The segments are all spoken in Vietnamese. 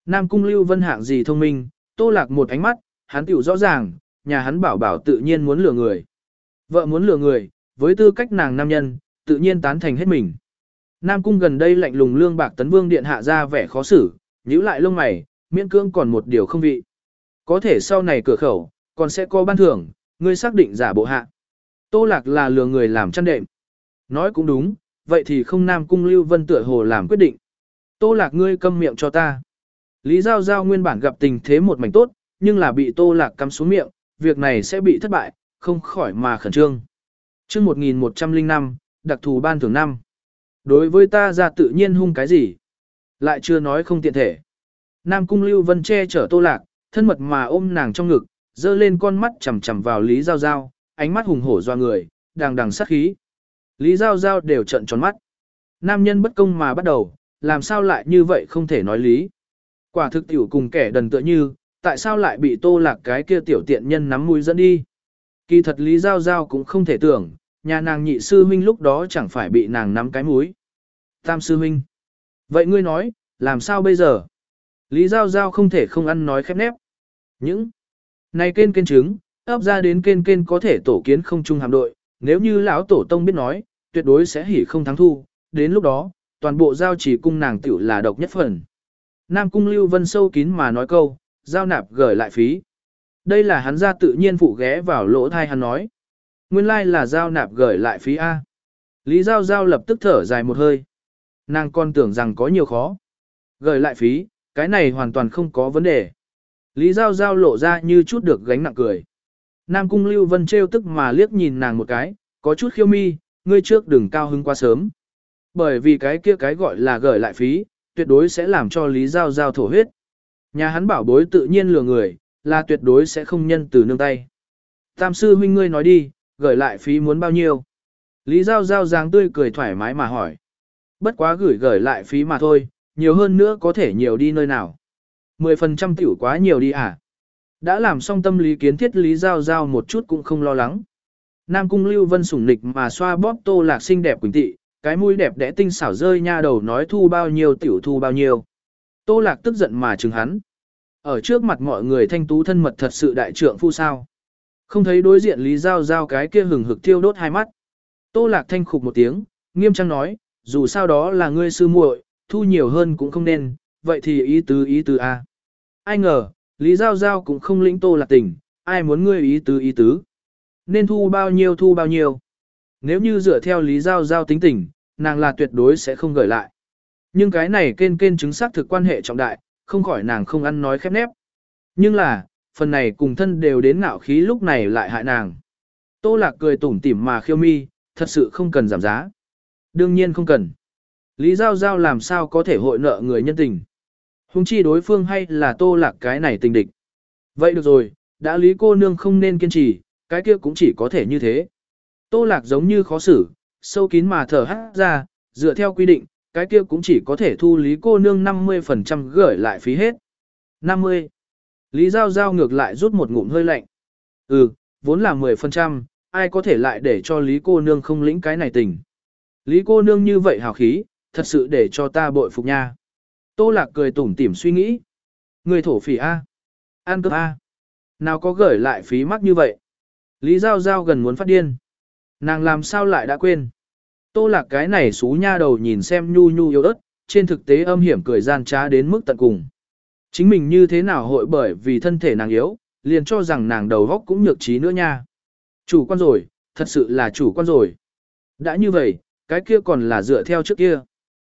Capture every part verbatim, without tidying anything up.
Nam Cung Lưu Vân hạng gì thông minh, Tô Lạc một ánh mắt, hắn tiểu rõ ràng, nhà hắn bảo bảo tự nhiên muốn lừa người. Vợ muốn lừa người, với tư cách nàng nam nhân, tự nhiên tán thành hết mình. Nam Cung gần đây lạnh lùng lương bạc tấn vương điện hạ ra vẻ khó xử, nhíu lại lông mày, miễn cưỡng còn một điều không vị. Có thể sau này cửa khẩu, còn sẽ có ban thưởng, ngươi xác định giả bộ hạ. Tô Lạc là lừa người làm chăn đệm. Nói cũng đúng, vậy thì không Nam Cung Lưu Vân tựa hồ làm quyết định. Tô Lạc ngươi câm miệng cho ta. Lý Giao Giao nguyên bản gặp tình thế một mảnh tốt, nhưng là bị Tô Lạc cắm xuống miệng, việc này sẽ bị thất bại, không khỏi mà khẩn trương. Chương một nghìn một trăm lẻ năm, đặc thù ban thưởng năm. Đối với ta ra tự nhiên hung cái gì? Lại chưa nói không tiện thể. Nam Cung Lưu Vân che chở Tô Lạc, thân mật mà ôm nàng trong ngực, dơ lên con mắt chằm chằm vào Lý Giao Giao, ánh mắt hùng hổ doa người, đằng đằng sát khí. Lý Giao Giao đều trợn tròn mắt. Nam nhân bất công mà bắt đầu, làm sao lại như vậy không thể nói lý. Quả thực tiểu cùng kẻ đần tựa như, tại sao lại bị Tô Lạc cái kia tiểu tiện nhân nắm mũi dẫn đi. Kỳ thật Lý Giao Giao cũng không thể tưởng, nhà nàng nhị sư huynh lúc đó chẳng phải bị nàng nắm cái mũi. Tam sư huynh. Vậy ngươi nói, làm sao bây giờ? Lý Giao Giao không thể không ăn nói khép nép. Những này kên kên trứng, ấp ra đến kên kên có thể tổ kiến không chung hạm đội, nếu như lão tổ tông biết nói, tuyệt đối sẽ hỉ không thắng thu, đến lúc đó, toàn bộ giao chỉ cung nàng tiểu là độc nhất phần. Nam Cung Lưu Vân sâu kín mà nói câu, giao nạp gửi lại phí. Đây là hắn ra tự nhiên phụ ghé vào lỗ thai hắn nói. Nguyên lai là giao nạp gửi lại phí A. Lý Giao Giao lập tức thở dài một hơi. Nàng còn tưởng rằng có nhiều khó. Gửi lại phí, cái này hoàn toàn không có vấn đề. Lý Giao Giao lộ ra như chút được gánh nặng cười. Nam Cung Lưu Vân trêu tức mà liếc nhìn nàng một cái, có chút khiêu mi, ngươi trước đừng cao hứng quá sớm. Bởi vì cái kia cái gọi là gửi lại phí, tuyệt đối sẽ làm cho Lý Giao Giao thổ huyết. Nhà hắn bảo bối tự nhiên lừa người, là tuyệt đối sẽ không nhân từ nương tay. Tam sư huynh ngươi nói đi, gửi lại phí muốn bao nhiêu? Lý Giao Giao dáng tươi cười thoải mái mà hỏi. Bất quá gửi gửi lại phí mà thôi, nhiều hơn nữa có thể nhiều đi nơi nào. mười phần trăm tiểu quá nhiều đi à? Đã làm xong tâm lý kiến thiết Lý Giao Giao một chút cũng không lo lắng. Nam Cung Lưu Vân sủng nịch mà xoa bóp Tô Lạc xinh đẹp quỳnh tị, cái mũi đẹp đẽ tinh xảo rơi nha đầu nói thu bao nhiêu tiểu thu bao nhiêu. Tô Lạc tức giận mà chừng hắn. Ở trước mặt mọi người thanh tú thân mật thật sự đại trượng phu sao. Không thấy đối diện Lý Giao Giao cái kia hừng hực thiêu đốt hai mắt. Tô Lạc thanh khục một tiếng, nghiêm trang nói, dù sao đó là ngươi sư muội, thu nhiều hơn cũng không nên, vậy thì ý tứ ý tứ a. Ai ngờ, Lý Giao Giao cũng không lĩnh Tô Lạc tình, ai muốn ngươi ý tứ ý tứ. Nên thu bao nhiêu thu bao nhiêu. Nếu như dựa theo Lý Giao Giao tính tình, nàng là tuyệt đối sẽ không gửi lại. Nhưng cái này kên kên chứng xác thực quan hệ trọng đại, không khỏi nàng không ăn nói khép nép. Nhưng là, phần này cùng thân đều đến ngạo khí lúc này lại hại nàng. Tô Lạc cười tủm tỉm mà khiêu mi, thật sự không cần giảm giá. Đương nhiên không cần. Lý Giao Giao làm sao có thể hội nợ người nhân tình. Hùng chi đối phương hay là Tô Lạc cái này tình địch. Vậy được rồi, đã Lý cô nương không nên kiên trì, cái kia cũng chỉ có thể như thế. Tô Lạc giống như khó xử, sâu kín mà thở hát ra, dựa theo quy định, cái kia cũng chỉ có thể thu Lý cô nương năm mươi phần trăm gửi lại phí hết. năm mươi. Lý Giao Giao ngược lại rút một ngụm hơi lạnh. Ừ, vốn là mười phần trăm, ai có thể lại để cho Lý cô nương không lĩnh cái này tình. Lý cô nương như vậy hào khí, thật sự để cho ta bội phục nha. Tô Lạc cười tủm tỉm suy nghĩ. Người thổ phỉ A. Ăn cướp A. Nào có gửi lại phí mắc như vậy. Lý Giao Giao gần muốn phát điên. Nàng làm sao lại đã quên. Tô Lạc cái này xú nha đầu nhìn xem nhu nhu yếu ớt, trên thực tế âm hiểm cười gian trá đến mức tận cùng. Chính mình như thế nào hội bởi vì thân thể nàng yếu, liền cho rằng nàng đầu góc cũng nhược trí nữa nha. Chủ quan rồi, thật sự là chủ quan rồi. Đã như vậy, cái kia còn là dựa theo trước kia.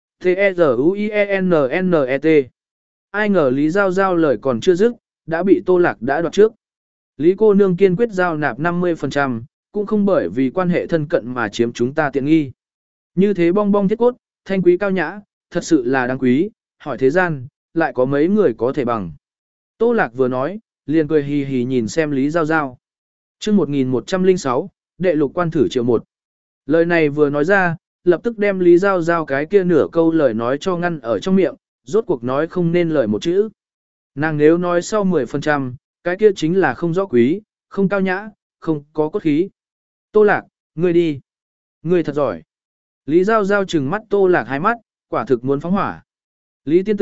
T-E-Z-U-I-E-N-N-E-T. Ai ngờ Lý Giao Giao lời còn chưa dứt, đã bị Tô Lạc đã đoạt trước. Lý cô nương kiên quyết giao nạp năm mươi phần trăm, cũng không bởi vì quan hệ thân cận mà chiếm chúng ta tiện nghi. Như thế bong bong thiết cốt, thanh quý cao nhã, thật sự là đáng quý, hỏi thế gian, lại có mấy người có thể bằng. Tô Lạc vừa nói, liền cười hì hì nhìn xem Lý Giao Giao. Chương một nghìn một trăm lẻ sáu, đệ lục quan thử triệu một. Lời này vừa nói ra, lập tức đem Lý Giao Giao cái kia nửa câu lời nói cho ngăn ở trong miệng, rốt cuộc nói không nên lời một chữ. Nàng nếu nói sau mười phần trăm, cái kia chính là không rõ quý, không cao nhã, không có cốt khí. Tô Lạc, ngươi đi. Ngươi thật giỏi. Lý Giao Giao trừng mắt Tô Lạc hai mắt, quả thực muốn phóng hỏa. Lý tiên tử,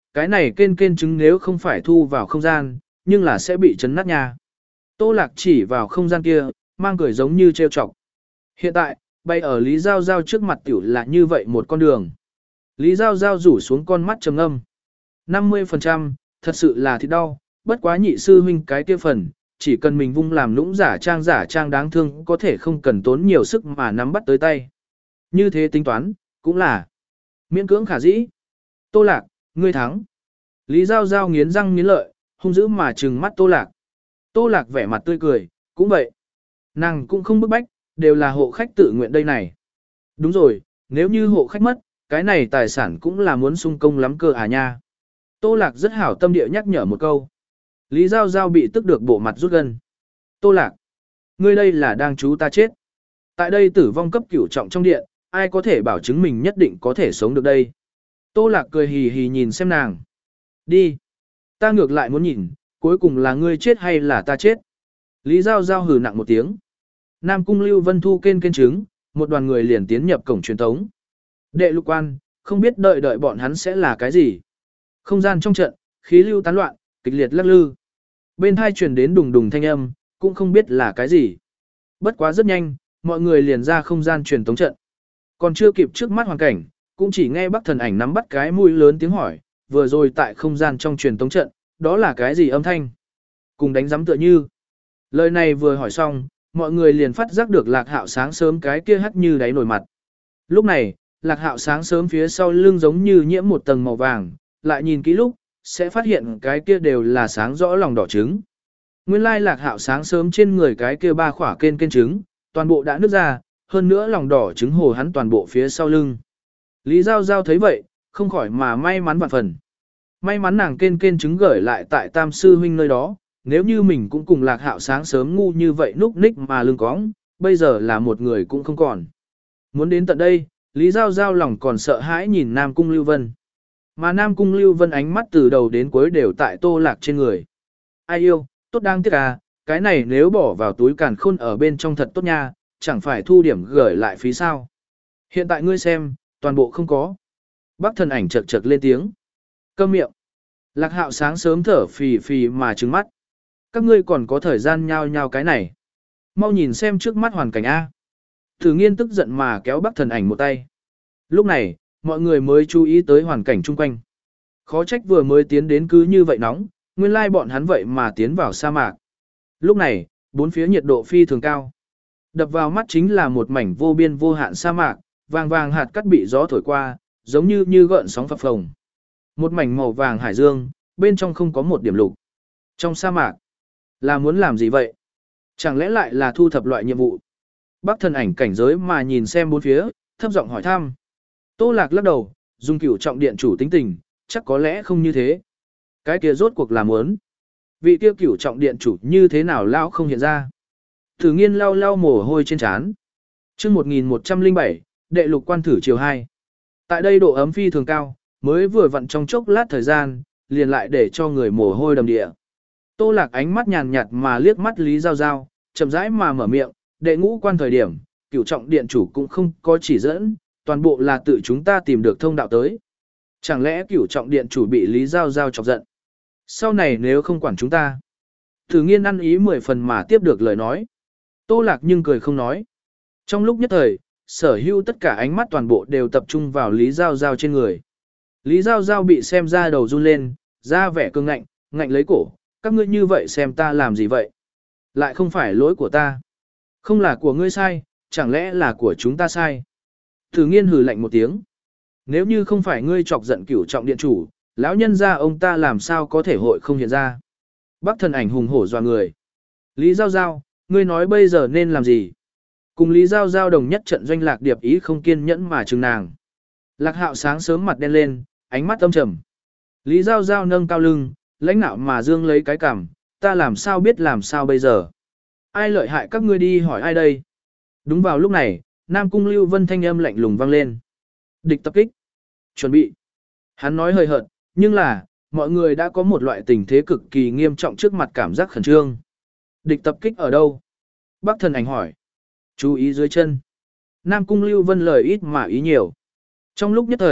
cái này kên kên trứng nếu không phải thu vào không gian, nhưng là sẽ bị chấn nát nha. Tô Lạc chỉ vào không gian kia, mang cười giống như trêu chọc. Hiện tại, bay ở Lý Giao Giao trước mặt tiểu là như vậy một con đường. Lý Giao Giao rủ xuống con mắt trầm ngâm. năm mươi phần trăm, thật sự là thịt đau, bất quá nhị sư huynh cái kia phần, chỉ cần mình vung làm lũng giả trang giả trang đáng thương có thể không cần tốn nhiều sức mà nắm bắt tới tay. Như thế tính toán, cũng là miễn cưỡng khả dĩ. Tô Lạc, ngươi thắng. Lý Giao Giao nghiến răng nghiến lợi, hung dữ mà trừng mắt Tô Lạc. Tô Lạc vẻ mặt tươi cười, cũng vậy. Nàng cũng không bức bách, đều là hộ khách tự nguyện đây này. Đúng rồi, nếu như hộ khách mất, cái này tài sản cũng là muốn sung công lắm cơ à nha. Tô Lạc rất hảo tâm địa nhắc nhở một câu. Lý Giao Giao bị tức được bộ mặt rút gân. Tô Lạc, ngươi đây là đang chú ta chết. Tại đây tử vong cấp cửu trọng trong điện, ai có thể bảo chứng mình nhất định có thể sống được đây. Tô Lạc cười hì hì nhìn xem nàng. Đi. Ta ngược lại muốn nhìn, cuối cùng là ngươi chết hay là ta chết. Lý Giao Giao hừ nặng một tiếng. Nam Cung Lưu Vân thu kên kên trứng, một đoàn người liền tiến nhập cổng truyền thống. Đệ lục quan, không biết đợi đợi bọn hắn sẽ là cái gì. Không gian trong trận, khí lưu tán loạn, kịch liệt lắc lư. Bên hai truyền đến đùng đùng thanh âm, cũng không biết là cái gì. Bất quá rất nhanh, mọi người liền ra không gian truyền tống trận. Còn chưa kịp trước mắt hoàn cảnh, cũng chỉ nghe Bắc Thần Ảnh nắm bắt cái mũi lớn tiếng hỏi, vừa rồi tại không gian trong truyền tống trận, đó là cái gì âm thanh? Cùng đánh giấm tựa như. Lời này vừa hỏi xong, mọi người liền phát giác được Lạc Hạo sáng sớm cái kia hắt như đáy nổi mặt. Lúc này, Lạc Hạo sáng sớm phía sau lưng giống như nhiễm một tầng màu vàng, lại nhìn kỹ lúc, sẽ phát hiện cái kia đều là sáng rõ lòng đỏ trứng. Nguyên lai Lạc Hạo sáng sớm trên người cái kia ba khỏa kên kên trứng, toàn bộ đã nứt ra, hơn nữa lòng đỏ trứng hồ hắn toàn bộ phía sau lưng. Lý Giao Giao thấy vậy, không khỏi mà may mắn vạn phần. May mắn nàng kên kên trứng gửi lại tại Tam sư huynh nơi đó, nếu như mình cũng cùng Lạc Hạo sáng sớm ngu như vậy núp ních mà lưng cóng, bây giờ là một người cũng không còn. Muốn đến tận đây, Lý Giao Giao lòng còn sợ hãi nhìn Nam Cung Lưu Vân. Mà Nam Cung Lưu Vân ánh mắt từ đầu đến cuối đều tại Tô Lạc trên người. Ai yêu, tốt đáng tiếc à, cái này nếu bỏ vào túi càn khôn ở bên trong thật tốt nha, chẳng phải thu điểm gửi lại phí sao. Hiện tại ngươi xem, toàn bộ không có. Bắc Thần Ảnh chật chật lên tiếng. Câm miệng. Lạc Hạo sáng sớm thở phì phì mà trừng mắt. Các ngươi còn có thời gian nhao nhao cái này. Mau nhìn xem trước mắt hoàn cảnh A. Thử Nghiên tức giận mà kéo Bắc Thần Ảnh một tay. Lúc này, mọi người mới chú ý tới hoàn cảnh chung quanh. Khó trách vừa mới tiến đến cứ như vậy nóng, nguyên lai bọn hắn vậy mà tiến vào sa mạc. Lúc này, bốn phía nhiệt độ phi thường cao. Đập vào mắt chính là một mảnh vô biên vô hạn sa mạc, vàng vàng hạt cát bị gió thổi qua, giống như như gợn sóng phập phồng. Một mảnh màu vàng hải dương, bên trong không có một điểm lục. Trong sa mạc, là muốn làm gì vậy? Chẳng lẽ lại là thu thập loại nhiệm vụ? Bắc Thần Ảnh cảnh giới mà nhìn xem bốn phía, thấp giọng hỏi thăm. Tô Lạc lắc đầu, dùng cửu trọng điện chủ tính tình, chắc có lẽ không như thế. Cái kia rốt cuộc là muốn. Vị kia cửu trọng điện chủ như thế nào lão không hiện ra. Thử Nghiên lau lau mồ hôi trên trán. Chương một nghìn một trăm lẻ bảy, đệ lục quan thử chiều hai. Tại đây độ ấm phi thường cao, mới vừa vặn trong chốc lát thời gian, liền lại để cho người mồ hôi đầm địa. Tô Lạc ánh mắt nhàn nhạt mà liếc mắt Lý Giao Giao, chậm rãi mà mở miệng, đệ ngũ quan thời điểm, cửu trọng điện chủ cũng không có chỉ dẫn, toàn bộ là tự chúng ta tìm được thông đạo tới. Chẳng lẽ cửu trọng điện chủ bị Lý Giao Giao chọc giận? Sau này nếu không quản chúng ta. Thử Nghiên ăn ý mười phần mà tiếp được lời nói. Tô Lạc nhưng cười không nói. Trong lúc nhất thời, sở hữu tất cả ánh mắt toàn bộ đều tập trung vào Lý Giao Giao trên người. Lý Giao Giao bị xem ra đầu run lên, ra vẻ cương ngạnh, ngạnh lấy cổ, các ngươi như vậy xem ta làm gì vậy? Lại không phải lỗi của ta. Không là của ngươi sai, chẳng lẽ là của chúng ta sai? Thử Nghiên hừ lạnh một tiếng. Nếu như không phải ngươi chọc giận cửu trọng điện chủ, lão nhân gia ông ta làm sao có thể hội không hiện ra? Bắc Thần Ảnh hùng hổ dọa người. Lý Giao Giao, ngươi nói bây giờ nên làm gì? Cùng Lý Giao Giao đồng nhất trận doanh Lạc Điệp ý không kiên nhẫn mà chừng nàng. Lạc Hạo sáng sớm mặt đen lên, ánh mắt âm trầm. Lý Giao Giao nâng cao lưng, lãnh nạo mà dương lấy cái cằm, ta làm sao biết làm sao bây giờ? Ai lợi hại các ngươi đi hỏi ai đây? Đúng vào lúc này, Nam Cung Lưu Vân thanh âm lạnh lùng vang lên. Địch tập kích. Chuẩn bị. Hắn nói hơi hợt, nhưng là, mọi người đã có một loại tình thế cực kỳ nghiêm trọng trước mặt cảm giác khẩn trương. Địch tập kích ở đâu? Bắc Thần Ảnh hỏi. Chú ý dưới chân. Nam Cung Lưu Vân lời ít mà ý nhiều. Trong lúc nhất thời,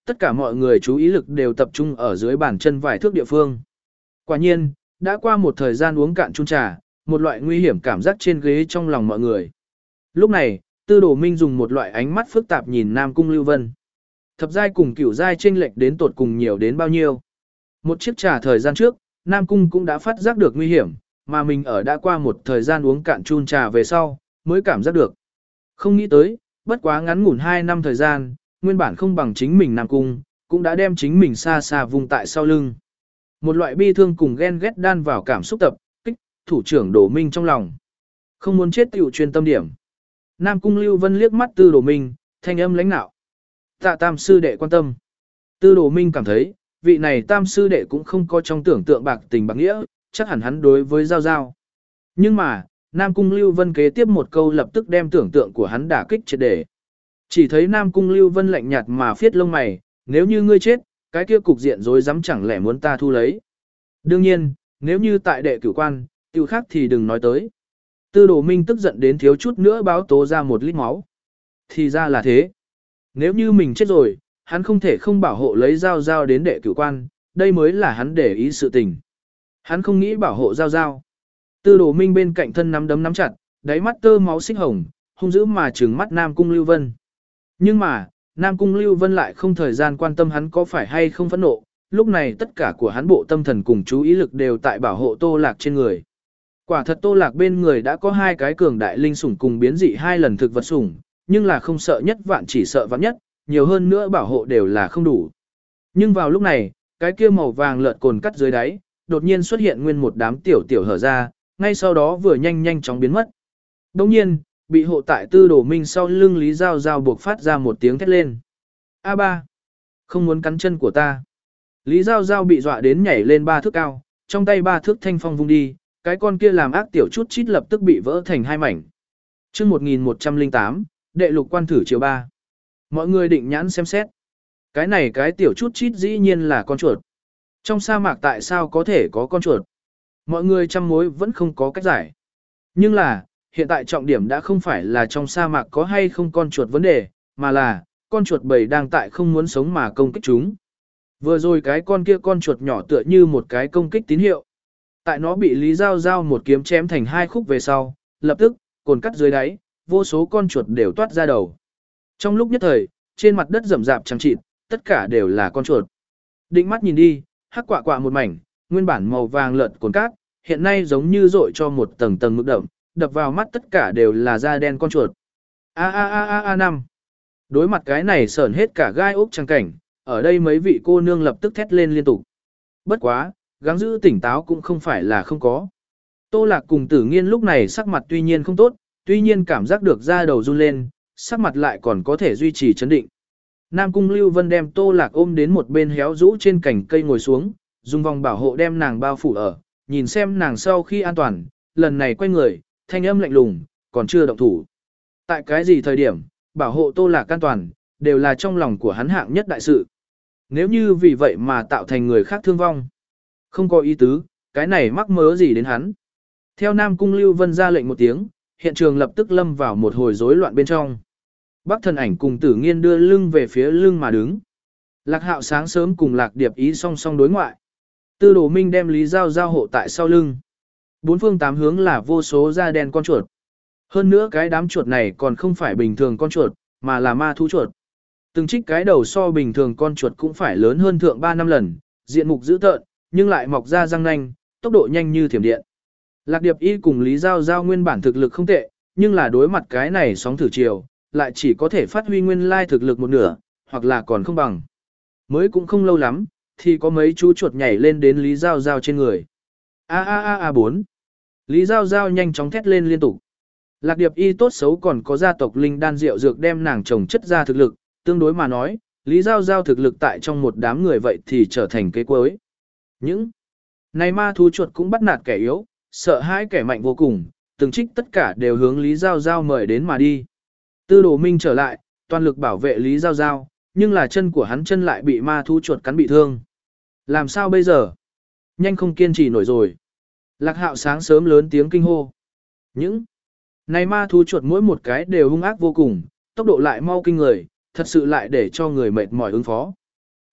Tất cả mọi người chú ý lực đều tập trung ở dưới bàn chân vài thước địa phương. Quả nhiên, đã qua một thời gian uống cạn chung trà, một loại nguy hiểm cảm giác trên ghế trong lòng mọi người. Lúc này, Tư Đồ Minh dùng một loại ánh mắt phức tạp nhìn Nam Cung Lưu Vân. Thập giai cùng cửu giai chênh lệch đến tột cùng nhiều đến bao nhiêu? Một chiếc trà thời gian trước, Nam Cung cũng đã phát giác được nguy hiểm, mà mình ở đã qua một thời gian uống cạn chun trà về sau, mới cảm giác được. Không nghĩ tới, bất quá ngắn ngủn hai năm thời gian, nguyên bản không bằng chính mình Nam Cung, cũng đã đem chính mình xa xa vùng tại sau lưng. Một loại bi thương cùng ghen ghét đan vào cảm xúc tập, kích, thủ trưởng Đồ Minh trong lòng. Không muốn chết tiểu chuyên tâm điểm. Nam Cung Lưu Vân liếc mắt Tư Đồ Minh, thanh âm lãnh nạo. Tạ Tam sư đệ quan tâm. Tư Đồ Minh cảm thấy, vị này Tam sư đệ cũng không có trong tưởng tượng bạc tình bạc nghĩa, chắc hẳn hắn đối với Giao Giao. Nhưng mà, Nam Cung Lưu Vân kế tiếp một câu lập tức đem tưởng tượng của hắn đả kích triệt để. Chỉ thấy Nam Cung Lưu Vân lạnh nhạt mà phiết lông mày, nếu như ngươi chết, cái kia cục diện rối rắm chẳng lẽ muốn ta thu lấy. Đương nhiên, nếu như tại đệ cửu quan, tiêu khác thì đừng nói tới. Tư Đồ Minh tức giận đến thiếu chút nữa báo tố ra một lít máu. Thì ra là thế. Nếu như mình chết rồi, hắn không thể không bảo hộ lấy Giao Giao đến đệ cửu quan, đây mới là hắn để ý sự tình. Hắn không nghĩ bảo hộ Giao Giao. Tư Đồ Minh bên cạnh thân nắm đấm nắm chặt, đáy mắt tơ máu xích hồng, hung dữ mà trừng mắt Nam Cung Lưu Vân. Nhưng mà, Nam Cung Lưu Vân lại không thời gian quan tâm hắn có phải hay không phẫn nộ, lúc này tất cả của hắn bộ tâm thần cùng chú ý lực đều tại bảo hộ Tô Lạc trên người. Quả thật Tô Lạc bên người đã có hai cái cường đại linh sủng cùng biến dị hai lần thực vật sủng, nhưng là không sợ nhất vạn chỉ sợ vạn nhất, nhiều hơn nữa bảo hộ đều là không đủ. Nhưng vào lúc này, cái kia màu vàng lợn cồn cắt dưới đáy, đột nhiên xuất hiện nguyên một đám tiểu tiểu hở ra, ngay sau đó vừa nhanh nhanh chóng biến mất. Đồng nhiên, bị hộ tại Tư Đồ Minh sau lưng Lý Giao Giao buộc phát ra một tiếng thét lên. A ba, không muốn cắn chân của ta. Lý Giao Giao bị dọa đến nhảy lên ba thước cao, trong tay ba thước thanh phong vung đi, cái con kia làm ác tiểu chút chít lập tức bị vỡ thành hai mảnh. Chương một nghìn một trăm lẻ tám, đệ lục quan thử chiều ba. Mọi người định nhãn xem xét. Cái này cái tiểu chút chít dĩ nhiên là con chuột. Trong sa mạc tại sao có thể có con chuột? Mọi người trăm mối vẫn không có cách giải. Nhưng là, hiện tại trọng điểm đã không phải là trong sa mạc có hay không con chuột vấn đề, mà là, con chuột bầy đang tại không muốn sống mà công kích chúng. Vừa rồi cái con kia con chuột nhỏ tựa như một cái công kích tín hiệu. Tại nó bị Lý Giao Giao một kiếm chém thành hai khúc về sau, lập tức, cồn cắt dưới đáy, vô số con chuột đều toát ra đầu. Trong lúc nhất thời, trên mặt đất rậm rạp chẳng chịt, tất cả đều là con chuột. Định mắt nhìn đi, hắc quạ quạ một mảnh, nguyên bản màu vàng lợn cồn cát, hiện nay giống như rội cho một tầng tầng mực đậm, đập vào mắt tất cả đều là da đen con chuột. A a a a a năm. Đối mặt cái này sởn hết cả gai ốc trang cảnh, ở đây mấy vị cô nương lập tức thét lên liên tục. Bất quá, gắng giữ tỉnh táo cũng không phải là không có. Tô Lạc cùng Tử Nghiên lúc này sắc mặt tuy nhiên không tốt, tuy nhiên cảm giác được da đầu run lên, sắc mặt lại còn có thể duy trì chấn định. Nam Cung Lưu Vân đem Tô Lạc ôm đến một bên héo rũ trên cành cây ngồi xuống, dùng vòng bảo hộ đem nàng bao phủ ở, nhìn xem nàng sau khi an toàn, lần này quay người, thanh âm lạnh lùng, còn chưa động thủ. Tại cái gì thời điểm, bảo hộ Tô Lạc an toàn, đều là trong lòng của hắn hạng nhất đại sự. Nếu như vì vậy mà tạo thành người khác thương vong, không có ý tứ, cái này mắc mớ gì đến hắn. Theo Nam Cung Lưu Vân ra lệnh một tiếng, hiện trường lập tức lâm vào một hồi rối loạn bên trong. Bắc Thần Ảnh cùng Tử Nghiên đưa lưng về phía lưng mà đứng. Lạc Hạo sáng sớm cùng Lạc Điệp Ý song song đối ngoại. Tư Đồ Minh đem Lý Giao Giao hộ tại sau lưng. Bốn phương tám hướng là vô số da đen con chuột. Hơn nữa cái đám chuột này còn không phải bình thường con chuột, mà là ma thú chuột. Từng trích cái đầu so bình thường con chuột cũng phải lớn hơn thượng ba năm lần, diện mục dữ tợn, nhưng lại mọc ra răng nanh, tốc độ nhanh như thiểm điện. Lạc Điệp Y cùng Lý Giao Giao nguyên bản thực lực không tệ, nhưng là đối mặt cái này sóng thử chiều, lại chỉ có thể phát huy nguyên lai thực lực một nửa, hoặc là còn không bằng. Mới cũng không lâu lắm, thì có mấy chú chuột nhảy lên đến Lý Giao Giao trên người. A a a a bốn. Lý Giao Giao nhanh chóng thét lên liên tục. Lạc Điệp Y tốt xấu còn có gia tộc linh đan rượu dược đem nàng trồng chất ra thực lực, tương đối mà nói, Lý Giao Giao thực lực tại trong một đám người vậy thì trở thành cái cuối. Những này ma thú chuột cũng bắt nạt kẻ yếu, sợ hãi kẻ mạnh vô cùng, từng trích tất cả đều hướng Lý Giao Giao mời đến mà đi. Tư Đồ Minh trở lại, toàn lực bảo vệ Lý Giao Giao, nhưng là chân của hắn chân lại bị ma thú chuột cắn bị thương. Làm sao bây giờ? Nhanh không kiên trì nổi rồi. Lạc Hạo sáng sớm lớn tiếng kinh hô. Những này ma thú chuột mỗi một cái đều hung ác vô cùng, tốc độ lại mau kinh người, thật sự lại để cho người mệt mỏi ứng phó.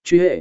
Truy hệ.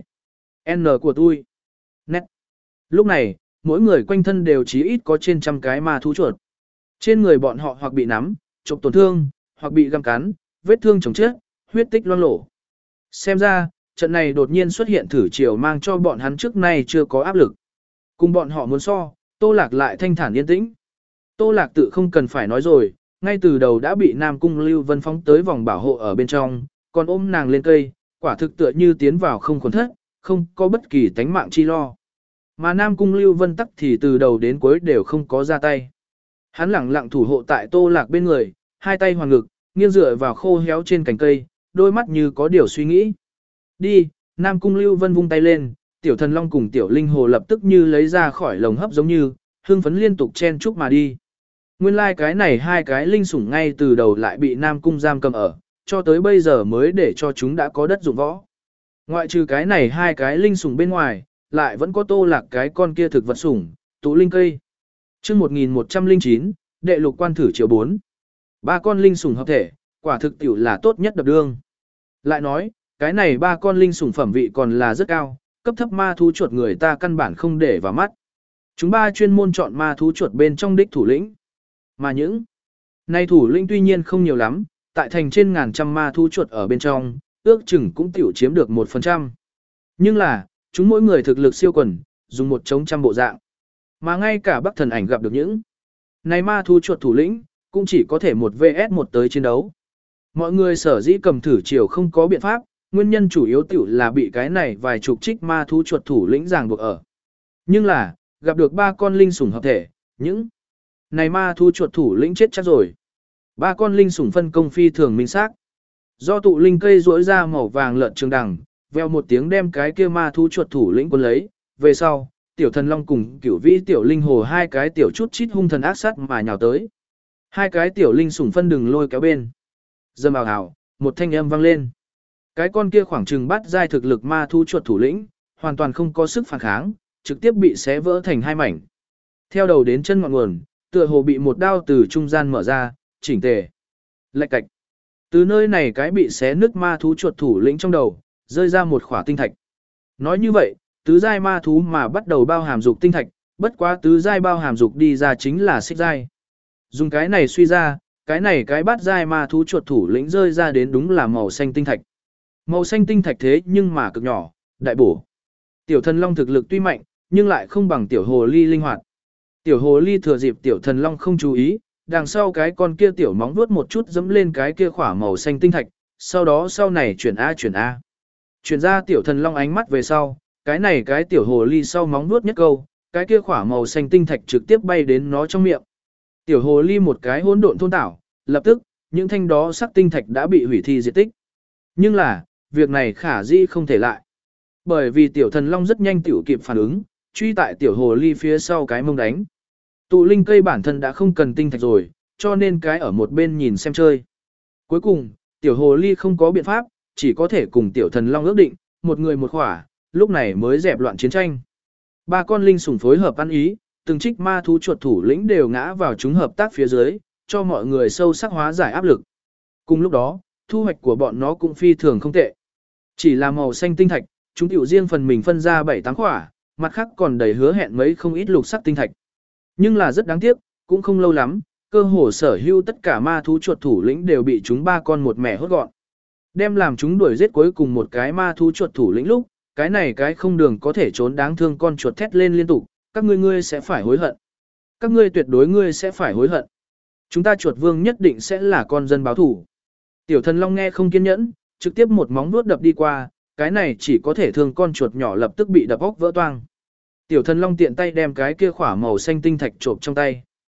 N của tôi. Nét. Lúc này, mỗi người quanh thân đều chí ít có trên trăm cái ma thú chuột. Trên người bọn họ hoặc bị nắm, chộp tổn thương, hoặc bị găm cắn, vết thương chồng chết, huyết tích loang lổ. Xem ra, trận này đột nhiên xuất hiện thử chiều mang cho bọn hắn trước nay chưa có áp lực. Cùng bọn họ muốn so, Tô Lạc lại thanh thản yên tĩnh. Tô Lạc tự không cần phải nói rồi, ngay từ đầu đã bị Nam Cung Lưu Vân phóng tới vòng bảo hộ ở bên trong, còn ôm nàng lên cây, quả thực tựa như tiến vào không khuẩn thất, không có bất kỳ tánh mạng chi lo. Mà Nam Cung Lưu Vân tắc thì từ đầu đến cuối đều không có ra tay. Hắn lẳng lặng thủ hộ tại Tô Lạc bên người, hai tay hoàn ngực, nghiêng dựa vào khô héo trên cành cây, đôi mắt như có điều suy nghĩ. Đi, Nam Cung Lưu Vân vung tay lên, Tiểu Thần Long cùng Tiểu Linh Hồ lập tức như lấy ra khỏi lồng hấp giống như, hưng phấn liên tục chen chúc mà đi. Nguyên lai like cái này hai cái linh sủng ngay từ đầu lại bị Nam Cung giam cầm ở, cho tới bây giờ mới để cho chúng đã có đất dụng võ. Ngoại trừ cái này hai cái linh sủng bên ngoài, lại vẫn có Tô Lạc cái con kia thực vật sủng, tụ linh cây. Chương một nghìn một trăm lẻ chín, đệ lục quan thử chiều bốn. Ba con linh sủng hợp thể, quả thực tiểu là tốt nhất đập đương. Lại nói, cái này ba con linh sủng phẩm vị còn là rất cao, cấp thấp ma thú chuột người ta căn bản không để vào mắt. Chúng ba chuyên môn chọn ma thú chuột bên trong đích thủ lĩnh. Mà những này thủ lĩnh tuy nhiên không nhiều lắm, tại thành trên ngàn trăm ma thú chuột ở bên trong, ước chừng cũng tiểu chiếm được một phần trăm. Nhưng là, chúng mỗi người thực lực siêu quần, dùng một chống trăm bộ dạng. Mà ngay cả Bắc Thần Ảnh gặp được những này ma thú chuột thủ lĩnh, cũng chỉ có thể một vs một tới chiến đấu. Mọi người sở dĩ cầm thử chiều không có biện pháp, nguyên nhân chủ yếu tiểu là bị cái này vài chục trích ma thú chuột thủ lĩnh ràng buộc ở. Nhưng là, gặp được ba con linh sủng hợp thể, những này ma thú chuột thủ lĩnh chết chắc rồi. Ba con linh sủng phân công phi thường minh xác. Do tụ linh cây rỗi ra màu vàng lợn trường đằng, veo một tiếng đem cái kia ma thú chuột thủ lĩnh quân lấy, về sau, Tiểu Thần Long cùng Cửu Vĩ Tiểu Linh Hồ hai cái tiểu chút chít hung thần ác sát mà nhào tới. Hai cái tiểu linh sủng phân đừng lôi kéo bên. Dâm ào ào, một thanh âm vang lên. Cái con kia khoảng chừng bắt giai thực lực ma thú chuột thủ lĩnh, hoàn toàn không có sức phản kháng, trực tiếp bị xé vỡ thành hai mảnh. Theo đầu đến chân ngọn nguồn, tựa hồ bị một đao từ trung gian mở ra, chỉnh tề. Lạch cạch. Từ nơi này cái bị xé nứt ma thú chuột thủ lĩnh trong đầu, rơi ra một khỏa tinh thạch. Nói như vậy, tứ giai ma thú mà bắt đầu bao hàm dục tinh thạch, bất quá tứ giai bao hàm dục đi ra chính là xích giai. Dùng cái này suy ra, cái này cái bát giai ma thú chuột thủ lĩnh rơi ra đến đúng là màu xanh tinh thạch. Màu xanh tinh thạch thế nhưng mà cực nhỏ, đại bổ. Tiểu Thần Long thực lực tuy mạnh, nhưng lại không bằng tiểu hồ ly linh hoạt. Tiểu hồ ly thừa dịp Tiểu Thần Long không chú ý, đằng sau cái con kia tiểu móng vuốt một chút dẫm lên cái kia khỏa màu xanh tinh thạch, sau đó sau này chuyển A chuyển A. Chuyển ra Tiểu Thần Long ánh mắt về sau, cái này cái tiểu hồ ly sau móng vuốt nhất câu, cái kia khỏa màu xanh tinh thạch trực tiếp bay đến nó trong miệng. Tiểu hồ ly một cái hỗn độn thôn tảo, lập tức, những thanh đó sắc tinh thạch đã bị hủy thi diệt tích. Nhưng là, việc này khả dĩ không thể lại. Bởi vì Tiểu Thần Long rất nhanh tiểu kịp phản ứng, truy tại tiểu hồ ly phía sau cái mông đánh. Tụ linh cây bản thân đã không cần tinh thạch rồi, cho nên cái ở một bên nhìn xem chơi. Cuối cùng, tiểu hồ ly không có biện pháp, chỉ có thể cùng Tiểu Thần Long ước định, một người một khỏa, lúc này mới dẹp loạn chiến tranh. Ba con linh sủng phối hợp ăn ý, từng trích ma thú chuột thủ lĩnh đều ngã vào chúng hợp tác phía dưới, cho mọi người sâu sắc hóa giải áp lực. Cùng lúc đó, thu hoạch của bọn nó cũng phi thường không tệ. Chỉ là màu xanh tinh thạch, chúng tiểu riêng phần mình phân ra bảy tám khỏa, mặt khác còn đầy hứa hẹn mấy không ít lục sắc tinh thạch. Nhưng là rất đáng tiếc, cũng không lâu lắm, cơ hồ sở hữu tất cả ma thú chuột thủ lĩnh đều bị chúng ba con một mẻ hốt gọn. Đem làm chúng đuổi giết cuối cùng một cái ma thú chuột thủ lĩnh lúc, cái này cái không đường có thể trốn đáng thương con chuột thét lên liên tục, các ngươi ngươi sẽ phải hối hận. Các ngươi tuyệt đối ngươi sẽ phải hối hận. Chúng ta chuột vương nhất định sẽ là con dân báo thủ. Tiểu Thần Long nghe không kiên nhẫn, trực tiếp một móng vuốt đập đi qua, cái này chỉ có thể thương con chuột nhỏ lập tức bị đập óc vỡ toang. Tiểu Thần Long tiện tay đem cái kia khỏa màu xanh tinh thạch trộm trong tay.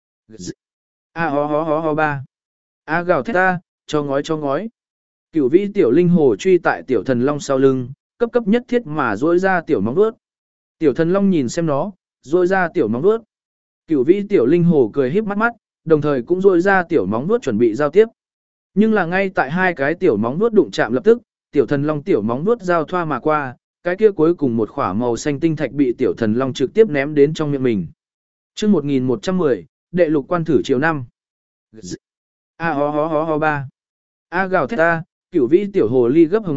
A ho ho ho ho ba. A gào thét ta, cho ngói cho ngói. Cửu Vĩ Tiểu Linh Hồ truy tại Tiểu Thần Long sau lưng, cấp cấp nhất thiết mà duỗi ra tiểu móng vuốt. Tiểu Thần Long nhìn xem nó, duỗi ra tiểu móng vuốt. Cửu Vĩ Tiểu Linh Hồ cười híp mắt mắt, đồng thời cũng duỗi ra tiểu móng vuốt chuẩn bị giao tiếp. Nhưng là ngay tại hai cái tiểu móng vuốt đụng chạm lập tức, Tiểu Thần Long tiểu móng vuốt giao thoa mà qua, cái kia cuối cùng một khỏa màu xanh tinh thạch bị Tiểu Thần Long trực tiếp ném đến trong miệng mình. Chương một nghìn một trăm mười, đệ lục quan thử chiều năm. A ho ho ho ho ba. A gào thét ta, Cửu Vĩ Tiểu Hồ ly gấp hừng mắt,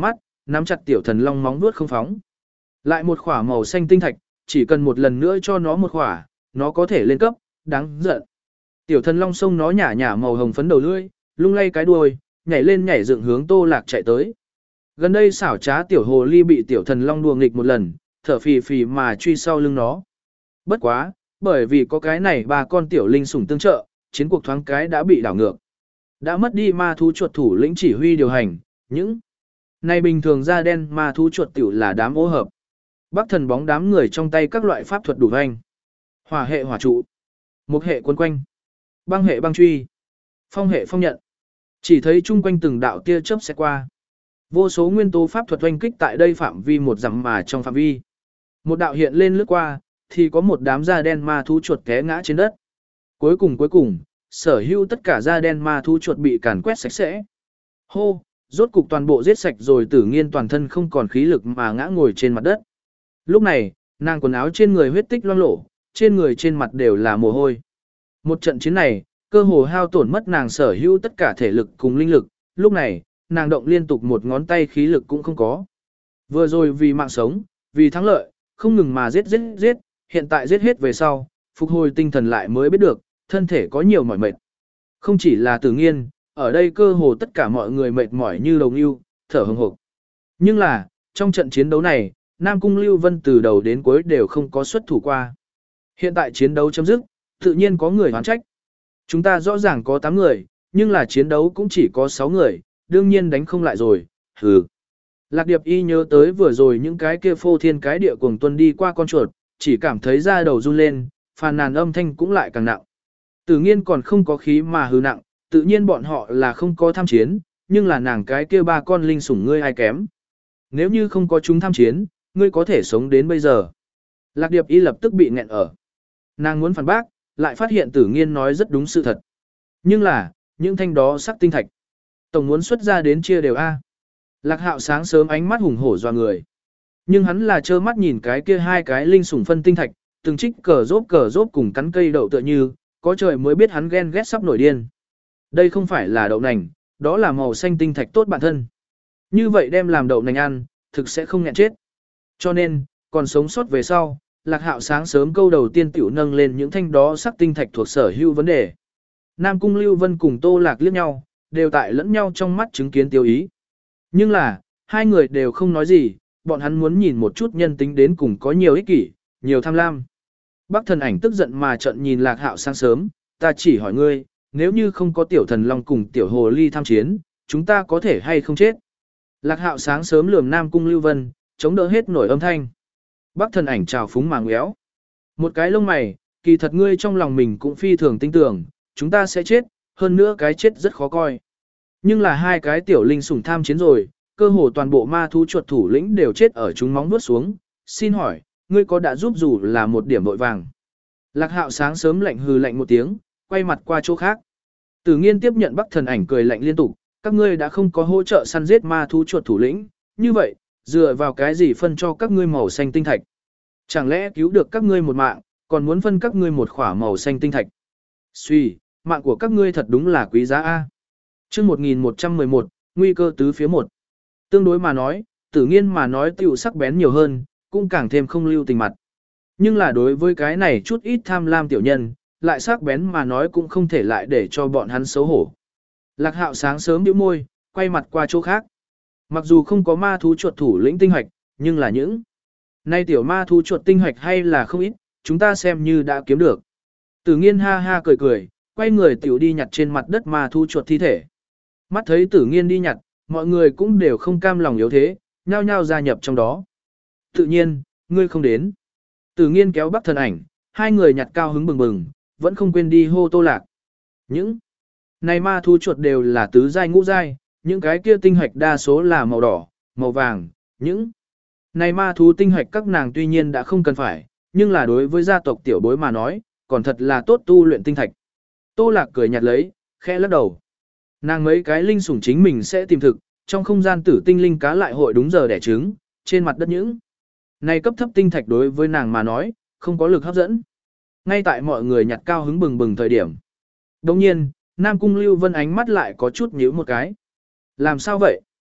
nắm chặt tiểu thần long móng vuốt không phóng. Lại một khỏa màu xanh tinh thạch, chỉ cần một lần nữa cho nó một khỏa, nó có thể lên cấp, đáng giận. Tiểu thần long sông nó nhả nhả màu hồng phấn đầu lưỡi, lung lay cái đuôi, nhảy lên nhảy dựng hướng Tô Lạc chạy tới. Gần đây xảo trá tiểu hồ ly bị tiểu thần long đùa nghịch một lần, thở phì phì mà truy sau lưng nó. Bất quá, bởi vì có cái này ba con tiểu linh sủng tương trợ, chiến cuộc thoáng cái đã bị đảo ngược. Đã mất đi ma thú chuột thủ lĩnh chỉ huy điều hành, những này bình thường da đen ma thú chuột tiểu là đám ô hợp. Bắc thần bóng đám người trong tay các loại pháp thuật đủ hoành. Hỏa hệ hỏa trụ, mục hệ quân quanh, băng hệ băng truy, phong hệ phong nhận. Chỉ thấy chung quanh từng đạo tia chớp sẽ qua. Vô số nguyên tố pháp thuật oanh kích tại đây phạm vi một dặm mà trong phạm vi. Một đạo hiện lên lướt qua, thì có một đám da đen ma thú chuột té ngã trên đất. Cuối cùng cuối cùng, sở hữu tất cả da đen ma thú chuột bị càn quét sạch sẽ. Hô, rốt cục toàn bộ giết sạch rồi Tử Nghiên toàn thân không còn khí lực mà ngã ngồi trên mặt đất. Lúc này, nàng quần áo trên người huyết tích loang lổ, trên người trên mặt đều là mồ hôi. Một trận chiến này, cơ hồ hao tổn mất nàng sở hữu tất cả thể lực cùng linh lực, lúc này, nàng động liên tục một ngón tay khí lực cũng không có. Vừa rồi vì mạng sống, vì thắng lợi, không ngừng mà giết giết giết, hiện tại giết hết về sau, phục hồi tinh thần lại mới biết được, thân thể có nhiều mỏi mệt. Không chỉ là Tử Nghiên, ở đây cơ hồ tất cả mọi người mệt mỏi như đồng yêu, thở hừng hực. Nhưng là, trong trận chiến đấu này, Nam Cung Lưu Vân từ đầu đến cuối đều không có xuất thủ qua. Hiện tại chiến đấu chấm dứt, tự nhiên có người oán trách. Chúng ta rõ ràng có tám người, nhưng là chiến đấu cũng chỉ có sáu người, đương nhiên đánh không lại rồi, hừ. Lạc Điệp Y nhớ tới vừa rồi những cái kia phô thiên cái địa cuồng tuân đi qua con chuột, chỉ cảm thấy da đầu run lên, phàn nàn âm thanh cũng lại càng nặng. Tử Nghiên còn không có khí mà hừ nặng, tự nhiên bọn họ là không có tham chiến, nhưng là nàng cái kia ba con linh sủng ngươi ai kém. Nếu như không có chúng tham chiến, ngươi có thể sống đến bây giờ. Lạc Điệp Y lập tức bị nghẹn ở. Nàng muốn phản bác, lại phát hiện Tử Nghiên nói rất đúng sự thật. Nhưng là, những thanh đó sắc tinh thạch. Tổng muốn xuất ra đến chia đều A. Lạc Hạo sáng sớm ánh mắt hùng hổ doa người. Nhưng hắn là trơ mắt nhìn cái kia hai cái linh sủng phân tinh thạch, từng trích cờ rốp cờ rốp cùng cắn cây đậu tựa như, có trời mới biết hắn ghen ghét sắp nổi điên. Đây không phải là đậu nành, đó là màu xanh tinh thạch tốt bản thân. Như vậy đem làm đậu nành ăn, thực sẽ không nghẹn chết. Cho nên, còn sống sót về sau, Lạc Hạo sáng sớm câu đầu tiên tiểu nâng lên những thanh đó sắc tinh thạch thuộc sở hữu vấn đề. Nam Cung Lưu Vân cùng Tô Lạc liếc nhau, đều tại lẫn nhau trong mắt chứng kiến tiêu ý. Nhưng là, hai người đều không nói gì, bọn hắn muốn nhìn một chút nhân tính đến cùng có nhiều ích kỷ, nhiều tham lam. Bắc thần ảnh tức giận mà trận nhìn Lạc Hạo sáng sớm, ta chỉ hỏi ngươi, nếu như không có tiểu thần long cùng tiểu hồ ly tham chiến, chúng ta có thể hay không chết? Lạc Hạo sáng sớm lườm Nam Cung Lưu Vân, chống đỡ hết nổi âm thanh. Bắc thần ảnh trào phúng màng ngéo. Một cái lông mày, kỳ thật ngươi trong lòng mình cũng phi thường tin tưởng, chúng ta sẽ chết, hơn nữa cái chết rất khó coi. Nhưng là hai cái tiểu linh sủng tham chiến rồi, cơ hồ toàn bộ ma thú chuột thủ lĩnh đều chết ở chúng móng vuốt xuống. Xin hỏi, ngươi có đã giúp dù là một điểm vội vàng? Lạc Hạo sáng sớm lạnh hừ lạnh một tiếng, quay mặt qua chỗ khác. Tử Nghiên tiếp nhận Bắc thần ảnh cười lạnh liên tục, các ngươi đã không có hỗ trợ săn giết ma thú chuột thủ lĩnh, như vậy, dựa vào cái gì phân cho các ngươi màu xanh tinh thạch? Chẳng lẽ cứu được các ngươi một mạng, còn muốn phân các ngươi một khỏa màu xanh tinh thạch? Suy, mạng của các ngươi thật đúng là quý giá a. Chương một nghìn một trăm mười một, nguy cơ tứ phía một. Tương đối mà nói, Tử Nghiên mà nói tiểu sắc bén nhiều hơn, cũng càng thêm không lưu tình mặt. Nhưng là đối với cái này chút ít tham lam tiểu nhân, lại sắc bén mà nói cũng không thể lại để cho bọn hắn xấu hổ. Lạc Hạo sáng sớm nhíu môi, quay mặt qua chỗ khác. Mặc dù không có ma thú chuột thủ lĩnh tinh hoạch, nhưng là những nay tiểu ma thú chuột tinh hoạch hay là không ít, chúng ta xem như đã kiếm được. Tử Nghiên ha ha cười cười, quay người tiểu đi nhặt trên mặt đất ma thú chuột thi thể. Mắt thấy Tử Nghiên đi nhặt, mọi người cũng đều không cam lòng yếu thế, nhao nhao gia nhập trong đó. Tự nhiên, ngươi không đến. Tử Nghiên kéo Bắc thần ảnh, hai người nhặt cao hứng bừng bừng, vẫn không quên đi hô Tô Lạc. Những này ma thú chuột đều là tứ giai ngũ giai, những cái kia tinh hạch đa số là màu đỏ, màu vàng, những này ma thú tinh hạch các nàng tuy nhiên đã không cần phải, nhưng là đối với gia tộc tiểu bối mà nói, còn thật là tốt tu luyện tinh thạch. Tô Lạc cười nhặt lấy, khẽ lắc đầu. Nàng mấy cái linh sủng chính mình sẽ tìm thực, trong không gian tử tinh linh cá lại hội đúng giờ đẻ trứng, trên mặt đất những này cấp thấp tinh thạch đối với nàng mà nói, không có lực hấp dẫn. Ngay tại mọi người nhặt cao hứng bừng bừng thời điểm. Đồng nhiên, Nam Cung Lưu Vân ánh mắt lại có chút nhíu một cái. Làm sao vậy?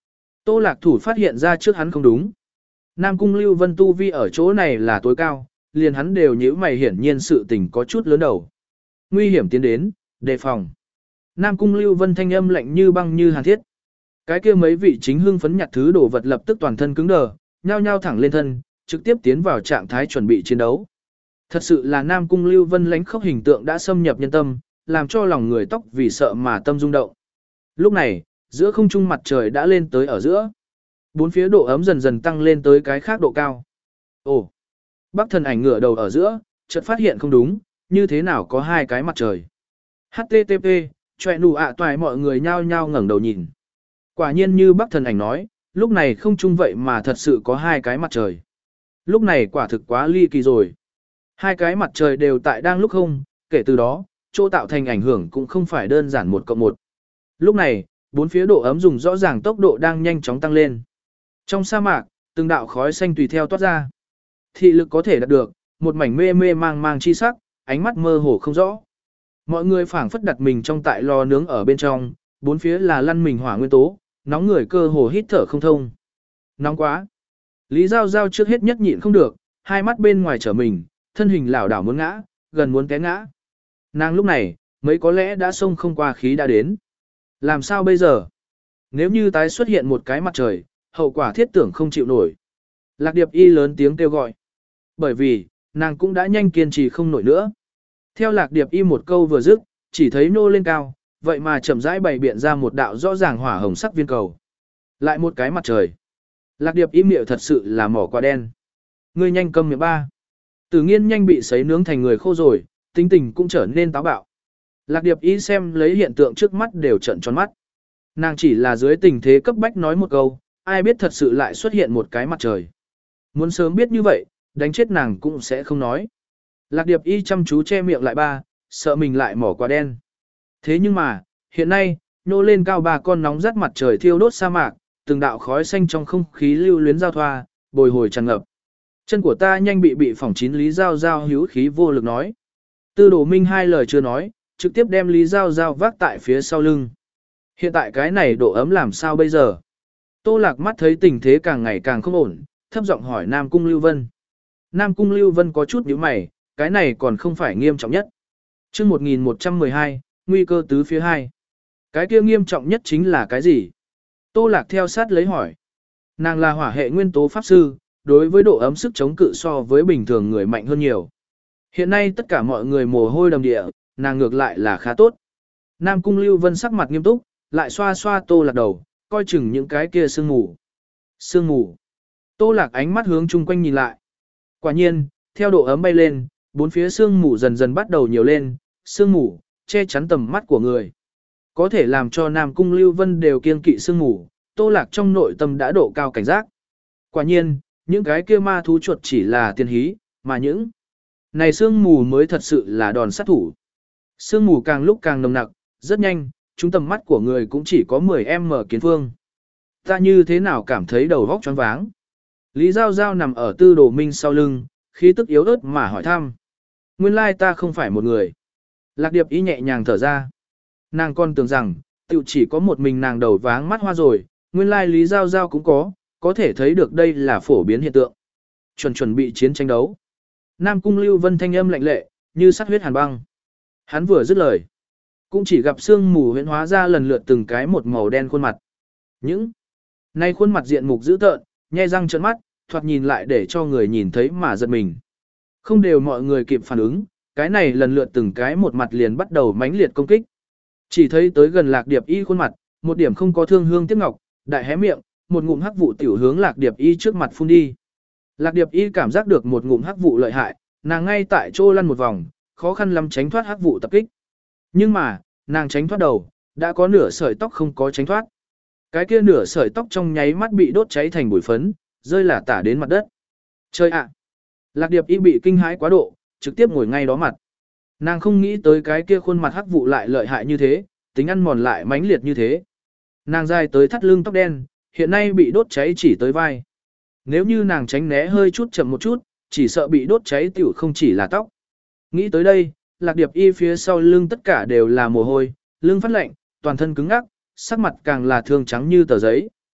Tô Lạc Thủ phát hiện ra trước hắn không đúng. Nam Cung Lưu Vân tu vi ở chỗ này là tối cao, liền hắn đều nhíu mày, hiển nhiên sự tình có chút lớn đầu. Nguy hiểm tiến đến, đề phòng. Nam Cung Lưu Vân thanh âm lạnh như băng như hàn thiết. Cái kia mấy vị chính hưng phấn nhặt thứ đồ vật lập tức toàn thân cứng đờ, nhao nhao thẳng lên thân, trực tiếp tiến vào trạng thái chuẩn bị chiến đấu. Thật sự là Nam Cung Lưu Vân lãnh khốc hình tượng đã xâm nhập nhân tâm, làm cho lòng người tóc vì sợ mà tâm rung động. Lúc này, giữa không trung mặt trời đã lên tới ở giữa. Bốn phía độ ấm dần dần tăng lên tới cái khác độ cao. Ồ! Bắc thần ảnh ngửa đầu ở giữa, chợt phát hiện không đúng, như thế nào có hai cái mặt trời. hát tê tê pê, chòe nụ ạ toài mọi người nhao nhao ngẩng đầu nhìn. Quả nhiên như Bắc thần ảnh nói, lúc này không trung vậy mà thật sự có hai cái mặt trời. Lúc này quả thực quá ly kỳ rồi. Hai cái mặt trời đều tại đang lúc không, kể từ đó, chỗ tạo thành ảnh hưởng cũng không phải đơn giản một cộng một. Lúc này, bốn phía độ ấm dùng rõ ràng tốc độ đang nhanh chóng tăng lên. Trong sa mạc, từng đạo khói xanh tùy theo toát ra. Thị lực có thể đạt được, một mảnh mê mê mang mang chi sắc, ánh mắt mơ hồ không rõ. Mọi người phảng phất đặt mình trong tại lò nướng ở bên trong, bốn phía là lăn mình hỏa nguyên tố, nóng người cơ hồ hít thở không thông. Nóng quá. Lý Giao Giao trước hết nhất nhịn không được, hai mắt bên ngoài trở mình, thân hình lảo đảo muốn ngã, gần muốn té ngã. Nàng lúc này, mấy có lẽ đã xông không qua khí đã đến. Làm sao bây giờ? Nếu như tái xuất hiện một cái mặt trời, hậu quả thiết tưởng không chịu nổi. Lạc Điệp Y lớn tiếng kêu gọi. Bởi vì, nàng cũng đã nhanh kiên trì không nổi nữa. Theo Lạc Điệp Y một câu vừa dứt, chỉ thấy nô lên cao, vậy mà chậm rãi bày biện ra một đạo rõ ràng hỏa hồng sắc viên cầu. Lại một cái mặt trời. Lạc Điệp Y miệng thật sự là mỏ quả đen. Ngươi nhanh câm miệng ba. Tử Nghiên nhanh bị sấy nướng thành người khô rồi, tính tình cũng trở nên táo bạo. Lạc Điệp Y xem lấy hiện tượng trước mắt đều trợn tròn mắt. Nàng chỉ là dưới tình thế cấp bách nói một câu, ai biết thật sự lại xuất hiện một cái mặt trời. Muốn sớm biết như vậy, đánh chết nàng cũng sẽ không nói. Lạc Điệp Y chăm chú che miệng lại ba, sợ mình lại mỏ quả đen. Thế nhưng mà, hiện nay, nô lên cao ba con nóng rát mặt trời thiêu đốt sa mạc, từng đạo khói xanh trong không khí lưu luyến giao thoa, bồi hồi tràn ngập. Chân của ta nhanh bị bị phỏng chín. Lý Giao Giao hữu khí vô lực nói. Tư Đồ Minh hai lời chưa nói, trực tiếp đem Lý Giao Giao vác tại phía sau lưng. Hiện tại cái này độ ấm làm sao bây giờ? Tô Lạc mắt thấy tình thế càng ngày càng không ổn, thấp giọng hỏi Nam Cung Lưu Vân. Nam Cung Lưu Vân có chút nhíu mày, cái này còn không phải nghiêm trọng nhất. Chương một nghìn một trăm mười hai, nguy cơ tứ phía hai. Cái kia nghiêm trọng nhất chính là cái gì? Tô Lạc theo sát lấy hỏi. Nàng là hỏa hệ nguyên tố pháp sư, đối với độ ấm sức chống cự so với bình thường người mạnh hơn nhiều. Hiện nay tất cả mọi người mồ hôi đầm địa, nàng ngược lại là khá tốt. Nam Cung Lưu Vân sắc mặt nghiêm túc, lại xoa xoa Tô Lạc đầu, coi chừng những cái kia sương mù. Sương mù. Tô Lạc ánh mắt hướng chung quanh nhìn lại. Quả nhiên, theo độ ấm bay lên, bốn phía sương mù dần dần bắt đầu nhiều lên, sương mù che chắn tầm mắt của người. Có thể làm cho Nam Cung Lưu Vân đều kiêng kỵ sương mù, Tô Lạc trong nội tâm đã độ cao cảnh giác. Quả nhiên, những cái kia ma thú chuột chỉ là tiền hí, mà những này sương mù mới thật sự là đòn sát thủ. Sương mù càng lúc càng nồng nặc, rất nhanh, chúng tầm mắt của người cũng chỉ có mười em mở kiến phương. Ta như thế nào cảm thấy đầu óc choáng váng. Lý Giao Giao nằm ở Tư Đồ Minh sau lưng, khí tức yếu ớt mà hỏi thăm. Nguyên lai ta không phải một người. Lạc Điệp Y nhẹ nhàng thở ra. Nàng còn tưởng rằng, tự chỉ có một mình nàng đầu váng mắt hoa rồi, nguyên lai Lý Giao Giao cũng có, có thể thấy được đây là phổ biến hiện tượng. Chuẩn chuẩn bị chiến tranh đấu. Nam Cung Lưu Vân thanh âm lạnh lệ, như sắt huyết hàn băng. Hắn vừa dứt lời, cũng chỉ gặp sương mù huyễn hóa ra lần lượt từng cái một màu đen khuôn mặt. Những nay khuôn mặt diện mục dữ tợn, nhe răng trợn mắt, thoạt nhìn lại để cho người nhìn thấy mà giật mình. Không đều mọi người kịp phản ứng, cái này lần lượt từng cái một mặt liền bắt đầu mãnh liệt công kích. Chỉ thấy tới gần Lạc Điệp Y khuôn mặt, một điểm không có thương hương tiếc ngọc, đại hé miệng, một ngụm hắc vụ tiểu hướng Lạc Điệp Y trước mặt phun đi. Lạc Điệp Y cảm giác được một ngụm hắc vụ lợi hại, nàng ngay tại chỗ lăn một vòng, khó khăn lắm tránh thoát hắc vụ tập kích. Nhưng mà, nàng tránh thoát đầu, đã có nửa sợi tóc không có tránh thoát. Cái kia nửa sợi tóc trong nháy mắt bị đốt cháy thành bụi phấn, rơi lả tả đến mặt đất. Chơi ạ! Lạc Điệp Y bị kinh hãi quá độ, trực tiếp ngồi ngay đó mặt. Nàng không nghĩ tới cái kia khuôn mặt hắc vụ lại lợi hại như thế, tính ăn mòn lại mãnh liệt như thế. Nàng dài tới thắt lưng tóc đen, hiện nay bị đốt cháy chỉ tới vai. Nếu như nàng tránh né hơi chút chậm một chút, chỉ sợ bị đốt cháy tiểu không chỉ là tóc. Nghĩ tới đây, Lạc Điệp Y phía sau lưng tất cả đều là mồ hôi, lưng phát lạnh, toàn thân cứng ngắc, sắc mặt càng là thương trắng như tờ giấy.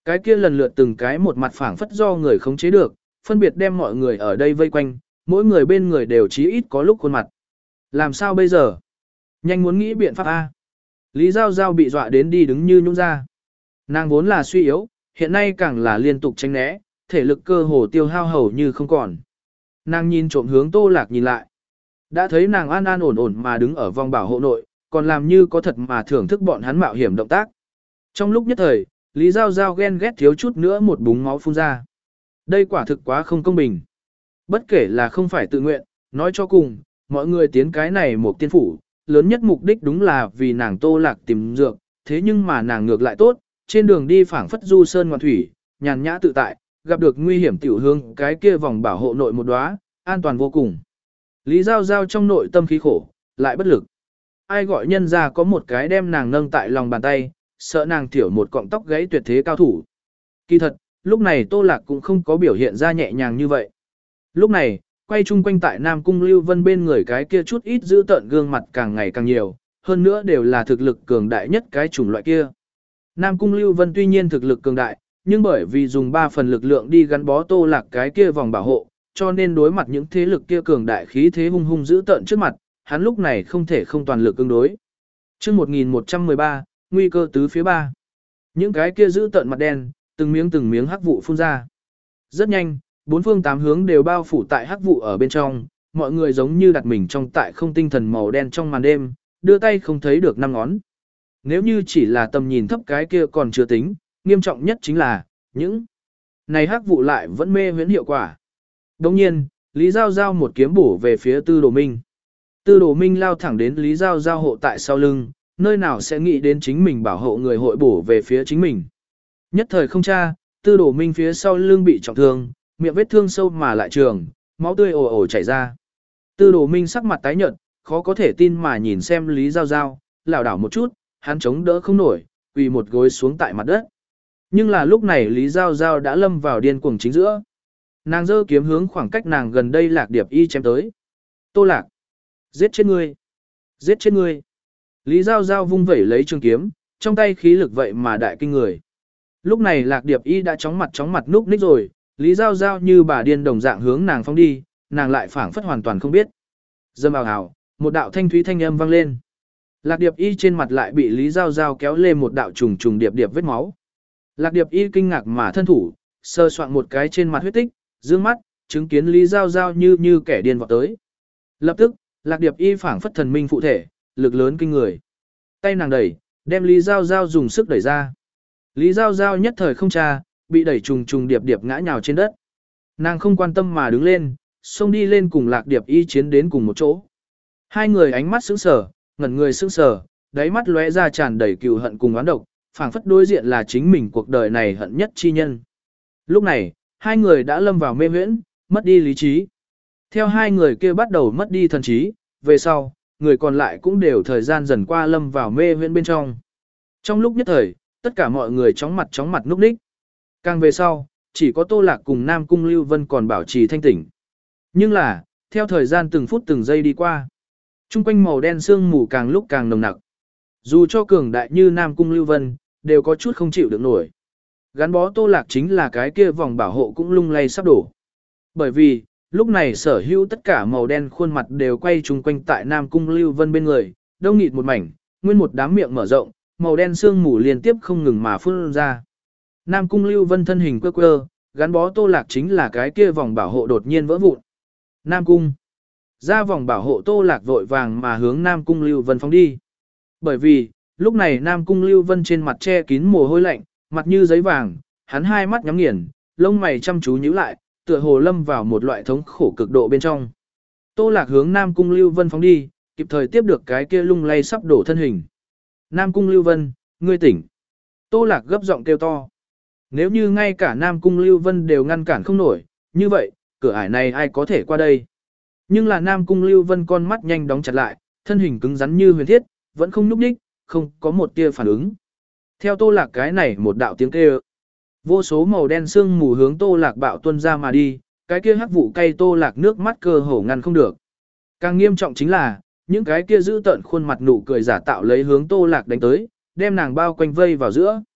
Cái kia lần lượt từng cái một mặt phảng phất do người khống chế được, phân biệt đem mọi người ở đây vây quanh, mỗi người bên người đều chí ít có lúc khuôn mặt. Làm sao bây giờ? Nhanh muốn nghĩ biện pháp A. Lý Giao Giao bị dọa đến đi đứng như nhũn ra. Nàng vốn là suy yếu, hiện nay càng là liên tục tránh né, thể lực cơ hồ tiêu hao hầu như không còn. Nàng nhìn trộm hướng Tô Lạc nhìn lại. Đã thấy nàng an an ổn ổn mà đứng ở vòng bảo hộ nội, còn làm như có thật mà thưởng thức bọn hắn mạo hiểm động tác. Trong lúc nhất thời, Lý Giao Giao ghen ghét thiếu chút nữa một búng máu phun ra. Đây quả thực quá không công bình. Bất kể là không phải tự nguyện, nói cho cùng, mọi người tiến cái này một tiên phủ, lớn nhất mục đích đúng là vì nàng Tô Lạc tìm dược, thế nhưng mà nàng ngược lại tốt, trên đường đi phảng phất du sơn ngoạn thủy, nhàn nhã tự tại, gặp được nguy hiểm tiểu hương cái kia vòng bảo hộ nội một đóa, an toàn vô cùng. Lý Giao Giao trong nội tâm khí khổ, lại bất lực. Ai gọi nhân ra có một cái đem nàng nâng tại lòng bàn tay, sợ nàng thiểu một cọng tóc gãy tuyệt thế cao thủ. Kỳ thật, lúc này Tô Lạc cũng không có biểu hiện ra nhẹ nhàng như vậy. Lúc này, quay chung quanh tại Nam Cung Lưu Vân bên người cái kia chút ít giữ tợn gương mặt càng ngày càng nhiều, hơn nữa đều là thực lực cường đại nhất cái chủng loại kia. Nam Cung Lưu Vân tuy nhiên thực lực cường đại, nhưng bởi vì dùng ba phần lực lượng đi gắn bó Tô Lạc cái kia vòng bảo hộ, cho nên đối mặt những thế lực kia cường đại khí thế hung hung giữ tợn trước mặt, hắn lúc này không thể không toàn lực ứng đối. Chương một nghìn một trăm mười ba, nguy cơ tứ phía ba. Những cái kia giữ tợn mặt đen, từng miếng từng miếng hắc vụ phun ra. Rất nhanh, bốn phương tám hướng đều bao phủ tại hắc vụ ở bên trong, mọi người giống như đặt mình trong tại không tinh thần màu đen trong màn đêm, đưa tay không thấy được năm ngón. Nếu như chỉ là tầm nhìn thấp cái kia còn chưa tính, nghiêm trọng nhất chính là, những này hắc vụ lại vẫn mê huyễn hiệu quả. Đồng nhiên, Lý Giao Giao một kiếm bổ về phía Tư Đồ Minh. Tư Đồ Minh lao thẳng đến Lý Giao Giao hộ tại sau lưng, nơi nào sẽ nghĩ đến chính mình bảo hộ người hội bổ về phía chính mình. Nhất thời không tra, Tư Đồ Minh phía sau lưng bị trọng thương, miệng vết thương sâu mà lại trường, máu tươi ồ ồ chảy ra. Tư Đồ Minh sắc mặt tái nhợt, khó có thể tin mà nhìn xem Lý Giao Giao, lảo đảo một chút, hắn chống đỡ không nổi, quỳ một gối xuống tại mặt đất. Nhưng là lúc này Lý Giao Giao đã lâm vào điên cuồng chính giữa. Nàng giơ kiếm hướng khoảng cách nàng gần đây Lạc Điệp Y chém tới. Tô Lạc, giết chết ngươi, giết chết ngươi. Lý Giao Giao vung vẩy lấy trường kiếm, trong tay khí lực vậy mà đại kinh người. Lúc này Lạc Điệp Y đã chóng mặt chóng mặt núp ních rồi, Lý Giao Giao như bà điên đồng dạng hướng nàng phóng đi, nàng lại phảng phất hoàn toàn không biết. Dâm ào ào, một đạo thanh thúy thanh âm vang lên. Lạc Điệp Y trên mặt lại bị Lý Giao Giao kéo lên một đạo trùng trùng điệp điệp vết máu. Lạc Điệp Y kinh ngạc mà thân thủ, sơ soạn một cái trên mặt huyết tích, dương mắt, chứng kiến Lý Giao Giao như như kẻ điên vọt tới. Lập tức, Lạc Điệp Y phảng phất thần minh phụ thể, lực lớn kinh người. Tay nàng đẩy, đem Lý Giao Giao dùng sức đẩy ra. Lý Giao Giao nhất thời không tra, bị đẩy trùng trùng điệp điệp ngã nhào trên đất. Nàng không quan tâm mà đứng lên, xông đi lên cùng Lạc Điệp Y chiến đến cùng một chỗ. Hai người ánh mắt sững sờ, ngẩn người sững sờ, đáy mắt lóe ra tràn đầy cừu hận cùng oán độc, phảng phất đối diện là chính mình cuộc đời này hận nhất chi nhân. Lúc này, hai người đã lâm vào mê huyễn, mất đi lý trí. Theo hai người kia bắt đầu mất đi thần trí, về sau, người còn lại cũng đều thời gian dần qua lâm vào mê huyễn bên trong. Trong lúc nhất thời, tất cả mọi người chóng mặt chóng mặt núp ních. Càng về sau, chỉ có Tô Lạc cùng Nam Cung Lưu Vân còn bảo trì thanh tỉnh. Nhưng là, theo thời gian từng phút từng giây đi qua, chung quanh màu đen sương mù càng lúc càng nồng nặc. Dù cho cường đại như Nam Cung Lưu Vân, đều có chút không chịu được nổi. Gắn bó Tô Lạc chính là cái kia vòng bảo hộ cũng lung lay sắp đổ. Bởi vì, lúc này sở hữu tất cả màu đen khuôn mặt đều quay chung quanh tại Nam Cung Lưu Vân bên người, đông nghịt một mảnh, nguyên một đám miệng mở rộng, màu đen sương mù liên tiếp không ngừng mà phun ra. Nam Cung Lưu Vân thân hình quơ quơ, gắn bó Tô Lạc chính là cái kia vòng bảo hộ đột nhiên vỡ vụn. Nam Cung. Ra vòng bảo hộ Tô Lạc vội vàng mà hướng Nam Cung Lưu Vân phóng đi. Bởi vì, lúc này Nam Cung Lưu Vân trên mặt che kín mồ hôi lạnh, mặt như giấy vàng, hắn hai mắt nhắm nghiền, lông mày chăm chú nhíu lại, tựa hồ lâm vào một loại thống khổ cực độ bên trong. Tô Lạc hướng Nam Cung Lưu Vân phóng đi, kịp thời tiếp được cái kia lung lay sắp đổ thân hình. Nam Cung Lưu Vân, ngươi tỉnh. Tô Lạc gấp giọng kêu to. Nếu như ngay cả Nam Cung Lưu Vân đều ngăn cản không nổi, như vậy, cửa ải này ai có thể qua đây? Nhưng là Nam Cung Lưu Vân con mắt nhanh đóng chặt lại, thân hình cứng rắn như huyền thiết, vẫn không nhúc nhích, không có một tia phản ứng. Theo Tô Lạc cái này một đạo tiếng kêu, vô số màu đen sương mù hướng Tô Lạc bạo tuôn ra mà đi, cái kia hắc vụ cay Tô Lạc nước mắt cơ hồ ngăn không được. Càng nghiêm trọng chính là, những cái kia giữ tợn khuôn mặt nụ cười giả tạo lấy hướng Tô Lạc đánh tới, đem nàng bao quanh vây vào giữa.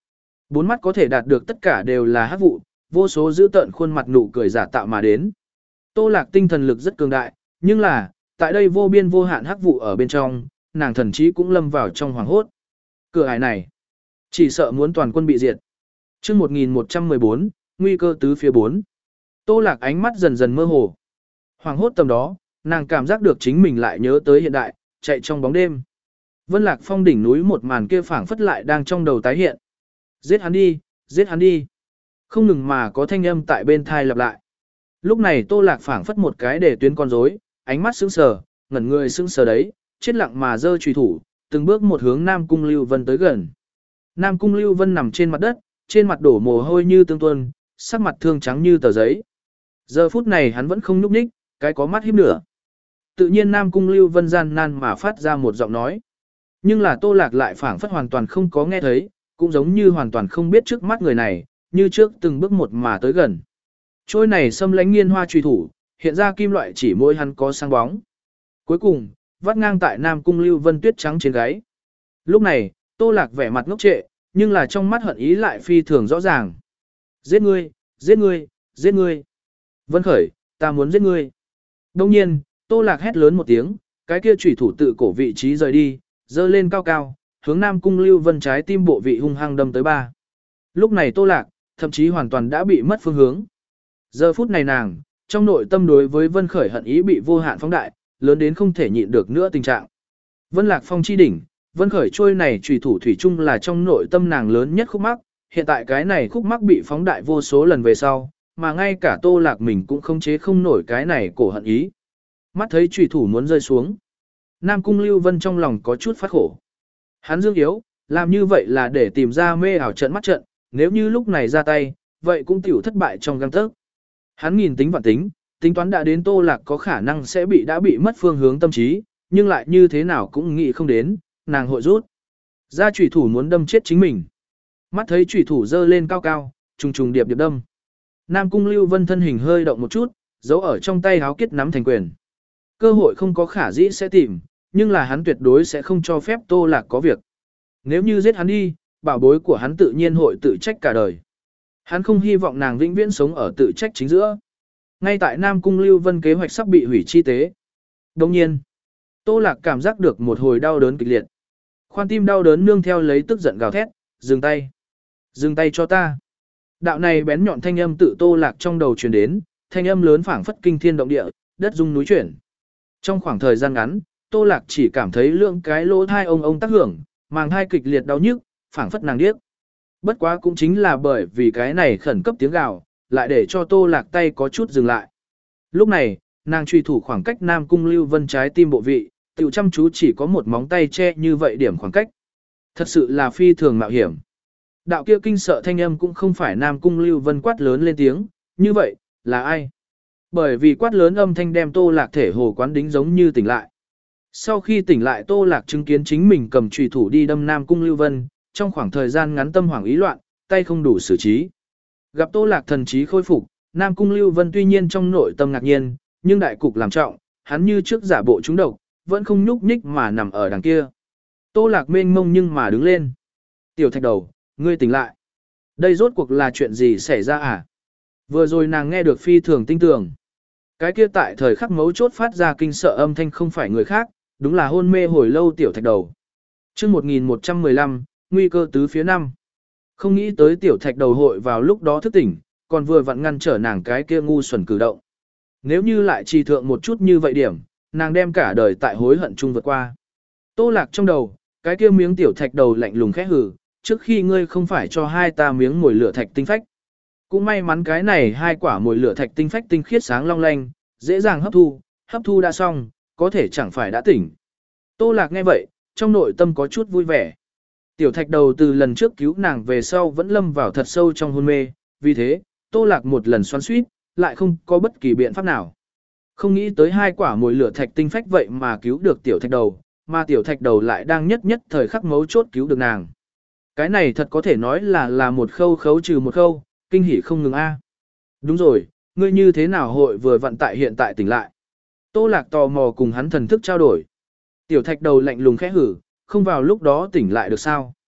Bốn mắt có thể đạt được tất cả đều là hắc vụ, vô số dữ tợn khuôn mặt nụ cười giả tạo mà đến. Tô Lạc tinh thần lực rất cường đại, nhưng là, tại đây vô biên vô hạn hắc vụ ở bên trong, nàng thần trí cũng lâm vào trong hoàng hốt. Cửa ải này, chỉ sợ muốn toàn quân bị diệt. Chương một nghìn một trăm mười bốn, nguy cơ tứ phía bốn. Tô Lạc ánh mắt dần dần mơ hồ. Hoàng hốt tầm đó, nàng cảm giác được chính mình lại nhớ tới hiện đại, chạy trong bóng đêm. Vân Lạc Phong đỉnh núi một màn kia phảng phất lại đang trong đầu tái hiện. Giết hắn đi, giết hắn đi. Không ngừng mà có thanh âm tại bên thai lặp lại. Lúc này Tô Lạc phảng phất một cái để tuyến con rối, ánh mắt sững sờ, ngẩn người sững sờ đấy, chết lặng mà giơ chùy thủ, từng bước một hướng Nam Cung Lưu Vân tới gần. Nam Cung Lưu Vân nằm trên mặt đất, trên mặt đổ mồ hôi như tương tuôn, sắc mặt thương trắng như tờ giấy. Giờ phút này hắn vẫn không nhúc nhích, cái có mắt híp nửa. Tự nhiên Nam Cung Lưu Vân gian nan mà phát ra một giọng nói. Nhưng là Tô Lạc lại phảng phất hoàn toàn không có nghe thấy, cũng giống như hoàn toàn không biết trước mắt người này, như trước từng bước một mà tới gần. Trôi này xâm lánh nghiên hoa truy thủ, hiện ra kim loại chỉ môi hắn có sáng bóng. Cuối cùng, vắt ngang tại Nam Cung Lưu Vân tuyết trắng trên gáy. Lúc này, Tô Lạc vẻ mặt ngốc trệ, nhưng là trong mắt hận ý lại phi thường rõ ràng. Giết ngươi, giết ngươi, giết ngươi. Vân Khởi, ta muốn giết ngươi. Đông nhiên, Tô Lạc hét lớn một tiếng, cái kia chủy thủ tự cổ vị trí rời đi, dơ lên cao cao, hướng Nam Cung Lưu Vân trái tim bộ vị hung hăng đâm tới ba. Lúc này Tô Lạc, thậm chí hoàn toàn đã bị mất phương hướng. Giờ phút này nàng, trong nội tâm đối với Vân Khởi hận ý bị vô hạn phóng đại, lớn đến không thể nhịn được nữa tình trạng. Vân Lạc Phong chi đỉnh, Vân Khởi trôi này chủy thủ thủy chung là trong nội tâm nàng lớn nhất khúc mắc, hiện tại cái này khúc mắc bị phóng đại vô số lần về sau, mà ngay cả Tô Lạc mình cũng không chế không nổi cái này cổ hận ý. Mắt thấy chủy thủ muốn rơi xuống, Nam Cung Lưu Vân trong lòng có chút phát khổ. Hắn dương yếu, làm như vậy là để tìm ra mê ảo trận mắt trận, nếu như lúc này ra tay, vậy cũng tiểu thất bại trong gang tấc. Hắn nghìn tính vạn tính, tính toán đã đến Tô Lạc có khả năng sẽ bị đã bị mất phương hướng tâm trí, nhưng lại như thế nào cũng nghĩ không đến, nàng hội rút. Ra chủy thủ muốn đâm chết chính mình. Mắt thấy chủy thủ dơ lên cao cao, trùng trùng điệp điệp đâm. Nam Cung Lưu Vân thân hình hơi động một chút, giấu ở trong tay háo kết nắm thành quyền. Cơ hội không có khả dĩ sẽ tìm, nhưng là hắn tuyệt đối sẽ không cho phép Tô Lạc có việc. Nếu như giết hắn đi, bảo bối của hắn tự nhiên hội tự trách cả đời. Hắn không hy vọng nàng vĩnh viễn sống ở tự trách chính giữa. Ngay tại Nam Cung Lưu Vân kế hoạch sắp bị hủy chi tế. Đồng nhiên, Tô Lạc cảm giác được một hồi đau đớn kịch liệt. Khoan tim đau đớn nương theo lấy tức giận gào thét, dừng tay. Dừng tay cho ta. Đạo này bén nhọn thanh âm tự Tô Lạc trong đầu truyền đến, thanh âm lớn phảng phất kinh thiên động địa, đất rung núi chuyển. Trong khoảng thời gian ngắn, Tô Lạc chỉ cảm thấy lượng cái lỗ thai ông ông tác hưởng, màng thai kịch liệt đau nhức, phảng phất nàng điếc. Bất quá cũng chính là bởi vì cái này khẩn cấp tiếng gào, lại để cho Tô Lạc tay có chút dừng lại. Lúc này, nàng truy thủ khoảng cách Nam Cung Lưu Vân trái tim bộ vị, tiểu chăm chú chỉ có một móng tay che như vậy điểm khoảng cách. Thật sự là phi thường mạo hiểm. Đạo kia kinh sợ thanh âm cũng không phải Nam Cung Lưu Vân quát lớn lên tiếng, như vậy, là ai? Bởi vì quát lớn âm thanh đem Tô Lạc thể hồ quán đính giống như tỉnh lại. Sau khi tỉnh lại Tô Lạc chứng kiến chính mình cầm chùy thủ đi đâm Nam Cung Lưu Vân, trong khoảng thời gian ngắn tâm hoảng ý loạn, tay không đủ xử trí. Gặp Tô Lạc thần trí khôi phục, Nam Cung Lưu Vân tuy nhiên trong nội tâm ngạc nhiên, nhưng đại cục làm trọng, hắn như trước giả bộ trúng độc, vẫn không nhúc nhích mà nằm ở đằng kia. Tô Lạc mênh mông nhưng mà đứng lên. Tiểu Thạch Đầu, ngươi tỉnh lại. Đây rốt cuộc là chuyện gì xảy ra à? Vừa rồi nàng nghe được phi thường tinh tường. Cái kia tại thời khắc mấu chốt phát ra kinh sợ âm thanh không phải người khác, đúng là hôn mê hồi lâu Tiểu Thạch Đầu. Chương một nghìn một trăm mười lăm, nguy cơ tứ phía năm. Không nghĩ tới Tiểu Thạch Đầu hội vào lúc đó thức tỉnh, còn vừa vặn ngăn trở nàng cái kia ngu xuẩn cử động. Nếu như lại trì thượng một chút như vậy điểm, nàng đem cả đời tại hối hận chung vượt qua. Tô Lạc trong đầu, cái kia miếng Tiểu Thạch Đầu lạnh lùng khẽ hừ, trước khi ngươi không phải cho hai ta miếng mồi lửa thạch tinh phách. Cũng may mắn cái này hai quả mồi lửa thạch tinh phách tinh khiết sáng long lanh, dễ dàng hấp thu, hấp thu đã xong, có thể chẳng phải đã tỉnh. Tô Lạc nghe vậy, trong nội tâm có chút vui vẻ. Tiểu Thạch Đầu từ lần trước cứu nàng về sau vẫn lâm vào thật sâu trong hôn mê, vì thế, Tô Lạc một lần xoắn xuýt, lại không có bất kỳ biện pháp nào. Không nghĩ tới hai quả mồi lửa thạch tinh phách vậy mà cứu được Tiểu Thạch Đầu, mà Tiểu Thạch Đầu lại đang nhất nhất thời khắc mấu chốt cứu được nàng. Cái này thật có thể nói là là một khâu khấu trừ một khâu, kinh hỉ không ngừng a. Đúng rồi, ngươi như thế nào hội vừa vận tại hiện tại tỉnh lại? Tô Lạc tò mò cùng hắn thần thức trao đổi. Tiểu Thạch Đầu lạnh lùng khẽ hử, không vào lúc đó tỉnh lại được sao?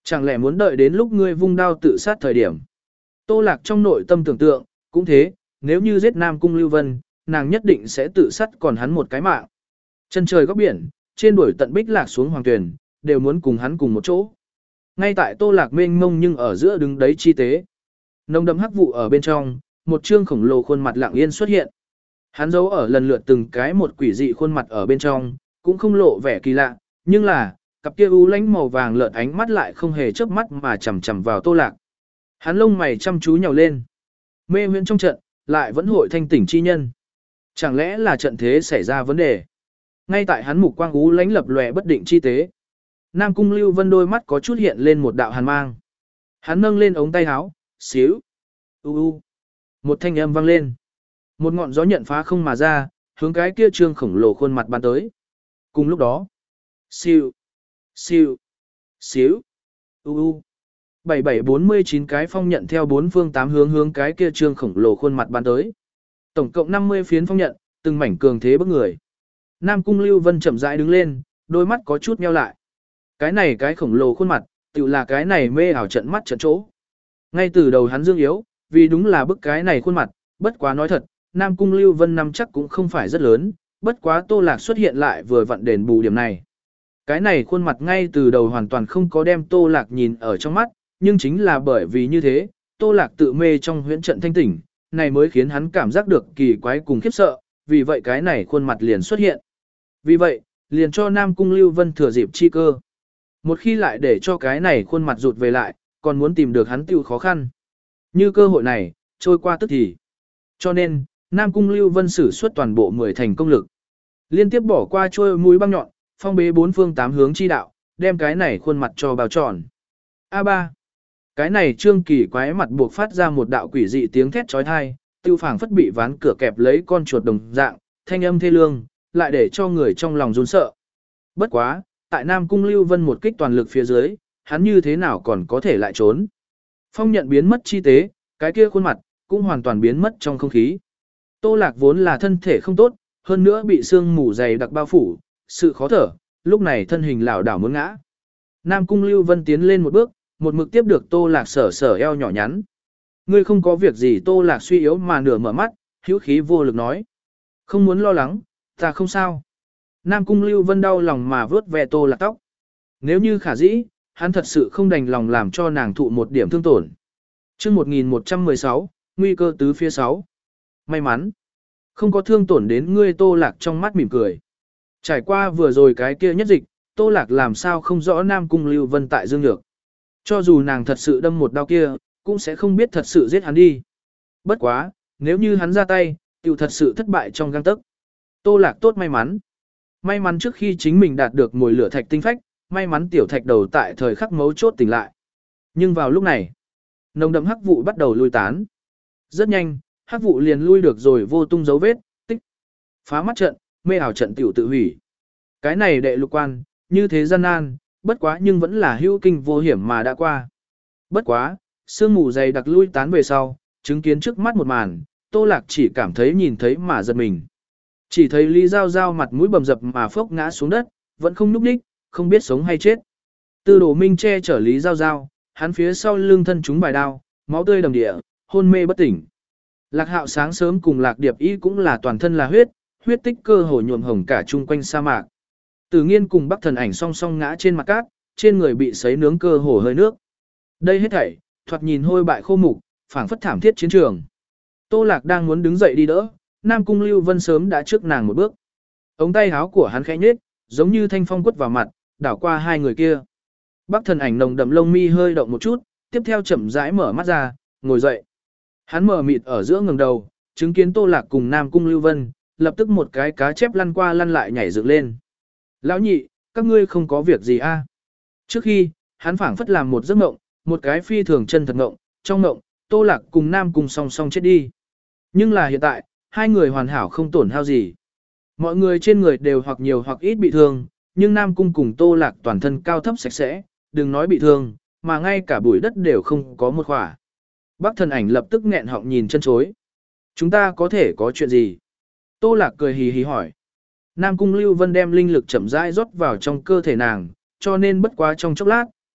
Chẳng lẽ muốn đợi đến lúc ngươi vung đao tự sát thời điểm. Tô Lạc trong nội tâm tưởng tượng, cũng thế, nếu như giết Nam Cung Lưu Vân, nàng nhất định sẽ tự sát còn hắn một cái mạng. Chân trời góc biển, trên đuổi tận bích lạc xuống hoàng tuyển, đều muốn cùng hắn cùng một chỗ. Ngay tại Tô Lạc mênh mông nhưng ở giữa đứng đấy chi tế. Nồng đậm hắc vụ ở bên trong, một trương khổng lồ khuôn mặt lặng yên xuất hiện. Hắn giấu ở lần lượt từng cái một quỷ dị khuôn mặt ở bên trong, cũng không lộ vẻ kỳ lạ, nhưng là, cặp kia u lánh màu vàng lợn ánh mắt lại không hề chớp mắt mà chằm chằm vào Tô Lạc. Hắn lông mày chăm chú nhào lên. Mê huyễn trong trận, lại vẫn hội thanh tỉnh chi nhân. Chẳng lẽ là trận thế xảy ra vấn đề? Ngay tại hắn mục quang u lánh lập lòe bất định chi tế. Nam Cung Lưu Vân đôi mắt có chút hiện lên một đạo hàn mang. Hắn nâng lên ống tay áo, xíu. U u. Một thanh âm vang lên. Một ngọn gió nhận phá không mà ra, hướng cái kia trương khổng lồ khuôn mặt bắn tới. Cùng lúc đó, siêu, siêu, xíu, u u. bảy bảy bốn mươi chín cái phong nhận theo bốn phương tám hướng hướng cái kia trương khổng lồ khuôn mặt bắn tới. Tổng cộng năm mươi phiến phong nhận, từng mảnh cường thế bức người. Nam Cung Lưu Vân chậm rãi đứng lên, đôi mắt có chút nheo lại. Cái này cái khổng lồ khuôn mặt, tự là cái này mê ảo trận mắt trận chỗ. Ngay từ đầu hắn dương yếu, vì đúng là bức cái này khuôn mặt, bất quá nói thật, Nam Cung Lưu Vân năm chắc cũng không phải rất lớn, bất quá Tô Lạc xuất hiện lại vừa vặn đền bù điểm này. Cái này khuôn mặt ngay từ đầu hoàn toàn không có đem Tô Lạc nhìn ở trong mắt, nhưng chính là bởi vì như thế, Tô Lạc tự mê trong huyễn trận thanh tỉnh, này mới khiến hắn cảm giác được kỳ quái cùng khiếp sợ, vì vậy cái này khuôn mặt liền xuất hiện. Vì vậy, liền cho Nam Cung Lưu Vân thừa dịp chi cơ. Một khi lại để cho cái này khuôn mặt rụt về lại, còn muốn tìm được hắn tiêu khó khăn. Như cơ hội này, trôi qua tức thì. Cho nên, Nam Cung Lưu Vân sử xuất toàn bộ mười thành công lực. Liên tiếp bỏ qua trôi mũi băng nhọn, phong bế bốn phương tám hướng chi đạo, đem cái này khuôn mặt cho bao tròn. a ba. Cái này trương kỳ quái mặt buộc phát ra một đạo quỷ dị tiếng thét chói tai, tiêu phảng phất bị ván cửa kẹp lấy con chuột đồng dạng, thanh âm thê lương, lại để cho người trong lòng run sợ. Bất quá, tại Nam Cung Lưu Vân một kích toàn lực phía dưới, hắn như thế nào còn có thể lại trốn. Phong nhận biến mất chi tế, cái kia khuôn mặt, cũng hoàn toàn biến mất trong không khí. Tô Lạc vốn là thân thể không tốt, hơn nữa bị sương mù dày đặc bao phủ, sự khó thở, lúc này thân hình lảo đảo muốn ngã. Nam Cung Lưu Vân tiến lên một bước, một mực tiếp được Tô Lạc sở sở eo nhỏ nhắn. Ngươi không có việc gì. Tô Lạc suy yếu mà nửa mở mắt, hữu khí vô lực nói. Không muốn lo lắng, ta không sao. Nam Cung Lưu Vân đau lòng mà vớt ve Tô Lạc tóc. Nếu như khả dĩ, hắn thật sự không đành lòng làm cho nàng thụ một điểm thương tổn. chương một nghìn một trăm mười sáu, nguy cơ tứ phía sáu. May mắn, không có thương tổn đến ngươi. Tô Lạc trong mắt mỉm cười. Trải qua vừa rồi cái kia nhất dịch, Tô Lạc làm sao không rõ Nam Cung Lưu Vân tại dương nhược. Cho dù nàng thật sự đâm một đao kia, cũng sẽ không biết thật sự giết hắn đi. Bất quá, nếu như hắn ra tay, tiểu thật sự thất bại trong gang tấc. Tô Lạc tốt may mắn. May mắn trước khi chính mình đạt được mồi lửa thạch tinh phách, may mắn tiểu thạch đầu tại thời khắc mấu chốt tỉnh lại. Nhưng vào lúc này, nồng đậm hắc vụ bắt đầu lui tán. Rất nhanh, hắc vụ liền lui được rồi vô tung dấu vết, tích. Phá mắt trận, mê ảo trận tiểu tự hủy. Cái này đệ lục quan, như thế gian nan, bất quá nhưng vẫn là hữu kinh vô hiểm mà đã qua. Bất quá, sương mù dày đặc lui tán về sau, chứng kiến trước mắt một màn, Tô Lạc chỉ cảm thấy nhìn thấy mà giật mình. Chỉ thấy Lý Giao Giao mặt mũi bầm dập mà phốc ngã xuống đất, vẫn không nhúc nhích, không biết sống hay chết. Tư Đồ Minh che chở Lý Giao Giao, hắn phía sau lưng thân chúng bài đao, máu tươi đầm địa, hôn mê bất tỉnh. Lạc Hạo sáng sớm cùng Lạc Điệp Y cũng là toàn thân là huyết, huyết tích cơ hồ nhuộm hồng cả chung quanh sa mạc. Tử Nghiên cùng Bắc Thần Ảnh song song ngã trên mặt cát, trên người bị sấy nướng cơ hồ hơi nước. Đây hết thảy, thoạt nhìn hôi bại khô mục, phảng phất thảm thiết chiến trường. Tô Lạc đang muốn đứng dậy đi đỡ, Nam Cung Lưu Vân sớm đã trước nàng một bước. Ống tay áo của hắn khẽ nhếch, giống như thanh phong quất vào mặt, đảo qua hai người kia. Bắc Thần Ảnh nồng đậm lông mi hơi động một chút, tiếp theo chậm rãi mở mắt ra, ngồi dậy. Hắn mở mịt ở giữa ngẩng đầu, chứng kiến Tô Lạc cùng Nam Cung Lưu Vân, lập tức một cái cá chép lăn qua lăn lại nhảy dựng lên. Lão nhị, các ngươi không có việc gì a? À? Trước khi, hắn phảng phất làm một giấc mộng, một cái phi thường chân thật mộng, trong mộng, Tô Lạc cùng Nam Cung song song chết đi. Nhưng là hiện tại, hai người hoàn hảo không tổn hao gì. Mọi người trên người đều hoặc nhiều hoặc ít bị thương, nhưng Nam Cung cùng Tô Lạc toàn thân cao thấp sạch sẽ, đừng nói bị thương, mà ngay cả bụi đất đều không có một khỏa. Bắc Thần Ảnh lập tức nghẹn họng nhìn chân chối. Chúng ta có thể có chuyện gì? Tô Lạc cười hì hì hỏi. Nam Cung Lưu Vân đem linh lực chậm rãi rót vào trong cơ thể nàng, cho nên bất quá trong chốc lát,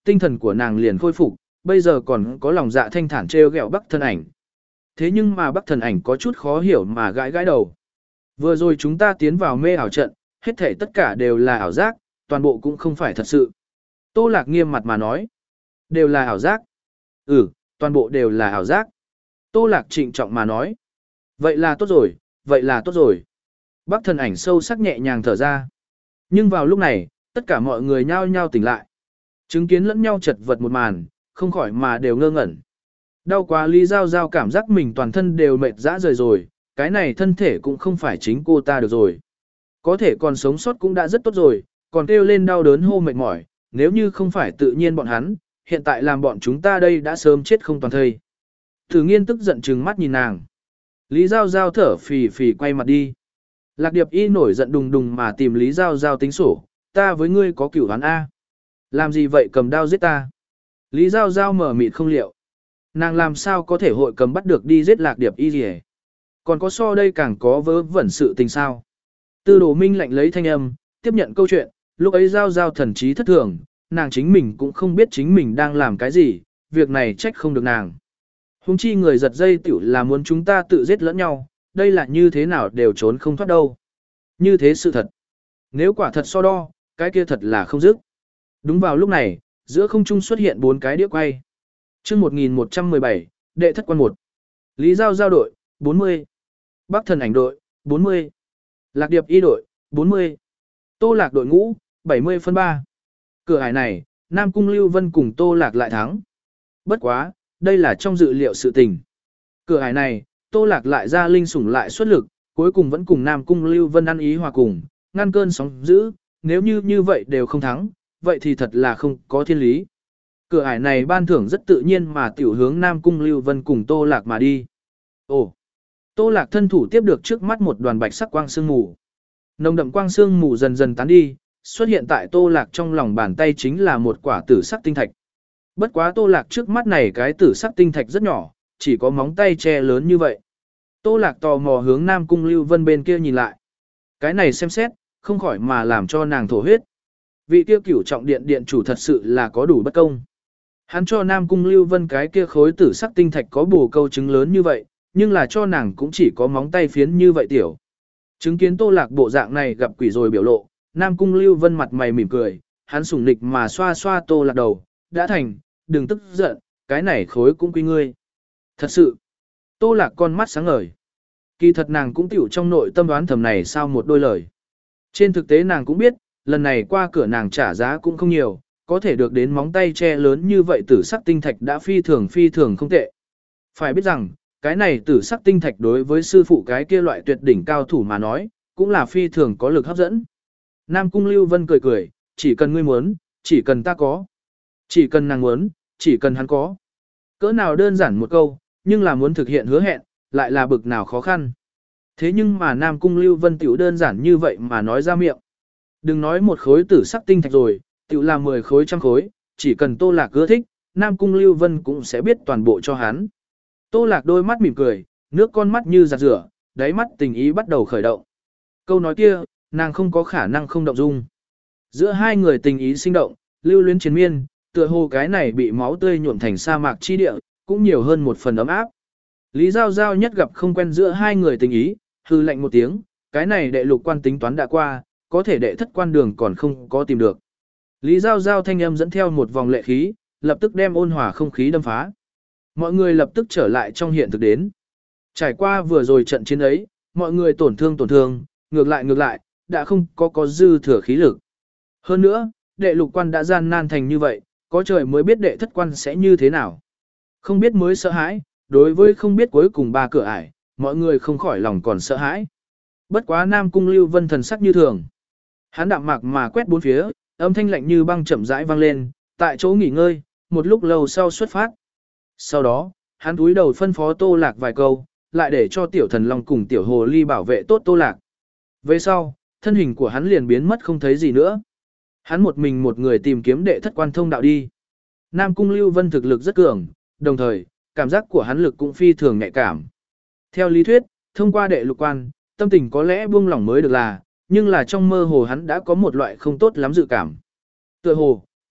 tinh thần của nàng liền khôi phục, bây giờ còn có lòng dạ thanh thản trêu ghẹo Bắc Thần Ảnh. Thế nhưng mà Bắc Thần Ảnh có chút khó hiểu mà gãi gãi đầu. Vừa rồi chúng ta tiến vào mê ảo trận, hết thảy tất cả đều là ảo giác, toàn bộ cũng không phải thật sự. Tô Lạc nghiêm mặt mà nói. Đều là ảo giác. Ừ, toàn bộ đều là ảo giác. Tô Lạc trịnh trọng mà nói. Vậy là tốt rồi, vậy là tốt rồi. Bắc Thần Ảnh sâu sắc nhẹ nhàng thở ra. Nhưng vào lúc này, tất cả mọi người nhao nhao tỉnh lại. Chứng kiến lẫn nhau chật vật một màn, không khỏi mà đều ngơ ngẩn. Đau quá Lý Giao Giao cảm giác mình toàn thân đều mệt rã rời rồi, cái này thân thể cũng không phải chính cô ta được rồi. Có thể còn sống sót cũng đã rất tốt rồi, còn kêu lên đau đớn hô mệt mỏi, nếu như không phải tự nhiên bọn hắn, hiện tại làm bọn chúng ta đây đã sớm chết không toàn thây. Thử Nghiên tức giận trừng mắt nhìn nàng. Lý Giao Giao thở phì phì quay mặt đi. Lạc Điệp Y nổi giận đùng đùng mà tìm Lý Giao Giao tính sổ, ta với ngươi có cửu oán A. Làm gì vậy cầm đao giết ta? Lý Giao Giao mở mịt không liệu. Nàng làm sao có thể hội cầm bắt được đi giết Lạc Điệp Y gì hết? Còn có so đây càng có vớ vẩn sự tình sao? Tư Đồ Minh lạnh lấy thanh âm, tiếp nhận câu chuyện, lúc ấy Giao Giao thần trí thất thường, nàng chính mình cũng không biết chính mình đang làm cái gì, việc này trách không được nàng. Hùng chi người giật dây tiểu là muốn chúng ta tự giết lẫn nhau, đây là như thế nào đều trốn không thoát đâu. Như thế sự thật. Nếu quả thật so đo, cái kia thật là không dứt. Đúng vào lúc này, giữa không trung xuất hiện bốn cái đĩa quay. chương một nghìn một trăm mười bảy, đệ thất quan một. Lý Giao Giao đội, bốn mươi. Bắc Thần Ảnh đội, bốn mươi. Lạc Điệp Y đội, bốn mươi. Tô Lạc đội ngũ, bảy mươi phân ba. Cửa ải này, Nam Cung Lưu Vân cùng Tô Lạc lại thắng. Bất quá, đây là trong dự liệu sự tình. Cửa ải này, Tô Lạc lại ra linh sủng lại xuất lực, cuối cùng vẫn cùng Nam Cung Lưu Vân ăn ý hòa cùng, ngăn cơn sóng dữ, nếu như như vậy đều không thắng, vậy thì thật là không có thiên lý. Cửa ải này ban thưởng rất tự nhiên mà tiểu hướng Nam Cung Lưu Vân cùng Tô Lạc mà đi. Ồ! Tô Lạc thân thủ tiếp được trước mắt một đoàn bạch sắc quang sương mù. Nồng đậm quang sương mù dần dần tán đi, xuất hiện tại Tô Lạc trong lòng bàn tay chính là một quả tử sắc tinh thạch. Bất quá Tô Lạc trước mắt này cái tử sắc tinh thạch rất nhỏ, chỉ có móng tay che lớn như vậy. Tô Lạc tò mò hướng Nam Cung Lưu Vân bên kia nhìn lại. Cái này xem xét, không khỏi mà làm cho nàng thổ huyết. Vị kia cửu trọng điện điện chủ thật sự là có đủ bất công. Hắn cho Nam Cung Lưu Vân cái kia khối tử sắc tinh thạch có bổ câu trứng lớn như vậy, nhưng là cho nàng cũng chỉ có móng tay phiến như vậy tiểu. Chứng kiến Tô Lạc bộ dạng này gặp quỷ rồi biểu lộ, Nam Cung Lưu Vân mặt mày mỉm cười, hắn sủng nịch mà xoa xoa Tô Lạc đầu, đã thành, đừng tức giận, cái này khối cũng quy ngươi. Thật sự, Tô Lạc con mắt sáng ngời. Kỳ thật nàng cũng tiểu trong nội tâm đoán thầm này sao một đôi lời. Trên thực tế nàng cũng biết, lần này qua cửa nàng trả giá cũng không nhiều, có thể được đến móng tay che lớn như vậy tử sắc tinh thạch đã phi thường phi thường không tệ. Phải biết rằng, cái này tử sắc tinh thạch đối với sư phụ cái kia loại tuyệt đỉnh cao thủ mà nói, cũng là phi thường có lực hấp dẫn. Nam Cung Lưu Vân cười cười, chỉ cần ngươi muốn, chỉ cần ta có. Chỉ cần nàng muốn, chỉ cần hắn có. Cỡ nào đơn giản một câu, nhưng là muốn thực hiện hứa hẹn, lại là bực nào khó khăn. Thế nhưng mà Nam Cung Lưu Vân tiểu đơn giản như vậy mà nói ra miệng. Đừng nói một khối tử sắc tinh thạch rồi, tiểu là mười khối trăm khối, chỉ cần Tô Lạc ưa thích, Nam Cung Lưu Vân cũng sẽ biết toàn bộ cho hắn. Tô Lạc đôi mắt mỉm cười, nước con mắt như giặt rửa, đáy mắt tình ý bắt đầu khởi động. Câu nói kia, nàng không có khả năng không động dung. Giữa hai người tình ý sinh động, lưu luyến chiến miên, tựa hồ cái này bị máu tươi nhuộm thành sa mạc chi địa, cũng nhiều hơn một phần ấm áp. Lý Giao Giao nhất gặp không quen giữa hai người tình ý, hư lạnh một tiếng, cái này đệ lục quan tính toán đã qua, có thể đệ thất quan đường còn không có tìm được. Lý Giao Giao thanh âm dẫn theo một vòng lệ khí, lập tức đem ôn hòa không khí đâm phá. Mọi người lập tức trở lại trong hiện thực đến. Trải qua vừa rồi trận chiến ấy, mọi người tổn thương tổn thương, ngược lại ngược lại, đã không có có dư thừa khí lực. Hơn nữa, đệ lục quan đã gian nan thành như vậy, có trời mới biết đệ thất quan sẽ như thế nào. Không biết mới sợ hãi, đối với không biết cuối cùng ba cửa ải, mọi người không khỏi lòng còn sợ hãi. Bất quá Nam Cung Lưu Vân thần sắc như thường. Hắn đạm mạc mà quét bốn phía, âm thanh lạnh như băng chậm rãi vang lên, tại chỗ nghỉ ngơi, một lúc lâu sau xuất phát. Sau đó, hắn cúi đầu phân phó Tô Lạc vài câu, lại để cho tiểu thần long cùng tiểu hồ ly bảo vệ tốt Tô Lạc. Về sau, thân hình của hắn liền biến mất không thấy gì nữa. Hắn một mình một người tìm kiếm đệ thất quan thông đạo đi. Nam Cung Lưu Vân thực lực rất cường, đồng thời, cảm giác của hắn lực cũng phi thường nhạy cảm. Theo lý thuyết, thông qua đệ lục quan, tâm tình có lẽ buông lỏng mới được là, nhưng là trong mơ hồ hắn đã có một loại không tốt lắm dự cảm. Tựa hồ,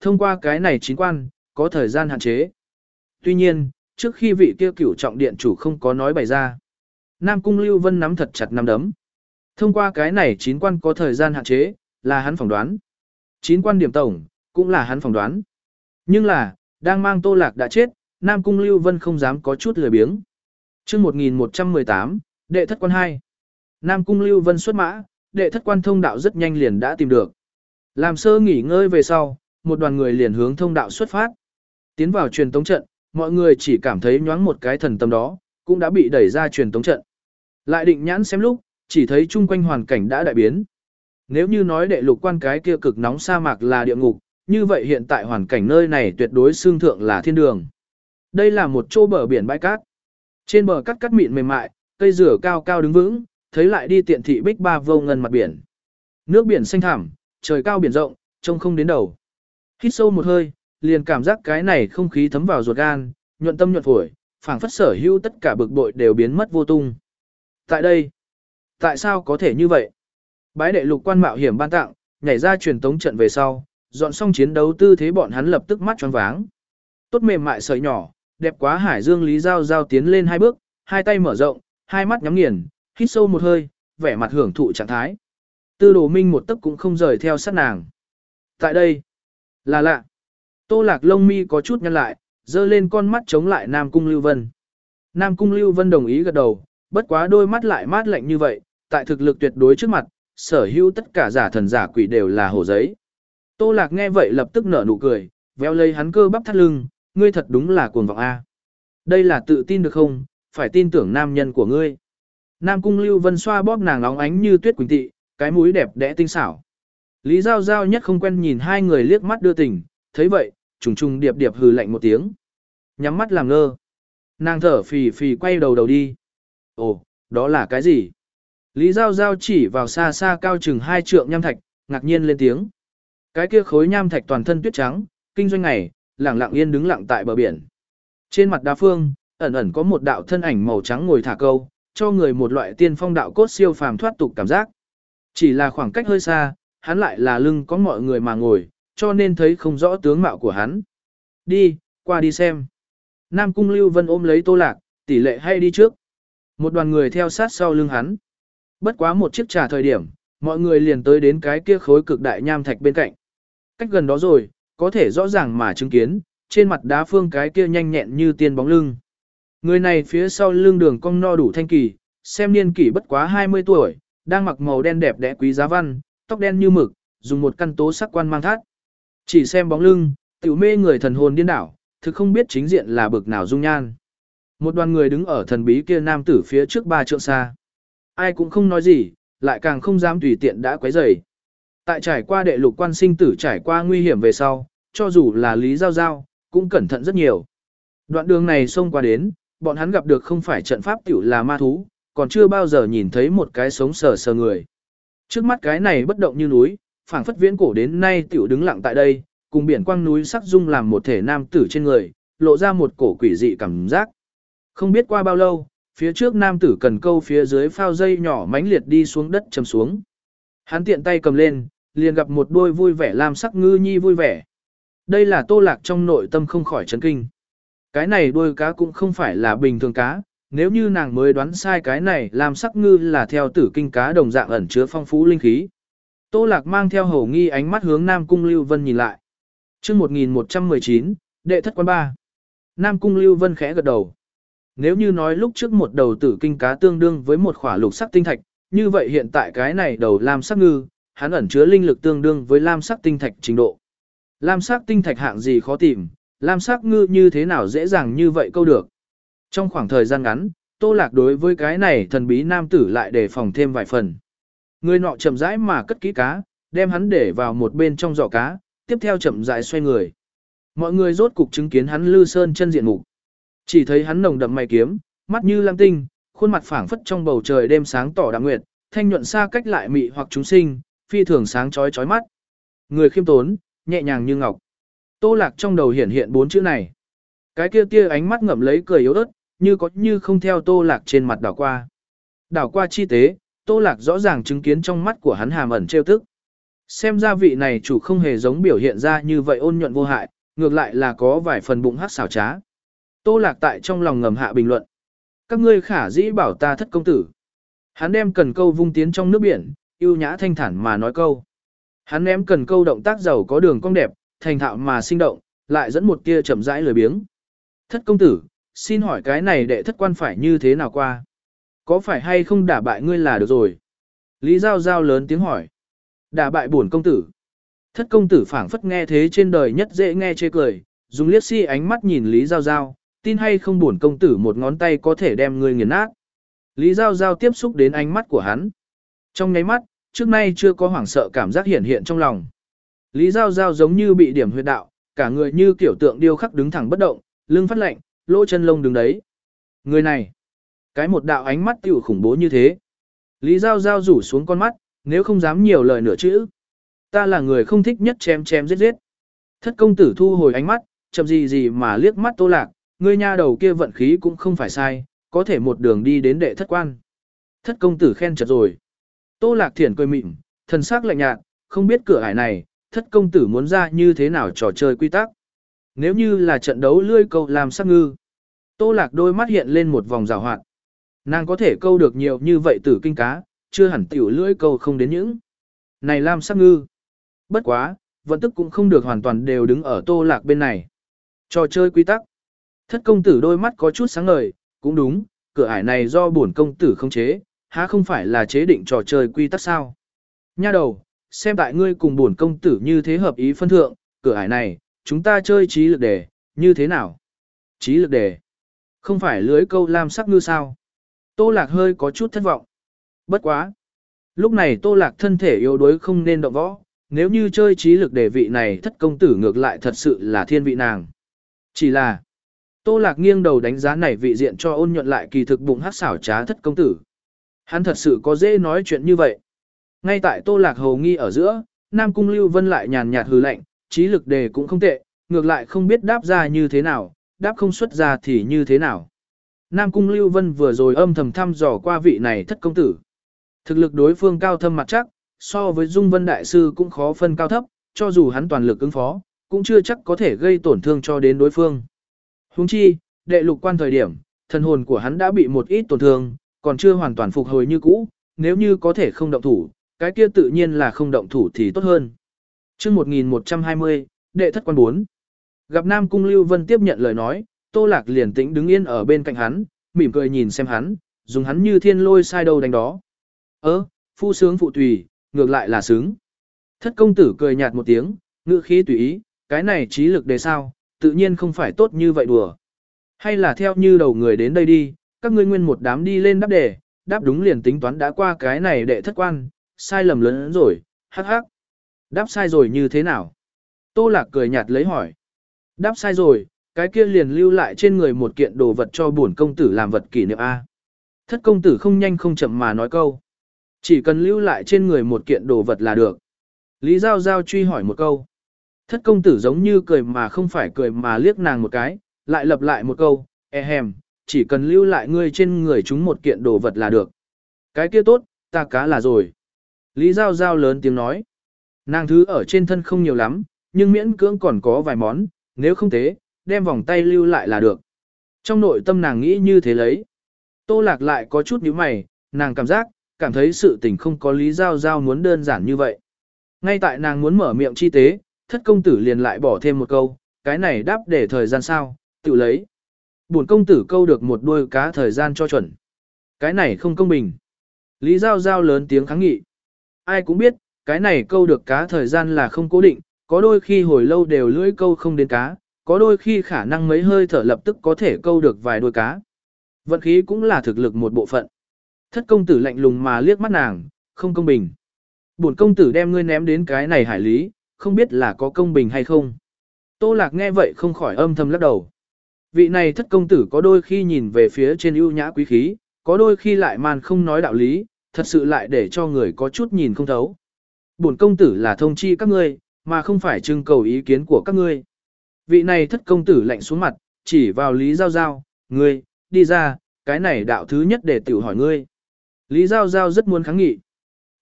Thông qua cái này chín quan, có thời gian hạn chế. Tuy nhiên, trước khi vị kia cửu trọng điện chủ không có nói bày ra, Nam Cung Lưu Vân nắm thật chặt nắm đấm. Thông qua cái này chín quan có thời gian hạn chế, là hắn phỏng đoán. Chín quan điểm tổng, cũng là hắn phỏng đoán. Nhưng là, đang mang Tô Lạc đã chết, Nam Cung Lưu Vân không dám có chút lười biếng. Chương một nghìn một trăm mười tám, đệ thất quan hai. Nam Cung Lưu Vân xuất mã, đệ thất quan thông đạo rất nhanh liền đã tìm được. Làm sơ nghỉ ngơi về sau, một đoàn người liền hướng thông đạo xuất phát. Tiến vào truyền tống trận, mọi người chỉ cảm thấy nhoáng một cái thần tâm đó, cũng đã bị đẩy ra truyền tống trận. Lại định nhãn xem lúc, chỉ thấy chung quanh hoàn cảnh đã đại biến. Nếu như nói đệ lục quan cái kia cực nóng sa mạc là địa ngục, như vậy hiện tại hoàn cảnh nơi này tuyệt đối xương thượng là thiên đường. Đây là một chỗ bờ biển bãi cát. Trên bờ cát cát mịn mềm mại, cây rửa cao cao đứng vững, thấy lại đi tiện thị bích ba vô ngân mặt biển. Nước biển xanh thẳm, trời cao biển rộng, trông không đến đầu. Hít sâu một hơi, liền cảm giác cái này không khí thấm vào ruột gan, nhuận tâm nhuận phổi, phảng phất sở hữu tất cả bực bội đều biến mất vô tung. Tại đây, tại sao có thể như vậy? Bái đệ lục quan mạo hiểm ban tặng, nhảy ra truyền tống trận về sau, dọn xong chiến đấu tư thế bọn hắn lập tức mắt choáng váng. Tốt mềm mại sợi nhỏ, đẹp quá hải dương Lý Giao Giao tiến lên hai bước, hai tay mở rộng, hai mắt nhắm nghiền, hít sâu một hơi, vẻ mặt hưởng thụ trạng thái. Tư Đồ Minh một tấc cũng không rời theo sát nàng. Tại đây, là lạ. Tô Lạc lông mi có chút nhăn lại, dơ lên con mắt chống lại Nam Cung Lưu Vân. Nam Cung Lưu Vân đồng ý gật đầu, bất quá đôi mắt lại mát lạnh như vậy, tại thực lực tuyệt đối trước mặt, sở hữu tất cả giả thần giả quỷ đều là hồ giấy. Tô Lạc nghe vậy lập tức nở nụ cười, véo lấy hắn cơ bắp thắt lưng, ngươi thật đúng là cuồng vọng a. Đây là tự tin được không, phải tin tưởng nam nhân của ngươi. Nam Cung Lưu Vân xoa bóp nàng óng ánh như tuyết quỳnh tị, cái mũi đẹp đẽ tinh xảo. Lý Giao Giao nhất không quen nhìn hai người liếc mắt đưa tình, thấy vậy, trùng trùng điệp điệp hừ lạnh một tiếng. Nhắm mắt làm ngơ. Nàng thở phì phì quay đầu đầu đi. Ồ, đó là cái gì? Lý Giao Giao chỉ vào xa xa cao chừng hai trượng nham thạch, ngạc nhiên lên tiếng. Cái kia khối nham thạch toàn thân tuyết trắng, kinh doanh ngày, lặng lặng yên đứng lặng tại bờ biển. Trên mặt đá phương, ẩn ẩn có một đạo thân ảnh màu trắng ngồi thả câu, cho người một loại tiên phong đạo cốt siêu phàm thoát tục cảm giác. Chỉ là khoảng cách hơi xa, hắn lại là lưng có mọi người mà ngồi, cho nên thấy không rõ tướng mạo của hắn. Đi, qua đi xem. Nam Cung Lưu Vân ôm lấy Tô Lạc, tỷ lệ hay đi trước. Một đoàn người theo sát sau lưng hắn. Bất quá một chiếc trà thời điểm, mọi người liền tới đến cái kia khối cực đại nham thạch bên cạnh. Cách gần đó rồi, có thể rõ ràng mà chứng kiến, trên mặt đá phương cái kia nhanh nhẹn như tiên bóng lưng. Người này phía sau lưng đường cong no đủ thanh kỳ, xem niên kỷ bất quá hai mươi tuổi, đang mặc màu đen đẹp đẽ quý giá văn, tóc đen như mực, dùng một căn tố sắc quan mang thắt. Chỉ xem bóng lưng, tiểu mê người thần hồn điên đảo, thực không biết chính diện là bực nào dung nhan. Một đoàn người đứng ở thần bí kia nam tử phía trước ba trượng xa. Ai cũng không nói gì, lại càng không dám tùy tiện đã quấy rầy. Tại trải qua đệ lục quan sinh tử trải qua nguy hiểm về sau, cho dù là Lý Giao Giao, cũng cẩn thận rất nhiều. Đoạn đường này xông qua đến, bọn hắn gặp được không phải trận pháp tiểu là ma thú, còn chưa bao giờ nhìn thấy một cái sống sờ sờ người. Trước mắt cái này bất động như núi, phảng phất viễn cổ đến nay tiểu đứng lặng tại đây, cùng biển quang núi sắc dung làm một thể nam tử trên người, lộ ra một cổ quỷ dị cảm giác. Không biết qua bao lâu, phía trước nam tử cần câu phía dưới phao dây nhỏ mãnh liệt đi xuống đất chầm xuống. Hắn tiện tay cầm lên, liền gặp một đôi vui vẻ lam sắc ngư nhi vui vẻ. Đây là Tô Lạc trong nội tâm không khỏi chấn kinh. Cái này đuôi cá cũng không phải là bình thường cá, nếu như nàng mới đoán sai cái này lam sắc ngư là theo tử kinh cá đồng dạng ẩn chứa phong phú linh khí. Tô Lạc mang theo hổ nghi ánh mắt hướng Nam Cung Lưu Vân nhìn lại. Chương một nghìn một trăm mười chín, đệ thất quan ba. Nam Cung Lưu Vân khẽ gật đầu. Nếu như nói lúc trước một đầu tử kinh cá tương đương với một khỏa lục sắc tinh thạch, như vậy hiện tại cái này đầu lam sắc ngư, hắn ẩn chứa linh lực tương đương với lam sắc tinh thạch trình độ. Lam sắc tinh thạch hạng gì khó tìm, lam sắc ngư như thế nào dễ dàng như vậy câu được. Trong khoảng thời gian ngắn, Tô Lạc đối với cái này thần bí nam tử lại đề phòng thêm vài phần. Người nọ chậm rãi mà cất kỹ cá, đem hắn để vào một bên trong giỏ cá, tiếp theo chậm rãi xoay người. Mọi người rốt cục chứng kiến hắn lư sơn chân diện mục. Chỉ thấy hắn nồng đậm mày kiếm, mắt như lam tinh, khuôn mặt phảng phất trong bầu trời đêm sáng tỏ đạm nguyệt, thanh nhuận xa cách lại mị hoặc chúng sinh, phi thường sáng chói chói mắt. Người khiêm tốn, nhẹ nhàng như ngọc. Tô Lạc trong đầu hiện hiện bốn chữ này. Cái kia tia ánh mắt ngậm lấy cười yếu ớt, như có như không theo Tô Lạc trên mặt đảo qua. Đảo qua chi tế, Tô Lạc rõ ràng chứng kiến trong mắt của hắn hàm ẩn trêu tức. Xem ra vị này chủ không hề giống biểu hiện ra như vậy ôn nhuận vô hại, ngược lại là có vài phần bụng hắc xảo trá. Tô Lạc tại trong lòng ngầm hạ bình luận. Các ngươi khả dĩ bảo ta thất công tử. Hắn đem cần câu vung tiến trong nước biển, yêu nhã thanh thản mà nói câu. Hắn ném cần câu động tác giàu có đường cong đẹp, thành thạo mà sinh động, lại dẫn một tia chậm rãi lười biếng. Thất công tử, xin hỏi cái này đệ thất quan phải như thế nào qua? Có phải hay không đả bại ngươi là được rồi? Lý Giao Giao lớn tiếng hỏi. Đả bại bổn công tử. Thất công tử phảng phất nghe thế trên đời nhất dễ nghe chê cười, dùng liếc si ánh mắt nhìn Lý Giao Giao, tin hay không bổn công tử một ngón tay có thể đem ngươi nghiền nát. Lý Giao Giao tiếp xúc đến ánh mắt của hắn. Trong nháy mắt, trước nay chưa có hoảng sợ cảm giác hiện hiện trong lòng. Lý Giao Giao giống như bị điểm huyệt đạo, cả người như kiểu tượng điêu khắc đứng thẳng bất động, lưng phát lạnh, lỗ chân lông đứng đấy. Người này, cái một đạo ánh mắt tiểu khủng bố như thế. Lý Giao Giao rủ xuống con mắt, nếu không dám nhiều lời nửa chữ. Ta là người không thích nhất chém chém giết giết. Thất công tử thu hồi ánh mắt, chậm gì gì mà liếc mắt Tô Lạc, ngươi nha đầu kia vận khí cũng không phải sai, có thể một đường đi đến đệ thất quan. Thất công tử khen chật rồi. Tô Lạc Thiển cười mịn, thần sắc lạnh nhạt, không biết cửa ải này, thất công tử muốn ra như thế nào trò chơi quy tắc. Nếu như là trận đấu lươi câu làm sắc ngư. Tô Lạc đôi mắt hiện lên một vòng rào hoạt. Nàng có thể câu được nhiều như vậy tử kinh cá, chưa hẳn tiểu lưỡi câu không đến những. Này làm sắc ngư. Bất quá, vận tức cũng không được hoàn toàn đều đứng ở Tô Lạc bên này. Trò chơi quy tắc. Thất công tử đôi mắt có chút sáng ngời, cũng đúng, cửa ải này do bổn công tử không chế, há không phải là chế định trò chơi quy tắc sao. Nha đầu, xem tại ngươi cùng bổn công tử như thế hợp ý phân thượng, cửa ải này, chúng ta chơi trí lực đề, như thế nào? Trí lực đề. Không phải lưới câu lam sắc ngư sao? Tô Lạc hơi có chút thất vọng. Bất quá. Lúc này Tô Lạc thân thể yếu đuối không nên động võ, nếu như chơi trí lực đề vị này thất công tử ngược lại thật sự là thiên vị nàng. Chỉ là, Tô Lạc nghiêng đầu đánh giá này vị diện cho ôn nhuận lại kỳ thực bụng hát xảo trá thất công tử. Hắn thật sự có dễ nói chuyện như vậy. Ngay tại Tô Lạc hầu nghi ở giữa, Nam Cung Lưu Vân lại nhàn nhạt hừ lạnh, trí lực đề cũng không tệ, ngược lại không biết đáp ra như thế nào, đáp không xuất ra thì như thế nào. Nam Cung Lưu Vân vừa rồi âm thầm thăm dò qua vị này thất công tử. Thực lực đối phương cao thâm mặt chắc, so với Dung Vân Đại Sư cũng khó phân cao thấp, cho dù hắn toàn lực ứng phó, cũng chưa chắc có thể gây tổn thương cho đến đối phương. Huống chi, đệ lục quan thời điểm, thần hồn của hắn đã bị một ít tổn thương, còn chưa hoàn toàn phục hồi như cũ, nếu như có thể không động thủ, cái kia tự nhiên là không động thủ thì tốt hơn. Chương một nghìn một trăm hai mươi, đệ thất quan bốn. Gặp Nam Cung Lưu Vân tiếp nhận lời nói, Tô Lạc liền tĩnh đứng yên ở bên cạnh hắn, mỉm cười nhìn xem hắn, dùng hắn như thiên lôi sai đâu đánh đó. Ơ, phu sướng phụ tùy, ngược lại là sướng. Thất công tử cười nhạt một tiếng, ngữ khí tùy ý, cái này trí lực đề sao, tự nhiên không phải tốt như vậy đùa. Hay là theo như đầu người đến đây đi, các ngươi nguyên một đám đi lên đáp đề, đáp đúng liền tính toán đã qua cái này đệ thất quan, sai lầm lớn rồi, hắc hắc. Đáp sai rồi như thế nào? Tô Lạc cười nhạt lấy hỏi. Đáp sai rồi, cái kia liền lưu lại trên người một kiện đồ vật cho bổn công tử làm vật kỷ niệm A. Thất công tử không nhanh không chậm mà nói câu. Chỉ cần lưu lại trên người một kiện đồ vật là được. Lý Giao Giao truy hỏi một câu. Thất công tử giống như cười mà không phải cười mà liếc nàng một cái, lại lặp lại một câu, e hèm, chỉ cần lưu lại ngươi trên người chúng một kiện đồ vật là được. Cái kia tốt, ta cá là rồi. Lý Giao Giao lớn tiếng nói. Nàng thứ ở trên thân không nhiều lắm, nhưng miễn cưỡng còn có vài món, nếu không thế, đem vòng tay lưu lại là được. Trong nội tâm nàng nghĩ như thế lấy. Tô Lạc lại có chút nhíu mày, nàng cảm giác, cảm thấy sự tình không có Lý Giao Giao muốn đơn giản như vậy. Ngay tại nàng muốn mở miệng chi tế, thất công tử liền lại bỏ thêm một câu, cái này đáp để thời gian sao, tự lấy. Bổn công tử câu được một đuôi cá thời gian cho chuẩn. Cái này không công bình. Lý Giao Giao lớn tiếng kháng nghị. Ai cũng biết, cái này câu được cá thời gian là không cố định, có đôi khi hồi lâu đều lưỡi câu không đến cá, có đôi khi khả năng mấy hơi thở lập tức có thể câu được vài đuôi cá. Vận khí cũng là thực lực một bộ phận. Thất công tử lạnh lùng mà liếc mắt nàng, không công bình. Bổn công tử đem ngươi ném đến cái này hải lý, không biết là có công bình hay không. Tô Lạc nghe vậy không khỏi âm thầm lắc đầu. Vị này thất công tử có đôi khi nhìn về phía trên ưu nhã quý khí, có đôi khi lại màn không nói đạo lý, thật sự lại để cho người có chút nhìn không thấu. Bổn công tử là thông chi các ngươi, mà không phải trưng cầu ý kiến của các ngươi. Vị này thất công tử lạnh xuống mặt, chỉ vào Lý Giao Giao, ngươi, đi ra, cái này đạo thứ nhất để tiểu hỏi ngươi. Lý Giao Giao rất muốn kháng nghị.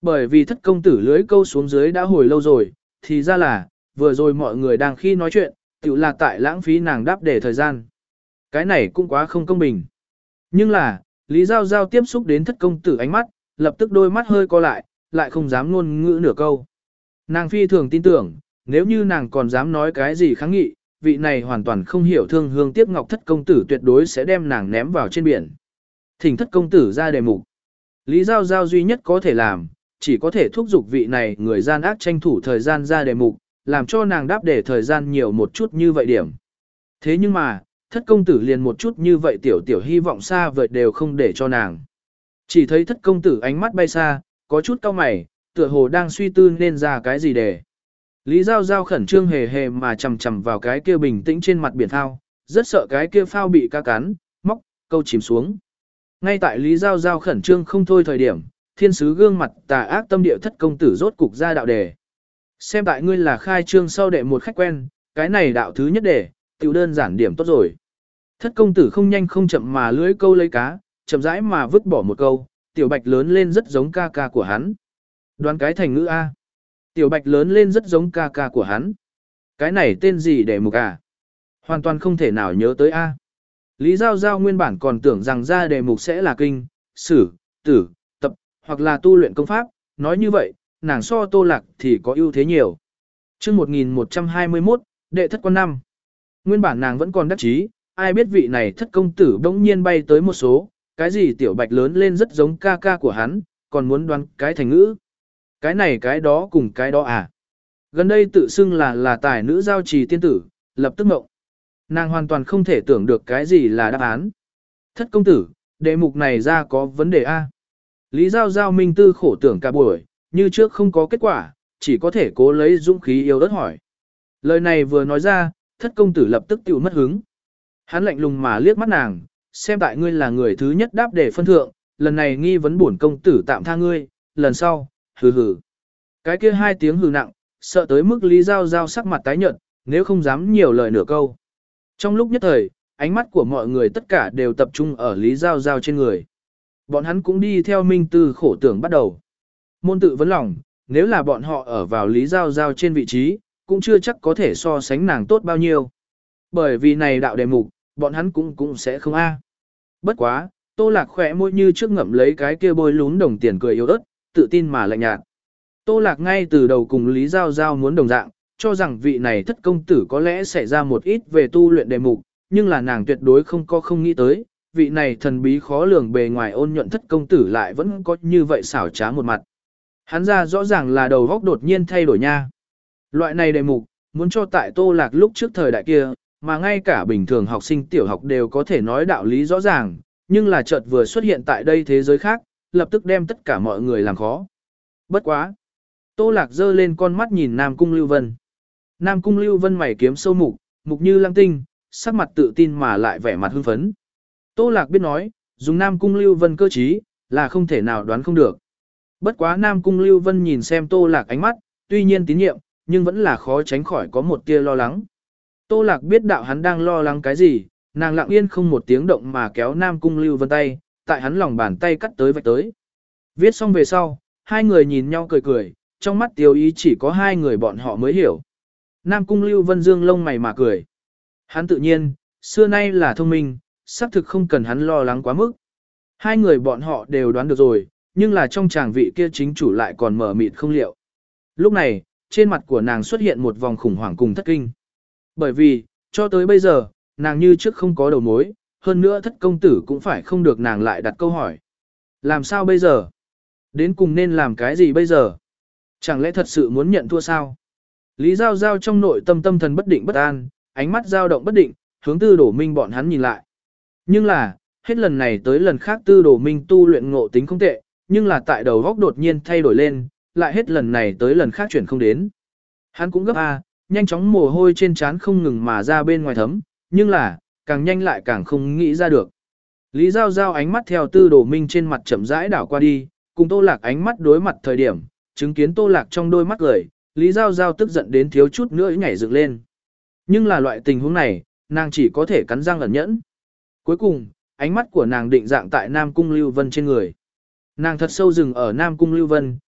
Bởi vì thất công tử lưới câu xuống dưới đã hồi lâu rồi, thì ra là, vừa rồi mọi người đang khi nói chuyện, tự là tại lãng phí nàng đáp để thời gian. Cái này cũng quá không công bình. Nhưng là, Lý Giao Giao tiếp xúc đến thất công tử ánh mắt, lập tức đôi mắt hơi co lại, lại không dám ngôn ngữ nửa câu. Nàng phi thường tin tưởng, nếu như nàng còn dám nói cái gì kháng nghị, vị này hoàn toàn không hiểu thương hương tiếc ngọc thất công tử tuyệt đối sẽ đem nàng ném vào trên biển. Thỉnh thất công tử ra đề mục. Lý Giao Giao duy nhất có thể làm, chỉ có thể thúc giục vị này người gian ác tranh thủ thời gian ra đề mục, làm cho nàng đáp để thời gian nhiều một chút như vậy điểm. Thế nhưng mà, thất công tử liền một chút như vậy tiểu tiểu hy vọng xa vời đều không để cho nàng. Chỉ thấy thất công tử ánh mắt bay xa, có chút cau mày, tựa hồ đang suy tư nên ra cái gì để. Lý Giao Giao khẩn trương hề hề mà chầm chầm vào cái kia bình tĩnh trên mặt biển phao, rất sợ cái kia phao bị cá cắn, móc, câu chìm xuống. Ngay tại Lý Giao Giao khẩn trương không thôi thời điểm, thiên sứ gương mặt tà ác tâm địa thất công tử rốt cục ra đạo đề. Xem tại ngươi là khai trương sau đệ một khách quen, cái này đạo thứ nhất đề, tiểu đơn giản điểm tốt rồi. Thất công tử không nhanh không chậm mà lưới câu lấy cá, chậm rãi mà vứt bỏ một câu, tiểu bạch lớn lên rất giống ca ca của hắn. Đoán cái thành ngữ A. Tiểu bạch lớn lên rất giống ca ca của hắn. Cái này tên gì để mục à? Hoàn toàn không thể nào nhớ tới A. Lý Giao Giao nguyên bản còn tưởng rằng ra đề mục sẽ là kinh, sử, tử, tập, hoặc là tu luyện công pháp, nói như vậy, nàng so Tô Lạc thì có ưu thế nhiều. chương một nghìn một trăm hai mươi mốt, đệ thất quan năm. Nguyên bản nàng vẫn còn đắc chí, ai biết vị này thất công tử bỗng nhiên bay tới một số, cái gì tiểu bạch lớn lên rất giống ca ca của hắn, còn muốn đoán cái thành ngữ. Cái này cái đó cùng cái đó à. Gần đây tự xưng là là tài nữ giao trì tiên tử, lập tức mộng. Nàng hoàn toàn không thể tưởng được cái gì là đáp án. Thất công tử, đề mục này ra có vấn đề A. Lý Giao Giao minh tư khổ tưởng cả buổi, như trước không có kết quả, chỉ có thể cố lấy dũng khí yêu đất hỏi. Lời này vừa nói ra, thất công tử lập tức tiểu mất hứng. Hắn lạnh lùng mà liếc mắt nàng, xem tại ngươi là người thứ nhất đáp để phân thượng, lần này nghi vấn bổn công tử tạm tha ngươi, lần sau, hừ hừ. Cái kia hai tiếng hừ nặng, sợ tới mức Lý Giao Giao sắc mặt tái nhợt, nếu không dám nhiều lời nửa câu. Trong lúc nhất thời, ánh mắt của mọi người tất cả đều tập trung ở Lý Giao Giao trên người. Bọn hắn cũng đi theo minh tư khổ tưởng bắt đầu. Môn tự vấn lòng, nếu là bọn họ ở vào Lý Giao Giao trên vị trí, cũng chưa chắc có thể so sánh nàng tốt bao nhiêu. Bởi vì này đạo đề mục, bọn hắn cũng cũng sẽ không a. Bất quá, Tô Lạc khỏe môi như trước ngậm lấy cái kia bôi lún đồng tiền cười yếu ớt, tự tin mà lạnh nhạt. Tô Lạc ngay từ đầu cùng Lý Giao Giao muốn đồng dạng, cho rằng vị này thất công tử có lẽ sẽ ra một ít về tu luyện đề mục, nhưng là nàng tuyệt đối không có không nghĩ tới, vị này thần bí khó lường bề ngoài ôn nhuận thất công tử lại vẫn có như vậy xảo trá một mặt. Hắn ra rõ ràng là đầu góc đột nhiên thay đổi nha. Loại này đề mục, muốn cho tại Tô Lạc lúc trước thời đại kia, mà ngay cả bình thường học sinh tiểu học đều có thể nói đạo lý rõ ràng, nhưng là chợt vừa xuất hiện tại đây thế giới khác, lập tức đem tất cả mọi người làm khó. Bất quá. Tô Lạc giơ lên con mắt nhìn Nam Cung Lưu Vân. Nam Cung Lưu Vân mày kiếm sâu mục, mục như lăng tinh, sắc mặt tự tin mà lại vẻ mặt hưng phấn. Tô Lạc biết nói, dùng Nam Cung Lưu Vân cơ trí, là không thể nào đoán không được. Bất quá Nam Cung Lưu Vân nhìn xem Tô Lạc ánh mắt, tuy nhiên tín nhiệm, nhưng vẫn là khó tránh khỏi có một tia lo lắng. Tô Lạc biết đạo hắn đang lo lắng cái gì, nàng lặng yên không một tiếng động mà kéo Nam Cung Lưu Vân tay, tại hắn lòng bàn tay cắt tới vạch tới. Viết xong về sau, hai người nhìn nhau cười cười, trong mắt tiêu ý chỉ có hai người bọn họ mới hiểu. Nam Cung Lưu Vân dương lông mày mà cười. Hắn tự nhiên, xưa nay là thông minh, xác thực không cần hắn lo lắng quá mức. Hai người bọn họ đều đoán được rồi, nhưng là trong chàng vị kia chính chủ lại còn mở mịt không liệu. Lúc này, trên mặt của nàng xuất hiện một vòng khủng hoảng cùng thất kinh. Bởi vì, cho tới bây giờ, nàng như trước không có đầu mối, hơn nữa thất công tử cũng phải không được nàng lại đặt câu hỏi. Làm sao bây giờ? Đến cùng nên làm cái gì bây giờ? Chẳng lẽ thật sự muốn nhận thua sao? Lý Giao Giao trong nội tâm tâm thần bất định bất an, ánh mắt dao động bất định, hướng Tư Đổ Minh bọn hắn nhìn lại. Nhưng là, hết lần này tới lần khác Tư Đổ Minh tu luyện ngộ tính không tệ, nhưng là tại đầu góc đột nhiên thay đổi lên, lại hết lần này tới lần khác chuyển không đến. Hắn cũng gấp a, nhanh chóng mồ hôi trên trán không ngừng mà ra bên ngoài thấm, nhưng là, càng nhanh lại càng không nghĩ ra được. Lý Giao Giao ánh mắt theo Tư Đổ Minh trên mặt chậm rãi đảo qua đi, cùng Tô Lạc ánh mắt đối mặt thời điểm, chứng kiến Tô Lạc trong đôi mắt cười, Lý Giao Giao tức giận đến thiếu chút nữa nhảy dựng lên. Nhưng là loại tình huống này, nàng chỉ có thể cắn răng ẩn nhẫn. Cuối cùng, ánh mắt của nàng định dạng tại Nam Cung Lưu Vân trên người. Nàng thật sâu dừng ở Nam Cung Lưu Vân,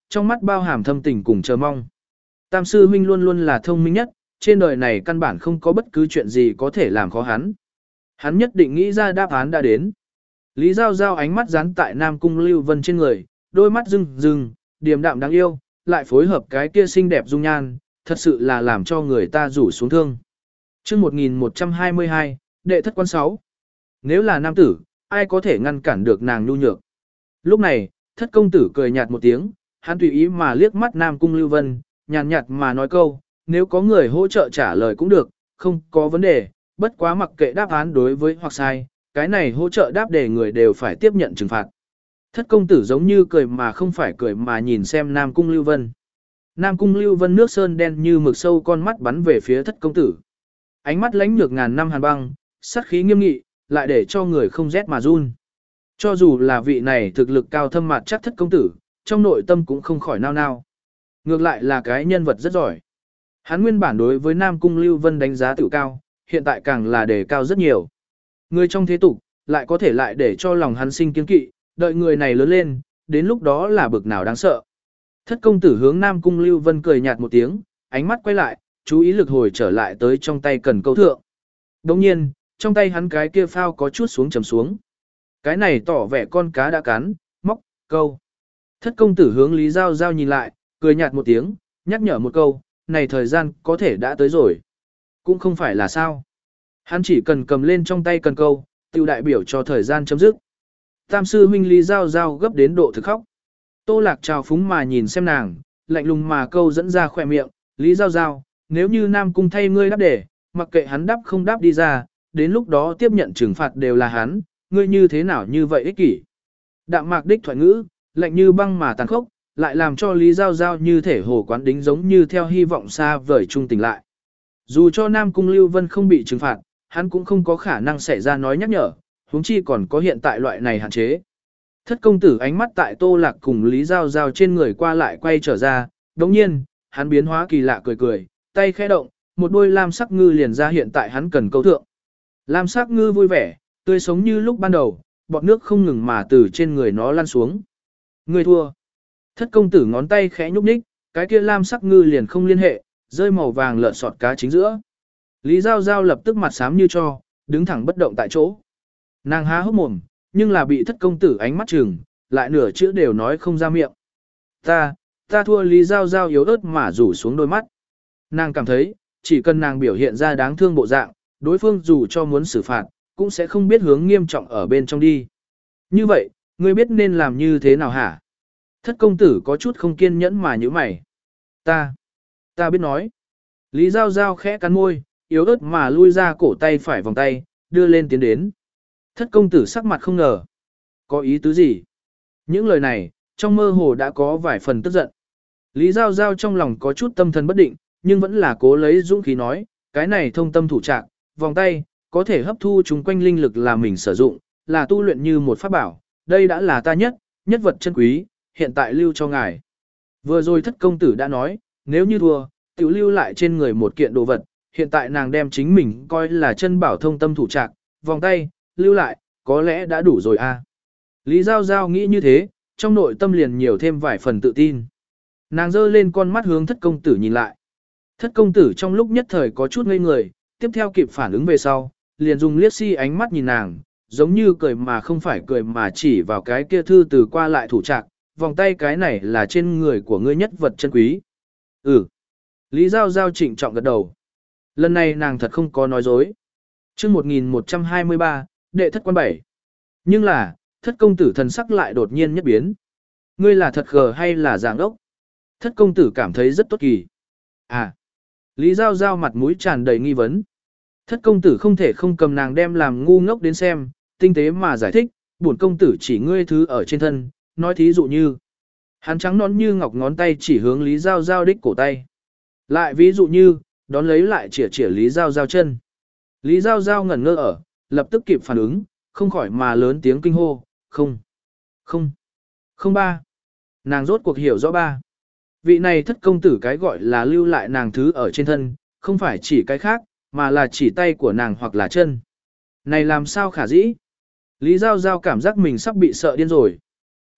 trong mắt bao hàm thâm tình cùng chờ mong. Tam sư huynh luôn luôn là thông minh nhất, trên đời này căn bản không có bất cứ chuyện gì có thể làm khó hắn. Hắn nhất định nghĩ ra đáp án đã đến. Lý Giao Giao ánh mắt dán tại Nam Cung Lưu Vân trên người, đôi mắt rưng rưng, điềm đạm đáng yêu, lại phối hợp cái kia xinh đẹp dung nhan, thật sự là làm cho người ta rủ xuống thương. Chương một nghìn một trăm hai mươi hai, đệ thất quan sáu. Nếu là nam tử, ai có thể ngăn cản được nàng nhu nhược. Lúc này, thất công tử cười nhạt một tiếng, hắn tùy ý mà liếc mắt Nam Cung Lưu Vân, nhàn nhạt mà nói câu, nếu có người hỗ trợ trả lời cũng được, không có vấn đề, bất quá mặc kệ đáp án đối với hoặc sai, cái này hỗ trợ đáp đề người đều phải tiếp nhận trừng phạt. Thất công tử giống như cười mà không phải cười mà nhìn xem Nam Cung Lưu Vân. Nam Cung Lưu Vân nước sơn đen như mực sâu con mắt bắn về phía thất công tử. Ánh mắt lãnh nhược ngàn năm hàn băng, sát khí nghiêm nghị, lại để cho người không rét mà run. Cho dù là vị này thực lực cao thâm mặt chắc thất công tử, trong nội tâm cũng không khỏi nao nao. Ngược lại là cái nhân vật rất giỏi. Hắn nguyên bản đối với Nam Cung Lưu Vân đánh giá tự cao, hiện tại càng là đề cao rất nhiều. Người trong thế tục, lại có thể lại để cho lòng hắn sinh kiên kỵ, đợi người này lớn lên, đến lúc đó là bực nào đáng sợ. Thất công tử hướng Nam Cung Lưu Vân cười nhạt một tiếng, ánh mắt quay lại, chú ý lực hồi trở lại tới trong tay cần câu thượng. Đồng nhiên, trong tay hắn cái kia phao có chút xuống trầm xuống. Cái này tỏ vẻ con cá đã cắn, móc, câu. Thất công tử hướng Lý Giao Giao nhìn lại, cười nhạt một tiếng, nhắc nhở một câu, này thời gian có thể đã tới rồi. Cũng không phải là sao. Hắn chỉ cần cầm lên trong tay cần câu, tiêu đại biểu cho thời gian chấm dứt. Tam sư huynh Lý Giao Giao gấp đến độ thực khóc. Tô Lạc trào phúng mà nhìn xem nàng, lạnh lùng mà câu dẫn ra khỏe miệng, Lý Giao Giao, nếu như Nam Cung thay ngươi đáp để, mặc kệ hắn đáp không đáp đi ra, đến lúc đó tiếp nhận trừng phạt đều là hắn, ngươi như thế nào như vậy ích kỷ. Đạm mạc đích thoại ngữ, lạnh như băng mà tàn khốc, lại làm cho Lý Giao Giao như thể hồ quán đính giống như theo hy vọng xa vời trung tỉnh lại. Dù cho Nam Cung Lưu Vân không bị trừng phạt, hắn cũng không có khả năng xảy ra nói nhắc nhở, huống chi còn có hiện tại loại này hạn chế. Thất công tử ánh mắt tại Tô Lạc cùng Lý Giao Giao trên người qua lại quay trở ra, đồng nhiên, hắn biến hóa kỳ lạ cười cười, tay khẽ động, một đôi lam sắc ngư liền ra hiện tại hắn cần câu thượng. Lam sắc ngư vui vẻ, tươi sống như lúc ban đầu, bọt nước không ngừng mà từ trên người nó lăn xuống. Người thua. Thất công tử ngón tay khẽ nhúc nhích, cái kia lam sắc ngư liền không liên hệ, rơi màu vàng lợn sọt cá chính giữa. Lý Giao Giao lập tức mặt xám như cho, đứng thẳng bất động tại chỗ. Nàng há hốc mồm, nhưng là bị thất công tử ánh mắt chừng, lại nửa chữ đều nói không ra miệng. Ta, ta thua. Lý Giao Giao yếu ớt mà rủ xuống đôi mắt. Nàng cảm thấy, chỉ cần nàng biểu hiện ra đáng thương bộ dạng, đối phương dù cho muốn xử phạt, cũng sẽ không biết hướng nghiêm trọng ở bên trong đi. Như vậy, ngươi biết nên làm như thế nào hả? Thất công tử có chút không kiên nhẫn mà như mày. Ta, ta biết nói. Lý Giao Giao khẽ cắn môi, yếu ớt mà lui ra cổ tay phải vòng tay, đưa lên tiến đến. Thất công tử sắc mặt không ngờ. Có ý tứ gì? Những lời này, trong mơ hồ đã có vài phần tức giận. Lý Giao Giao trong lòng có chút tâm thần bất định, nhưng vẫn là cố lấy dũng khí nói, cái này thông tâm thủ trạng, vòng tay, có thể hấp thu chúng quanh linh lực là mình sử dụng, là tu luyện như một pháp bảo, đây đã là ta nhất, nhất vật chân quý, hiện tại lưu cho ngài. Vừa rồi thất công tử đã nói, nếu như thua, tiểu lưu lại trên người một kiện đồ vật, hiện tại nàng đem chính mình coi là chân bảo thông tâm thủ trạng, vòng tay, lưu lại, có lẽ đã đủ rồi a. Lý Giao Giao nghĩ như thế, trong nội tâm liền nhiều thêm vài phần tự tin. Nàng giơ lên con mắt hướng thất công tử nhìn lại. Thất công tử trong lúc nhất thời có chút ngây người, tiếp theo kịp phản ứng về sau, liền dùng liếc si ánh mắt nhìn nàng, giống như cười mà không phải cười mà chỉ vào cái kia thư từ qua lại thủ trạng, vòng tay cái này là trên người của ngươi nhất vật chân quý. Ừ. Lý Giao Giao trịnh trọng gật đầu. Lần này nàng thật không có nói dối. Chương một nghìn một trăm hai mươi ba, đệ thất quan bảy. Nhưng là, thất công tử thần sắc lại đột nhiên nhất biến. Ngươi là thật gờ hay là giảng ốc? Thất công tử cảm thấy rất tốt kỳ. À. Lý Giao Giao mặt mũi tràn đầy nghi vấn. Thất công tử không thể không cầm nàng đem làm ngu ngốc đến xem, tinh tế mà giải thích, bổn công tử chỉ ngươi thứ ở trên thân, nói thí dụ như. Hắn trắng nón như ngọc ngón tay chỉ hướng Lý Giao Giao đích cổ tay. Lại ví dụ như, đón lấy lại chỉa chỉa Lý Giao Giao chân. Lý Giao Giao ngẩn ngơ ở, lập tức kịp phản ứng, không khỏi mà lớn tiếng kinh hô, không, không, không ba. Nàng rốt cuộc hiểu rõ ba. Vị này thất công tử cái gọi là lưu lại nàng thứ ở trên thân, không phải chỉ cái khác, mà là chỉ tay của nàng hoặc là chân. Này làm sao khả dĩ? Lý Giao Giao cảm giác mình sắp bị sợ điên rồi.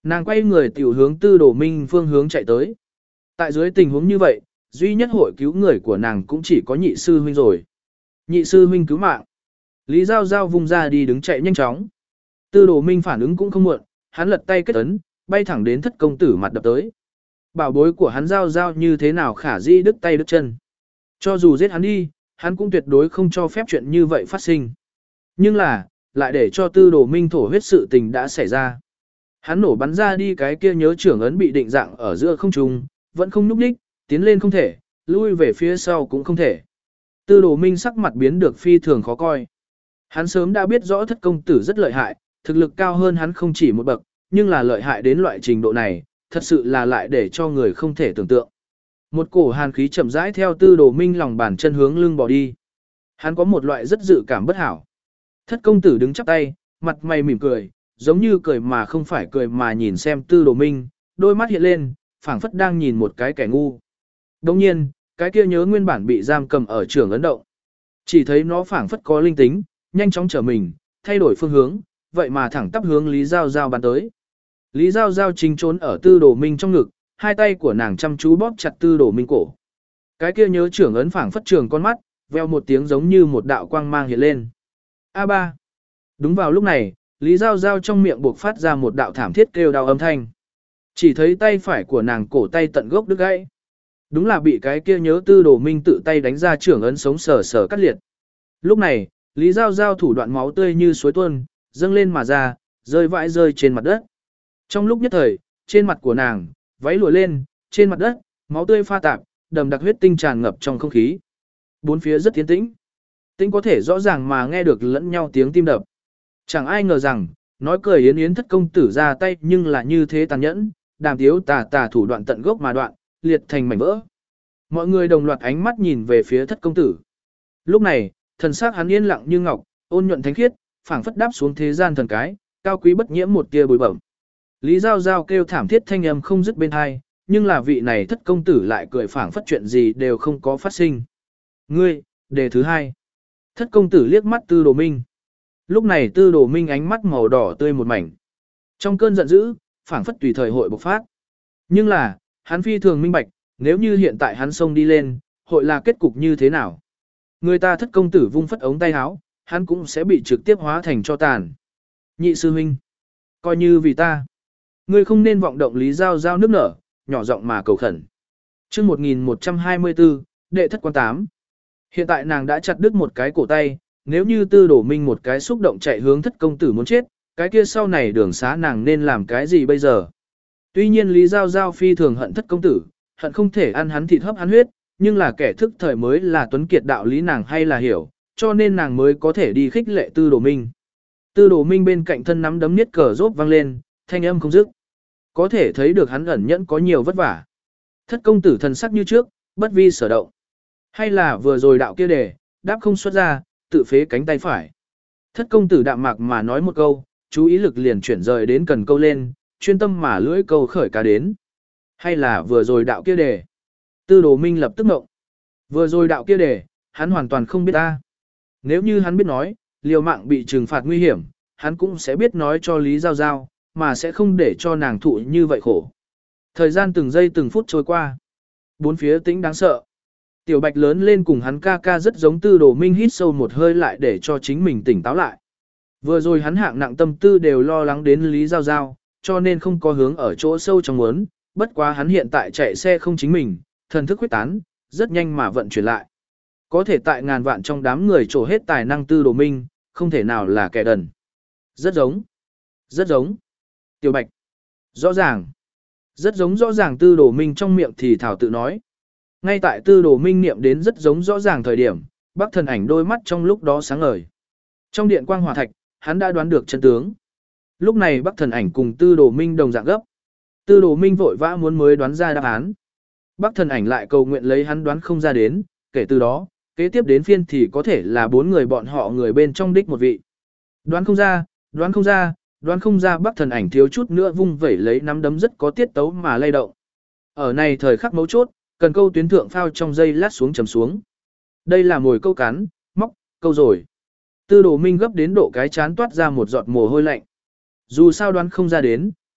Nàng quay người tiểu hướng Tư Đồ Minh phương hướng chạy tới. Tại dưới tình huống như vậy, duy nhất hội cứu người của nàng cũng chỉ có nhị sư huynh rồi. Nhị sư huynh cứu mạng. Lý Giao Giao vung ra đi đứng chạy nhanh chóng. Tư Đồ Minh phản ứng cũng không muộn, hắn lật tay kết ấn, bay thẳng đến thất công tử mặt đập tới. Bảo bối của hắn Giao Giao như thế nào khả di đứt tay đứt chân. Cho dù giết hắn đi, hắn cũng tuyệt đối không cho phép chuyện như vậy phát sinh. Nhưng là, lại để cho Tư Đồ Minh thổ huyết sự tình đã xảy ra. Hắn nổ bắn ra đi cái kia nhớ trưởng ấn bị định dạng ở giữa không trung, vẫn không nhúc đích, tiến lên không thể, lui về phía sau cũng không thể. Tư Đồ Minh sắc mặt biến được phi thường khó coi. Hắn sớm đã biết rõ thất công tử rất lợi hại, thực lực cao hơn hắn không chỉ một bậc, nhưng là lợi hại đến loại trình độ này, thật sự là lại để cho người không thể tưởng tượng. Một cổ hàn khí chậm rãi theo Tư Đồ Minh lòng bàn chân hướng lưng bỏ đi. Hắn có một loại rất dự cảm bất hảo. Thất công tử đứng chắp tay, mặt mày mỉm cười, giống như cười mà không phải cười mà nhìn xem Tư Đồ Minh, đôi mắt hiện lên, phảng phất đang nhìn một cái kẻ ngu. Đồng nhiên, cái kia nhớ nguyên bản bị giam cầm ở trường ấn động. Chỉ thấy nó phảng phất có linh tính, nhanh chóng trở mình, thay đổi phương hướng, vậy mà thẳng tắp hướng Lý Giao Giao bắn tới. Lý Giao Giao chính trốn ở Tư Đồ Minh trong ngực, hai tay của nàng chăm chú bóp chặt Tư Đồ Minh cổ. Cái kia nhớ trưởng ấn phảng phất trường con mắt, veo một tiếng giống như một đạo quang mang hiện lên. A ba. Đúng vào lúc này, Lý Giao Giao trong miệng buộc phát ra một đạo thảm thiết kêu đau âm thanh. Chỉ thấy tay phải của nàng cổ tay tận gốc đứt gãy. Đúng là bị cái kia nhớ Tư Đồ Minh tự tay đánh ra trưởng ấn sống sờ sờ cắt liệt. Lúc này, Lý Giao Giao thủ đoạn máu tươi như suối tuôn, dâng lên mà ra, rơi vãi rơi trên mặt đất. Trong lúc nhất thời, trên mặt của nàng, váy lùa lên, trên mặt đất, máu tươi pha tạp, đầm đặc huyết tinh tràn ngập trong không khí. Bốn phía rất tiến tĩnh. Tĩnh có thể rõ ràng mà nghe được lẫn nhau tiếng tim đập. Chẳng ai ngờ rằng, nói cười yến yến thất công tử ra tay nhưng là như thế tàn nhẫn, đàm tiếu tà tà thủ đoạn tận gốc mà đoạn, liệt thành mảnh vỡ. Mọi người đồng loạt ánh mắt nhìn về phía thất công tử. Lúc này, thần sắc hắn yên lặng như ngọc, ôn nhuận thánh khiết, phảng phất đáp xuống thế gian thần cái, cao quý bất nhiễm một tia bụi bẩm. Lý Giao Giao kêu thảm thiết thanh âm không dứt bên hai, nhưng là vị này thất công tử lại cười phảng phất chuyện gì đều không có phát sinh. Ngươi, đề thứ hai. Thất công tử liếc mắt Tư Đồ Minh. Lúc này Tư Đồ Minh ánh mắt màu đỏ tươi một mảnh. Trong cơn giận dữ, phảng phất tùy thời hội bộc phát. Nhưng là, hắn phi thường minh bạch, nếu như hiện tại hắn xông đi lên, hội là kết cục như thế nào? Người ta thất công tử vung phất ống tay áo, hắn cũng sẽ bị trực tiếp hóa thành cho tàn. Nhị sư huynh, coi như vì ta. Ngươi không nên vọng động Lý Giao Giao nước nở, nhỏ giọng mà cầu khẩn. Chương một nghìn một trăm hai mươi tư, đệ thất quan tám. Hiện tại nàng đã chặt đứt một cái cổ tay, nếu như Tư Đồ Minh một cái xúc động chạy hướng thất công tử muốn chết, cái kia sau này đường xá nàng nên làm cái gì bây giờ? Tuy nhiên Lý Giao Giao phi thường hận thất công tử, hận không thể ăn hắn thịt hấp hắn huyết, nhưng là kẻ thức thời mới là tuấn kiệt đạo lý nàng hay là hiểu, cho nên nàng mới có thể đi khích lệ Tư Đồ Minh. Tư Đồ Minh bên cạnh thân nắm đấm niết cờ rốt vang lên, thanh âm không dứt. Có thể thấy được hắn ẩn nhẫn có nhiều vất vả. Thất công tử thần sắc như trước, bất vi sở động. Hay là vừa rồi đạo kia đề, đáp không xuất ra, tự phế cánh tay phải. Thất công tử đạm mạc mà nói một câu, chú ý lực liền chuyển rời đến cần câu lên, chuyên tâm mà lưỡi câu khởi cá đến. Hay là vừa rồi đạo kia đề. Tư Đồ Minh lập tức ngộng. Vừa rồi đạo kia đề, hắn hoàn toàn không biết ta. Nếu như hắn biết nói, liều mạng bị trừng phạt nguy hiểm, hắn cũng sẽ biết nói cho Lý Giao Giao, mà sẽ không để cho nàng thụ như vậy khổ. Thời gian từng giây từng phút trôi qua. Bốn phía tĩnh đáng sợ. Tiểu Bạch lớn lên cùng hắn ca ca rất giống Tư Đồ Minh hít sâu một hơi lại để cho chính mình tỉnh táo lại. Vừa rồi hắn hạng nặng tâm tư đều lo lắng đến Lý Giao Giao, cho nên không có hướng ở chỗ sâu trong muốn, bất quá hắn hiện tại chạy xe không chính mình, thần thức huyết tán, rất nhanh mà vận chuyển lại. Có thể tại ngàn vạn trong đám người trổ hết tài năng Tư Đồ Minh, không thể nào là kẻ đần. Rất giống. Rất giống. Tiểu Bạch. Rõ ràng. Rất giống rõ ràng Tư Đồ Minh trong miệng thì thảo tự nói. Ngay tại Tư Đồ Minh niệm đến rất giống rõ ràng thời điểm, Bắc Thần Ảnh đôi mắt trong lúc đó sáng ngời. Trong điện quang hỏa thạch, hắn đã đoán được chân tướng. Lúc này Bắc Thần Ảnh cùng Tư Đồ Minh đồng dạng gấp. Tư Đồ Minh vội vã muốn mới đoán ra đáp án. Bắc Thần Ảnh lại cầu nguyện lấy hắn đoán không ra đến, kể từ đó, kế tiếp đến phiên thì có thể là bốn người bọn họ người bên trong đích một vị. Đoán không ra, đoán không ra, đoán không ra Bắc Thần Ảnh thiếu chút nữa vung vẩy lấy nắm đấm rất có tiết tấu mà lay động. Ở này thời khắc mấu chốt, cần câu tuyến thượng phao trong dây lát xuống chầm xuống. Đây là mồi câu cắn, móc, câu rồi. Tư Đồ Minh gấp đến độ cái chán toát ra một giọt mồ hôi lạnh. Dù sao đoán không ra đến,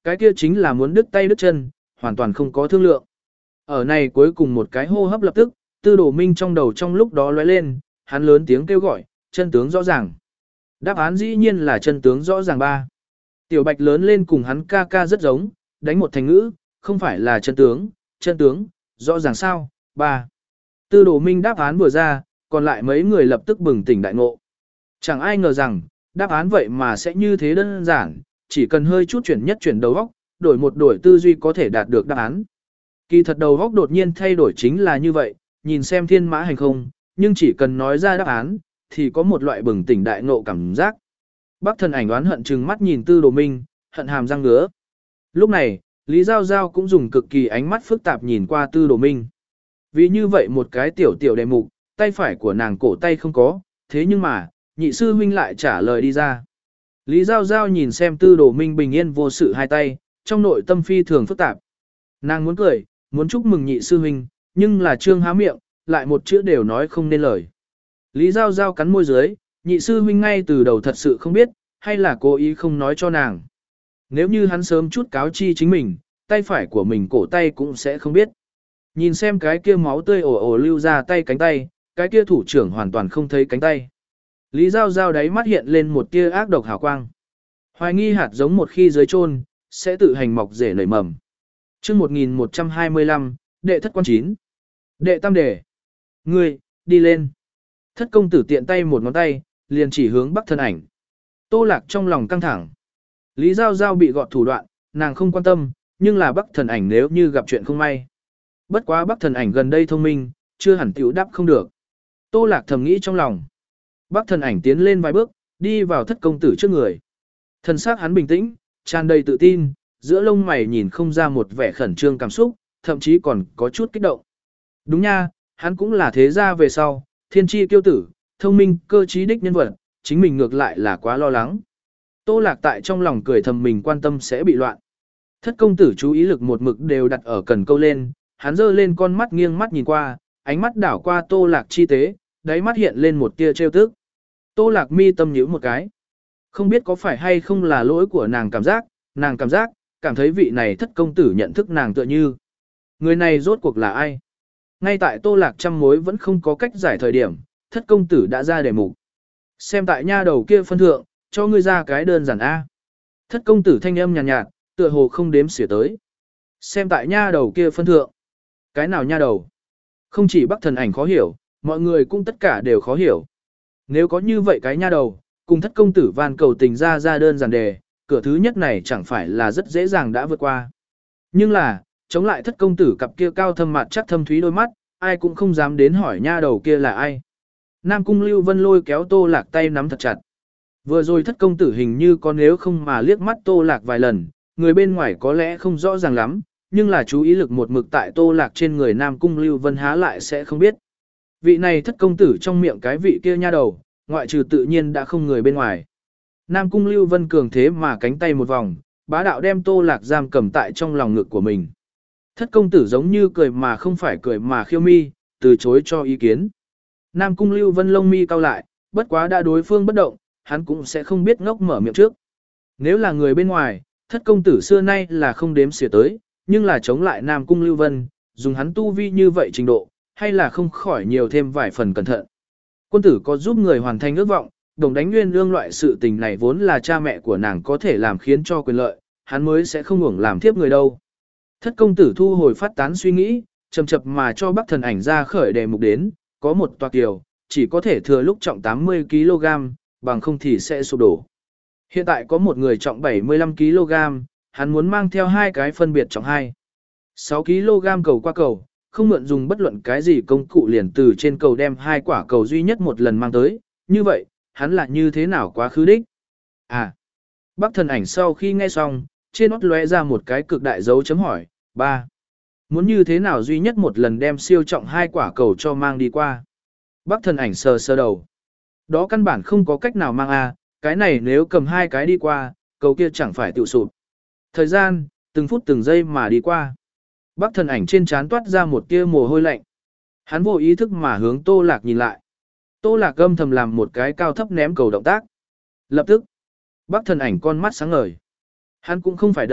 Cái kia chính là muốn đứt tay đứt chân, hoàn toàn không có thương lượng. Ở này cuối cùng một cái hô hấp lập tức, Tư Đồ Minh trong đầu trong lúc đó lóe lên, hắn lớn tiếng kêu gọi, chân tướng rõ ràng. Đáp án dĩ nhiên là chân tướng rõ ràng ba. Tiểu Bạch lớn lên cùng hắn ca ca rất giống, đánh một thành ngữ, không phải là chân tướng, chân tướng, rõ ràng sao, ba. Tư Đồ Minh đáp án vừa ra, còn lại mấy người lập tức bừng tỉnh đại ngộ. Chẳng ai ngờ rằng, đáp án vậy mà sẽ như thế đơn giản, chỉ cần hơi chút chuyển nhất chuyển đầu óc, đổi một đổi tư duy có thể đạt được đáp án. Kỳ thật đầu óc đột nhiên thay đổi chính là như vậy, nhìn xem thiên mã hành không, nhưng chỉ cần nói ra đáp án, thì có một loại bừng tỉnh đại ngộ cảm giác. Bác Thần Ảnh đoán hận chừng mắt nhìn Tư Đồ Minh, hận hàm răng ngứa. Lúc này, Lý Giao Giao cũng dùng cực kỳ ánh mắt phức tạp nhìn qua Tư Đồ Minh. Vì như vậy một cái tiểu tiểu đề mục, tay phải của nàng cổ tay không có, thế nhưng mà, nhị sư huynh lại trả lời đi ra. Lý Giao Giao nhìn xem Tư Đồ Minh bình yên vô sự hai tay, trong nội tâm phi thường phức tạp. Nàng muốn cười, muốn chúc mừng nhị sư huynh, nhưng là trương há miệng, lại một chữ đều nói không nên lời. Lý Giao Giao cắn môi dưới, nhị sư huynh ngay từ đầu thật sự không biết, hay là cố ý không nói cho nàng. Nếu như hắn sớm chút cáo chi chính mình, tay phải của mình cổ tay cũng sẽ không biết. Nhìn xem cái kia máu tươi ồ ồ lưu ra tay cánh tay, cái kia thủ trưởng hoàn toàn không thấy cánh tay. Lý Giao Giao đáy mắt hiện lên một tia ác độc hào quang. Hoài nghi hạt giống một khi dưới chôn sẽ tự hành mọc rễ nảy mầm. Chương một nghìn một trăm hai mươi lăm, đệ thất quan chín. Đệ tam đề. Ngươi, đi lên. Thất công tử tiện tay một ngón tay, liền chỉ hướng Bắc Thần Ảnh. Tô Lạc trong lòng căng thẳng. Lý Giao Giao bị gọt thủ đoạn, nàng không quan tâm, nhưng là Bắc Thần Ảnh nếu như gặp chuyện không may. Bất quá Bắc Thần Ảnh gần đây thông minh, chưa hẳn tiểu đáp không được. Tô Lạc thầm nghĩ trong lòng. Bắc Thần Ảnh tiến lên vài bước, đi vào thất công tử trước người. Thần sắc hắn bình tĩnh, tràn đầy tự tin, giữa lông mày nhìn không ra một vẻ khẩn trương cảm xúc, thậm chí còn có chút kích động. Đúng nha, hắn cũng là thế gia về sau, thiên tri kiêu tử, thông minh, cơ trí đích nhân vật, chính mình ngược lại là quá lo lắng. Tô Lạc tại trong lòng cười thầm mình quan tâm sẽ bị loạn. Thất công tử chú ý lực một mực đều đặt ở cần câu lên, hắn giơ lên con mắt nghiêng mắt nhìn qua, ánh mắt đảo qua Tô Lạc chi tế, đáy mắt hiện lên một tia trêu tức. Tô Lạc mi tâm nhíu một cái. Không biết có phải hay không là lỗi của nàng cảm giác, nàng cảm giác, cảm thấy vị này thất công tử nhận thức nàng tựa như. Người này rốt cuộc là ai? Ngay tại Tô Lạc trăm mối vẫn không có cách giải thời điểm, thất công tử đã ra đề mục. Xem tại nha đầu kia phân thượng, cho ngươi ra cái đơn giản A. Thất công tử thanh âm nhàn nhạt, nhạt, tựa hồ không đếm xỉa tới. Xem tại nha đầu kia phân thượng. Cái nào nha đầu? Không chỉ Bắc Thần Ảnh khó hiểu, mọi người cũng tất cả đều khó hiểu. Nếu có như vậy cái nha đầu, cùng thất công tử van cầu tình ra ra đơn giản đề, cửa thứ nhất này chẳng phải là rất dễ dàng đã vượt qua. Nhưng là, chống lại thất công tử cặp kia cao thâm mặt chắc thâm thúy đôi mắt, ai cũng không dám đến hỏi nha đầu kia là ai. Nam Cung Lưu Vân lôi kéo Tô Lạc tay nắm thật chặt. Vừa rồi thất công tử hình như có nếu không mà liếc mắt Tô Lạc vài lần, người bên ngoài có lẽ không rõ ràng lắm, nhưng là chú ý lực một mực tại Tô Lạc trên người Nam Cung Lưu Vân há lại sẽ không biết. Vị này thất công tử trong miệng cái vị kia nha đầu, ngoại trừ tự nhiên đã không người bên ngoài. Nam Cung Lưu Vân cường thế mà cánh tay một vòng, bá đạo đem Tô Lạc giam cầm tại trong lòng ngực của mình. Thất công tử giống như cười mà không phải cười mà khiêu mi, từ chối cho ý kiến. Nam Cung Lưu Vân lông mi cau lại, bất quá đã đối phương bất động, hắn cũng sẽ không biết ngốc mở miệng trước. Nếu là người bên ngoài, thất công tử xưa nay là không đếm xỉa tới, nhưng là chống lại Nam Cung Lưu Vân, dùng hắn tu vi như vậy trình độ, hay là không khỏi nhiều thêm vài phần cẩn thận. Quân tử có giúp người hoàn thành ước vọng, đồng đánh nguyên lương loại sự tình này vốn là cha mẹ của nàng có thể làm khiến cho quyền lợi, hắn mới sẽ không ngủng làm thiếp người đâu. Thất công tử thu hồi phát tán suy nghĩ, chầm chập mà cho Bắc Thần Ảnh ra khởi đề mục đến, có một toạc kiều, chỉ có thể thừa lúc trọng tám mươi ki lô gam, bằng không thì sẽ sụp đổ. Hiện tại có một người trọng bảy mươi lăm ki lô gam, hắn muốn mang theo hai cái phân biệt trọng hai. sáu ki lô gam cầu qua cầu, không mượn dùng bất luận cái gì công cụ liền từ trên cầu đem hai quả cầu duy nhất một lần mang tới, như vậy, hắn là như thế nào quá khứ đích? À, Bắc Thần Ảnh sau khi nghe xong, trên nót lóe ra một cái cực đại dấu chấm hỏi, ba. Muốn như thế nào duy nhất một lần đem siêu trọng hai quả cầu cho mang đi qua? Bắc Thần Ảnh sờ sờ đầu. Đó căn bản không có cách nào mang a, cái này nếu cầm hai cái đi qua, cầu kia chẳng phải tự sụp. Thời gian, từng phút từng giây mà đi qua. Bắc Thần Ảnh trên trán toát ra một tia mồ hôi lạnh. Hắn vô ý thức mà hướng Tô Lạc nhìn lại. Tô Lạc âm thầm làm một cái cao thấp ném cầu động tác. Lập tức, Bắc Thần Ảnh con mắt sáng ngời. Hắn cũng không phải đần,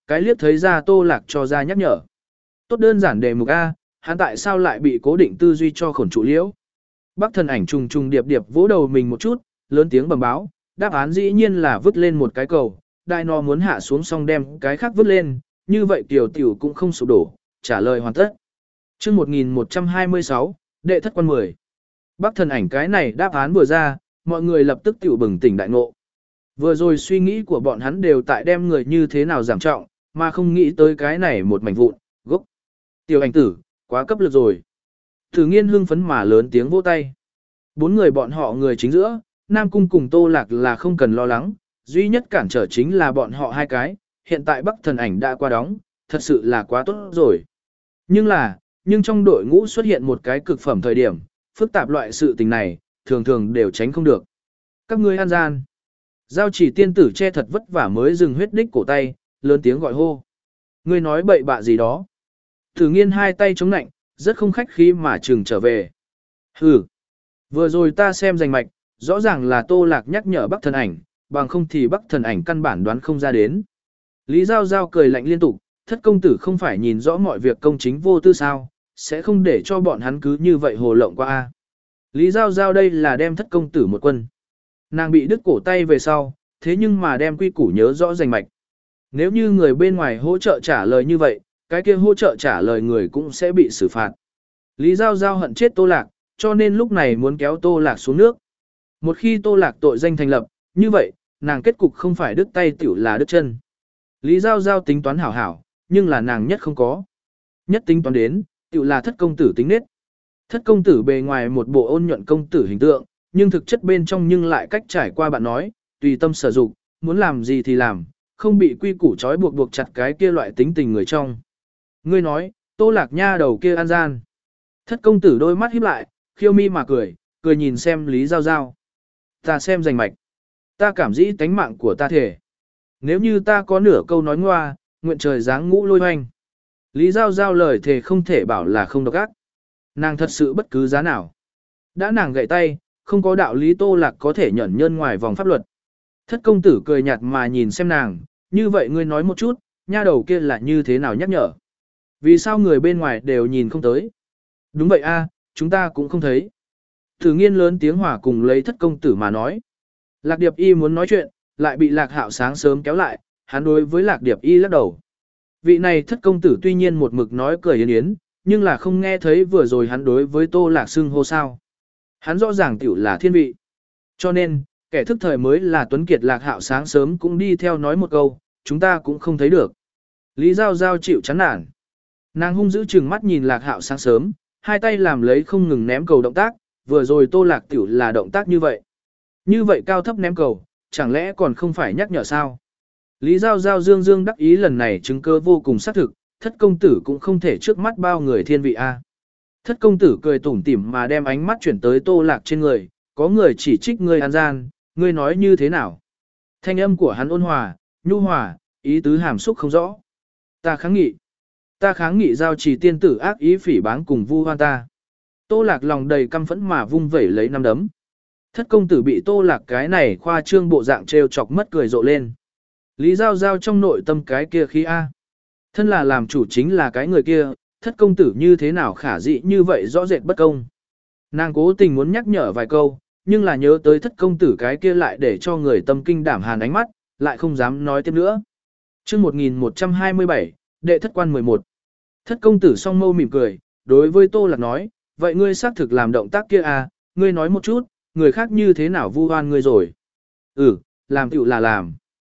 cái liếc thấy ra Tô Lạc cho ra nhắc nhở. Tốt đơn giản đề mục A, hắn tại sao lại bị cố định tư duy cho khổn trụ liễu. Bắc thần ảnh trùng trùng điệp điệp vỗ đầu mình một chút, lớn tiếng bẩm báo, đáp án dĩ nhiên là vứt lên một cái cầu, đại nó muốn hạ xuống xong đem cái khác vứt lên, như vậy tiểu tiểu cũng không sụp đổ, trả lời hoàn tất. Chương một nghìn một trăm hai mươi sáu, đệ thất quan mười. Bắc thần ảnh cái này đáp án vừa ra, mọi người lập tức tiểu bừng tỉnh đại ngộ. Vừa rồi suy nghĩ của bọn hắn đều tại đem người như thế nào giảm trọng, mà không nghĩ tới cái này một mảnh vụn, gốc. Tiểu ảnh tử, quá cấp lực rồi. Thử nghiên hưng phấn mà lớn tiếng vỗ tay. Bốn người bọn họ người chính giữa, Nam Cung cùng Tô Lạc là không cần lo lắng, duy nhất cản trở chính là bọn họ hai cái, hiện tại Bắc thần ảnh đã qua đóng, thật sự là quá tốt rồi. Nhưng là, nhưng trong đội ngũ xuất hiện một cái cực phẩm thời điểm, phức tạp loại sự tình này, thường thường đều tránh không được. Các ngươi an gian. Giao chỉ tiên tử che thật vất vả mới dừng huyết đích cổ tay, lớn tiếng gọi hô. Ngươi nói bậy bạ gì đó. Thử nghiên hai tay chống nạnh, rất không khách khí mà trừng trở về. Hừ. Vừa rồi ta xem danh mạch, rõ ràng là Tô Lạc nhắc nhở Bắc thần ảnh, bằng không thì Bắc thần ảnh căn bản đoán không ra đến. Lý Giao Giao cười lạnh liên tục, thất công tử không phải nhìn rõ mọi việc công chính vô tư sao, sẽ không để cho bọn hắn cứ như vậy hồ lộng qua a. Lý Giao Giao đây là đem thất công tử một quân. Nàng bị đứt cổ tay về sau, thế nhưng mà đem quy củ nhớ rõ rành mạch. Nếu như người bên ngoài hỗ trợ trả lời như vậy, cái kia hỗ trợ trả lời người cũng sẽ bị xử phạt. Lý Giao Giao hận chết Tô Lạc, cho nên lúc này muốn kéo Tô Lạc xuống nước. Một khi Tô Lạc tội danh thành lập, như vậy, nàng kết cục không phải đứt tay tiểu là đứt chân. Lý Giao Giao tính toán hảo hảo, nhưng là nàng nhất không có. Nhất tính toán đến, tiểu là thất công tử tính nết. Thất công tử bề ngoài một bộ ôn nhuận công tử hình tượng, nhưng thực chất bên trong nhưng lại cách trải qua bạn nói, tùy tâm sở dụng, muốn làm gì thì làm, không bị quy củ trói buộc buộc chặt cái kia loại tính tình người trong. Ngươi nói, Tô Lạc nha đầu kia an gian. Thất công tử đôi mắt híp lại, khiêu mi mà cười, cười nhìn xem Lý Giao Giao. Ta xem danh mạch. Ta cảm dĩ tánh mạng của ta thể. Nếu như ta có nửa câu nói ngoa, nguyện trời giáng ngũ lôi hoanh. Lý Giao Giao lời thề không thể bảo là không độc ác. Nàng thật sự bất cứ giá nào. Đã nàng gậy tay, không có đạo lý Tô Lạc có thể nhẫn nhơn ngoài vòng pháp luật. Thất công tử cười nhạt mà nhìn xem nàng, như vậy ngươi nói một chút, nha đầu kia là như thế nào nhắc nhở. Vì sao người bên ngoài đều nhìn không tới? Đúng vậy a, chúng ta cũng không thấy. Thử nghiên lớn tiếng hỏa cùng lấy thất công tử mà nói. Lạc Điệp Y muốn nói chuyện, lại bị Lạc Hạo sáng sớm kéo lại, hắn đối với Lạc Điệp Y lắc đầu. Vị này thất công tử tuy nhiên một mực nói cười yến yến, nhưng là không nghe thấy vừa rồi hắn đối với Tô Lạc xưng hô sao. Hắn rõ ràng tiểu là thiên vị. Cho nên, kẻ thức thời mới là Tuấn Kiệt. Lạc Hạo sáng sớm cũng đi theo nói một câu, chúng ta cũng không thấy được. Lý Giao Giao chịu chán nản. Nàng hung dữ chừng mắt nhìn Lạc Hạo sáng sớm, hai tay làm lấy không ngừng ném cầu động tác, vừa rồi Tô Lạc tiểu là động tác như vậy. Như vậy cao thấp ném cầu, chẳng lẽ còn không phải nhắc nhở sao? Lý Giao Giao dương dương đắc ý lần này chứng cơ vô cùng xác thực, thất công tử cũng không thể trước mắt bao người thiên vị a. Thất công tử cười tủm tỉm mà đem ánh mắt chuyển tới Tô Lạc trên người, có người chỉ trích ngươi an gian, ngươi nói như thế nào? Thanh âm của hắn ôn hòa, nhu hòa, ý tứ hàm xúc không rõ. Ta kháng nghị. Ta kháng nghị giao trì tiên tử ác ý phỉ báng cùng vu hoan ta. Tô Lạc lòng đầy căm phẫn mà vung vẩy lấy năm đấm. Thất công tử bị Tô Lạc cái này khoa trương bộ dạng trêu chọc mất cười rộ lên. Lý Giao Giao trong nội tâm cái kia khí A. Thân là làm chủ chính là cái người kia, thất công tử như thế nào khả dị như vậy rõ rệt bất công. Nàng cố tình muốn nhắc nhở vài câu, nhưng là nhớ tới thất công tử cái kia lại để cho người tâm kinh đảm hàn ánh mắt, lại không dám nói tiếp nữa. Chương một nghìn một trăm hai mươi bảy, đệ thất quan mười một. Thất công tử song mâu mỉm cười, đối với Tô Lạc nói, vậy ngươi xác thực làm động tác kia à, ngươi nói một chút, người khác như thế nào vu oan ngươi rồi. Ừ, làm tựu là làm.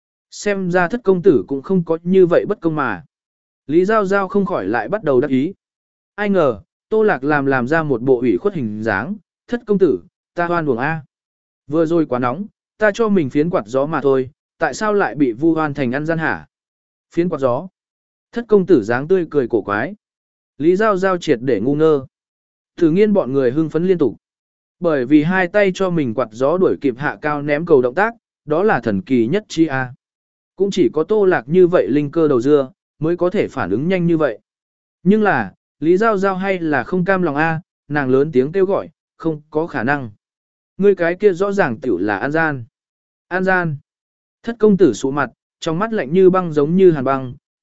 Xem ra thất công tử cũng không có như vậy bất công mà. Lý Giao Giao không khỏi lại bắt đầu đắc ý. Ai ngờ, Tô Lạc làm làm ra một bộ ủy khuất hình dáng, thất công tử, ta hoan buồng A. Vừa rồi quá nóng, ta cho mình phiến quạt gió mà thôi, tại sao lại bị vu hoan thành ăn gian hả? Phiến quạt gió. Thất công tử dáng tươi cười cổ quái. Lý Giao Giao triệt để ngu ngơ. Thử nghiên bọn người hưng phấn liên tục. Bởi vì hai tay cho mình quạt gió đuổi kịp hạ cao ném cầu động tác, đó là thần kỳ nhất chi A. Cũng chỉ có Tô Lạc như vậy linh cơ đầu dưa, mới có thể phản ứng nhanh như vậy. Nhưng là, Lý Giao Giao hay là không cam lòng A, nàng lớn tiếng kêu gọi, không có khả năng. Ngươi cái kia rõ ràng tiểu là an gian. An gian. Thất công tử sụ mặt, trong mắt lạnh như băng giống như hàn băng,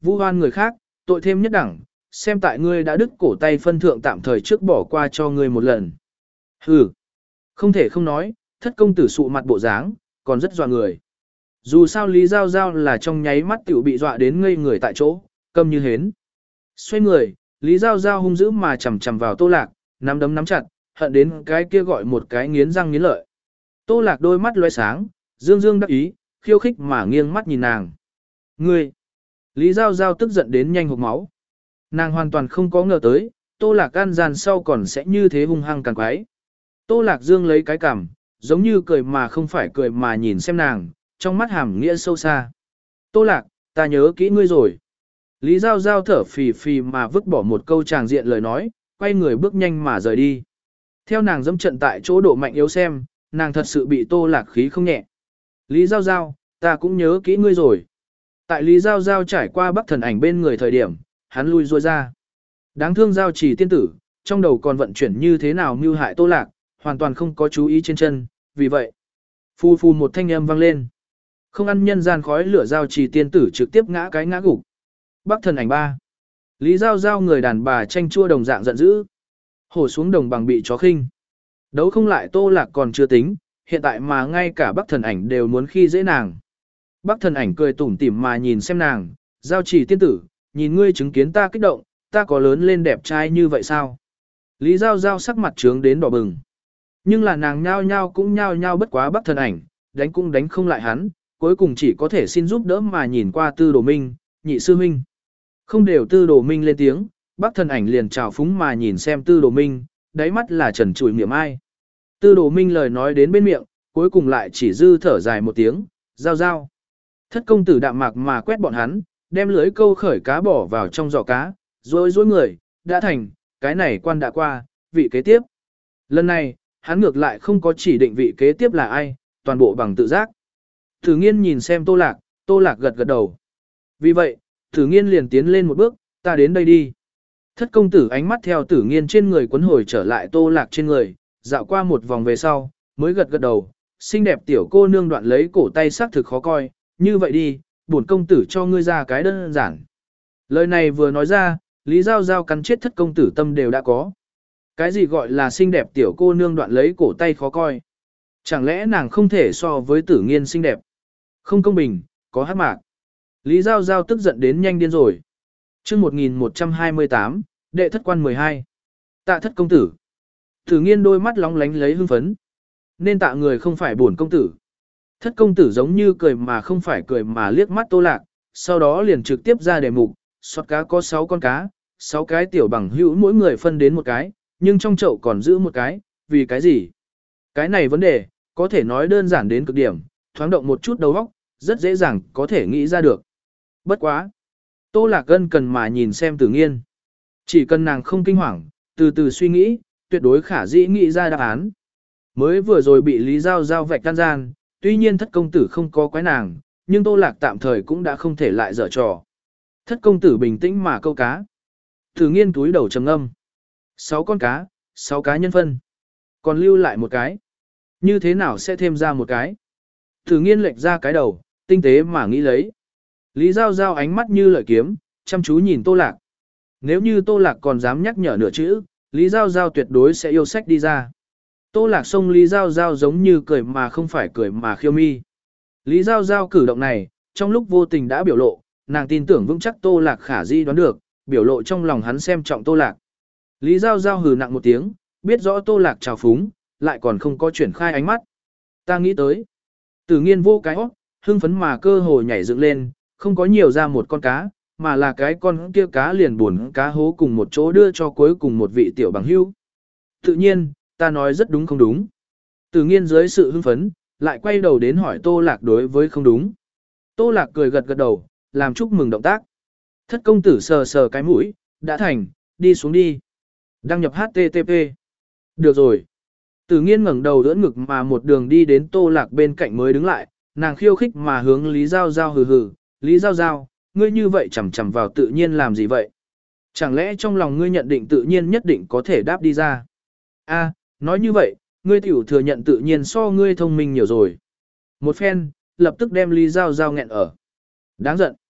vu oan người khác, tội thêm nhất đẳng, xem tại ngươi đã đứt cổ tay phân thượng tạm thời trước bỏ qua cho ngươi một lần. Hừ, không thể không nói, thất công tử sụ mặt bộ dáng, còn rất dọa người. Dù sao Lý Giao Giao là trong nháy mắt tiểu bị dọa đến ngây người tại chỗ, câm như hến. Xoay người, Lý Giao Giao hung dữ mà chầm chầm vào Tô Lạc, nắm đấm nắm chặt, hận đến cái kia gọi một cái nghiến răng nghiến lợi. Tô Lạc đôi mắt lóe sáng, dương dương đắc ý, khiêu khích mà nghiêng mắt nhìn nàng. Ngươi! Lý Giao Giao tức giận đến nhanh hộc máu. Nàng hoàn toàn không có ngờ tới, Tô Lạc ăn gian sau còn sẽ như thế hung hăng càng quái. Tô Lạc dương lấy cái cằm, giống như cười mà không phải cười mà nhìn xem nàng, trong mắt hàm nghĩa sâu xa. Tô Lạc, ta nhớ kỹ ngươi rồi. Lý Giao Giao thở phì phì mà vứt bỏ một câu tràng diện lời nói, quay người bước nhanh mà rời đi. Theo nàng dẫm trận tại chỗ độ mạnh yếu xem, nàng thật sự bị Tô Lạc khí không nhẹ. Lý Giao Giao, ta cũng nhớ kỹ ngươi rồi. Tại Lý Giao Giao trải qua Bắc Thần Ảnh bên người thời điểm, hắn lui ruôi ra. Đáng thương Giao Chỉ tiên tử, trong đầu còn vận chuyển như thế nào mưu hại Tô Lạc, hoàn toàn không có chú ý trên chân, vì vậy, phù phù một thanh âm vang lên. Không ăn nhân gian khói lửa Giao Chỉ tiên tử trực tiếp ngã cái ngã gục. Bắc Thần Ảnh ba. Lý Giao Giao người đàn bà tranh chua đồng dạng giận dữ. Hổ xuống đồng bằng bị chó khinh. Đấu không lại Tô Lạc còn chưa tính, hiện tại mà ngay cả Bắc Thần Ảnh đều muốn khi dễ nàng. Bắc Thần Ảnh cười tủm tỉm mà nhìn xem nàng, Giao Chỉ tiên tử, nhìn ngươi chứng kiến ta kích động, ta có lớn lên đẹp trai như vậy sao? Lý Giao Giao sắc mặt trướng đến đỏ bừng. Nhưng là nàng nhao nhao cũng nhao nhao bất quá Bắc Thần Ảnh, đánh cũng đánh không lại hắn, cuối cùng chỉ có thể xin giúp đỡ mà nhìn qua Tư Đồ Minh, nhị sư huynh. Không đều Tư Đồ Minh lên tiếng, Bắc Thần Ảnh liền trào phúng mà nhìn xem Tư Đồ Minh, đáy mắt là trần trụi miệng ai. Tư Đồ Minh lời nói đến bên miệng, cuối cùng lại chỉ dư thở dài một tiếng, Giao Giao. Thất công tử đạm mạc mà quét bọn hắn, đem lưới câu khởi cá bỏ vào trong giỏ cá, rồi dối người, đã thành, cái này quan đã qua, vị kế tiếp. Lần này, hắn ngược lại không có chỉ định vị kế tiếp là ai, toàn bộ bằng tự giác. Thử nghiên nhìn xem Tô Lạc, Tô Lạc gật gật đầu. Vì vậy, Thử nghiên liền tiến lên một bước, ta đến đây đi. Thất công tử ánh mắt theo Tử nghiên trên người quấn hồi trở lại Tô Lạc trên người, dạo qua một vòng về sau, mới gật gật đầu, xinh đẹp tiểu cô nương đoạn lấy cổ tay sắc thực khó coi, như vậy đi, bổn công tử cho ngươi ra cái đơn giản. Lời này vừa nói ra, Lý Giao Giao cắn chết thất công tử tâm đều đã có. Cái gì gọi là xinh đẹp tiểu cô nương đoạn lấy cổ tay khó coi? Chẳng lẽ nàng không thể so với Tử nghiên xinh đẹp? Không công bình, có hát mạc. Lý Giao Giao tức giận đến nhanh điên rồi. Chương một nghìn một trăm hai mươi tám, đệ thất quan mười hai. Tạ thất công tử. Tử nghiên đôi mắt lóng lánh lấy hưng phấn. Nên tạ người không phải bổn công tử. Thất công tử giống như cười mà không phải cười mà liếc mắt Tô Lạc, sau đó liền trực tiếp ra đề mục, xót cá có sáu con cá, sáu cái tiểu bằng hữu mỗi người phân đến một cái, nhưng trong chậu còn giữ một cái, vì cái gì? Cái này vấn đề, có thể nói đơn giản đến cực điểm, thoáng động một chút đầu óc, rất dễ dàng có thể nghĩ ra được. Bất quá. Tô Lạc Ân cần mà nhìn xem Tử nghiên. Chỉ cần nàng không kinh hoàng, từ từ suy nghĩ, tuyệt đối khả dĩ nghĩ ra đáp án. Mới vừa rồi bị Lý Giao Giao vạch can gian, tuy nhiên thất công tử không có quái nàng, nhưng Tô Lạc tạm thời cũng đã không thể lại dở trò. Thất công tử bình tĩnh mà câu cá. Tử nghiên túi đầu trầm ngâm. Sáu con cá, sáu cá nhân phân. Còn lưu lại một cái. Như thế nào sẽ thêm ra một cái? Tử nghiên lệch ra cái đầu, tinh tế mà nghĩ lấy. Lý Giao Giao ánh mắt như lợi kiếm, chăm chú nhìn Tô Lạc. Nếu như Tô Lạc còn dám nhắc nhở nửa chữ, Lý Giao Giao tuyệt đối sẽ yêu sách đi ra. Tô Lạc xông Lý Giao Giao giống như cười mà không phải cười mà khiêu mi. Lý Giao Giao cử động này, trong lúc vô tình đã biểu lộ, nàng tin tưởng vững chắc Tô Lạc khả di đoán được, biểu lộ trong lòng hắn xem trọng Tô Lạc. Lý Giao Giao hừ nặng một tiếng, biết rõ Tô Lạc trào phúng, lại còn không có chuyển khai ánh mắt. Ta nghĩ tới. Tử nghiên vô cái óc, hưng phấn mà cơ hồ nhảy dựng lên, không có nhiều ra một con cá, mà là cái con kia cá liền buồn cá hố cùng một chỗ đưa cho cuối cùng một vị tiểu bằng hữu. Tự nhiên, ta nói rất đúng không đúng. Tử nghiên dưới sự hưng phấn, lại quay đầu đến hỏi Tô Lạc đối với không đúng. Tô Lạc cười gật gật đầu, làm chúc mừng động tác. Thất công tử sờ sờ cái mũi, đã thành, đi xuống đi. Đăng nhập hát tê tê pê. Được rồi. Tử nghiên ngẩng đầu đỡ ngực mà một đường đi đến Tô Lạc bên cạnh mới đứng lại, nàng khiêu khích mà hướng Lý Giao Giao hừ hừ. Lý Giao Giao, ngươi như vậy chằm chằm vào tự nhiên làm gì vậy? Chẳng lẽ trong lòng ngươi nhận định tự nhiên nhất định có thể đáp đi ra? A, nói như vậy, ngươi tiểu thừa nhận tự nhiên so ngươi thông minh nhiều rồi. Một phen, lập tức đem Lý Giao Giao nghẹn ở. Đáng giận.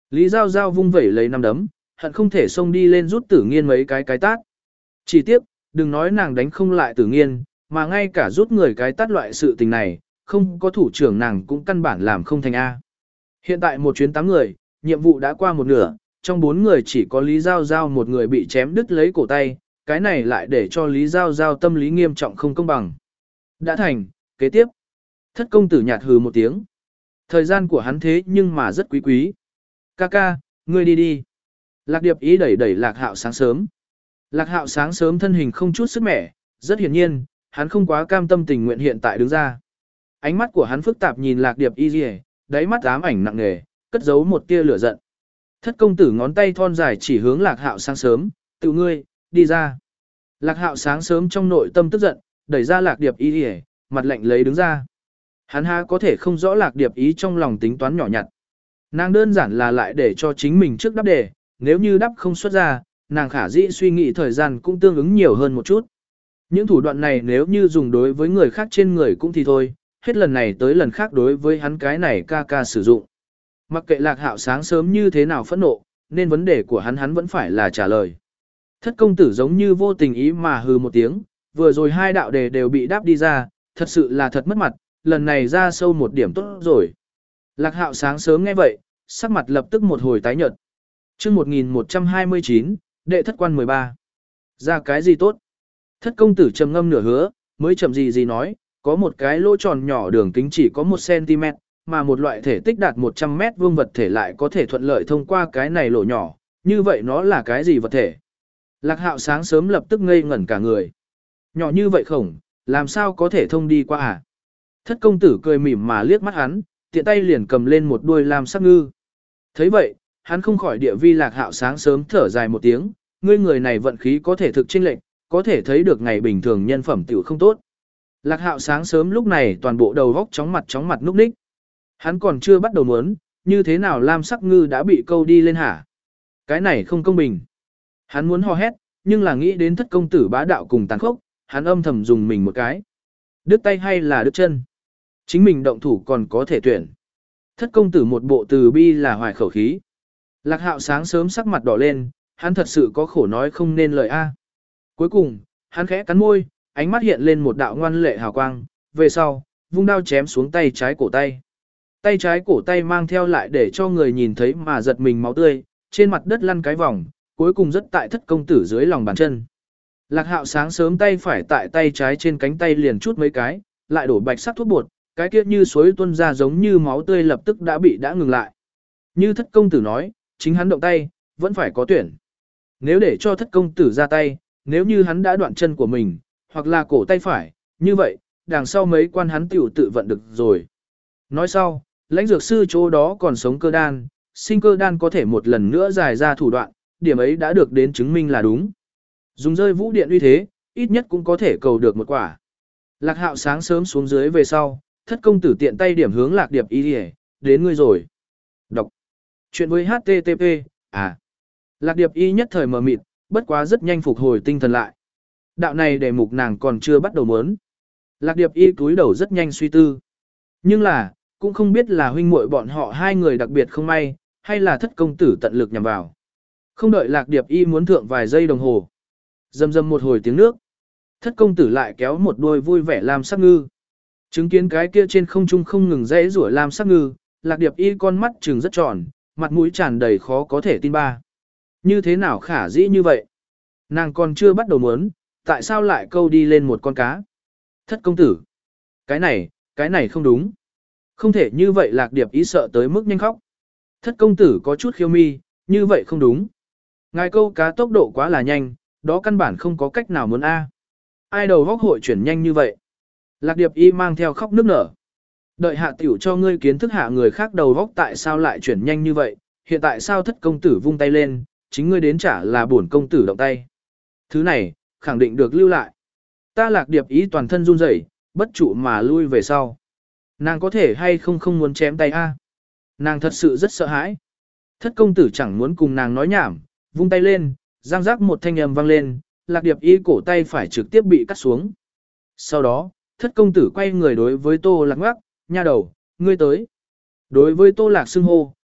Lý Giao Giao vung vẩy lấy nắm đấm, hận không thể xông đi lên rút Tử Nghiên mấy cái cái tát. Chỉ tiếc, đừng nói nàng đánh không lại Tử Nghiên, mà ngay cả rút người cái tát loại sự tình này, không có thủ trưởng nàng cũng căn bản làm không thành A. Hiện tại một chuyến tám người, nhiệm vụ đã qua một nửa, trong bốn người chỉ có Lý Giao Giao một người bị chém đứt lấy cổ tay, cái này lại để cho Lý Giao Giao tâm lý nghiêm trọng không công bằng. Đã thành, kế tiếp. Thất công tử nhạt hừ một tiếng. Thời gian của hắn thế nhưng mà rất quý quý. Ca ca, ngươi đi đi. Lạc Điệp ý đẩy đẩy Lạc Hạo sáng sớm. Lạc Hạo sáng sớm thân hình không chút sức mẻ, rất hiển nhiên, hắn không quá cam tâm tình nguyện hiện tại đứng ra. Ánh mắt của hắn phức tạp nhìn Lạc Điệp y rìa, đáy mắt ám ảnh nặng nề, cất giấu một tia lửa giận. Thất công tử ngón tay thon dài chỉ hướng Lạc Hạo sáng sớm, tự ngươi, đi ra. Lạc Hạo sáng sớm trong nội tâm tức giận, đẩy ra Lạc Điệp y rìa, mặt lạnh lấy đứng ra. Hắn há có thể không rõ Lạc Điệp ý trong lòng tính toán nhỏ nhặt. Nàng đơn giản là lại để cho chính mình trước đáp đề, nếu như đáp không xuất ra, nàng khả dĩ suy nghĩ thời gian cũng tương ứng nhiều hơn một chút. Những thủ đoạn này nếu như dùng đối với người khác trên người cũng thì thôi, hết lần này tới lần khác đối với hắn cái này ca ca sử dụng. Mặc kệ Lạc Hạo sáng sớm như thế nào phẫn nộ, nên vấn đề của hắn hắn vẫn phải là trả lời. Thất công tử giống như vô tình ý mà hừ một tiếng, vừa rồi hai đạo đề đều bị đáp đi ra, thật sự là thật mất mặt, lần này ra sâu một điểm tốt rồi. Lạc Hạo sáng sớm nghe vậy, sắc mặt lập tức một hồi tái nhợt. Chương một nghìn một trăm hai mươi chín, đệ thất quan mười ba. Ra cái gì tốt? Thất công tử trầm ngâm nửa hứa, mới chậm gì gì nói, có một cái lỗ tròn nhỏ đường kính chỉ có một xăng-ti-mét, mà một loại thể tích đạt một trăm mét vuông vật thể lại có thể thuận lợi thông qua cái này lỗ nhỏ, như vậy nó là cái gì vật thể? Lạc Hạo sáng sớm lập tức ngây ngẩn cả người. Nhỏ như vậy khổng, làm sao có thể thông đi qua à? Thất công tử cười mỉm mà liếc mắt hắn, tiện tay liền cầm lên một đuôi lam sắc ngư. Thấy vậy, hắn không khỏi địa vi Lạc Hạo sáng sớm thở dài một tiếng, ngươi người này vận khí có thể thực chênh lệch, có thể thấy được ngày bình thường nhân phẩm tiểu không tốt. Lạc Hạo sáng sớm lúc này toàn bộ đầu góc chóng mặt chóng mặt núp ních. Hắn còn chưa bắt đầu muốn, như thế nào lam sắc ngư đã bị câu đi lên hả? Cái này không công bình. Hắn muốn hò hét, nhưng là nghĩ đến thất công tử bá đạo cùng tàn khốc, hắn âm thầm dùng mình một cái. Đứt tay hay là đứt chân? Chính mình động thủ còn có thể tuyển. Thất công tử một bộ từ bi là hoài khẩu khí. Lạc Hạo sáng sớm sắc mặt đỏ lên, hắn thật sự có khổ nói không nên lời a. Cuối cùng, hắn khẽ cắn môi, ánh mắt hiện lên một đạo ngoan lệ hào quang, về sau, vung đao chém xuống tay trái cổ tay. Tay trái cổ tay mang theo lại để cho người nhìn thấy mà giật mình máu tươi, trên mặt đất lăn cái vòng, cuối cùng rất tại thất công tử dưới lòng bàn chân. Lạc Hạo sáng sớm tay phải tại tay trái trên cánh tay liền chút mấy cái, lại đổ bạch sắc thuốc bột, cái kia như suối tuôn ra giống như máu tươi lập tức đã bị đã ngừng lại. Như thất công tử nói, chính hắn động tay, vẫn phải có tuyển. Nếu để cho thất công tử ra tay, nếu như hắn đã đoạn chân của mình, hoặc là cổ tay phải, như vậy, đằng sau mấy quan hắn tiểu tự vận được rồi. Nói sau, lãnh dược sư chỗ đó còn sống cơ đan, sinh cơ đan có thể một lần nữa giải ra thủ đoạn, điểm ấy đã được đến chứng minh là đúng. Dùng rơi vũ điện uy thế, ít nhất cũng có thể cầu được một quả. Lạc Hạo sáng sớm xuống dưới về sau, thất công tử tiện tay điểm hướng Lạc Điệp y đi, đến ngươi rồi. Đọc. Chuyện với hát tê tê pê, à. Lạc Điệp y nhất thời mờ mịt, bất quá rất nhanh phục hồi tinh thần lại. Đạo này đề mục nàng còn chưa bắt đầu muốn. Lạc Điệp y cúi đầu rất nhanh suy tư. Nhưng là, cũng không biết là huynh muội bọn họ hai người đặc biệt không may, hay là thất công tử tận lực nhằm vào. Không đợi Lạc Điệp y muốn thượng vài giây đồng hồ. Dầm dầm một hồi tiếng nước. Thất công tử lại kéo một đuôi vui vẻ lam sắc ngư. Chứng kiến cái kia trên không trung không ngừng rẽ rủa lam sắc ngư, Lạc Điệp y con mắt trừng rất tròn, mặt mũi tràn đầy khó có thể tin ba. Như thế nào khả dĩ như vậy? Nàng còn chưa bắt đầu muốn, tại sao lại câu đi lên một con cá? Thất công tử. Cái này, cái này không đúng. Không thể như vậy Lạc Điệp ý sợ tới mức nhanh khóc. Thất công tử có chút khiêu mi, như vậy không đúng. Ngài câu cá tốc độ quá là nhanh, đó căn bản không có cách nào muốn A. Ai đầu góc hội chuyển nhanh như vậy? Lạc Điệp y mang theo khóc nước nở. Đợi hạ tiểu cho ngươi kiến thức hạ người khác đầu góc tại sao lại chuyển nhanh như vậy, hiện tại sao thất công tử vung tay lên, chính ngươi đến trả là bổn công tử động tay. Thứ này, khẳng định được lưu lại. Ta Lạc Điệp ý toàn thân run rẩy, bất trụ mà lui về sau. Nàng có thể hay không không muốn chém tay a? Nàng thật sự rất sợ hãi. Thất công tử chẳng muốn cùng nàng nói nhảm, vung tay lên, giang giác một thanh âm vang lên, Lạc Điệp y cổ tay phải trực tiếp bị cắt xuống. Sau đó, thất công tử quay người đối với Tô Lạc ngoắc, nha đầu, ngươi tới. Đối với Tô Lạc xưng hô,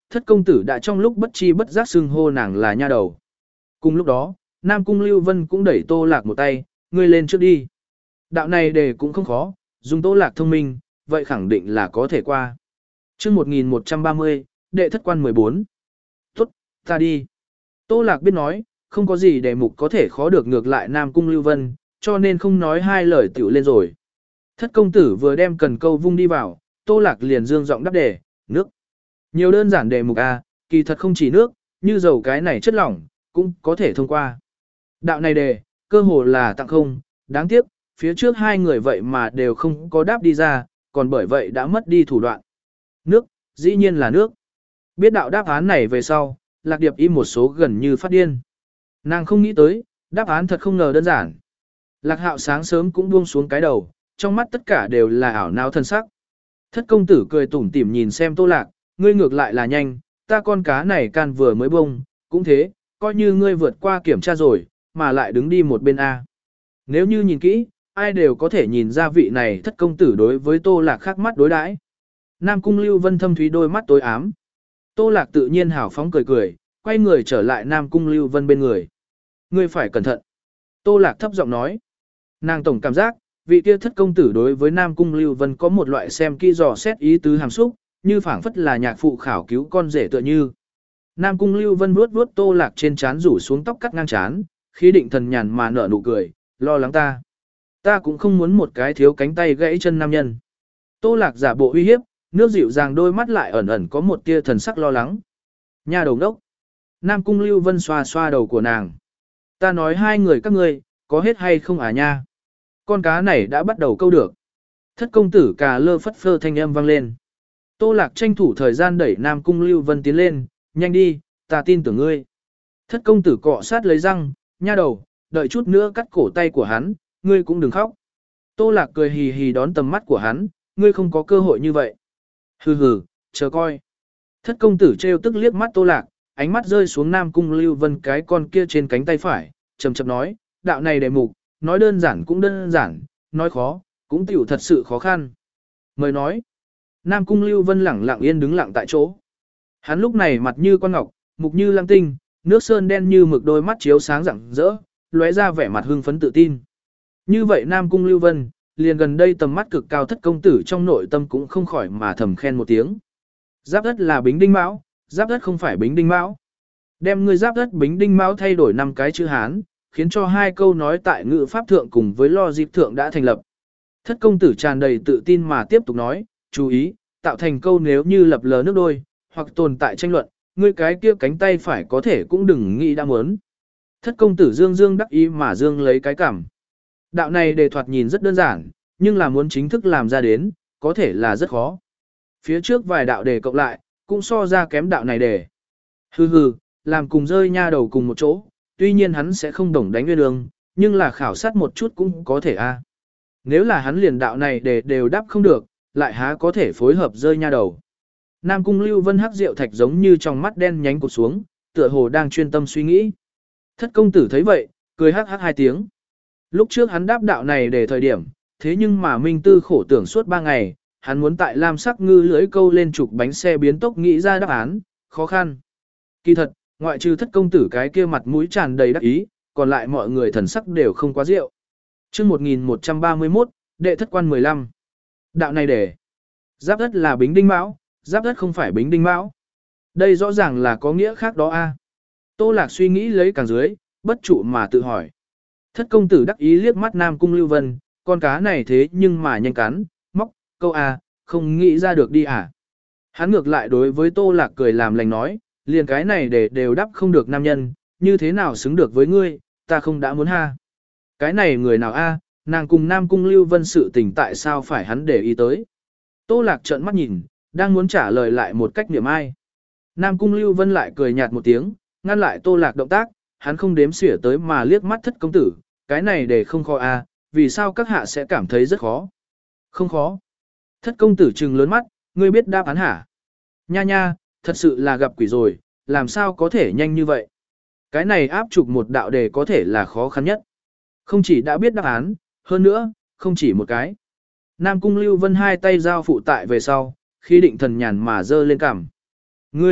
thất công tử đã trong lúc bất chi bất giác xưng hô nàng là nha đầu. Cùng lúc đó, Nam Cung Lưu Vân cũng đẩy Tô Lạc một tay, ngươi lên trước đi. Đạo này đề cũng không khó, dùng Tô Lạc thông minh, vậy khẳng định là có thể qua. chương một nghìn một trăm ba mươi, đệ thất quan mười bốn. Tốt, ta đi. Tô Lạc biết nói, không có gì đề mục có thể khó được ngược lại Nam Cung Lưu Vân, cho nên không nói hai lời tiểu lên rồi. Thất công tử vừa đem cần câu vung đi vào, Tô Lạc liền dương giọng đáp đề, nước. Nhiều đơn giản đề mục A, kỳ thật không chỉ nước, như dầu cái này chất lỏng, cũng có thể thông qua. Đạo này đề, cơ hồ là tặng không, đáng tiếc, phía trước hai người vậy mà đều không có đáp đi ra, còn bởi vậy đã mất đi thủ đoạn. Nước, dĩ nhiên là nước. Biết đạo đáp án này về sau, Lạc Điệp im một số gần như phát điên. Nàng không nghĩ tới, đáp án thật không ngờ đơn giản. Lạc Hạo sáng sớm cũng buông xuống cái đầu, trong mắt tất cả đều là ảo não thân sắc. Thất công tử cười tủm tỉm nhìn xem Tô Lạc, ngươi ngược lại là nhanh, ta con cá này can vừa mới bông, cũng thế, coi như ngươi vượt qua kiểm tra rồi, mà lại đứng đi một bên A. Nếu như nhìn kỹ, ai đều có thể nhìn ra vị này thất công tử đối với Tô Lạc khác mắt đối đãi. Nam Cung Lưu Vân thâm thúy đôi mắt tối ám. Tô Lạc tự nhiên hào phóng cười cười, quay người trở lại Nam Cung Lưu Vân bên người. Ngươi phải cẩn thận. Tô Lạc thấp giọng nói. Nàng tổng cảm giác, vị kia thất công tử đối với Nam Cung Lưu Vân có một loại xem kỹ dò xét ý tứ hàm xúc, như phảng phất là nhạc phụ khảo cứu con rể tựa như. Nam Cung Lưu Vân vuốt vuốt Tô Lạc trên trán rủ xuống tóc cắt ngang trán, khí định thần nhàn mà nở nụ cười, lo lắng ta. Ta cũng không muốn một cái thiếu cánh tay gãy chân nam nhân. Tô Lạc giả bộ uy hiếp, nước dịu dàng đôi mắt lại ẩn ẩn có một tia thần sắc lo lắng. Nha đầu đốc. Nam Cung Lưu Vân xoa xoa đầu của nàng. Ta nói hai người các ngươi, có hết hay không à nha? Con cá này đã bắt đầu câu được. Thất công tử cà lơ phất phơ thanh âm vang lên. Tô Lạc tranh thủ thời gian đẩy Nam Cung Lưu Vân tiến lên, nhanh đi, ta tin tưởng ngươi. Thất công tử cọ sát lấy răng, nha đầu, đợi chút nữa cắt cổ tay của hắn, ngươi cũng đừng khóc. Tô Lạc cười hì hì đón tầm mắt của hắn, ngươi không có cơ hội như vậy. Hừ hừ, chờ coi. Thất công tử trêu tức liếc mắt Tô Lạc, ánh mắt rơi xuống Nam Cung Lưu Vân cái con kia trên cánh tay phải, chậm chậm nói, đạo này đề mục, nói đơn giản cũng đơn giản, nói khó, cũng tiểu thật sự khó khăn. Mời nói. Nam Cung Lưu Vân lẳng lặng yên đứng lặng tại chỗ. Hắn lúc này mặt như con ngọc, mục như lăng tinh, nước sơn đen như mực đôi mắt chiếu sáng rạng rỡ, lóe ra vẻ mặt hưng phấn tự tin. Như vậy Nam Cung Lưu Vân, liền gần đây tầm mắt cực cao thất công tử trong nội tâm cũng không khỏi mà thầm khen một tiếng. Giáp đất là Bính Đinh Mão, giáp đất không phải Bính Đinh Mão. Đem người giáp đất Bính Đinh Mão thay đổi năm cái chữ Hán, khiến cho hai câu nói tại ngữ pháp thượng cùng với lo dịp thượng đã thành lập. Thất công tử tràn đầy tự tin mà tiếp tục nói, chú ý, tạo thành câu nếu như lập lờ nước đôi, hoặc tồn tại tranh luận, ngươi cái kia cánh tay phải có thể cũng đừng nghĩ đã muốn. Thất công tử dương dương đắc ý mà dương lấy cái cảm. Đạo này đề thoạt nhìn rất đơn giản, nhưng là muốn chính thức làm ra đến, có thể là rất khó. Phía trước vài đạo đề cộng lại, cũng so ra kém đạo này đề. Hừ hừ, làm cùng rơi nha đầu cùng một chỗ, tuy nhiên hắn sẽ không đồng đánh nguyên đường, nhưng là khảo sát một chút cũng có thể a. Nếu là hắn liền đạo này đề đều đáp không được, lại há có thể phối hợp rơi nha đầu. Nam Cung Lưu Vân hắc rượu thạch giống như trong mắt đen nhánh cụt xuống, tựa hồ đang chuyên tâm suy nghĩ. Thất công tử thấy vậy, cười hắc hắc hai tiếng. Lúc trước hắn đáp đạo này để thời điểm, thế nhưng mà Minh Tư khổ tưởng suốt ba ngày, hắn muốn tại Lam Sắc Ngư lưới câu lên trục bánh xe biến tốc nghĩ ra đáp án, khó khăn. Kỳ thật, ngoại trừ thất công tử cái kia mặt mũi tràn đầy đắc ý, còn lại mọi người thần sắc đều không quá rượu. chương một nghìn một trăm ba mươi mốt, đệ thất quan mười lăm. Đạo này để giáp đất là Bính Đinh Mão, giáp đất không phải Bính Đinh Mão. Đây rõ ràng là có nghĩa khác đó a. Tô Lạc suy nghĩ lấy càng dưới, bất trụ mà tự hỏi. Thất công tử đắc ý liếc mắt Nam Cung Lưu Vân, con cá này thế nhưng mà nhanh cắn, móc, câu a, không nghĩ ra được đi à. Hắn ngược lại đối với Tô Lạc cười làm lành nói, liền cái này để đều đáp không được nam nhân, như thế nào xứng được với ngươi, ta không đã muốn ha. Cái này người nào a, nàng cùng Nam Cung Lưu Vân sự tình tại sao phải hắn để ý tới. Tô Lạc trợn mắt nhìn, đang muốn trả lời lại một cách niệm ai. Nam Cung Lưu Vân lại cười nhạt một tiếng, ngăn lại Tô Lạc động tác, hắn không đếm xỉa tới mà liếc mắt thất công tử, cái này để không khó a, vì sao các hạ sẽ cảm thấy rất khó. Không khó. Thất công tử trừng lớn mắt, ngươi biết đáp án hả? Nha nha, thật sự là gặp quỷ rồi, làm sao có thể nhanh như vậy? Cái này áp chụp một đạo đề có thể là khó khăn nhất. Không chỉ đã biết đáp án, hơn nữa, không chỉ một cái. Nam Cung Lưu Vân hai tay giao phụ tại về sau, khi định thần nhàn mà dơ lên cằm. Ngươi,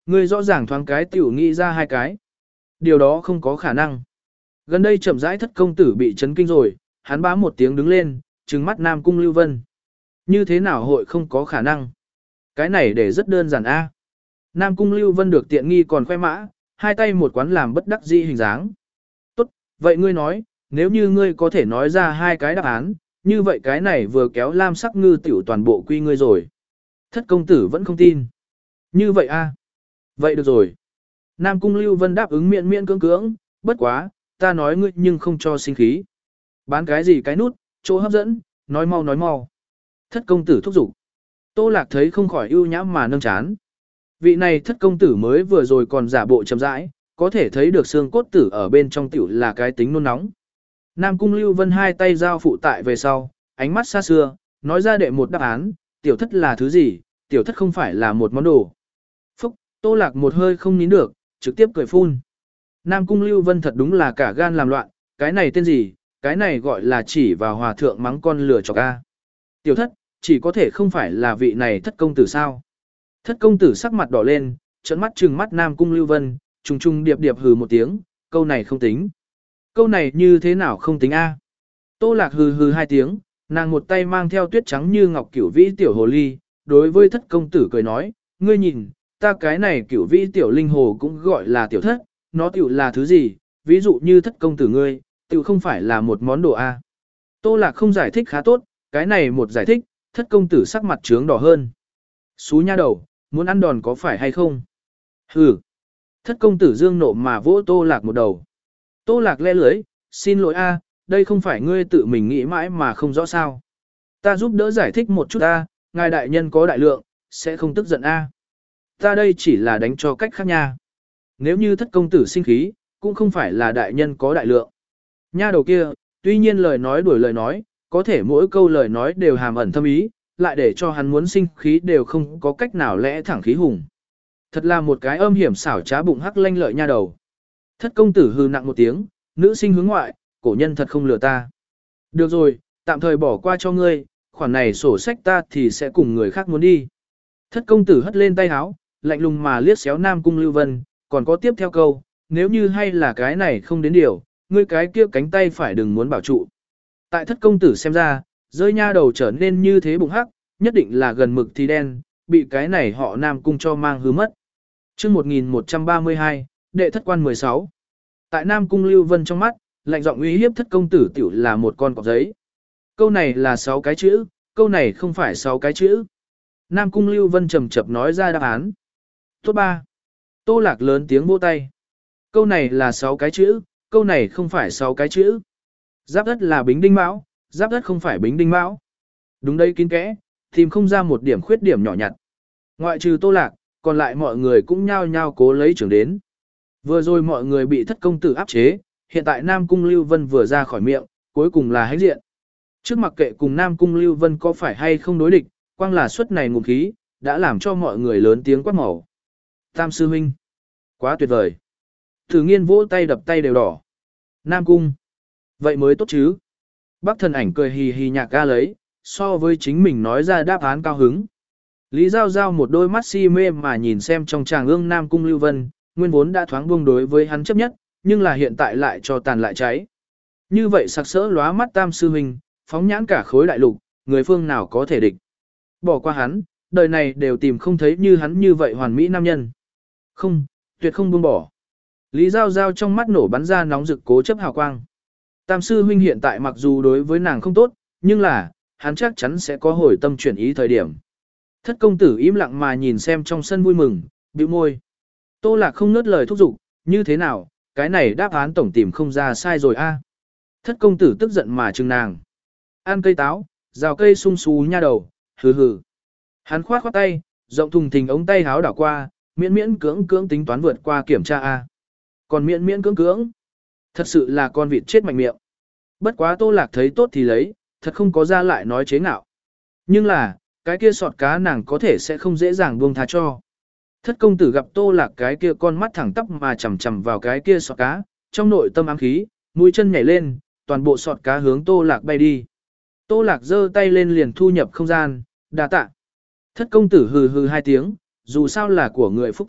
Ngươi rõ ràng thoáng cái tiểu nghĩ ra hai cái. Điều đó không có khả năng. Gần đây chậm rãi thất công tử bị chấn kinh rồi, hắn bá một tiếng đứng lên, trừng mắt Nam Cung Lưu Vân. Như thế nào hội không có khả năng? Cái này để rất đơn giản a. Nam Cung Lưu Vân được tiện nghi còn khoe mã, hai tay một quán làm bất đắc dĩ hình dáng. Tốt, vậy ngươi nói, nếu như ngươi có thể nói ra hai cái đáp án, như vậy cái này vừa kéo lam sắc ngư tiểu toàn bộ quy ngươi rồi. Thất công tử vẫn không tin. Như vậy a? Vậy được rồi. Nam Cung Lưu Vân đáp ứng miễn miễn cưỡng cưỡng, bất quá, ta nói ngươi nhưng không cho sinh khí. Bán cái gì cái nút, chỗ hấp dẫn, nói mau nói mau. Thất công tử thúc giục. Tô Lạc thấy không khỏi ưu nhãm mà nâng chán. Vị này thất công tử mới vừa rồi còn giả bộ chậm rãi, có thể thấy được xương cốt tử ở bên trong tiểu là cái tính nôn nóng. Nam Cung Lưu Vân hai tay giao phụ tại về sau, ánh mắt xa xưa, nói ra đệ một đáp án, tiểu thất là thứ gì, tiểu thất không phải là một món đồ. Phúc, Tô Lạc một hơi không nín được, trực tiếp cười phun. Nam Cung Lưu Vân thật đúng là cả gan làm loạn, cái này tên gì, cái này gọi là chỉ vào hòa thượng mắng con lừa chọc a. Tiểu thất, chỉ có thể không phải là vị này thất công tử sao. Thất công tử sắc mặt đỏ lên, trợn mắt trừng mắt Nam Cung Lưu Vân, trùng trùng điệp điệp hừ một tiếng, câu này không tính. Câu này như thế nào không tính a? Tô Lạc hừ hừ hai tiếng, nàng một tay mang theo tuyết trắng như ngọc cửu vĩ tiểu hồ ly, đối với thất công tử cười nói, ngươi nhìn, ta cái này cửu vĩ tiểu linh hồ cũng gọi là tiểu thất, nó tiểu là thứ gì, ví dụ như thất công tử ngươi, tiểu không phải là một món đồ a. Tô Lạc không giải thích khá tốt, cái này một giải thích, thất công tử sắc mặt trướng đỏ hơn. Xú nha đầu, muốn ăn đòn có phải hay không? Hừ. Thất công tử dương nộ mà vỗ Tô Lạc một đầu. Tô Lạc le lưới, xin lỗi a, đây không phải ngươi tự mình nghĩ mãi mà không rõ sao. Ta giúp đỡ giải thích một chút a, ngài đại nhân có đại lượng, sẽ không tức giận a. Ta đây chỉ là đánh cho cách khác nha. Nếu như thất công tử sinh khí, cũng không phải là đại nhân có đại lượng. Nha đầu kia, tuy nhiên lời nói đuổi lời nói, có thể mỗi câu lời nói đều hàm ẩn thâm ý, lại để cho hắn muốn sinh khí đều không có cách nào lẽ thẳng khí hùng. Thật là một cái âm hiểm xảo trá bụng hắc lanh lợi nha đầu. Thất công tử hư nặng một tiếng, nữ sinh hướng ngoại, cổ nhân thật không lừa ta. Được rồi, tạm thời bỏ qua cho ngươi, khoản này sổ sách ta thì sẽ cùng người khác muốn đi. Thất công tử hất lên tay háo, lạnh lùng mà liếc xéo Nam Cung Lưu Vân, còn có tiếp theo câu, nếu như hay là cái này không đến điều, ngươi cái kia cánh tay phải đừng muốn bảo trụ. Tại thất công tử xem ra, rơi nha đầu trở nên như thế bụng hắc, nhất định là gần mực thì đen, bị cái này họ Nam Cung cho mang hư mất. Trước một nghìn một trăm ba mươi hai, đệ thất quan mười sáu. Tại Nam Cung Lưu Vân trong mắt, lạnh giọng uy hiếp thất công tử tiểu là một con cọp giấy. Câu này là sáu cái chữ, câu này không phải sáu cái chữ. Nam Cung Lưu Vân trầm chập nói ra đáp án. Tốt ba. Tô Lạc lớn tiếng vỗ tay. Câu này là sáu cái chữ, câu này không phải sáu cái chữ. Giáp đất là bính đinh mão, giáp đất không phải bính đinh mão. Đúng đây kín kẽ, tìm không ra một điểm khuyết điểm nhỏ nhặt. Ngoại trừ Tô Lạc, còn lại mọi người cũng nhao nhao cố lấy trưởng đến. Vừa rồi mọi người bị thất công tử áp chế, hiện tại Nam Cung Lưu Vân vừa ra khỏi miệng, cuối cùng là hãnh diện. Trước mặc kệ cùng Nam Cung Lưu Vân có phải hay không đối địch, quang là suất này ngụm khí, đã làm cho mọi người lớn tiếng quát màu. Tam sư huynh, quá tuyệt vời. Thử nghiên vỗ tay đập tay đều đỏ. Nam Cung, vậy mới tốt chứ. Bác thần ảnh cười hì hì nhạc ca lấy, so với chính mình nói ra đáp án cao hứng. Lý Giao Giao một đôi mắt si mê mà nhìn xem trong tràng ương Nam Cung Lưu Vân, nguyên vốn đã thoáng buông đối với hắn chấp nhất, nhưng là hiện tại lại cho tàn lại cháy. Như vậy sặc sỡ lóa mắt Tam sư huynh, phóng nhãn cả khối đại lục, người phương nào có thể địch. Bỏ qua hắn, đời này đều tìm không thấy như hắn như vậy hoàn mỹ nam nhân. Không, tuyệt không buông bỏ. Lý Giao Giao trong mắt nổ bắn ra nóng rực cố chấp hào quang. Tam sư huynh hiện tại mặc dù đối với nàng không tốt, nhưng là, hắn chắc chắn sẽ có hồi tâm chuyển ý thời điểm. Thất công tử im lặng mà nhìn xem trong sân vui mừng, bĩu môi. Tô Lạc không nớt lời thúc giục, như thế nào, cái này đáp án tổng tìm không ra sai rồi a. Thất công tử tức giận mà trừng nàng. Ăn cây táo, rào cây sung xú nha đầu, hừ hừ. Hắn khoát khoát tay, rộng thùng thình ống tay háo đảo qua, miễn miễn cưỡng cưỡng tính toán vượt qua kiểm tra a. Còn miễn miễn cưỡng cưỡng, thật sự là con vịt chết mạnh miệng. Bất quá Tô Lạc thấy tốt thì lấy, thật không có ra lại nói chế ngạo. Nhưng là, cái kia sọt cá nàng có thể sẽ không dễ dàng buông tha cho. Thất công tử gặp Tô Lạc cái kia con mắt thẳng tắp mà chằm chằm vào cái kia sọt cá, trong nội tâm ám khí, mũi chân nhảy lên, toàn bộ sọt cá hướng Tô Lạc bay đi. Tô Lạc giơ tay lên liền thu nhập không gian, đa tạ. Thất công tử hừ hừ hai tiếng, dù sao là của người phúc ta,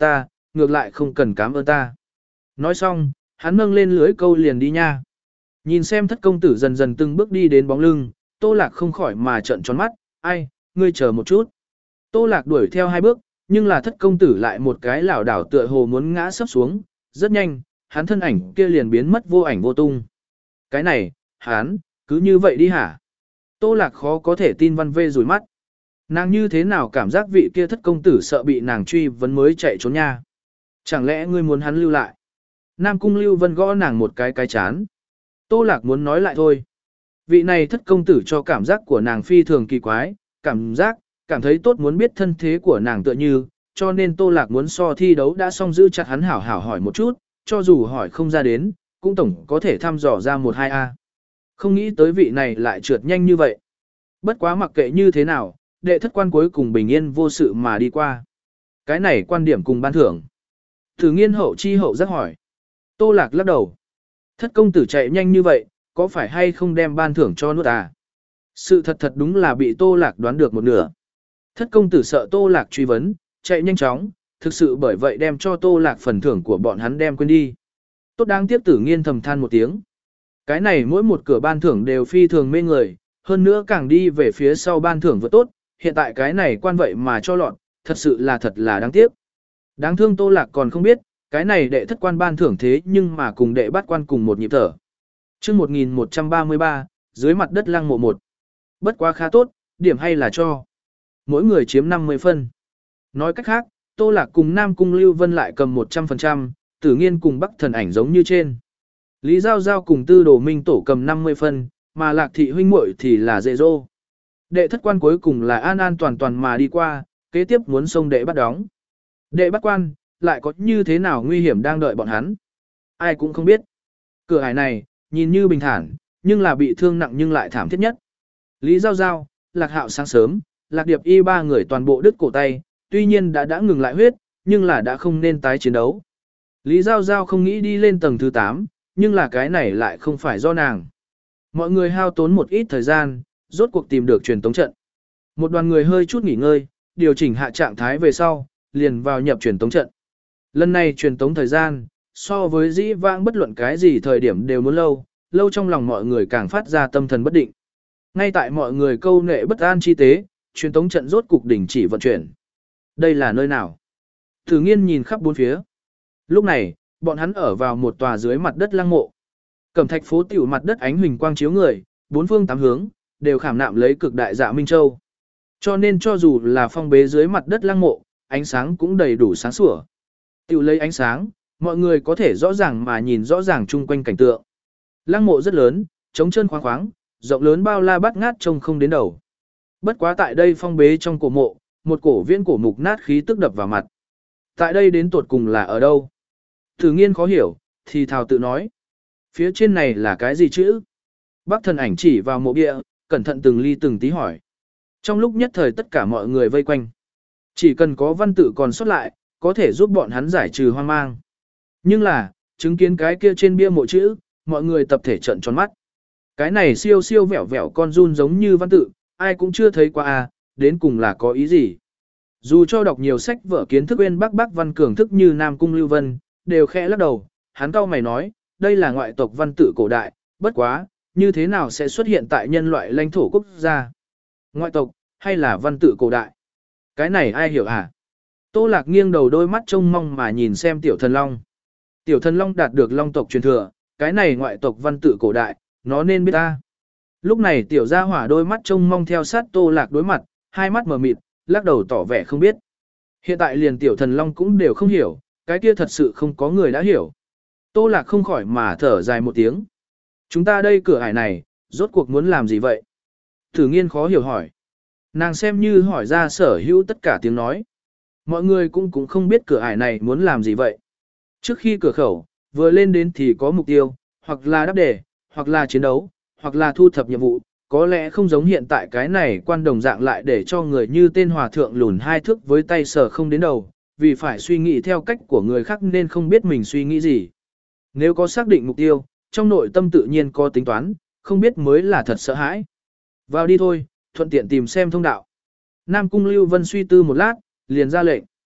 ngược lại không cần cảm ơn ta. Nói xong, hắn nâng lên lưới câu liền đi nha. Nhìn xem thất công tử dần dần từng bước đi đến bóng lưng, Tô Lạc không khỏi mà trợn tròn mắt, ai, ngươi chờ một chút. Tô Lạc đuổi theo hai bước, nhưng là thất công tử lại một cái lảo đảo tựa hồ muốn ngã sấp xuống, rất nhanh, hắn thân ảnh kia liền biến mất vô ảnh vô tung. Cái này, hắn, cứ như vậy đi hả? Tô Lạc khó có thể tin văn vê rủi mắt. Nàng như thế nào cảm giác vị kia thất công tử sợ bị nàng truy vấn mới chạy trốn nha? Chẳng lẽ ngươi muốn hắn lưu lại? Nam Cung Lưu Vân gõ nàng một cái cái chán. Tô Lạc muốn nói lại thôi. Vị này thất công tử cho cảm giác của nàng phi thường kỳ quái, cảm giác, cảm thấy tốt muốn biết thân thế của nàng tựa như, cho nên Tô Lạc muốn so thi đấu đã xong giữ chặt hắn hảo hảo hỏi một chút, cho dù hỏi không ra đến, cũng tổng có thể thăm dò ra một hai a. Không nghĩ tới vị này lại trượt nhanh như vậy. Bất quá mặc kệ như thế nào, đệ thất quan cuối cùng bình yên vô sự mà đi qua. Cái này quan điểm cùng ban thưởng. Thử nghiên hậu chi hậu giác hỏi. Tô Lạc lắc đầu. Thất công tử chạy nhanh như vậy, có phải hay không đem ban thưởng cho nuốt à? Sự thật thật đúng là bị Tô Lạc đoán được một nửa. Thất công tử sợ Tô Lạc truy vấn, chạy nhanh chóng, thực sự bởi vậy đem cho Tô Lạc phần thưởng của bọn hắn đem quên đi. Tốt đáng tiếc tử nghiên thầm than một tiếng. Cái này mỗi một cửa ban thưởng đều phi thường mê người, hơn nữa càng đi về phía sau ban thưởng vừa tốt, hiện tại cái này quan vậy mà cho lọt, thật sự là thật là đáng tiếc. Đáng thương Tô Lạc còn không biết, cái này đệ thất quan ban thưởng thế nhưng mà cùng đệ bát quan cùng một nhịp thở. Chương một nghìn một trăm ba mươi ba, dưới mặt đất lăng mộ một. Bất quá khá tốt, điểm hay là cho. Mỗi người chiếm năm mươi phân. Nói cách khác, Tô Lạc cùng Nam Cung Lưu Vân lại cầm một trăm phần trăm, Tử Nghiên cùng Bắc Thần Ảnh giống như trên. Lý Giao Giao cùng Tư Đồ Minh Tổ cầm năm mươi phân, mà Lạc Thị huynh muội thì là dễ dô. Đệ thất quan cuối cùng là an an toàn toàn mà đi qua, kế tiếp muốn xông đệ bắt đóng. Đệ bắt quan, lại có như thế nào nguy hiểm đang đợi bọn hắn. Ai cũng không biết. Cửa ải này, nhìn như bình thản, nhưng là bị thương nặng nhưng lại thảm thiết nhất. Lý Giao Giao, Lạc Hạo sáng sớm, Lạc Điệp Y ba người toàn bộ đứt cổ tay, tuy nhiên đã đã ngừng lại huyết, nhưng là đã không nên tái chiến đấu. Lý Giao Giao không nghĩ đi lên tầng thứ tám, nhưng là cái này lại không phải do nàng. Mọi người hao tốn một ít thời gian, rốt cuộc tìm được truyền tống trận. Một đoàn người hơi chút nghỉ ngơi, điều chỉnh hạ trạng thái về sau, liền vào nhập truyền tống trận. Lần này truyền tống thời gian, so với dĩ vãng bất luận cái gì thời điểm đều muốn lâu, lâu trong lòng mọi người càng phát ra tâm thần bất định. Ngay tại mọi người câu nệ bất an chi tế, truyền tống trận rốt cục đỉnh chỉ vận chuyển. Đây là nơi nào? Thử Nghiên nhìn khắp bốn phía. Lúc này, bọn hắn ở vào một tòa dưới mặt đất lăng mộ. Cẩm thạch phố tiểu mặt đất ánh huỳnh quang chiếu người, bốn phương tám hướng đều khảm nạm lấy cực đại dạ minh châu. Cho nên cho dù là phong bế dưới mặt đất lăng mộ, ánh sáng cũng đầy đủ sáng sủa. Tiểu lấy ánh sáng, mọi người có thể rõ ràng mà nhìn rõ ràng chung quanh cảnh tượng. Lăng mộ rất lớn, trống chân khoáng khoáng, rộng lớn bao la bát ngát trông không đến đầu. Bất quá tại đây phong bế trong cổ mộ, một cổ viễn cổ mục nát khí tức đập vào mặt. Tại đây đến tuột cùng là ở đâu? Thử Nghiên khó hiểu, thì thào tự nói. Phía trên này là cái gì chữ? Bắc Thần Ảnh chỉ vào mộ bia, cẩn thận từng ly từng tí hỏi. Trong lúc nhất thời tất cả mọi người vây quanh. Chỉ cần có văn tự còn sót lại, có thể giúp bọn hắn giải trừ hoang mang. Nhưng là, chứng kiến cái kia trên bia mộ chữ, mọi người tập thể trợn tròn mắt. Cái này siêu siêu vẹo vẹo con run giống như văn tự, ai cũng chưa thấy qua à, đến cùng là có ý gì. Dù cho đọc nhiều sách vở kiến thức uyên bác bác văn cường thức như Nam Cung Lưu Vân, đều khẽ lắc đầu, hắn cau mày nói, đây là ngoại tộc văn tự cổ đại, bất quá, như thế nào sẽ xuất hiện tại nhân loại lãnh thổ quốc gia? Ngoại tộc, hay là văn tự cổ đại? Cái này ai hiểu hả? Tô Lạc nghiêng đầu đôi mắt trông mong mà nhìn xem Tiểu Thần Long. Tiểu Thần Long đạt được Long tộc truyền thừa, cái này ngoại tộc văn tự cổ đại, nó nên biết ta. Lúc này Tiểu Gia Hỏa đôi mắt trông mong theo sát Tô Lạc đối mặt, hai mắt mờ mịt, lắc đầu tỏ vẻ không biết. Hiện tại liền Tiểu Thần Long cũng đều không hiểu, cái kia thật sự không có người đã hiểu. Tô Lạc không khỏi mà thở dài một tiếng. Chúng ta đây cửa ải này, rốt cuộc muốn làm gì vậy? Thử Nghiên khó hiểu hỏi. Nàng xem như hỏi ra sở hữu tất cả tiếng nói. Mọi người cũng cũng không biết cửa ải này muốn làm gì vậy. Trước khi cửa khẩu, vừa lên đến thì có mục tiêu, hoặc là đáp đề, hoặc là chiến đấu, hoặc là thu thập nhiệm vụ. Có lẽ không giống hiện tại cái này quan đồng dạng lại để cho người như tên hòa thượng lùn hai thước với tay sở không đến đầu, vì phải suy nghĩ theo cách của người khác nên không biết mình suy nghĩ gì. Nếu có xác định mục tiêu, trong nội tâm tự nhiên có tính toán, không biết mới là thật sợ hãi. Vào đi thôi, thuận tiện tìm xem thông đạo. Nam Cung Lưu Vân suy tư một lát, liền ra lệnh.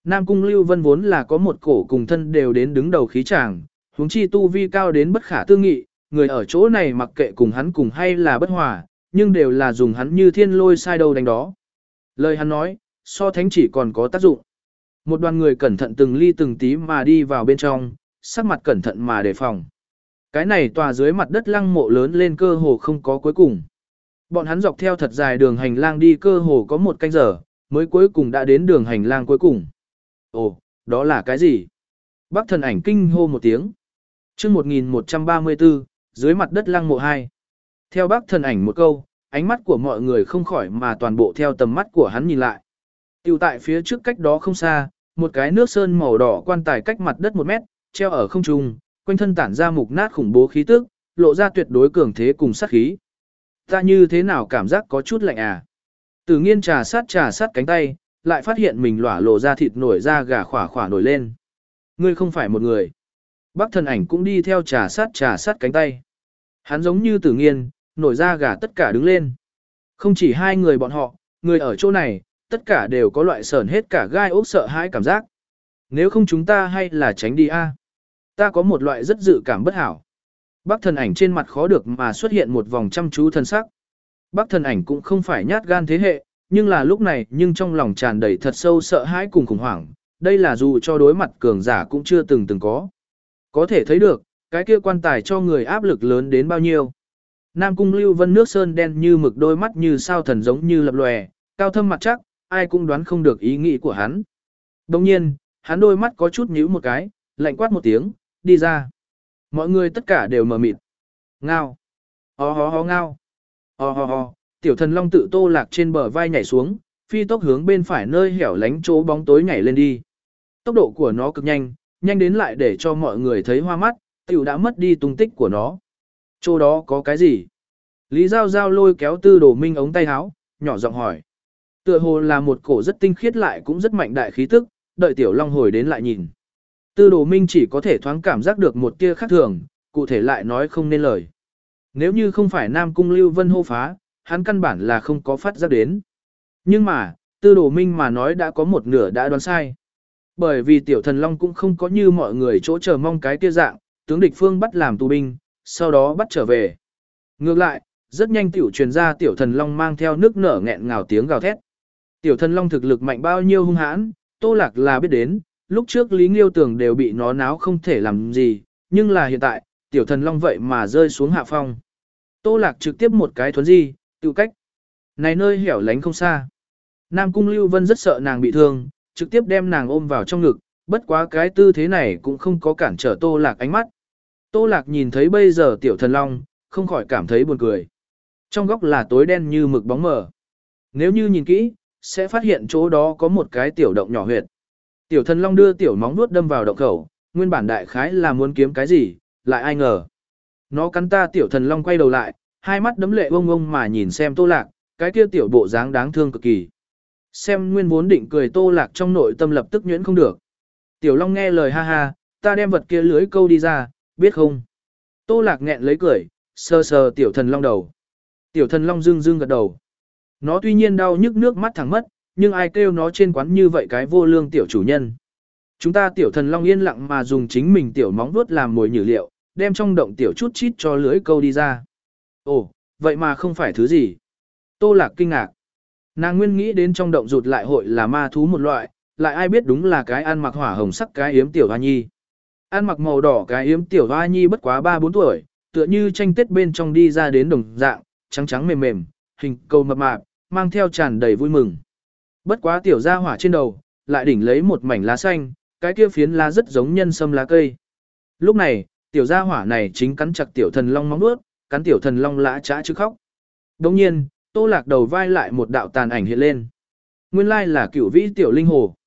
Nam Cung Lưu Vân vốn là có một cổ cùng thân đều đến đứng đầu khí tràng, huống chi tu vi cao đến bất khả tư nghị, người ở chỗ này mặc kệ cùng hắn cùng hay là bất hòa, nhưng đều là dùng hắn như thiên lôi sai đầu đánh đó. Lời hắn nói, so thánh chỉ còn có tác dụng. Một đoàn người cẩn thận từng ly từng tí mà đi vào bên trong, sắc mặt cẩn thận mà đề phòng. Cái này tòa dưới mặt đất lăng mộ lớn lên cơ hồ không có cuối cùng. Bọn hắn dọc theo thật dài đường hành lang đi cơ hồ có một canh giờ, mới cuối cùng đã đến đường hành lang cuối cùng. Ồ, đó là cái gì? Bác thần ảnh kinh hô một tiếng. Trước một nghìn một trăm ba mươi tư, dưới mặt đất lăng mộ hai. Theo bác thần ảnh một câu, ánh mắt của mọi người không khỏi mà toàn bộ theo tầm mắt của hắn nhìn lại. Tiểu tại phía trước cách đó không xa, một cái nước sơn màu đỏ quan tài cách mặt đất một mét, treo ở không trung, quanh thân tản ra mục nát khủng bố khí tức, lộ ra tuyệt đối cường thế cùng sát khí. Ta như thế nào cảm giác có chút lạnh à? Tử Nghiên trà sát trà sát cánh tay, lại phát hiện mình lỏa lộ ra thịt nổi ra gà khỏa khỏa nổi lên. Ngươi không phải một người. Bác thần ảnh cũng đi theo trà sát trà sát cánh tay. Hắn giống như Tử Nghiên, nổi ra gà tất cả đứng lên. Không chỉ hai người bọn họ, người ở chỗ này, tất cả đều có loại sởn hết cả gai ốc sợ hãi cảm giác. Nếu không chúng ta hay là tránh đi a. Ta có một loại rất dự cảm bất hảo. Bác thần ảnh trên mặt khó được mà xuất hiện một vòng chăm chú thân sắc. Bác thần ảnh cũng không phải nhát gan thế hệ, nhưng là lúc này nhưng trong lòng tràn đầy thật sâu sợ hãi cùng khủng hoảng. Đây là dù cho đối mặt cường giả cũng chưa từng từng có. Có thể thấy được, cái kia quan tài cho người áp lực lớn đến bao nhiêu. Nam Cung Lưu Vân nước sơn đen như mực, đôi mắt như sao thần giống như lập lòe, cao thâm mặt chắc, ai cũng đoán không được ý nghĩ của hắn. Đồng nhiên, hắn đôi mắt có chút nhíu một cái, lạnh quát một tiếng, đi ra. Mọi người tất cả đều mờ mịt. Ngao. Ho ho ho ngao. Ho ho ho, tiểu thần long tự Tô Lạc trên bờ vai nhảy xuống, phi tốc hướng bên phải nơi hẻo lánh chỗ bóng tối nhảy lên đi. Tốc độ của nó cực nhanh, nhanh đến lại để cho mọi người thấy hoa mắt, tiểu đã mất đi tung tích của nó. Chỗ đó có cái gì? Lý Giao Giao lôi kéo Tư Đồ Minh ống tay áo, nhỏ giọng hỏi. Tựa hồ là một cổ rất tinh khiết lại cũng rất mạnh đại khí tức, đợi tiểu long hồi đến lại nhìn. Tư Đồ Minh chỉ có thể thoáng cảm giác được một tia khác thường, cụ thể lại nói không nên lời. Nếu như không phải Nam Cung Lưu Vân hô phá, hắn căn bản là không có phát giác đến. Nhưng mà, Tư Đồ Minh mà nói đã có một nửa đã đoán sai. Bởi vì tiểu thần long cũng không có như mọi người chỗ chờ mong cái kia dạng, tướng địch phương bắt làm tù binh, sau đó bắt trở về. Ngược lại, rất nhanh tiểu truyền ra tiểu thần long mang theo nước nở nghẹn ngào tiếng gào thét. Tiểu thần long thực lực mạnh bao nhiêu hung hãn, Tô Lạc là biết đến, lúc trước Lý Nghiêu Tường đều bị nó náo không thể làm gì, nhưng là hiện tại, tiểu thần long vậy mà rơi xuống hạ phong. Tô Lạc trực tiếp một cái thuấn di, tự cách. Này nơi hẻo lánh không xa. Nam Cung Lưu Vân rất sợ nàng bị thương, trực tiếp đem nàng ôm vào trong ngực, bất quá cái tư thế này cũng không có cản trở Tô Lạc ánh mắt. Tô Lạc nhìn thấy bây giờ tiểu thần long, không khỏi cảm thấy buồn cười. Trong góc là tối đen như mực bóng mờ. Nếu như nhìn kỹ, sẽ phát hiện chỗ đó có một cái tiểu động nhỏ huyệt. Tiểu thần long đưa tiểu móng vuốt đâm vào động khẩu, nguyên bản đại khái là muốn kiếm cái gì, lại ai ngờ. Nó cắn ta, tiểu thần long quay đầu lại, hai mắt đấm lệ ông ông mà nhìn xem Tô Lạc, cái kia tiểu bộ dáng đáng thương cực kỳ. Xem nguyên vốn định cười Tô Lạc trong nội tâm lập tức nhuyễn không được. Tiểu long nghe lời ha ha, ta đem vật kia lưới câu đi ra, biết không? Tô Lạc nghẹn lấy cười, sờ sờ tiểu thần long đầu. Tiểu thần long dương dương gật đầu. Nó tuy nhiên đau nhức nước mắt thẳng mất, nhưng ai kêu nó trên quán như vậy cái vô lương tiểu chủ nhân. Chúng ta tiểu thần long yên lặng mà dùng chính mình tiểu móng vuốt làm mồi nhử liệu, đem trong động tiểu chút chít cho lưới câu đi ra. Ồ, vậy mà không phải thứ gì. Tô Lạc kinh ngạc. Nàng nguyên nghĩ đến trong động rụt lại hội là ma thú một loại, lại ai biết đúng là cái ăn mặc hỏa hồng sắc cái yếm tiểu hoa nhi. Ăn mặc màu đỏ cái yếm tiểu hoa nhi bất quá ba bốn tuổi, tựa như tranh tết bên trong đi ra đến đồng dạng, trắng trắng mềm mềm, hình cầu mập mạp, mang theo tràn đầy vui mừng. Bất quá tiểu gia hỏa trên đầu, lại đỉnh lấy một mảnh lá xanh, cái kia phiến lá rất giống nhân sâm lá cây. Lúc này, tiểu gia hỏa này chính cắn chặt tiểu thần long móng vuốt, cắn tiểu thần long lã chã chứ khóc. Đồng nhiên, Tô Lạc đầu vai lại một đạo tàn ảnh hiện lên. Nguyên lai là cửu vĩ tiểu linh hồ.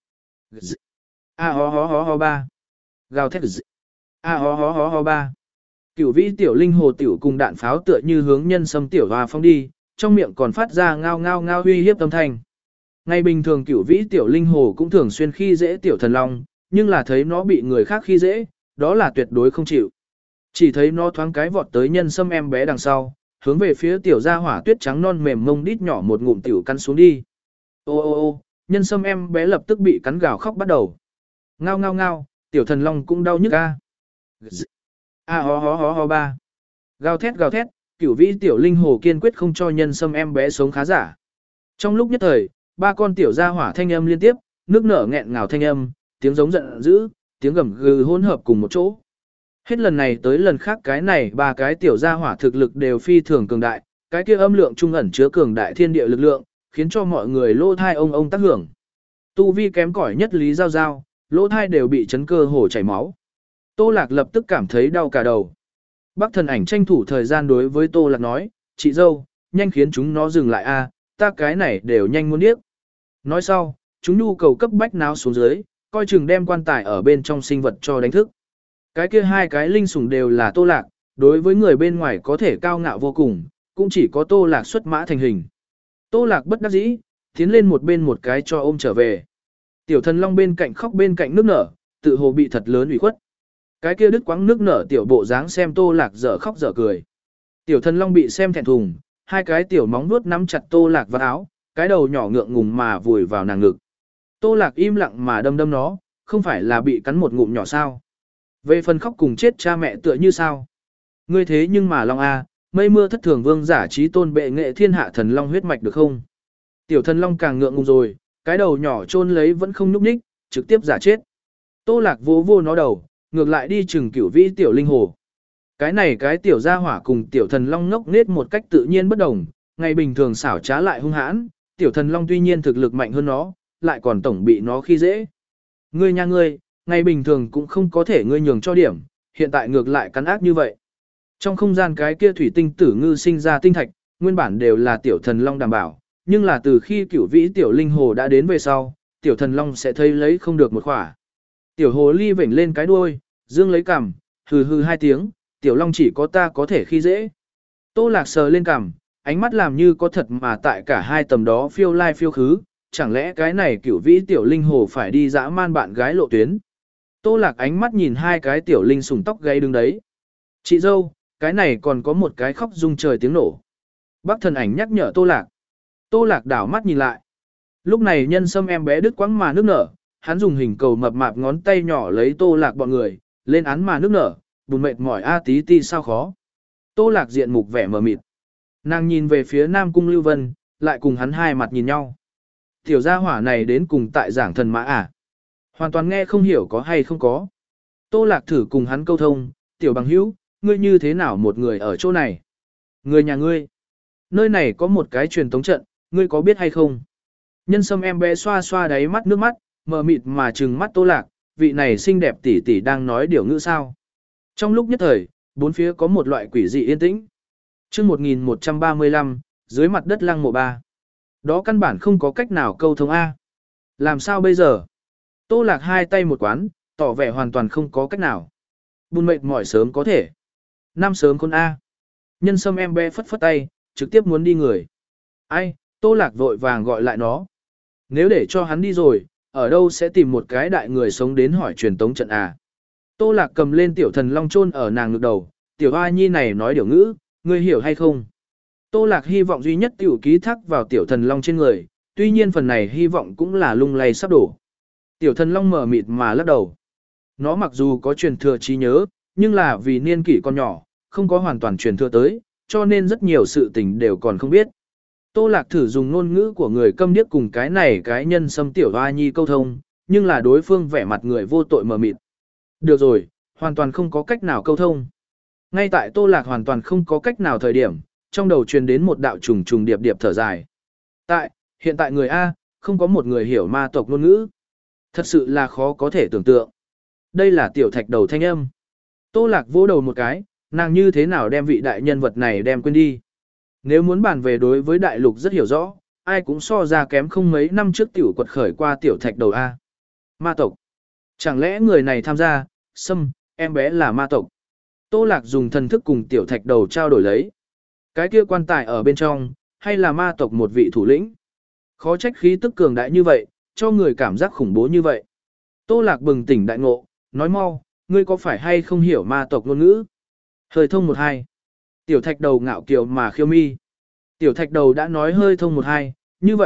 A ho ho ho ho ba. Gào thét. A ho ho ho ho ba. Cửu vĩ tiểu linh hồ tiểu cùng đạn pháo tựa như hướng nhân sâm tiểu hoa phong đi, trong miệng còn phát ra ngao ngao ngao uy hiếp âm thanh. Ngày bình thường cửu vĩ tiểu linh hồ cũng thường xuyên khi dễ tiểu thần long, nhưng là thấy nó bị người khác khi dễ, đó là tuyệt đối không chịu. Chỉ thấy nó thoáng cái vọt tới nhân sâm em bé đằng sau, hướng về phía tiểu gia hỏa tuyết trắng non mềm mông đít nhỏ một ngụm tiểu căn xuống đi. Ô ô ô, Nhân sâm em bé lập tức bị cắn gào khóc bắt đầu. Ngao ngao ngao, tiểu thần long cũng đau nhức a. A ho ho ho ho ba. Gào thét gào thét, cửu vĩ tiểu linh hồ kiên quyết không cho nhân sâm em bé sống khá giả. Trong lúc nhất thời, ba con tiểu gia hỏa thanh âm liên tiếp, nước nở nghẹn ngào thanh âm, tiếng giống giận dữ, tiếng gầm gừ hỗn hợp cùng một chỗ. Hết lần này tới lần khác cái này ba cái tiểu gia hỏa thực lực đều phi thường cường đại, cái kia âm lượng trung ẩn chứa cường đại thiên địa lực lượng, khiến cho mọi người lỗ thai ông ông tác hưởng. Tu vi kém cỏi nhất Lý Giao Giao, lỗ thai đều bị chấn cơ hồ chảy máu. Tô Lạc lập tức cảm thấy đau cả đầu. Bác thần ảnh tranh thủ thời gian đối với Tô Lạc nói, chị dâu, nhanh khiến chúng nó dừng lại a, ta cái này đều nhanh muốn điếc. Nói sau, chúng nhu cầu cấp bách náo xuống dưới, coi chừng đem quan tài ở bên trong sinh vật cho đánh thức. Cái kia hai cái linh sủng đều là Tô Lạc, đối với người bên ngoài có thể cao ngạo vô cùng, cũng chỉ có Tô Lạc xuất mã thành hình. Tô Lạc bất đắc dĩ, tiến lên một bên một cái cho ôm trở về. Tiểu thần long bên cạnh khóc bên cạnh nước nở, tự hồ bị thật lớn ủy khuất. Cái kia đứt quãng nước nở tiểu bộ dáng xem Tô Lạc dở khóc dở cười. Tiểu thần long bị xem thẹn thùng, hai cái tiểu móng vuốt nắm chặt Tô Lạc vào áo, cái đầu nhỏ ngượng ngùng mà vùi vào nàng ngực. Tô Lạc im lặng mà đâm đâm nó, không phải là bị cắn một ngụm nhỏ sao? Về phần khóc cùng chết cha mẹ tựa như sao? Ngươi thế nhưng mà long a, mây mưa thất thường vương giả trí tôn bệ nghệ thiên hạ thần long huyết mạch được không? Tiểu thần long càng ngượng ngùng rồi, cái đầu nhỏ chôn lấy vẫn không nhúc nhích, trực tiếp giả chết. Tô Lạc vô vô nó đầu, ngược lại đi chừng cửu vĩ tiểu linh hồ. Cái này cái tiểu gia hỏa cùng tiểu thần long ngốc nết một cách tự nhiên bất đồng, ngày bình thường xảo trá lại hung hãn, tiểu thần long tuy nhiên thực lực mạnh hơn nó, lại còn tổng bị nó khi dễ. Ngươi nha ngươi, ngày bình thường cũng không có thể ngươi nhường cho điểm, hiện tại ngược lại cắn ác như vậy. Trong không gian cái kia thủy tinh tử ngư sinh ra tinh thạch, nguyên bản đều là tiểu thần long đảm bảo, nhưng là từ khi cửu vĩ tiểu linh hồ đã đến về sau, tiểu thần long sẽ thấy lấy không được một khỏa. Tiểu hồ ly vểnh lên cái đuôi, dương lấy cằm, hừ hừ hai tiếng, tiểu long chỉ có ta có thể khi dễ. Tô Lạc sờ lên cằm, ánh mắt làm như có thật mà tại cả hai tầm đó phiêu lai phiêu khứ, chẳng lẽ cái này cửu vĩ tiểu linh hồ phải đi dã man bạn gái lộ tuyến. Tô Lạc ánh mắt nhìn hai cái tiểu linh sùng tóc gáy đứng đấy. Chị dâu, cái này còn có một cái khóc rung trời tiếng nổ. Bác thần ảnh nhắc nhở Tô Lạc. Tô Lạc đảo mắt nhìn lại. Lúc này nhân sâm em bé đứt quãng mà nước nở, hắn dùng hình cầu mập mạp ngón tay nhỏ lấy Tô Lạc bọn người, lên án mà nước nở, buồn mệt mỏi a tí ti sao khó. Tô Lạc diện mục vẻ mờ mịt. Nàng nhìn về phía Nam Cung Lưu Vân, lại cùng hắn hai mặt nhìn nhau. Tiểu gia hỏa này đến cùng tại giảng thần mã à? Hoàn toàn nghe không hiểu có hay không có. Tô Lạc thử cùng hắn câu thông, tiểu bằng hữu, ngươi như thế nào một người ở chỗ này? Người nhà ngươi. Nơi này có một cái truyền tống trận, ngươi có biết hay không? Nhân sâm em bé xoa xoa đáy mắt nước mắt, mờ mịt mà trừng mắt Tô Lạc, vị này xinh đẹp tỷ tỷ đang nói điều ngữ sao. Trong lúc nhất thời, bốn phía có một loại quỷ dị yên tĩnh. Chương một nghìn một trăm ba mươi lăm, dưới mặt đất lăng mộ ba. Đó căn bản không có cách nào câu thông A. Làm sao bây giờ? Tô Lạc hai tay một quán, tỏ vẻ hoàn toàn không có cách nào. Buồn mệt mỏi sớm có thể. Năm sớm con A. Nhân sâm em bé phất phất tay, trực tiếp muốn đi người. Ai, Tô Lạc vội vàng gọi lại nó. Nếu để cho hắn đi rồi, ở đâu sẽ tìm một cái đại người sống đến hỏi truyền tống trận à? Tô Lạc cầm lên tiểu thần long chôn ở nàng ngực đầu, tiểu hoa nhi này nói điều ngữ, ngươi hiểu hay không? Tô Lạc hy vọng duy nhất tiểu ký thác vào tiểu thần long trên người, tuy nhiên phần này hy vọng cũng là lung lay sắp đổ. Tiểu thần long mở mịt mà lắc đầu. Nó mặc dù có truyền thừa trí nhớ, nhưng là vì niên kỷ còn nhỏ, không có hoàn toàn truyền thừa tới, cho nên rất nhiều sự tình đều còn không biết. Tô Lạc thử dùng ngôn ngữ của người câm điếc cùng cái này cái nhân sâm tiểu hoa nhi câu thông, nhưng là đối phương vẻ mặt người vô tội mờ mịt. Được rồi, hoàn toàn không có cách nào câu thông. Ngay tại Tô Lạc hoàn toàn không có cách nào thời điểm, trong đầu truyền đến một đạo trùng trùng điệp điệp thở dài. Tại, hiện tại người A, không có một người hiểu ma tộc ngôn ngữ. Thật sự là khó có thể tưởng tượng. Đây là tiểu thạch đầu thanh âm. Tô Lạc vỗ đầu một cái, nàng như thế nào đem vị đại nhân vật này đem quên đi. Nếu muốn bàn về đối với đại lục rất hiểu rõ, ai cũng so ra kém không mấy năm trước tiểu quật khởi qua tiểu thạch đầu A. Ma tộc. Chẳng lẽ người này tham gia, Sâm, em bé là ma tộc. Tô Lạc dùng thần thức cùng tiểu thạch đầu trao đổi lấy. Cái kia quan tài ở bên trong, hay là ma tộc một vị thủ lĩnh. Khó trách khí tức cường đại như vậy, cho người cảm giác khủng bố như vậy. Tô Lạc bừng tỉnh đại ngộ, nói mau, ngươi có phải hay không hiểu ma tộc ngôn ngữ? Hơi thông một hai. Tiểu thạch đầu ngạo kiều mà khiêu mi. Tiểu thạch đầu đã nói hơi thông một hai, như vậy,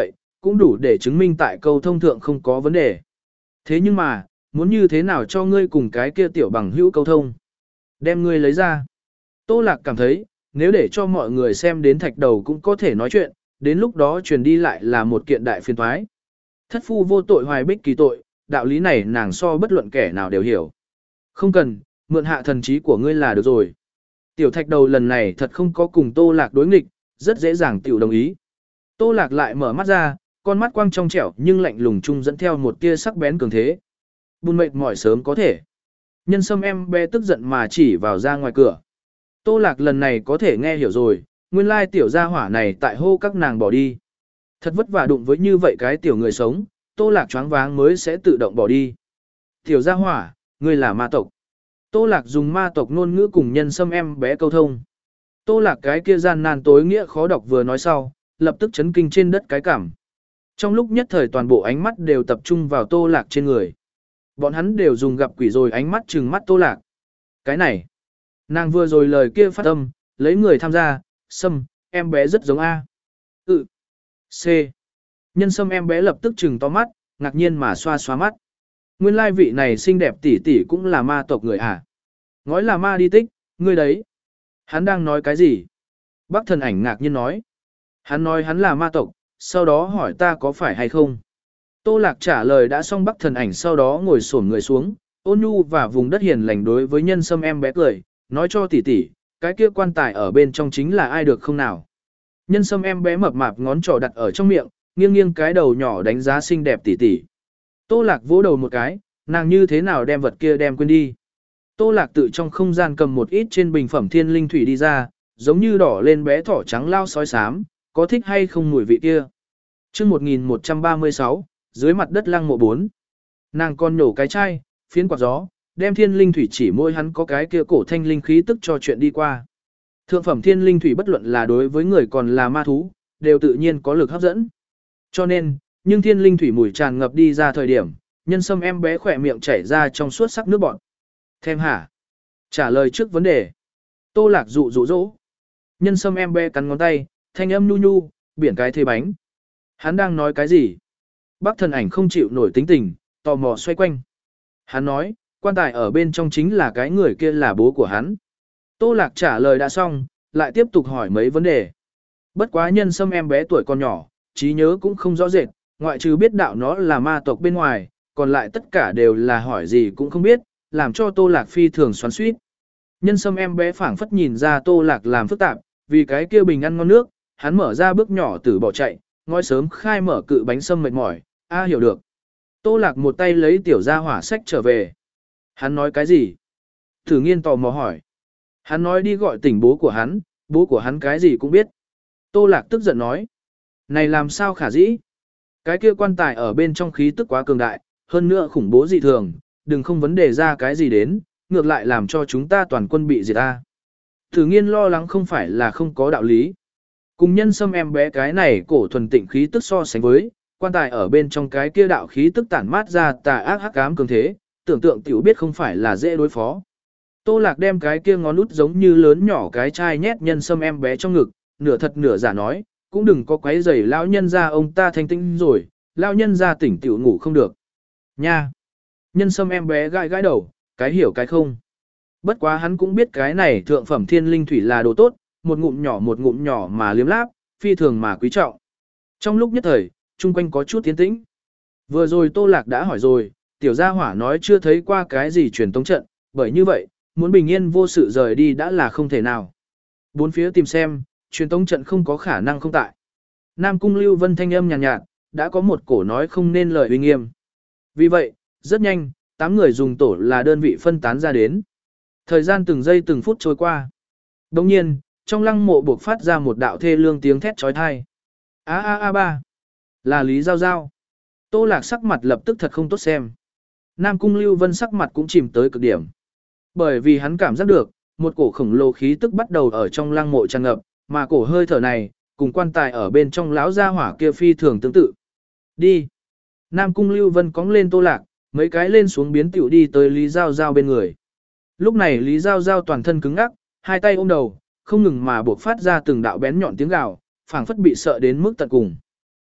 cũng đủ để chứng minh tại câu thông thượng không có vấn đề. Thế nhưng mà, muốn như thế nào cho ngươi cùng cái kia tiểu bằng hữu câu thông? Đem ngươi lấy ra. Tô Lạc cảm thấy, nếu để cho mọi người xem đến thạch đầu cũng có thể nói chuyện, đến lúc đó truyền đi lại là một kiện đại phiền toái. Thất phu vô tội hoài bích kỳ tội, đạo lý này nàng so bất luận kẻ nào đều hiểu. Không cần, mượn hạ thần trí của ngươi là được rồi. Tiểu thạch đầu lần này thật không có cùng Tô Lạc đối nghịch, rất dễ dàng tiểu đồng ý. Tô Lạc lại mở mắt ra, con mắt quang trong trẻo nhưng lạnh lùng chung dẫn theo một tia sắc bén cường thế. Buồn mệt mỏi sớm có thể. Nhân sâm em bé tức giận mà chỉ vào ra ngoài cửa. Tô Lạc lần này có thể nghe hiểu rồi, nguyên lai tiểu gia hỏa này tại hô các nàng bỏ đi. Thật vất vả đụng với như vậy cái tiểu người sống, Tô Lạc choáng váng mới sẽ tự động bỏ đi. Tiểu gia hỏa, ngươi là ma tộc. Tô Lạc dùng ma tộc ngôn ngữ cùng nhân sâm em bé câu thông. Tô Lạc cái kia gian nan tối nghĩa khó đọc vừa nói sau, lập tức chấn kinh trên đất cái cảm. Trong lúc nhất thời toàn bộ ánh mắt đều tập trung vào Tô Lạc trên người. Bọn hắn đều dùng gặp quỷ rồi ánh mắt trừng mắt Tô Lạc. Cái này, nàng vừa rồi lời kia phát âm, lấy người tham gia, sâm, em bé rất giống A. Ừ. C. Nhân sâm em bé lập tức trừng to mắt, ngạc nhiên mà xoa xoa mắt. Nguyên lai vị này xinh đẹp tỷ tỷ cũng là ma tộc người à. Ngói là ma đi tích, ngươi đấy. Hắn đang nói cái gì? Bác thần ảnh ngạc nhiên nói. Hắn nói hắn là ma tộc, sau đó hỏi ta có phải hay không. Tô Lạc trả lời đã xong Bắc thần ảnh sau đó ngồi xổm người xuống, ôn nhu và vùng đất hiền lành đối với nhân sâm em bé cười, nói cho tỷ tỷ, cái kia quan tài ở bên trong chính là ai được không nào. Nhân sâm em bé mập mạp ngón trỏ đặt ở trong miệng, nghiêng nghiêng cái đầu nhỏ đánh giá xinh đẹp tỷ tỷ. Tô Lạc vỗ đầu một cái, nàng như thế nào đem vật kia đem quên đi. Tô Lạc tự trong không gian cầm một ít trên bình phẩm thiên linh thủy đi ra, giống như đỏ lên bé thỏ trắng lao sói xám, có thích hay không mùi vị kia. Trước một nghìn một trăm ba mươi sáu, dưới mặt đất lăng mộ bốn. Nàng còn nổ cái chai, phiến quạt gió, đem thiên linh thủy chỉ môi hắn có cái kia cổ thanh linh khí tức cho chuyện đi qua. Thượng phẩm thiên linh thủy bất luận là đối với người còn là ma thú, đều tự nhiên có lực hấp dẫn. Cho nên, nhưng thiên linh thủy mùi tràn ngập đi ra thời điểm, nhân sâm em bé khỏe miệng chảy ra trong suốt sắc nước bọt. Thêm hả? Trả lời trước vấn đề. Tô Lạc dụ dụ dỗ. Nhân sâm em bé cắn ngón tay, thanh âm nhu nhu, biển cái thê bánh. Hắn đang nói cái gì? Bác thần ảnh không chịu nổi tính tình, tò mò xoay quanh. Hắn nói, quan tài ở bên trong chính là cái người kia là bố của hắn. Tô Lạc trả lời đã xong, lại tiếp tục hỏi mấy vấn đề. Bất quá nhân sâm em bé tuổi còn nhỏ, trí nhớ cũng không rõ rệt, ngoại trừ biết đạo nó là ma tộc bên ngoài, còn lại tất cả đều là hỏi gì cũng không biết, làm cho Tô Lạc phi thường xoắn xuýt. Nhân sâm em bé phảng phất nhìn ra Tô Lạc làm phức tạp, vì cái kia bình ăn ngon nước, hắn mở ra bước nhỏ từ bỏ chạy, ngói sớm khai mở cự bánh sâm mệt mỏi, a hiểu được. Tô Lạc một tay lấy tiểu gia hỏa sách trở về. Hắn nói cái gì? Thử Nghiên tò mò hỏi. Hắn nói đi gọi tỉnh bố của hắn, bố của hắn cái gì cũng biết. Tô Lạc tức giận nói. Này làm sao khả dĩ? Cái kia quan tài ở bên trong khí tức quá cường đại, hơn nữa khủng bố dị thường, đừng không vấn đề ra cái gì đến, ngược lại làm cho chúng ta toàn quân bị diệt ta. Thử Nghiên lo lắng không phải là không có đạo lý. Cùng nhân sâm em bé cái này cổ thuần tịnh khí tức so sánh với, quan tài ở bên trong cái kia đạo khí tức tản mát ra tà ác hắc ám cường thế, tưởng tượng tiểu biết không phải là dễ đối phó. Tô Lạc đem cái kia ngón út giống như lớn nhỏ cái chai nhét nhân sâm em bé trong ngực, nửa thật nửa giả nói, cũng đừng có quấy rầy lão nhân gia ông ta thanh tĩnh rồi, lão nhân gia tỉnh tiểu ngủ không được. Nha! Nhân sâm em bé gãi gãi đầu, cái hiểu cái không. Bất quá hắn cũng biết cái này thượng phẩm thiên linh thủy là đồ tốt, một ngụm nhỏ một ngụm nhỏ mà liếm láp, phi thường mà quý trọng. Trong lúc nhất thời, chung quanh có chút tiến tĩnh. Vừa rồi Tô Lạc đã hỏi rồi, tiểu gia hỏa nói chưa thấy qua cái gì truyền tống trận, bởi như vậy, muốn bình yên vô sự rời đi đã là không thể nào. Bốn phía tìm xem, truyền tống trận không có khả năng không tại. Nam Cung Lưu Vân thanh âm nhàn nhạt, nhạt, đã có một cổ nói không nên lời uy nghiêm. Vì vậy, rất nhanh, tám người dùng tổ là đơn vị phân tán ra đến. Thời gian từng giây từng phút trôi qua. Đồng nhiên, trong lăng mộ buộc phát ra một đạo thê lương tiếng thét trói thai. A a a ba. Là Lý Giao Giao. Tô Lạc sắc mặt lập tức thật không tốt xem. Nam Cung Lưu Vân sắc mặt cũng chìm tới cực điểm. Bởi vì hắn cảm giác được, một cổ khổng lồ khí tức bắt đầu ở trong lăng mộ tràn ngập, mà cổ hơi thở này, cùng quan tài ở bên trong lão gia hỏa kia phi thường tương tự. Đi. Nam Cung Lưu Vân cóng lên Tô Lạc, mấy cái lên xuống biến tiểu đi tới Lý Giao Giao bên người. Lúc này Lý Giao Giao toàn thân cứng ngắc, hai tay ôm đầu, không ngừng mà buộc phát ra từng đạo bén nhọn tiếng gào, phảng phất bị sợ đến mức tận cùng.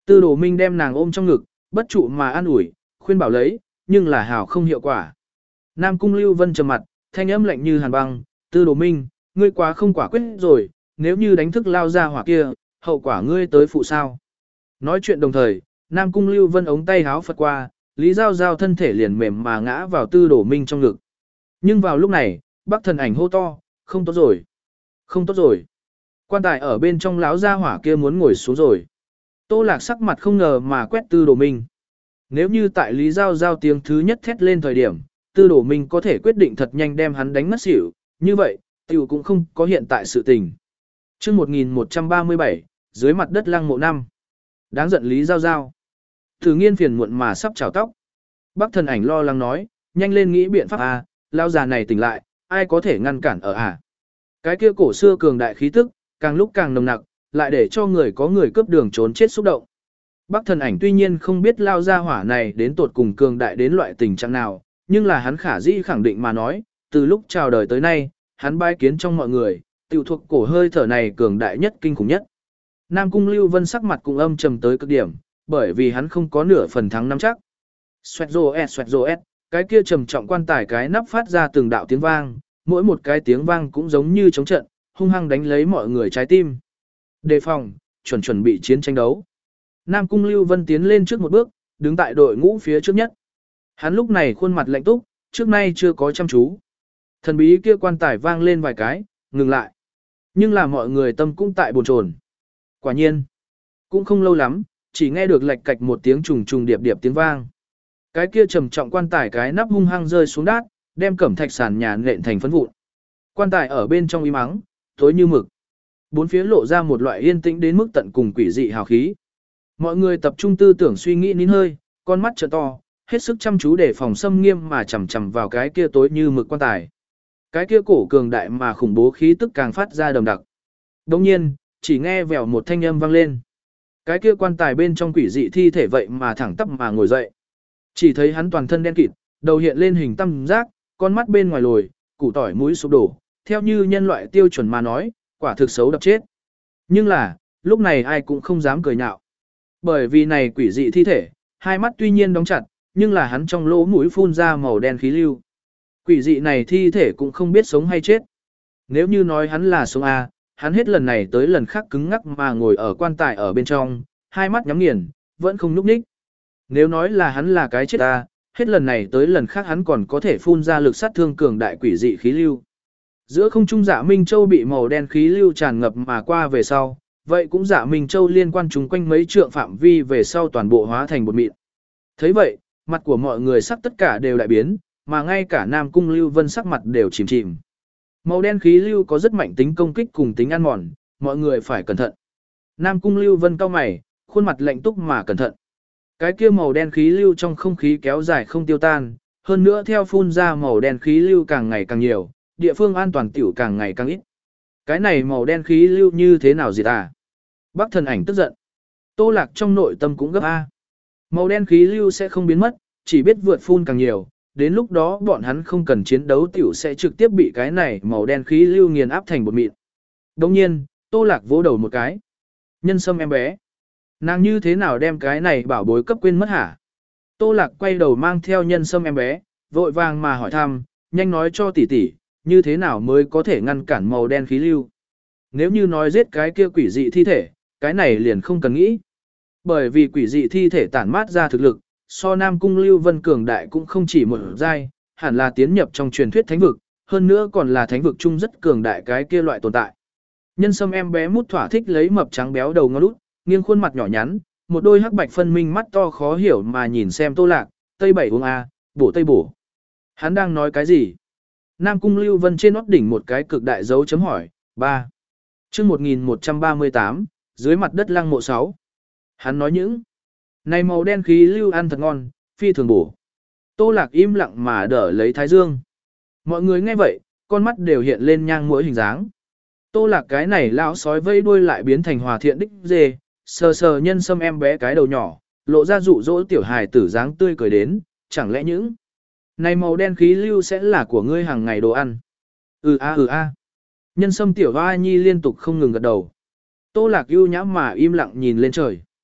Tư Đồ Minh đem nàng ôm trong ngực, bất trụ mà an ủi, khuyên bảo lấy, nhưng là hảo không hiệu quả. Nam Cung Lưu Vân trầm mặt, thanh âm lạnh như hàn băng, Tư Đồ Minh, ngươi quá không quả quyết rồi, nếu như đánh thức lao ra hỏa kia, hậu quả ngươi tới phụ sao. Nói chuyện đồng thời, Nam Cung Lưu Vân ống tay háo phật qua, Lý Giao Giao thân thể liền mềm mà ngã vào Tư Đồ Minh trong ngực. Nhưng vào lúc này, Bắc Thần Ảnh hô to, không tốt rồi, không tốt rồi. Quan tài ở bên trong lão gia hỏa kia muốn ngồi xuống rồi. Tô Lạc sắc mặt không ngờ mà quét Tư Đồ Minh. Nếu như tại Lý Giao Giao tiếng thứ nhất thét lên thời điểm, Tư Đồ Minh có thể quyết định thật nhanh đem hắn đánh ngất xỉu, như vậy, tiểu cũng không có hiện tại sự tình. Chương một nghìn một trăm ba mươi bảy, dưới mặt đất lăng mộ năm. Đáng giận Lý Giao Giao. Thử Nghiên phiền muộn mà sắp chảo tóc. Bắc Thần Ảnh lo lắng nói, nhanh lên nghĩ biện pháp à, lao già này tỉnh lại, ai có thể ngăn cản ở à. Cái kia cổ xưa cường đại khí tức, càng lúc càng nồng nặc, lại để cho người có người cướp đường trốn chết xúc động. Bắc Thần Ảnh tuy nhiên không biết lao ra hỏa này đến tột cùng cường đại đến loại tình trạng nào, nhưng là hắn khả dĩ khẳng định mà nói, từ lúc chào đời tới nay, hắn bái kiến trong mọi người, tiểu thuộc cổ hơi thở này cường đại nhất kinh khủng nhất. Nam Cung Lưu Vân sắc mặt cũng âm trầm tới cực điểm, bởi vì hắn không có nửa phần thắng nắm chắc. Xoẹt rồ ẹt xoẹt rồ ẹt, cái kia trầm trọng quan tài cái nắp phát ra từng đạo tiếng vang, mỗi một cái tiếng vang cũng giống như chống trận, hung hăng đánh lấy mọi người trái tim. Đề phòng, chuẩn chuẩn bị chiến tranh đấu. Nam Cung Lưu Vân tiến lên trước một bước, đứng tại đội ngũ phía trước nhất. Hắn lúc này khuôn mặt lạnh túc, trước nay chưa có chăm chú. Thần bí kia quan tài vang lên vài cái, ngừng lại. Nhưng là mọi người tâm cũng tại bồn chồn. Quả nhiên, cũng không lâu lắm, chỉ nghe được lạch cạch một tiếng trùng trùng điệp điệp tiếng vang. Cái kia trầm trọng quan tài cái nắp hung hăng rơi xuống đát, đem cẩm thạch sàn nhà nện thành phấn vụn. Quan tài ở bên trong im ắng, tối như mực. Bốn phía lộ ra một loại yên tĩnh đến mức tận cùng quỷ dị hào khí. Mọi người tập trung tư tưởng suy nghĩ nín hơi, con mắt trợ to, hết sức chăm chú để phòng xâm nghiêm mà chầm chầm vào cái kia tối như mực quan tài. Cái kia cổ cường đại mà khủng bố khí tức càng phát ra đầm đặc. Đồng nhiên, chỉ nghe vèo một thanh âm vang lên. Cái kia quan tài bên trong quỷ dị thi thể vậy mà thẳng tắp mà ngồi dậy. Chỉ thấy hắn toàn thân đen kịt, đầu hiện lên hình tam giác, con mắt bên ngoài lồi, củ tỏi mũi sụp đổ, theo như nhân loại tiêu chuẩn mà nói, quả thực xấu đập chết. Nhưng là, lúc này ai cũng không dám cười nhạo. Bởi vì này quỷ dị thi thể, hai mắt tuy nhiên đóng chặt, nhưng là hắn trong lỗ mũi phun ra màu đen khí lưu. Quỷ dị này thi thể cũng không biết sống hay chết. Nếu như nói hắn là sống A, hắn hết lần này tới lần khác cứng ngắc mà ngồi ở quan tài ở bên trong, hai mắt nhắm nghiền, vẫn không nhúc nhích. Nếu nói là hắn là cái chết A, hết lần này tới lần khác hắn còn có thể phun ra lực sát thương cường đại quỷ dị khí lưu. Giữa không trung Dạ Minh Châu bị màu đen khí lưu tràn ngập mà qua về sau, vậy cũng Dạ Minh Châu liên quan chúng quanh mấy trượng phạm vi về sau toàn bộ hóa thành bột mịn. Thấy vậy, mặt của mọi người sắc tất cả đều đại biến, mà ngay cả Nam Cung Lưu Vân sắc mặt đều chìm chìm. Màu đen khí lưu có rất mạnh tính công kích cùng tính ăn mòn, mọi người phải cẩn thận. Nam Cung Lưu Vân cau mày, khuôn mặt lạnh túc mà cẩn thận. Cái kia màu đen khí lưu trong không khí kéo dài không tiêu tan, hơn nữa theo phun ra màu đen khí lưu càng ngày càng nhiều, địa phương an toàn tiểu càng ngày càng ít. Cái này màu đen khí lưu như thế nào gì à? Bắc Thần Ảnh tức giận. Tô Lạc trong nội tâm cũng gấp A. Màu đen khí lưu sẽ không biến mất, chỉ biết vượt phun càng nhiều, đến lúc đó bọn hắn không cần chiến đấu tiểu sẽ trực tiếp bị cái này màu đen khí lưu nghiền áp thành bột mịn. Đồng nhiên, Tô Lạc vỗ đầu một cái. Nhân sâm em bé. Nàng như thế nào đem cái này bảo bối cấp quên mất hả? Tô Lạc quay đầu mang theo nhân sâm em bé, vội vàng mà hỏi thăm, nhanh nói cho tỷ tỷ, như thế nào mới có thể ngăn cản màu đen khí lưu. Nếu như nói giết cái kia quỷ dị thi thể, cái này liền không cần nghĩ. Bởi vì quỷ dị thi thể tản mát ra thực lực, so Nam Cung Lưu Vân cường đại cũng không chỉ một giai, hẳn là tiến nhập trong truyền thuyết thánh vực, hơn nữa còn là thánh vực chung rất cường đại cái kia loại tồn tại. Nhân sâm em bé mút thỏa thích lấy mập trắng béo đầu ngón út, nghiêng khuôn mặt nhỏ nhắn, một đôi hắc bạch phân minh mắt to khó hiểu mà nhìn xem Tô Lạc, Tây bảy uống A, bổ Tây bổ. Hắn đang nói cái gì? Nam Cung Lưu Vân trên nót đỉnh một cái cực đại dấu chấm hỏi, ba. Chương một nghìn một trăm ba mươi tám, dưới mặt đất lăng mộ sáu. Hắn nói những này màu đen khí lưu ăn thật ngon, phi thường bổ. Tô Lạc im lặng mà đỡ lấy thái dương. Mọi người nghe vậy, con mắt đều hiện lên nhang mũi hình dáng. Tô Lạc cái này lão sói vây đuôi lại biến thành hòa thiện đích dê, sờ sờ nhân sâm em bé cái đầu nhỏ, lộ ra dụ dỗ tiểu hài tử dáng tươi cười đến, chẳng lẽ những này màu đen khí lưu sẽ là của ngươi hàng ngày đồ ăn. Ừ a ừ a. Nhân sâm tiểu hoa nhi liên tục không ngừng gật đầu. Tô Lạc ưu nhã mà im lặng nhìn lên trời.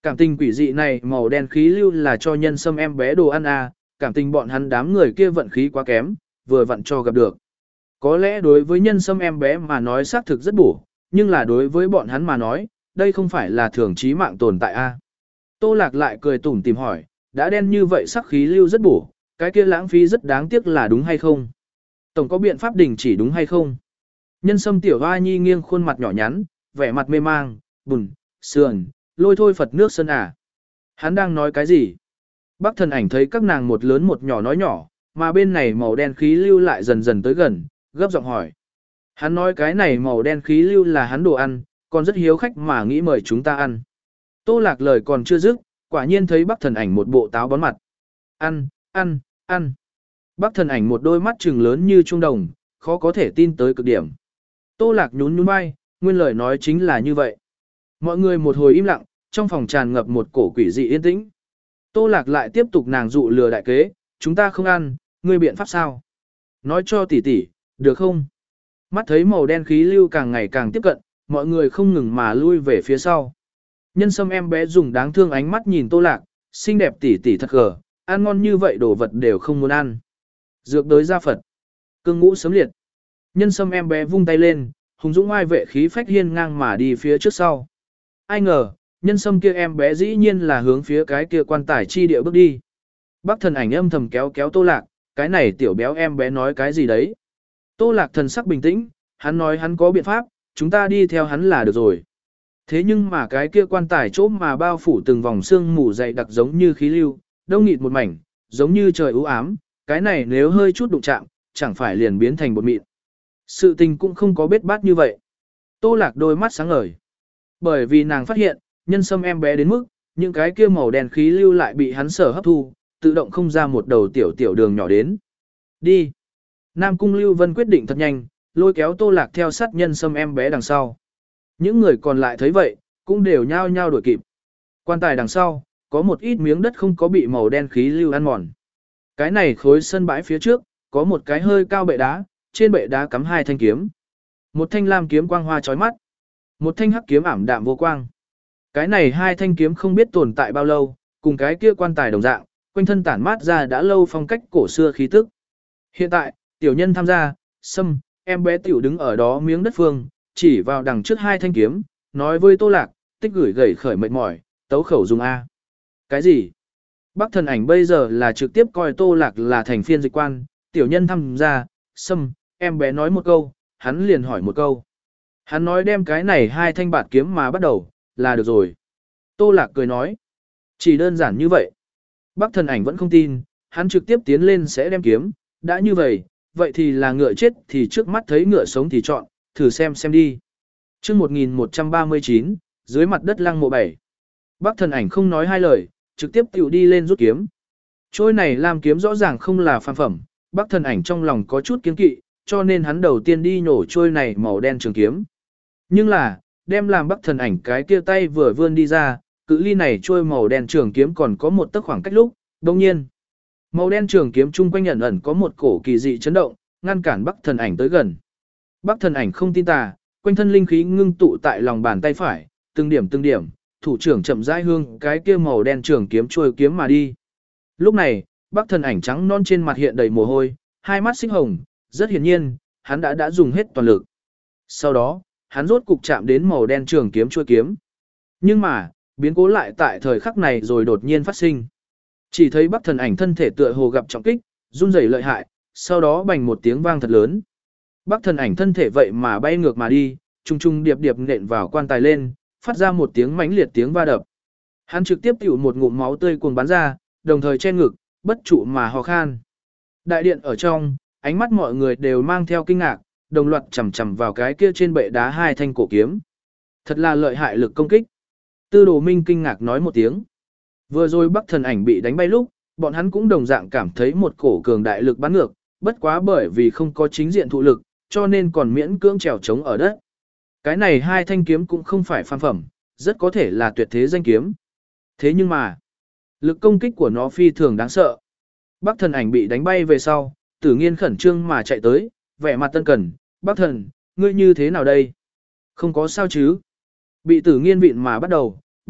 Cảm tình quỷ dị này màu đen khí lưu là cho nhân sâm em bé đồ ăn à, cảm tình bọn hắn đám người kia vận khí quá kém, vừa vặn cho gặp được. Có lẽ đối với nhân sâm em bé mà nói xác thực rất bổ, nhưng là đối với bọn hắn mà nói, đây không phải là thường chí mạng tồn tại a. À. Tô Lạc lại cười tủm tìm hỏi, đã đen như vậy sắc khí lưu rất bổ, cái kia lãng phí rất đáng tiếc là đúng hay không? Tổng có biện pháp đình chỉ đúng hay không? Nhân sâm tiểu hoa nhi nghiêng khuôn mặt nhỏ nhắn, vẻ mặt mê mang, bùn, sườn, lôi thôi Phật nước sân à. Hắn đang nói cái gì? Bác thần ảnh thấy các nàng một lớn một nhỏ nói nhỏ, mà bên này màu đen khí lưu lại dần dần tới gần, gấp giọng hỏi. Hắn nói cái này màu đen khí lưu là hắn đồ ăn, còn rất hiếu khách mà nghĩ mời chúng ta ăn. Tô Lạc lời còn chưa dứt, quả nhiên thấy bác thần ảnh một bộ táo bón mặt. Ăn, ăn, ăn. Bác thần ảnh một đôi mắt trừng lớn như trung đồng, khó có thể tin tới cực điểm. Tô Lạc nhún nhún vai, nguyên lời nói chính là như vậy. Mọi người một hồi im lặng, trong phòng tràn ngập một cổ quỷ dị yên tĩnh. Tô Lạc lại tiếp tục nàng dụ lừa đại kế, chúng ta không ăn, ngươi biện pháp sao? Nói cho tỷ tỷ, được không? Mắt thấy màu đen khí lưu càng ngày càng tiếp cận, mọi người không ngừng mà lui về phía sau. Nhân sâm em bé dùng đáng thương ánh mắt nhìn Tô Lạc, xinh đẹp tỷ tỷ thật gờ, ăn ngon như vậy đồ vật đều không muốn ăn. Dược đới ra Phật, cương ngũ sớm liệt. Nhân sâm em bé vung tay lên, hùng dũng oai vệ khí phách hiên ngang mà đi phía trước sau. Ai ngờ, nhân sâm kia em bé dĩ nhiên là hướng phía cái kia quan tài chi địa bước đi. Bác thần ảnh âm thầm kéo kéo Tô Lạc, cái này tiểu béo em bé nói cái gì đấy. Tô Lạc thần sắc bình tĩnh, hắn nói hắn có biện pháp, chúng ta đi theo hắn là được rồi. Thế nhưng mà cái kia quan tài chỗ mà bao phủ từng vòng xương mù dày đặc giống như khí lưu, đông nghịt một mảnh, giống như trời u ám, cái này nếu hơi chút đụng chạm, chẳng phải liền biến thành bột mịn. Sự tình cũng không có bết bát như vậy. Tô Lạc đôi mắt sáng ngời. Bởi vì nàng phát hiện, nhân sâm em bé đến mức, những cái kia màu đen khí lưu lại bị hắn sở hấp thu, tự động không ra một đầu tiểu tiểu đường nhỏ đến. Đi. Nam Cung Lưu Vân quyết định thật nhanh, lôi kéo Tô Lạc theo sát nhân sâm em bé đằng sau. Những người còn lại thấy vậy, cũng đều nhao nhao đuổi kịp. Quan tài đằng sau, có một ít miếng đất không có bị màu đen khí lưu ăn mòn. Cái này khối sân bãi phía trước, có một cái hơi cao bệ đá, trên bệ đá cắm hai thanh kiếm. Một thanh lam kiếm quang hoa chói mắt, một thanh hắc kiếm ảm đạm vô quang. Cái này hai thanh kiếm không biết tồn tại bao lâu, cùng cái kia quan tài đồng dạng, quanh thân tản mát ra đã lâu phong cách cổ xưa khí tức. Hiện tại, tiểu nhân tham gia, Sâm, em bé tiểu đứng ở đó miếng đất phương, chỉ vào đằng trước hai thanh kiếm, nói với Tô Lạc, tích gửi gầy khởi mệt mỏi, tấu khẩu dùng A. Cái gì? Bác thần ảnh bây giờ là trực tiếp coi Tô Lạc là thành phiên dịch quan, tiểu nhân tham gia, Sâm, em bé nói một câu, hắn liền hỏi một câu. Hắn nói đem cái này hai thanh bạt kiếm mà bắt đầu, là được rồi. Tô Lạc cười nói, chỉ đơn giản như vậy. Bác thần ảnh vẫn không tin, hắn trực tiếp tiến lên sẽ đem kiếm, đã như vậy, vậy thì là ngựa chết thì trước mắt thấy ngựa sống thì chọn, thử xem xem đi. Trước một nghìn một trăm ba mươi chín, dưới mặt đất lăng mộ bảy. Bác thần ảnh không nói hai lời, trực tiếp tiểu đi lên rút kiếm. Trôi này làm kiếm rõ ràng không là phàm phẩm, bác thần ảnh trong lòng có chút kiêng kỵ, cho nên hắn đầu tiên đi nhổ trôi này màu đen trường kiếm. Nhưng là, đem làm bác thần ảnh cái kia tay vừa vươn đi ra, cự ly này trôi màu đen trường kiếm còn có một tấc khoảng cách lúc, đồng nhiên. Màu đen trường kiếm chung quanh ẩn ẩn có một cổ kỳ dị chấn động, ngăn cản bác thần ảnh tới gần. Bác thần ảnh không tin tà, quanh thân linh khí ngưng tụ tại lòng bàn tay phải, từng điểm từng điểm, thủ trưởng chậm rãi hương cái kia màu đen trường kiếm trôi kiếm mà đi. Lúc này, bác thần ảnh trắng non trên mặt hiện đầy mồ hôi, hai mắt xích hồng, rất hiển nhiên, hắn đã đã dùng hết toàn lực. Sau đó, hắn rốt cục chạm đến màu đen trường kiếm trôi kiếm. Nhưng mà, biến cố lại tại thời khắc này rồi đột nhiên phát sinh. Chỉ thấy bác thần ảnh thân thể tựa hồ gặp trọng kích, run rẩy lợi hại, sau đó bành một tiếng vang thật lớn. Bác thần ảnh thân thể vậy mà bay ngược mà đi, trung trung điệp điệp nện vào quan tài lên, phát ra một tiếng mãnh liệt tiếng va đập. Hắn trực tiếp tiểu một ngụm máu tươi cuồng bắn ra, đồng thời che ngực, bất trụ mà ho khan. Đại điện ở trong, ánh mắt mọi người đều mang theo kinh ngạc, đồng loạt chầm chầm vào cái kia trên bệ đá hai thanh cổ kiếm. Thật là lợi hại lực công kích. Tư Đồ Minh kinh ngạc nói một tiếng. Vừa rồi Bắc thần ảnh bị đánh bay lúc, bọn hắn cũng đồng dạng cảm thấy một cổ cường đại lực bắn ngược, bất quá bởi vì không có chính diện thụ lực, cho nên còn miễn cưỡng trèo trống ở đất. Cái này hai thanh kiếm cũng không phải phàm phẩm, rất có thể là tuyệt thế danh kiếm. Thế nhưng mà, lực công kích của nó phi thường đáng sợ. Bắc thần ảnh bị đánh bay về sau, Tử Nghiên khẩn trương mà chạy tới, vẻ mặt tân cần, "Bắc thần, ngươi như thế nào đây? Không có sao chứ?" Bị Tử Nghiên vịn mà bắt đầu,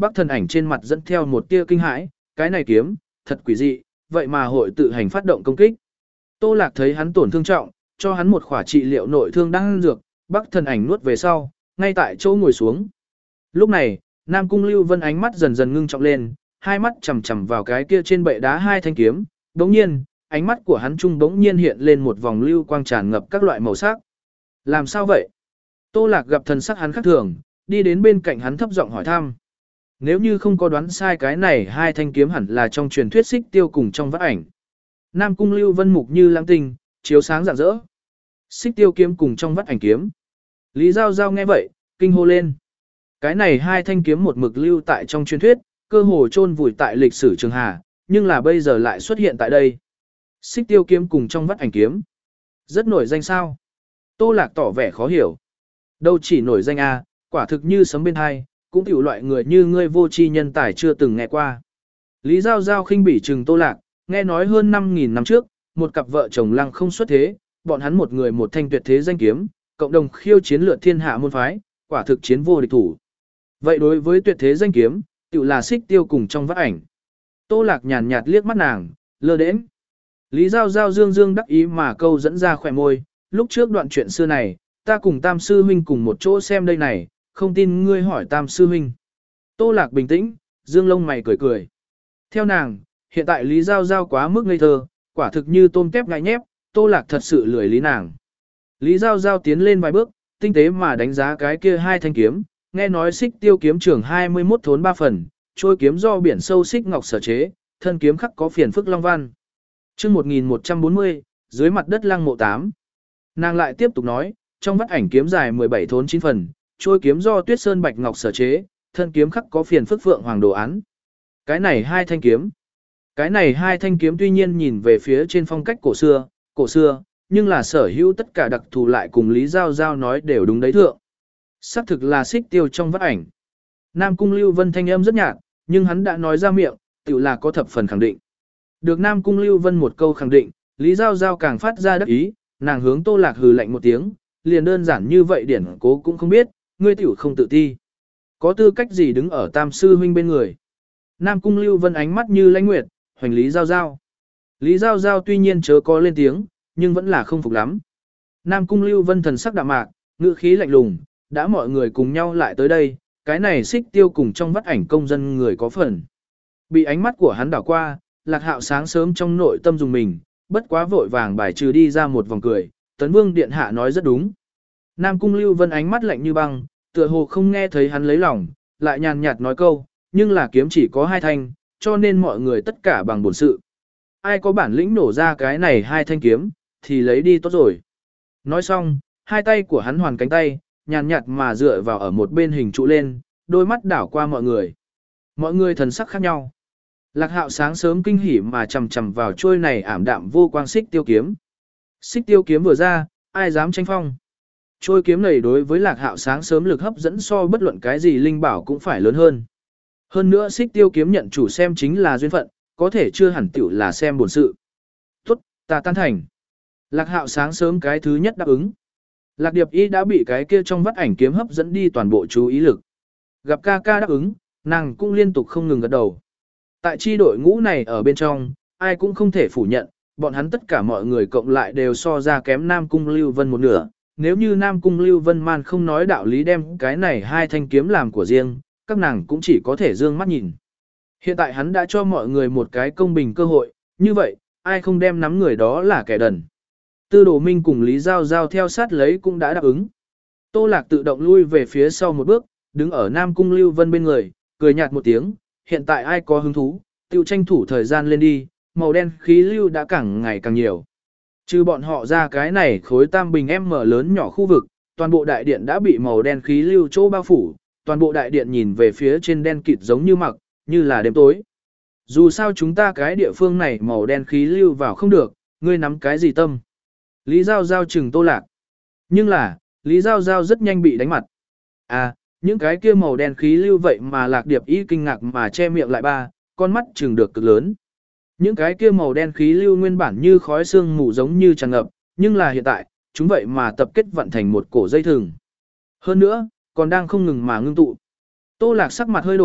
Bắc Thần Ảnh trên mặt dẫn theo một tia kinh hãi, cái này kiếm, thật quỷ dị, vậy mà hội tự hành phát động công kích. Tô Lạc thấy hắn tổn thương trọng, cho hắn một khỏa trị liệu nội thương đang dược, Bắc Thần Ảnh nuốt về sau, ngay tại chỗ ngồi xuống. Lúc này, Nam Cung Lưu Vân ánh mắt dần dần ngưng trọng lên, hai mắt chằm chằm vào cái kia trên bệ đá hai thanh kiếm, đống nhiên, ánh mắt của hắn trung đống nhiên hiện lên một vòng lưu quang tràn ngập các loại màu sắc. Làm sao vậy? Tô Lạc gặp thần sắc hắn khác thường, đi đến bên cạnh hắn thấp giọng hỏi thăm. Nếu như không có đoán sai cái này hai thanh kiếm hẳn là trong truyền thuyết Xích Tiêu cùng trong vắt ảnh. Nam Cung Lưu Vân mục như lãng tinh, chiếu sáng rạng rỡ. Xích Tiêu kiếm cùng trong vắt ảnh kiếm. Lý Giao Giao nghe vậy, kinh hô lên. Cái này hai thanh kiếm một mực lưu tại trong truyền thuyết, cơ hồ chôn vùi tại lịch sử Trường Hà, nhưng là bây giờ lại xuất hiện tại đây. Xích Tiêu kiếm cùng trong vắt ảnh kiếm. Rất nổi danh sao? Tô Lạc tỏ vẻ khó hiểu. Đâu chỉ nổi danh a, quả thực như sấm bên hai, cũng tiểu loại người như ngươi vô tri nhân tài chưa từng nghe qua. Lý Giao Giao khinh bỉ trừng Tô Lạc, nghe nói hơn năm nghìn năm trước, một cặp vợ chồng lăng không xuất thế, bọn hắn một người một thanh tuyệt thế danh kiếm, cộng đồng khiêu chiến lượt thiên hạ môn phái, quả thực chiến vô địch thủ. Vậy đối với tuyệt thế danh kiếm, tiểu là Xích Tiêu cùng trong vắt ảnh. Tô Lạc nhàn nhạt liếc mắt nàng, lơ đễnh. Lý Giao Giao dương dương đắc ý mà câu dẫn ra khỏe môi, lúc trước đoạn chuyện xưa này, ta cùng Tam sư huynh cùng một chỗ xem đây này, không tin ngươi hỏi Tam sư huynh. Tô Lạc bình tĩnh, dương lông mày cười cười. Theo nàng, hiện tại Lý Giao Giao quá mức ngây thơ, quả thực như tôm tép ngại nhép, Tô Lạc thật sự lười lý nàng. Lý Giao Giao tiến lên vài bước, tinh tế mà đánh giá cái kia hai thanh kiếm, nghe nói Xích Tiêu kiếm trường hai mươi mốt thốn ba phần, trôi kiếm do biển sâu xích ngọc sở chế, thân kiếm khắc có phiền phức long văn. Chương một nghìn một trăm bốn mươi, dưới mặt đất lăng mộ tám. Nàng lại tiếp tục nói, trong vắt ảnh kiếm dài mười bảy thốn chín phần, trôi kiếm do Tuyết Sơn bạch ngọc sở chế, thân kiếm khắc có phiền phức phượng hoàng đồ án. Cái này hai thanh kiếm. Cái này hai thanh kiếm tuy nhiên nhìn về phía trên phong cách cổ xưa, cổ xưa, nhưng là sở hữu tất cả đặc thù lại cùng Lý Giao Giao nói đều đúng đấy thượng. Xác thực là Xích Tiêu trong vắt ảnh. Nam Cung Lưu Vân thanh âm rất nhạt, nhưng hắn đã nói ra miệng, tự là có thập phần khẳng định. Được Nam Cung Lưu Vân một câu khẳng định, Lý Giao Giao càng phát ra đắc ý, nàng hướng Tô Lạc hừ lạnh một tiếng, liền đơn giản như vậy điển cố cũng không biết, ngươi tiểu không tự ti. Có tư cách gì đứng ở Tam sư huynh bên người? Nam Cung Lưu Vân ánh mắt như lãnh nguyệt, hoành Lý Giao Giao. Lý Giao Giao tuy nhiên chớ có lên tiếng, nhưng vẫn là không phục lắm. Nam Cung Lưu Vân thần sắc đạm mạc, ngữ khí lạnh lùng, đã mọi người cùng nhau lại tới đây, cái này Xích Tiêu cùng trong vắt ảnh công dân người có phần. Bị ánh mắt của hắn đảo qua, Lạc Hạo sáng sớm trong nội tâm dùng mình, bất quá vội vàng bài trừ đi ra một vòng cười, Tấn Vương điện hạ nói rất đúng. Nam Cung Lưu Vân ánh mắt lạnh như băng, tựa hồ không nghe thấy hắn lấy lòng, lại nhàn nhạt nói câu, nhưng là kiếm chỉ có hai thanh, cho nên mọi người tất cả bằng bổn sự. Ai có bản lĩnh nổ ra cái này hai thanh kiếm, thì lấy đi tốt rồi. Nói xong, hai tay của hắn hoàn cánh tay, nhàn nhạt mà dựa vào ở một bên hình trụ lên, đôi mắt đảo qua mọi người. Mọi người thần sắc khác nhau. Lạc Hạo sáng sớm kinh hỉ mà chầm chầm vào trôi này ảm đạm vô quang Xích Tiêu kiếm. Xích Tiêu kiếm vừa ra, ai dám tranh phong. Trôi kiếm này đối với Lạc Hạo sáng sớm lực hấp dẫn so bất luận cái gì linh bảo cũng phải lớn hơn. Hơn nữa Xích Tiêu kiếm nhận chủ xem chính là duyên phận, có thể chưa hẳn tiểu là xem bổn sự. Tốt, ta tan thành. Lạc Hạo sáng sớm cái thứ nhất đáp ứng. Lạc Điệp Y đã bị cái kia trong vắt ảnh kiếm hấp dẫn đi toàn bộ chú ý lực. Gặp ca ca đáp ứng, nàng cũng liên tục không ngừng gật đầu. Tại chi đội ngũ này ở bên trong, ai cũng không thể phủ nhận, bọn hắn tất cả mọi người cộng lại đều so ra kém Nam Cung Lưu Vân một nửa. Nếu như Nam Cung Lưu Vân man không nói đạo lý đem cái này hai thanh kiếm làm của riêng, các nàng cũng chỉ có thể dương mắt nhìn. Hiện tại hắn đã cho mọi người một cái công bình cơ hội, như vậy, ai không đem nắm người đó là kẻ đần. Tư Đồ Minh cùng Lý Giao Giao theo sát lấy cũng đã đáp ứng. Tô Lạc tự động lui về phía sau một bước, đứng ở Nam Cung Lưu Vân bên người, cười nhạt một tiếng, hiện tại ai có hứng thú, tiêu tranh thủ thời gian lên đi, màu đen khí lưu đã càng ngày càng nhiều. Trừ bọn họ ra cái này khối tam bình em mở lớn nhỏ khu vực, toàn bộ đại điện đã bị màu đen khí lưu chỗ bao phủ, toàn bộ đại điện nhìn về phía trên đen kịt giống như mặc, như là đêm tối. Dù sao chúng ta cái địa phương này màu đen khí lưu vào không được, ngươi nắm cái gì tâm. Lý Giao Giao chừng Tô Lạc. Nhưng là, Lý Giao Giao rất nhanh bị đánh mặt. À, những cái kia màu đen khí lưu vậy mà Lạc Điệp Y kinh ngạc mà che miệng lại ba, con mắt chừng được cực lớn. Những cái kia màu đen khí lưu nguyên bản như khói sương mù giống như tràn ngập, nhưng là hiện tại, chúng vậy mà tập kết vận thành một cổ dây thừng. Hơn nữa, còn đang không ngừng mà ngưng tụ. Tô Lạc sắc mặt hơi đổi,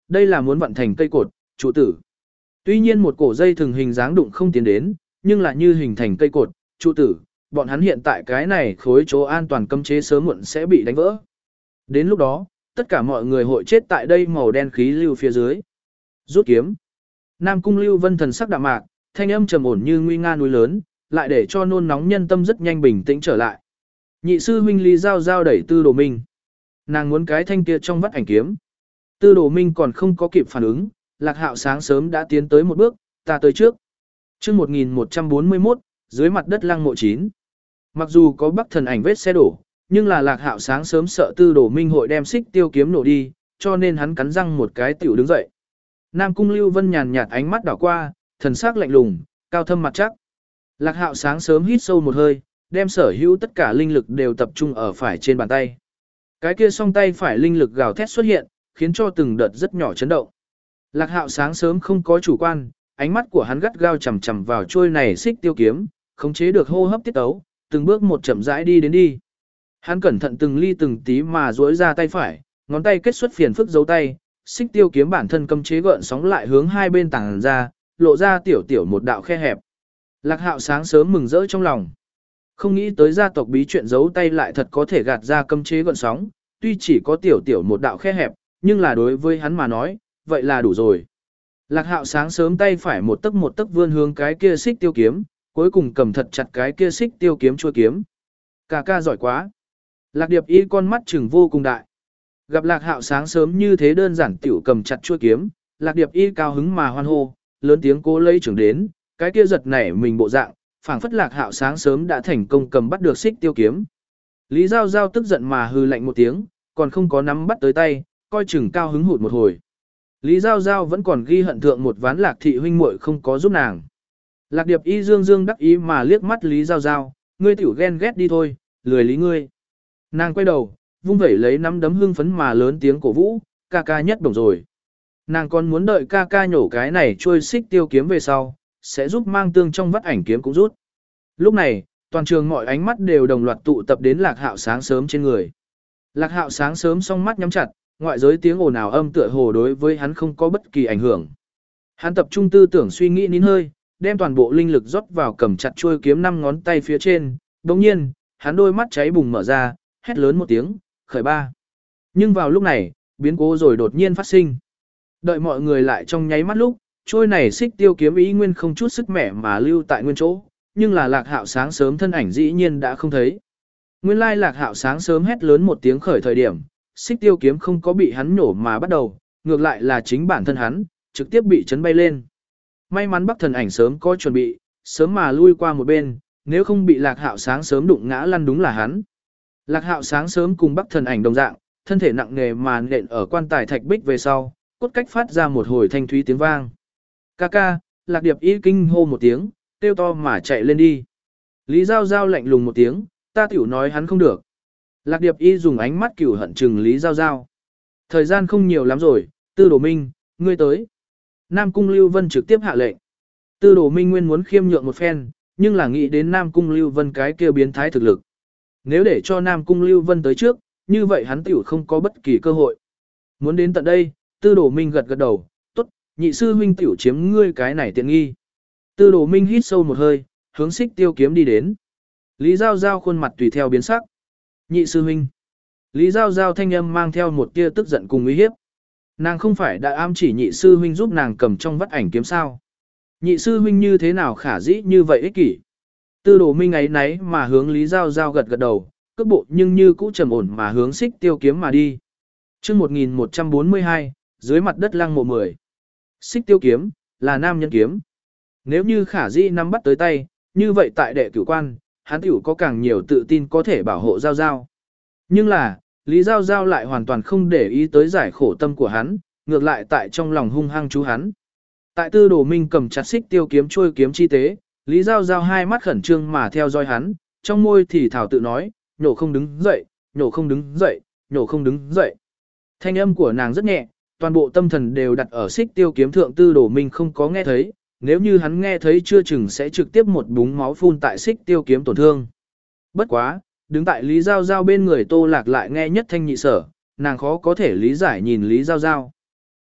Đây là muốn vận thành cây cột, trụ tử. Tuy nhiên một cổ dây thường hình dáng đụng không tiến đến, nhưng là như hình thành cây cột, trụ tử, bọn hắn hiện tại cái này khối chỗ an toàn cấm chế sớm muộn sẽ bị đánh vỡ. Đến lúc đó, tất cả mọi người hội chết tại đây màu đen khí lưu phía dưới. Rút kiếm. Nam Cung Lưu Vân thần sắc đạm mạc, thanh âm trầm ổn như nguy nga núi lớn, lại để cho nôn nóng nhân tâm rất nhanh bình tĩnh trở lại. Nhị sư huynh Lý Giao Giao đẩy Tư Đồ Minh. Nàng muốn cái thanh kia trong vắt ảnh kiếm. Tư Đồ Minh còn không có kịp phản ứng, Lạc Hạo sáng sớm đã tiến tới một bước, ta tới trước. Chương một nghìn một trăm bốn mươi mốt, dưới mặt đất lăng mộ chín. Mặc dù có Bắc Thần Ảnh vết xe đổ, nhưng là Lạc Hạo sáng sớm sợ Tư Đồ Minh hội đem xích tiêu kiếm nổ đi, cho nên hắn cắn răng một cái tiểu đứng dậy. Nam Cung Lưu Vân nhàn nhạt ánh mắt đảo qua, thần sắc lạnh lùng, cao thâm mặt chắc. Lạc Hạo sáng sớm hít sâu một hơi, đem sở hữu tất cả linh lực đều tập trung ở phải trên bàn tay. Cái kia song tay phải linh lực gào thét xuất hiện, khiến cho từng đợt rất nhỏ chấn động. Lạc Hạo sáng sớm không có chủ quan, ánh mắt của hắn gắt gao chằm chằm vào trôi này xích tiêu kiếm, khống chế được hô hấp tiết tấu, từng bước một chậm rãi đi đến đi. Hắn cẩn thận từng ly từng tí mà duỗi ra tay phải, ngón tay kết xuất phiền phức dấu tay, xích tiêu kiếm bản thân cấm chế gợn sóng lại hướng hai bên tàng ra, lộ ra tiểu tiểu một đạo khe hẹp. Lạc Hạo sáng sớm mừng rỡ trong lòng. Không nghĩ tới gia tộc bí chuyện giấu tay lại thật có thể gạt ra cấm chế gợn sóng, tuy chỉ có tiểu tiểu một đạo khe hẹp, nhưng là đối với hắn mà nói, vậy là đủ rồi. Lạc Hạo sáng sớm tay phải một tấc một tấc vươn hướng cái kia xích tiêu kiếm, cuối cùng cầm thật chặt cái kia xích tiêu kiếm chuôi kiếm. Ca ca giỏi quá. Lạc Điệp Y con mắt trừng vô cùng đại. Gặp Lạc Hạo sáng sớm như thế đơn giản tiểu cầm chặt chuôi kiếm, Lạc Điệp Y cao hứng mà hoan hô, lớn tiếng cố lấy trưởng đến, cái kia giật nảy mình bộ dạng, phảng phất Lạc Hạo sáng sớm đã thành công cầm bắt được xích tiêu kiếm. Lý Giao Giao tức giận mà hừ lạnh một tiếng, còn không có nắm bắt tới tay, coi chừng cao hứng hụt một hồi. Lý Giao Giao vẫn còn ghi hận thượng một ván Lạc thị huynh muội không có giúp nàng. Lạc Điệp Y dương dương đắc ý mà liếc mắt Lý Giao Giao, ngươi tiểu ghen ghét đi thôi, lười lý ngươi. Nàng quay đầu, vung vẩy lấy nắm đấm hưng phấn mà lớn tiếng cổ vũ, ca ca nhất đồng rồi. Nàng còn muốn đợi ca ca nhổ cái này trôi xích tiêu kiếm về sau, sẽ giúp mang tương trong vắt ảnh kiếm cũng rút. Lúc này, toàn trường mọi ánh mắt đều đồng loạt tụ tập đến Lạc Hạo sáng sớm trên người. Lạc Hạo sáng sớm song mắt nhắm chặt, ngoại giới tiếng ồn ào âm tựa hồ đối với hắn không có bất kỳ ảnh hưởng. Hắn tập trung tư tưởng suy nghĩ nín hơi, đem toàn bộ linh lực rót vào cầm chặt chuôi kiếm năm ngón tay phía trên, đồng nhiên, hắn đôi mắt cháy bùng mở ra, hét lớn một tiếng, khởi ba. Nhưng vào lúc này, biến cố rồi đột nhiên phát sinh. Đợi mọi người lại trong nháy mắt lúc, trôi này xích tiêu kiếm ý nguyên không chút sức mẻ mà lưu tại nguyên chỗ, nhưng là Lạc Hạo sáng sớm thân ảnh dĩ nhiên đã không thấy. Nguyên lai Lạc Hạo sáng sớm hét lớn một tiếng khởi thời điểm, xích tiêu kiếm không có bị hắn nổ mà bắt đầu, ngược lại là chính bản thân hắn, trực tiếp bị chấn bay lên. May mắn Bắc Thần Ảnh sớm có chuẩn bị, sớm mà lui qua một bên, nếu không bị Lạc Hạo sáng sớm đụng ngã lăn đúng là hắn. Lạc Hạo sáng sớm cùng Bắc Thần Ảnh đồng dạng, thân thể nặng nề mà nện ở quan tài thạch bích về sau, cốt cách phát ra một hồi thanh thúy tiếng vang. Ca ca, Lạc Điệp Y kinh hô một tiếng, kêu to mà chạy lên đi. Lý Giao Giao lạnh lùng một tiếng, ta tiểu nói hắn không được. Lạc Điệp Y dùng ánh mắt cửu hận trừng Lý Giao Giao. Thời gian không nhiều lắm rồi, Tư Đồ Minh, ngươi tới. Nam Cung Lưu Vân trực tiếp hạ lệnh. Tư Đồ Minh nguyên muốn khiêm nhượng một phen, nhưng là nghĩ đến Nam Cung Lưu Vân cái kia biến thái thực lực. Nếu để cho Nam Cung Lưu Vân tới trước, như vậy hắn tiểu không có bất kỳ cơ hội. Muốn đến tận đây, Tư Đồ Minh gật gật đầu, tốt, nhị sư huynh tiểu chiếm ngươi cái này tiện nghi. Tư Đồ Minh hít sâu một hơi, hướng xích tiêu kiếm đi đến. Lý Giao Giao khuôn mặt tùy theo biến sắc. Nhị sư huynh. Lý Giao Giao thanh âm mang theo một tia tức giận cùng uy hiếp. Nàng không phải đã ám chỉ nhị sư huynh giúp nàng cầm trong vắt ảnh kiếm sao? Nhị sư huynh như thế nào khả dĩ như vậy ích kỷ? Tư Đồ Minh ấy náy mà hướng Lý Giao Giao gật gật đầu, cước bộ nhưng như cũ trầm ổn mà hướng xích tiêu kiếm mà đi. Chương một nghìn một trăm bốn mươi hai, dưới mặt đất lăng mộ mười. Xích tiêu kiếm là nam nhân kiếm. Nếu như khả dĩ nắm bắt tới tay, như vậy tại đệ cửu quan, hắn tiểu có càng nhiều tự tin có thể bảo hộ Giao Giao. Nhưng là, Lý Giao Giao lại hoàn toàn không để ý tới giải khổ tâm của hắn, ngược lại tại trong lòng hung hăng chú hắn. Tại Tư Đồ Minh cầm chặt xích tiêu kiếm trôi kiếm chi tế, Lý Giao Giao hai mắt khẩn trương mà theo dõi hắn, trong môi thì thảo tự nói, nhổ không đứng dậy, nhổ không đứng dậy, nhổ không đứng dậy. Thanh âm của nàng rất nhẹ, toàn bộ tâm thần đều đặt ở xích tiêu kiếm thượng. Tư Đồ Minh không có nghe thấy, nếu như hắn nghe thấy chưa chừng sẽ trực tiếp một búng máu phun tại xích tiêu kiếm tổn thương. Bất quá, đứng tại Lý Giao Giao bên người Tô Lạc lại nghe nhất thanh nhị sở, nàng khó có thể lý giải nhìn Lý Giao Giao.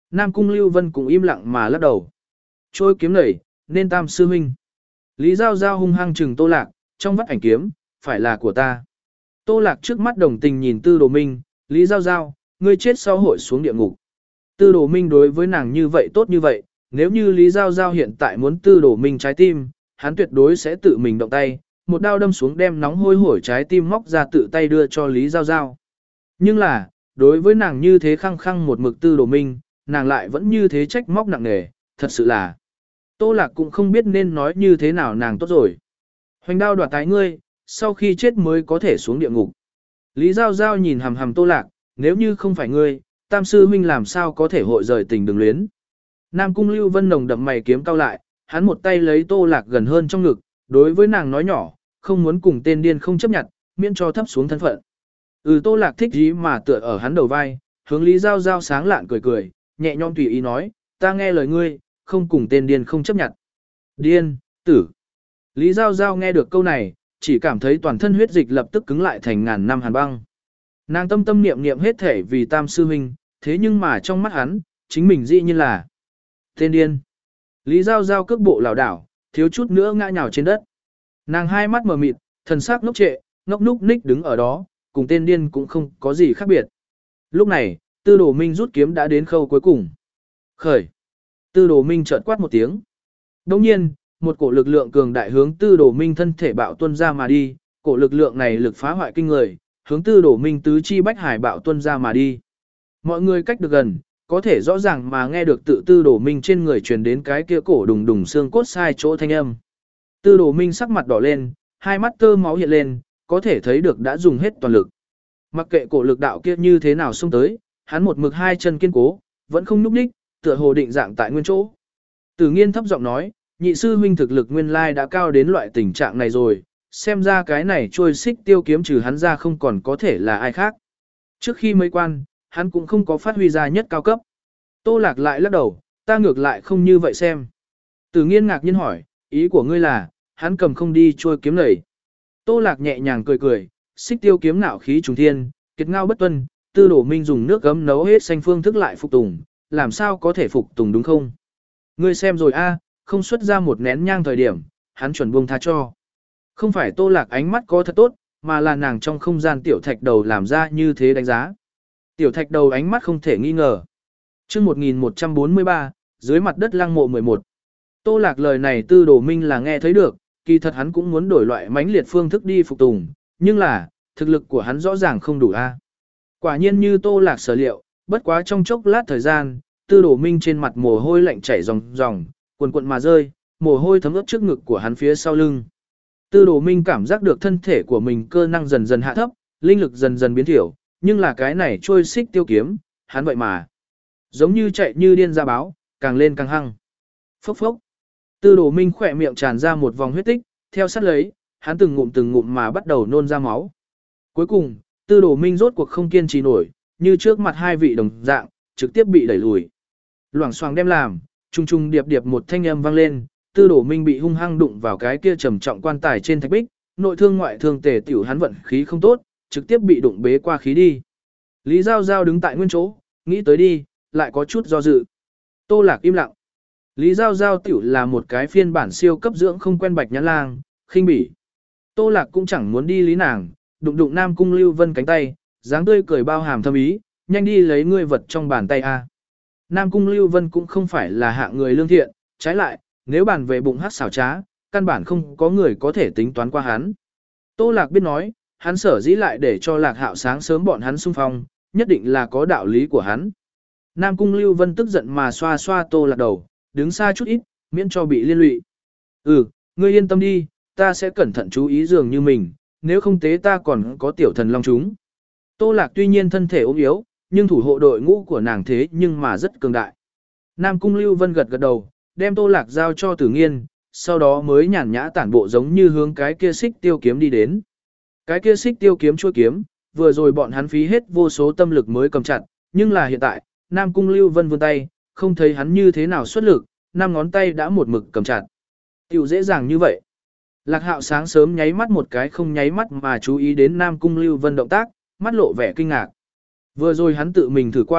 Nam Cung Lưu Vân cũng im lặng mà lắc đầu. Trôi kiếm nảy, nên tam sư huynh. Lý Giao Giao hung hăng trừng Tô Lạc, trong vắt ảnh kiếm, phải là của ta. Tô Lạc trước mắt đồng tình nhìn Tư Đồ Minh, Lý Giao Giao, ngươi chết sau hội xuống địa ngục. Tư Đồ Minh đối với nàng như vậy tốt như vậy, nếu như Lý Giao Giao hiện tại muốn Tư Đồ Minh trái tim, hắn tuyệt đối sẽ tự mình động tay, một đao đâm xuống đem nóng hôi hổi trái tim móc ra tự tay đưa cho Lý Giao Giao. Nhưng là, đối với nàng như thế khăng khăng một mực Tư Đồ Minh, nàng lại vẫn như thế trách móc nặng nề, thật sự là. Tô Lạc cũng không biết nên nói như thế nào nàng tốt rồi. Hoành đao đoạt tái ngươi, sau khi chết mới có thể xuống địa ngục. Lý Giao Giao nhìn hằm hằm Tô Lạc, nếu như không phải ngươi, tam sư huynh làm sao có thể hội rời tình đường luyến. Nam Cung Lưu Vân nồng đậm mày kiếm cao lại, hắn một tay lấy Tô Lạc gần hơn trong ngực, đối với nàng nói nhỏ, không muốn cùng tên điên không chấp nhận, miễn cho thấp xuống thân phận. Ừ, Tô Lạc thích gì mà tựa ở hắn đầu vai, hướng Lý Giao Giao sáng lạn cười cười, nhẹ nhõm tùy ý nói, ta nghe lời ngươi, không cùng tên điên không chấp nhận. Điên, tử. Lý Giao Giao nghe được câu này, chỉ cảm thấy toàn thân huyết dịch lập tức cứng lại thành ngàn năm hàn băng. Nàng tâm tâm niệm niệm hết thể vì tam sư huynh, thế nhưng mà trong mắt hắn, chính mình dĩ nhiên là tên điên. Lý Giao Giao cước bộ lảo đảo, thiếu chút nữa ngã nhào trên đất. Nàng hai mắt mờ mịt, thần sắc ngốc trệ, ngốc núc ních đứng ở đó, cùng tên điên cũng không có gì khác biệt. Lúc này, Tư Đồ Minh rút kiếm đã đến khâu cuối cùng. Khởi. Tư Đồ Minh chợt quát một tiếng. Đồng nhiên, một cổ lực lượng cường đại hướng Tư Đồ Minh thân thể bạo tuân ra mà đi, cổ lực lượng này lực phá hoại kinh người, hướng Tư Đồ Minh tứ chi bách hải bạo tuân ra mà đi. Mọi người cách được gần, có thể rõ ràng mà nghe được tự Tư Đồ Minh trên người truyền đến cái kia cổ đùng đùng xương cốt sai chỗ thanh âm. Tư Đồ Minh sắc mặt đỏ lên, hai mắt tơ máu hiện lên, có thể thấy được đã dùng hết toàn lực. Mặc kệ cổ lực đạo kia như thế nào xông tới, hắn một mực hai chân kiên cố, vẫn không nhúc nhích, tựa hồ định dạng tại nguyên chỗ. Tử Nghiên thấp giọng nói, nhị sư huynh thực lực nguyên lai đã cao đến loại tình trạng này rồi, xem ra cái này trôi xích tiêu kiếm trừ hắn ra không còn có thể là ai khác. Trước khi mới quan, hắn cũng không có phát huy ra nhất cao cấp. Tô Lạc lại lắc đầu, ta ngược lại không như vậy xem. Tử Nghiên ngạc nhiên hỏi, ý của ngươi là, hắn cầm không đi trôi kiếm lầy. Tô Lạc nhẹ nhàng cười cười, xích tiêu kiếm nạo khí trùng thiên, kiệt ngao bất tuân, Tư Đồ Minh dùng nước gấm nấu hết xanh phương thức lại phục tùng, làm sao có thể phục tùng đúng không? Ngươi xem rồi a, không xuất ra một nén nhang thời điểm, hắn chuẩn buông tha cho. Không phải Tô Lạc ánh mắt có thật tốt, mà là nàng trong không gian tiểu thạch đầu làm ra như thế đánh giá. Tiểu thạch đầu ánh mắt không thể nghi ngờ. Chương một nghìn một trăm bốn mươi ba, dưới mặt đất lăng mộ mười một. Tô Lạc lời này Tư Đồ Minh là nghe thấy được, kỳ thật hắn cũng muốn đổi loại mãnh liệt phương thức đi phục tùng, nhưng là, thực lực của hắn rõ ràng không đủ a. Quả nhiên như Tô Lạc sở liệu, bất quá trong chốc lát thời gian, Tư Đồ Minh trên mặt mồ hôi lạnh chảy ròng ròng, cuồn cuộn mà rơi, mồ hôi thấm ướt trước ngực của hắn phía sau lưng. Tư Đồ Minh cảm giác được thân thể của mình cơ năng dần dần hạ thấp, linh lực dần dần biến thiểu, nhưng là cái này trôi xích tiêu kiếm, hắn vậy mà giống như chạy như điên ra báo, càng lên càng hăng. Phốc phốc. Tư Đồ Minh khỏe miệng tràn ra một vòng huyết tích, theo sát lấy, hắn từng ngụm từng ngụm mà bắt đầu nôn ra máu. Cuối cùng, Tư Đồ Minh rốt cuộc không kiên trì nổi, như trước mặt hai vị đồng dạng, trực tiếp bị đẩy lùi. Loảng xoảng đem làm, trung trung điệp điệp một thanh âm vang lên, Tư Đồ Minh bị hung hăng đụng vào cái kia trầm trọng quan tài trên thạch bích, nội thương ngoại thương tề tiểu hắn vận khí không tốt, trực tiếp bị đụng bế qua khí đi. Lý Giao Giao đứng tại nguyên chỗ, nghĩ tới đi, lại có chút do dự. Tô Lạc im lặng. Lý Giao Giao tiểu là một cái phiên bản siêu cấp dưỡng không quen Bạch Nhãn Lang, khinh bỉ. Tô Lạc cũng chẳng muốn đi lý nàng, đụng đụng Nam Cung Lưu Vân cánh tay, dáng tươi cười bao hàm thâm ý, nhanh đi lấy ngươi vật trong bàn tay a. Nam Cung Lưu Vân cũng không phải là hạng người lương thiện, trái lại, nếu bàn về bụng hát xảo trá, căn bản không có người có thể tính toán qua hắn. Tô Lạc biết nói, hắn sở dĩ lại để cho Lạc Hạo sáng sớm bọn hắn xung phong, nhất định là có đạo lý của hắn. Nam Cung Lưu Vân tức giận mà xoa xoa Tô Lạc đầu, đứng xa chút ít, miễn cho bị liên lụy. Ừ, ngươi yên tâm đi, ta sẽ cẩn thận chú ý dường như mình, nếu không tế ta còn có tiểu thần long chúng. Tô Lạc tuy nhiên thân thể ốm yếu, nhưng thủ hộ đội ngũ của nàng thế nhưng mà rất cường đại. Nam Cung Lưu Vân gật gật đầu, đem Tô Lạc giao cho Tử Nghiên, sau đó mới nhàn nhã tản bộ giống như hướng cái kia xích tiêu kiếm đi đến. Cái kia xích tiêu kiếm chuôi kiếm, vừa rồi bọn hắn phí hết vô số tâm lực mới cầm chặt, nhưng là hiện tại, Nam Cung Lưu Vân vươn tay, không thấy hắn như thế nào xuất lực, năm ngón tay đã một mực cầm chặt. Tiểu dễ dàng như vậy. Lạc Hạo sáng sớm nháy mắt một cái không nháy mắt mà chú ý đến Nam Cung Lưu Vân động tác, mắt lộ vẻ kinh ngạc. Vừa rồi hắn tự mình thử qua,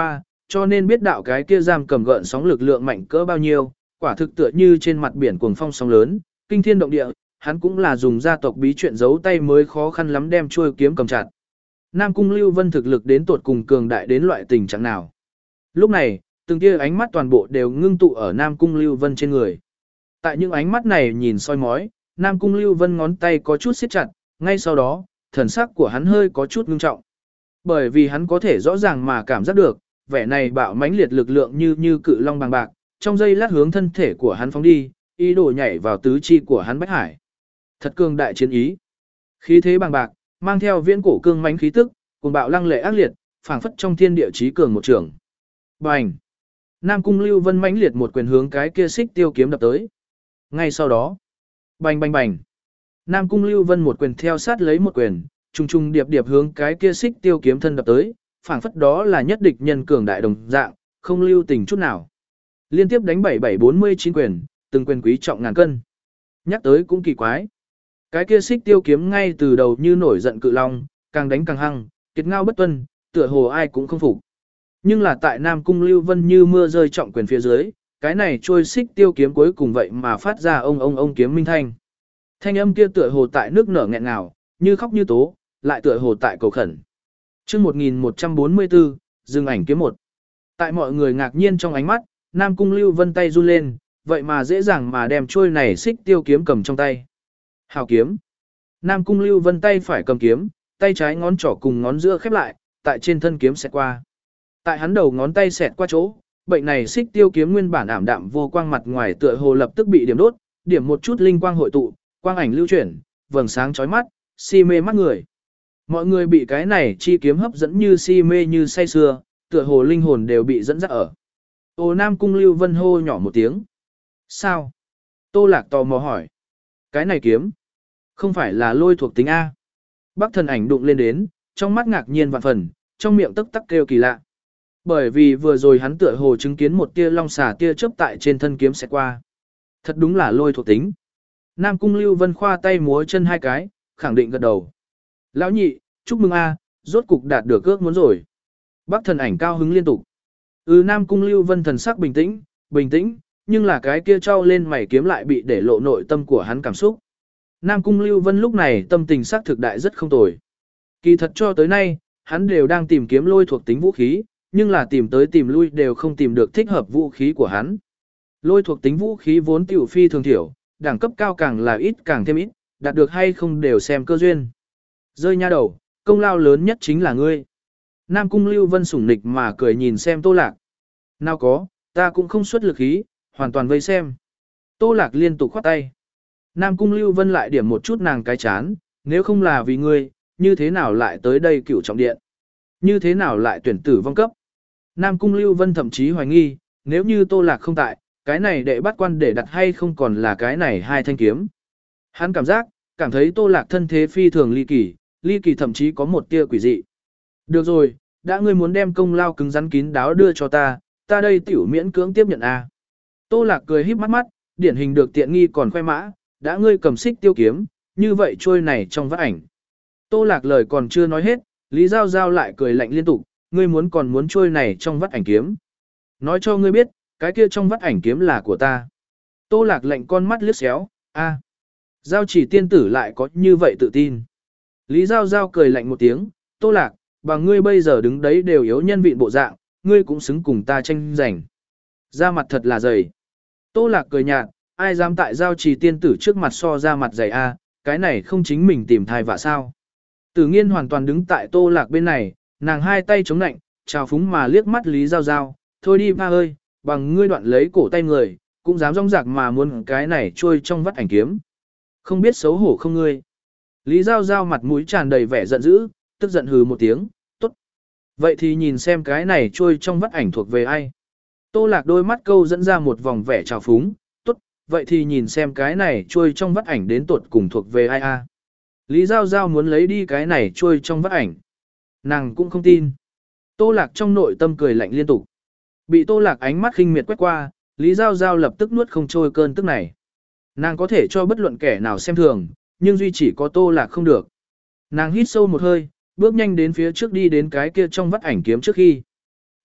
cho nên biết đạo cái kia giam cầm gợn sóng lực lượng mạnh cỡ bao nhiêu, quả thực tựa như trên mặt biển cuồng phong sóng lớn, kinh thiên động địa, hắn cũng là dùng gia tộc bí chuyện giấu tay mới khó khăn lắm đem chuôi kiếm cầm chặt. Nam Cung Lưu Vân thực lực đến tột cùng cường đại đến loại tình trạng nào. Lúc này, từng tia ánh mắt toàn bộ đều ngưng tụ ở Nam Cung Lưu Vân trên người. Tại những ánh mắt này nhìn soi mói, Nam Cung Lưu Vân ngón tay có chút siết chặt, ngay sau đó, thần sắc của hắn hơi có chút ngưng trọng. Bởi vì hắn có thể rõ ràng mà cảm giác được, vẻ này bạo mãnh liệt lực lượng như như cự long bằng bạc, trong giây lát hướng thân thể của hắn phóng đi, ý đồ nhảy vào tứ chi của hắn bách hải. Thật cường đại chiến ý. Khí thế bằng bạc, mang theo viễn cổ cương mãnh khí tức, cùng bạo lăng lệ ác liệt, phảng phất trong thiên địa chí cường một trường. Bành! Nam Cung Lưu Vân mãnh liệt một quyền hướng cái kia xích tiêu kiếm đập tới. Ngay sau đó, bành bành bành. Nam Cung Lưu Vân một quyền theo sát lấy một quyền, trùng trùng điệp điệp hướng cái kia xích tiêu kiếm thân đập tới, phảng phất đó là nhất địch nhân cường đại đồng dạng, không lưu tình chút nào. Liên tiếp đánh bảy bảy bốn mươi chín quyền, từng quyền quý trọng ngàn cân. Nhắc tới cũng kỳ quái. Cái kia xích tiêu kiếm ngay từ đầu như nổi giận cự long, càng đánh càng hăng, kiệt ngao bất tuân, tựa hồ ai cũng không phục. Nhưng là tại Nam Cung Lưu Vân như mưa rơi trọng quyền phía dưới, cái này trôi xích tiêu kiếm cuối cùng vậy mà phát ra ông ông ông kiếm minh thanh. Thanh âm kia tựa hồ tại nước nở nghẹn ngào, như khóc như tố, lại tựa hồ tại cầu khẩn. Chương một nghìn một trăm bốn mươi tư, dừng ảnh kiếm một. Tại mọi người ngạc nhiên trong ánh mắt, Nam Cung Lưu Vân tay run lên, vậy mà dễ dàng mà đem trôi này xích tiêu kiếm cầm trong tay. Hào kiếm. Nam Cung Lưu Vân tay phải cầm kiếm, tay trái ngón trỏ cùng ngón giữa khép lại, tại trên thân kiếm xẹt qua. Tại hắn đầu ngón tay xẹt qua chỗ, bệnh này xích tiêu kiếm nguyên bản ảm đạm vô quang mặt ngoài tựa hồ lập tức bị điểm đốt, điểm một chút linh quang hội tụ, quang ảnh lưu chuyển, vầng sáng chói mắt, si mê mắt người. Mọi người bị cái này chi kiếm hấp dẫn như si mê như say sưa, tựa hồ linh hồn đều bị dẫn dắt ở. Ô Nam Cung Lưu Vân hô nhỏ một tiếng. Sao? Tô Lạc tò mò hỏi. Cái này kiếm, không phải là lôi thuộc tính A. Bác thần ảnh đụng lên đến, trong mắt ngạc nhiên vạn phần, trong miệng tức tắc kêu kỳ lạ. Bởi vì vừa rồi hắn tựa hồ chứng kiến một tia long xà tia chớp tại trên thân kiếm sẽ qua. Thật đúng là lôi thuộc tính. Nam Cung Lưu Vân khoa tay múa chân hai cái, khẳng định gật đầu. Lão nhị, chúc mừng A, rốt cục đạt được ước muốn rồi. Bác thần ảnh cao hứng liên tục. Ừ Nam Cung Lưu Vân thần sắc bình tĩnh, bình tĩnh, nhưng là cái kia trao lên mày kiếm lại bị để lộ nội tâm của hắn cảm xúc. Nam Cung Lưu Vân lúc này tâm tình sắc thực đại rất không tồi. Kỳ thật cho tới nay, hắn đều đang tìm kiếm lôi thuộc tính vũ khí, nhưng là tìm tới tìm lui đều không tìm được thích hợp vũ khí của hắn. Lôi thuộc tính vũ khí vốn tiểu phi thường thiểu, đẳng cấp cao càng là ít càng thêm ít, đạt được hay không đều xem cơ duyên. Rơi nha đầu, công lao lớn nhất chính là ngươi. Nam Cung Lưu Vân sủng nịch mà cười nhìn xem Tô Lạc. Nào có, ta cũng không xuất lực khí, hoàn toàn vây xem. Tô Lạc liên tục khoát tay. Nam Cung Lưu Vân lại điểm một chút nàng cái chán, nếu không là vì ngươi, như thế nào lại tới đây cửu trọng điện? Như thế nào lại tuyển tử vong cấp? Nam Cung Lưu Vân thậm chí hoài nghi, nếu như Tô Lạc không tại, cái này đệ bắt quan để đặt hay không còn là cái này hai thanh kiếm. Hắn cảm giác, cảm thấy Tô Lạc thân thế phi thường ly kỳ, ly kỳ thậm chí có một tia quỷ dị. Được rồi, đã ngươi muốn đem công lao cứng rắn kín đáo đưa cho ta, ta đây tiểu miễn cưỡng tiếp nhận a. Tô Lạc cười híp mắt mắt, điển hình được tiện nghi còn khoe mã, đã ngươi cầm xích tiêu kiếm, như vậy trôi này trong vắt ảnh. Tô Lạc lời còn chưa nói hết, Lý Giao Giao lại cười lạnh liên tục, ngươi muốn còn muốn trôi này trong vắt ảnh kiếm. Nói cho ngươi biết, cái kia trong vắt ảnh kiếm là của ta. Tô Lạc lạnh con mắt liếc xéo, a, Giao Chỉ tiên tử lại có như vậy tự tin. Lý Giao Giao cười lạnh một tiếng, Tô Lạc, bằng ngươi bây giờ đứng đấy đều yếu nhân vịn bộ dạng, ngươi cũng xứng cùng ta tranh giành. Da mặt thật là dày. Tô Lạc cười nhạt, ai dám tại Giao Trì tiên tử trước mặt so ra mặt dày a, cái này không chính mình tìm thai vạ sao. Tử Nghiên hoàn toàn đứng tại Tô Lạc bên này, nàng hai tay chống nạnh, trào phúng mà liếc mắt Lý Giao Giao, thôi đi ba ơi, bằng ngươi đoạn lấy cổ tay người, cũng dám rong rạc mà muốn cái này trôi trong vắt ảnh kiếm. Không biết xấu hổ không ngươi. Lý Giao Giao mặt mũi tràn đầy vẻ giận dữ, tức giận hừ một tiếng, tốt. Vậy thì nhìn xem cái này trôi trong vắt ảnh thuộc về ai. Tô Lạc đôi mắt câu dẫn ra một vòng vẻ trào phúng, tốt, vậy thì nhìn xem cái này trôi trong vắt ảnh đến tuột cùng thuộc về ai a. Lý Giao Giao muốn lấy đi cái này trôi trong vắt ảnh. Nàng cũng không tin. Tô Lạc trong nội tâm cười lạnh liên tục. Bị Tô Lạc ánh mắt khinh miệt quét qua, Lý Giao Giao lập tức nuốt không trôi cơn tức này. Nàng có thể cho bất luận kẻ nào xem thường, nhưng duy chỉ có Tô Lạc không được. Nàng hít sâu một hơi, bước nhanh đến phía trước đi đến cái kia trong vắt ảnh kiếm trước khi.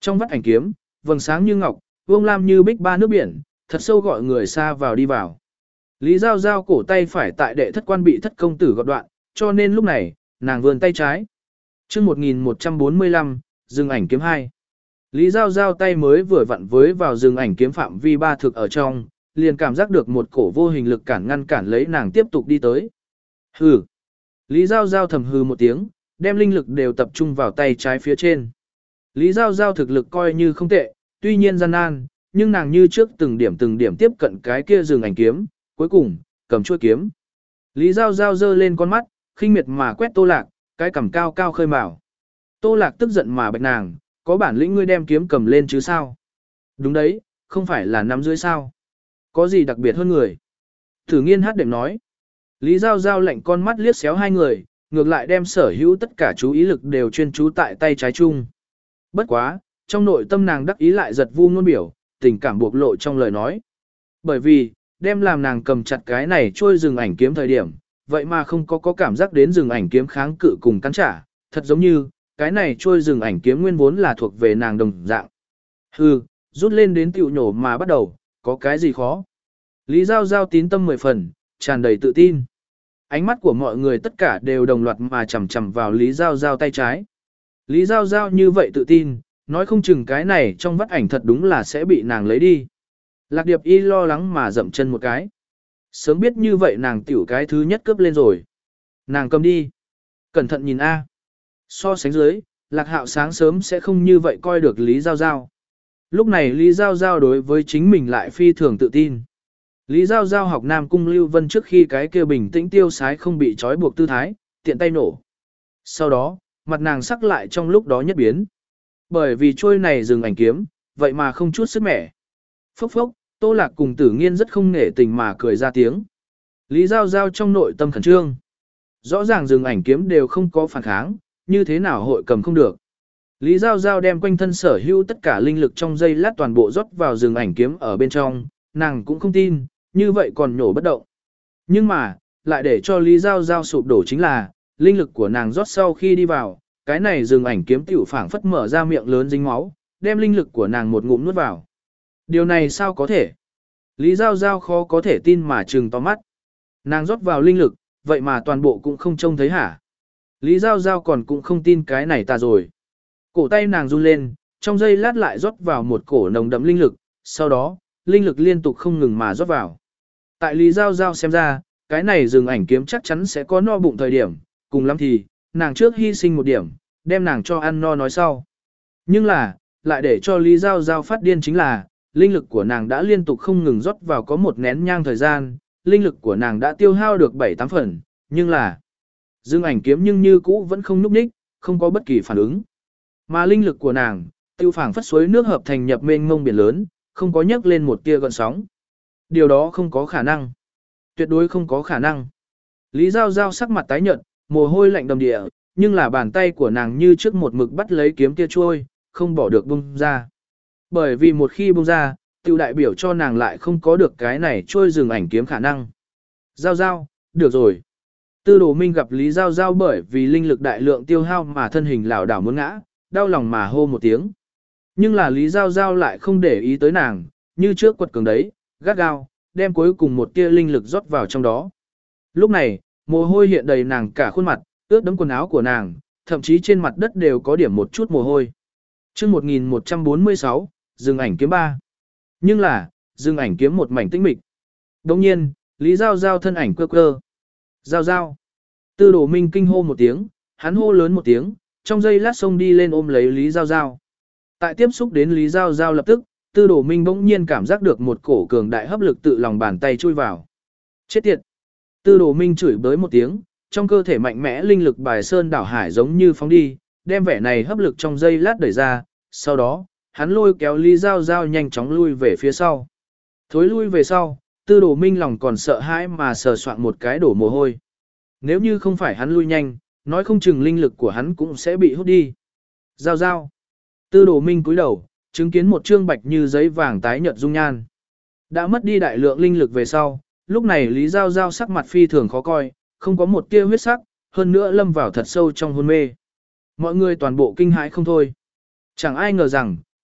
Trong vắt ảnh kiếm, vầng sáng như ngọc, vương lam như bích ba nước biển, thật sâu gọi người xa vào đi vào. Lý Giao Giao cổ tay phải tại đệ thất quan bị thất công tử gọt đoạn, cho nên lúc này, nàng vươn tay trái. chương một nghìn một trăm bốn mươi lăm, dừng ảnh kiếm hai. Lý Giao Giao tay mới vừa vặn với vào dừng ảnh kiếm phạm vi ba thực ở trong, liền cảm giác được một cổ vô hình lực cản ngăn cản lấy nàng tiếp tục đi tới. Hừ. Lý Giao Giao thầm hừ một tiếng, đem linh lực đều tập trung vào tay trái phía trên. Lý Giao Giao thực lực coi như không tệ, tuy nhiên gian nan, nhưng nàng như trước từng điểm từng điểm tiếp cận cái kia dừng ảnh kiếm, cuối cùng, cầm chuôi kiếm. Lý Giao Giao giơ lên con mắt, khinh miệt mà quét Tô Lạc, cái cằm cao cao khơi mào. Tô Lạc tức giận mà bạch nàng, có bản lĩnh ngươi đem kiếm cầm lên chứ sao? Đúng đấy, không phải là nắm dưới sao? Có gì đặc biệt hơn người? Thử nghiên hát đệm nói. Lý Giao Giao lạnh con mắt liếc xéo hai người, ngược lại đem sở hữu tất cả chú ý lực đều chuyên chú tại tay trái chung. Bất quá, trong nội tâm nàng đắc ý lại giật vu ngôn biểu, tình cảm buộc lộ trong lời nói. Bởi vì, đem làm nàng cầm chặt cái này trôi rừng ảnh kiếm thời điểm, vậy mà không có có cảm giác đến rừng ảnh kiếm kháng cự cùng cắn trả, thật giống như, cái này trôi rừng ảnh kiếm nguyên vốn là thuộc về nàng đồng dạng. Hừ, rút lên đến tiểu nhổ mà bắt đầu, có cái gì khó. Lý Giao Giao tín tâm mười phần, tràn đầy tự tin. Ánh mắt của mọi người tất cả đều đồng loạt mà chầm chầm vào Lý Giao Giao tay trái. Lý Giao Giao như vậy tự tin, nói không chừng cái này trong vắt ảnh thật đúng là sẽ bị nàng lấy đi. Lạc Điệp Y lo lắng mà dậm chân một cái. Sớm biết như vậy nàng tiểu cái thứ nhất cướp lên rồi. Nàng cầm đi. Cẩn thận nhìn A. So sánh dưới, Lạc Hạo sáng sớm sẽ không như vậy coi được Lý Giao Giao. Lúc này Lý Giao Giao đối với chính mình lại phi thường tự tin. Lý Giao Giao học Nam Cung Lưu Vân trước khi cái kia bình tĩnh tiêu sái không bị trói buộc tư thái, tiện tay nổ. Sau đó, mặt nàng sắc lại trong lúc đó nhất biến. Bởi vì trôi này dừng ảnh kiếm, vậy mà không chút sức mẻ. Phốc phốc, Tô Lạc cùng Tử Nghiên rất không nể tình mà cười ra tiếng. Lý Giao Giao trong nội tâm khẩn trương. Rõ ràng dừng ảnh kiếm đều không có phản kháng, như thế nào hội cầm không được. Lý Giao Giao đem quanh thân sở hữu tất cả linh lực trong dây lát toàn bộ rót vào dừng ảnh kiếm ở bên trong, nàng cũng không tin, như vậy còn nhổ bất động. Nhưng mà, lại để cho Lý Giao Giao sụp đổ chính là, linh lực của nàng rót sau khi đi vào, cái này dừng ảnh kiếm tiểu phảng phất mở ra miệng lớn dính máu, đem linh lực của nàng một ngụm nuốt vào. Điều này sao có thể? Lý Giao Giao khó có thể tin mà trừng to mắt. Nàng rót vào linh lực, vậy mà toàn bộ cũng không trông thấy hả? Lý Giao Giao còn cũng không tin cái này ta rồi. Cổ tay nàng run lên, trong giây lát lại rót vào một cổ nồng đậm linh lực, sau đó, linh lực liên tục không ngừng mà rót vào. Tại Lý Giao Giao xem ra, cái này dừng ảnh kiếm chắc chắn sẽ có no bụng thời điểm, cùng lắm thì, nàng trước hy sinh một điểm, đem nàng cho ăn no nói sau. Nhưng là, lại để cho Lý Giao Giao phát điên chính là, linh lực của nàng đã liên tục không ngừng rót vào có một nén nhang thời gian, linh lực của nàng đã tiêu hao được bảy tám phần, nhưng là, dừng ảnh kiếm nhưng như cũ vẫn không núp ních, không có bất kỳ phản ứng. Mà linh lực của nàng, tiêu phảng phất suối nước hợp thành nhập mênh mông biển lớn, không có nhấc lên một tia gợn sóng. Điều đó không có khả năng. Tuyệt đối không có khả năng. Lý Giao Giao sắc mặt tái nhợt, mồ hôi lạnh đầm địa, nhưng là bàn tay của nàng như trước một mực bắt lấy kiếm kia trôi, không bỏ được bung ra. Bởi vì một khi bung ra, tiêu đại biểu cho nàng lại không có được cái này trôi dừng ảnh kiếm khả năng. Giao Giao, được rồi. Tư Đồ Minh gặp Lý Giao Giao bởi vì linh lực đại lượng tiêu hao mà thân hình lảo đảo muốn ngã, đau lòng mà hô một tiếng. Nhưng là Lý Giao Giao lại không để ý tới nàng, như trước quật cường đấy, gắt gao, đem cuối cùng một tia linh lực rót vào trong đó. Lúc này, mồ hôi hiện đầy nàng cả khuôn mặt, ướt đẫm quần áo của nàng, thậm chí trên mặt đất đều có điểm một chút mồ hôi. chương một nghìn một trăm bốn mươi sáu, dừng ảnh kiếm ba. Nhưng là, dừng ảnh kiếm một mảnh tĩnh mịch. Đồng nhiên, Lý Giao Giao thân ảnh quơ quơ. Giao Giao. Tư Đồ Minh kinh hô một tiếng, hắn hô lớn một tiếng, trong giây lát xông đi lên ôm lấy Lý Giao Giao. Tại tiếp xúc đến Lý Giao Giao lập tức, Tư Đồ Minh bỗng nhiên cảm giác được một cổ cường đại hấp lực tự lòng bàn tay chui vào. Chết tiệt! Tư Đồ Minh chửi bới một tiếng, trong cơ thể mạnh mẽ linh lực bài sơn đảo hải giống như phóng đi, đem vẻ này hấp lực trong giây lát đẩy ra, sau đó, hắn lôi kéo Lý Giao Giao nhanh chóng lui về phía sau. Thối lui về sau, Tư Đồ Minh lòng còn sợ hãi mà sờ soạn một cái đổ mồ hôi. Nếu như không phải hắn lui nhanh, nói không chừng linh lực của hắn cũng sẽ bị hút đi. Giao Giao! Tư Đồ Minh cúi đầu, chứng kiến một trương bạch như giấy vàng tái nhợt dung nhan. Đã mất đi đại lượng linh lực về sau, lúc này Lý Giao Giao sắc mặt phi thường khó coi, không có một tia huyết sắc, hơn nữa lâm vào thật sâu trong hôn mê. Mọi người toàn bộ kinh hãi không thôi. Chẳng ai ngờ rằng,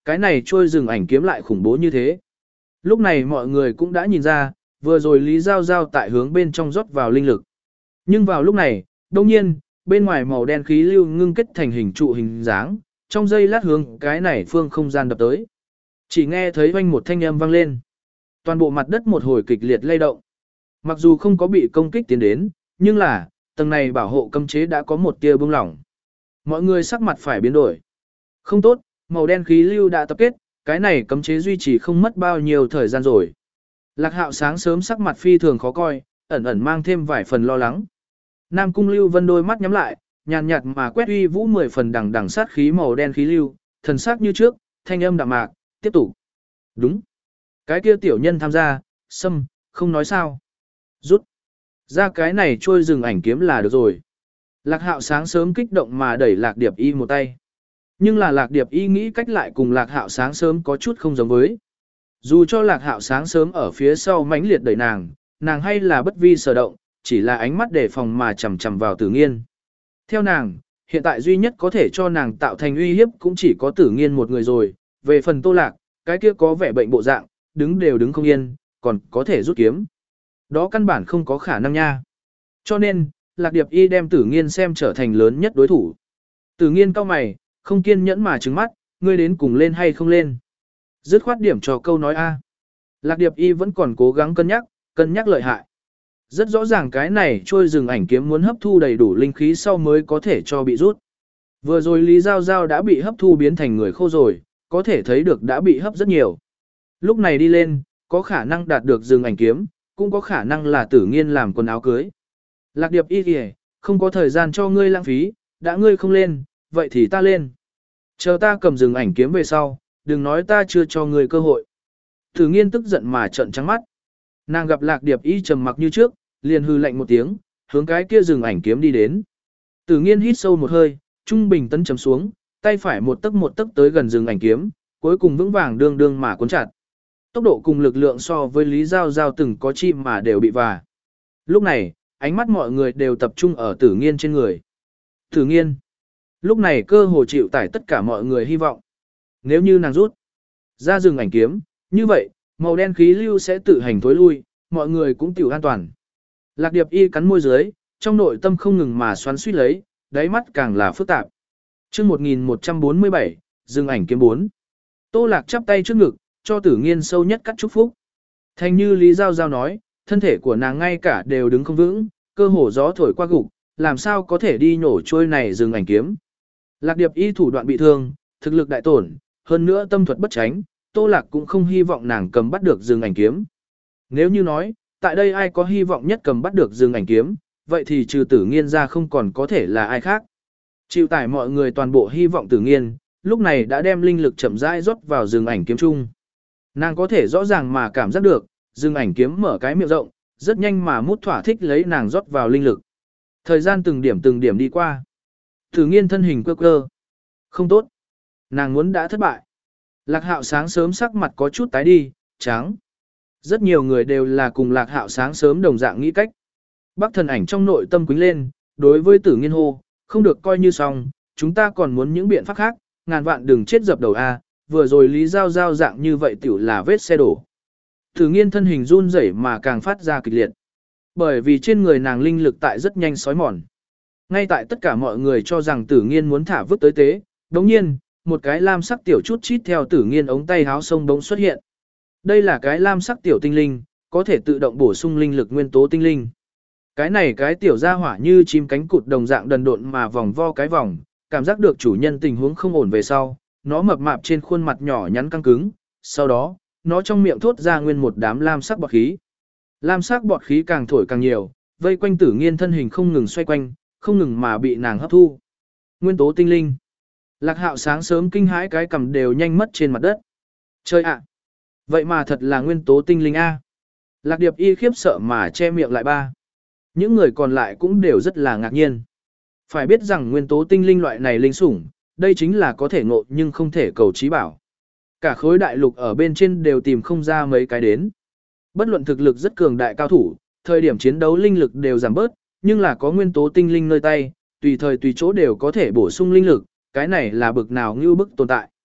cái này trôi rừng ảnh kiếm lại khủng bố như thế. Lúc này mọi người cũng đã nhìn ra, vừa rồi Lý Giao Giao tại hướng bên trong rót vào linh lực. Nhưng vào lúc này, đồng nhiên, bên ngoài màu đen khí lưu ngưng kết thành hình trụ hình dáng, trong giây lát hướng cái này phương không gian đập tới. Chỉ nghe thấy vang một thanh âm vang lên. Toàn bộ mặt đất một hồi kịch liệt lay động. Mặc dù không có bị công kích tiến đến, nhưng là, tầng này bảo hộ cấm chế đã có một tia bung lỏng. Mọi người sắc mặt phải biến đổi. Không tốt, màu đen khí lưu đã tập kết, cái này cấm chế duy trì không mất bao nhiêu thời gian rồi. Lạc Hạo sáng sớm sắc mặt phi thường khó coi, ẩn ẩn mang thêm vài phần lo lắng. Nam Cung Lưu Vân đôi mắt nhắm lại, nhàn nhạt mà quét uy vũ mười phần đằng đằng sát khí màu đen khí lưu, thần sắc như trước, thanh âm đạm mạc, tiếp tục. Đúng. Cái kia tiểu nhân tham gia, xâm, không nói sao. Rút. Ra cái này trôi rừng ảnh kiếm là được rồi. Lạc Hạo sáng sớm kích động mà đẩy Lạc Điệp Y một tay. Nhưng là Lạc Điệp Y nghĩ cách lại cùng Lạc Hạo sáng sớm có chút không giống với. Dù cho Lạc Hạo sáng sớm ở phía sau mãnh liệt đẩy nàng, nàng hay là bất vi sở động, chỉ là ánh mắt đề phòng mà chằm chằm vào Tử Nghiên. Theo nàng, hiện tại duy nhất có thể cho nàng tạo thành uy hiếp cũng chỉ có Tử Nghiên một người rồi, về phần Tô Lạc, cái kia có vẻ bệnh bộ dạng, đứng đều đứng không yên, còn có thể rút kiếm. Đó căn bản không có khả năng nha. Cho nên, Lạc Điệp Y đem Tử Nghiên xem trở thành lớn nhất đối thủ. Tử Nghiên cau mày, không kiên nhẫn mà trừng mắt, ngươi đến cùng lên hay không lên. Dứt khoát điểm cho câu nói A. Lạc Điệp Y vẫn còn cố gắng cân nhắc, cân nhắc lợi hại. Rất rõ ràng cái này trôi rừng ảnh kiếm muốn hấp thu đầy đủ linh khí sau mới có thể cho bị rút. Vừa rồi Lý Giao Giao đã bị hấp thu biến thành người khô rồi, có thể thấy được đã bị hấp rất nhiều. Lúc này đi lên, có khả năng đạt được rừng ảnh kiếm, cũng có khả năng là Tử Nghiên làm quần áo cưới. Lạc Điệp Y kìa, không có thời gian cho ngươi lãng phí, đã ngươi không lên, vậy thì ta lên. Chờ ta cầm rừng ảnh kiếm về sau, đừng nói ta chưa cho ngươi cơ hội. Tử Nghiên tức giận mà trợn trắng mắt. Nàng gặp Lạc Điệp Y trầm mặc như trước, liền hư lạnh một tiếng, hướng cái kia rừng ảnh kiếm đi đến. Tử Nghiên hít sâu một hơi, trung bình tấn chấm xuống, tay phải một tấc một tấc tới gần rừng ảnh kiếm, cuối cùng vững vàng đương đương mà cuốn chặt. Tốc độ cùng lực lượng so với Lý Giao Giao từng có chi mà đều bị vả. Lúc này, ánh mắt mọi người đều tập trung ở Tử Nghiên trên người. Tử Nghiên. Lúc này cơ hồ chịu tải tất cả mọi người hy vọng. Nếu như nàng rút ra rừng ảnh kiếm, như vậy, màu đen khí lưu sẽ tự hành thối lui, mọi người cũng tiểu an toàn. Lạc Điệp Y cắn môi dưới, trong nội tâm không ngừng mà xoắn suýt lấy, đáy mắt càng là phức tạp. Chương một nghìn một trăm bốn mươi bảy, rừng ảnh kiếm bốn. Tô Lạc chắp tay trước ngực, cho Tử Nghiên sâu nhất cắt chúc phúc. Thành như Lý Giao Giao nói, thân thể của nàng ngay cả đều đứng không vững, cơ hồ gió thổi qua gục, làm sao có thể đi nhổ trôi này rừng ảnh kiếm. Lạc Điệp Y thủ đoạn bị thương, thực lực đại tổn, hơn nữa tâm thuật bất tránh, Tô Lạc cũng không hy vọng nàng cầm bắt được rừng ảnh kiếm. Nếu như nói, tại đây ai có hy vọng nhất cầm bắt được rừng ảnh kiếm, vậy thì trừ Tử Nghiên ra không còn có thể là ai khác. Chịu tải mọi người toàn bộ hy vọng Tử Nghiên, lúc này đã đem linh lực chậm rãi rót vào rừng ảnh kiếm chung. Nàng có thể rõ ràng mà cảm giác được, rừng ảnh kiếm mở cái miệng rộng, rất nhanh mà mút thỏa thích lấy nàng rót vào linh lực. Thời gian từng điểm từng điểm đi qua. Tử Nghiên thân hình quơ quơ. Không tốt. Nàng muốn đã thất bại. Lạc Hạo sáng sớm sắc mặt có chút tái đi, trắng. Rất nhiều người đều là cùng Lạc Hạo sáng sớm đồng dạng nghĩ cách. Bắc Thần Ảnh trong nội tâm quính lên, đối với Tử Nghiên hô, không được coi như xong, chúng ta còn muốn những biện pháp khác, ngàn vạn đừng chết dập đầu a, vừa rồi Lý Giao Giao dạng như vậy tiểu là vết xe đổ. Tử Nghiên thân hình run rẩy mà càng phát ra kịch liệt. Bởi vì trên người nàng linh lực tại rất nhanh sói mòn. Ngay tại tất cả mọi người cho rằng Tử Nghiên muốn thả vứt tới tế, đồng nhiên, một cái lam sắc tiểu chút chít theo Tử Nghiên ống tay háo sông bỗng xuất hiện. Đây là cái lam sắc tiểu tinh linh, có thể tự động bổ sung linh lực nguyên tố tinh linh. Cái này cái tiểu gia hỏa như chim cánh cụt đồng dạng đần độn mà vòng vo cái vòng, cảm giác được chủ nhân tình huống không ổn về sau, nó mập mạp trên khuôn mặt nhỏ nhắn căng cứng, sau đó, nó trong miệng thốt ra nguyên một đám lam sắc bọt khí. Lam sắc bọt khí càng thổi càng nhiều, vây quanh Tử Nghiên thân hình không ngừng xoay quanh, không ngừng mà bị nàng hấp thu. Nguyên tố tinh linh. Lạc Hạo sáng sớm kinh hãi cái cầm đều nhanh mất trên mặt đất. Chơi ạ! Vậy mà thật là nguyên tố tinh linh A. Lạc Điệp Y khiếp sợ mà che miệng lại ba. Những người còn lại cũng đều rất là ngạc nhiên. Phải biết rằng nguyên tố tinh linh loại này linh sủng, đây chính là có thể ngộ nhưng không thể cầu trí bảo. Cả khối đại lục ở bên trên đều tìm không ra mấy cái đến. Bất luận thực lực rất cường đại cao thủ, thời điểm chiến đấu linh lực đều giảm bớt, nhưng là có nguyên tố tinh linh nơi tay, tùy thời tùy chỗ đều có thể bổ sung linh lực, cái này là bực nào như bức tồn tại.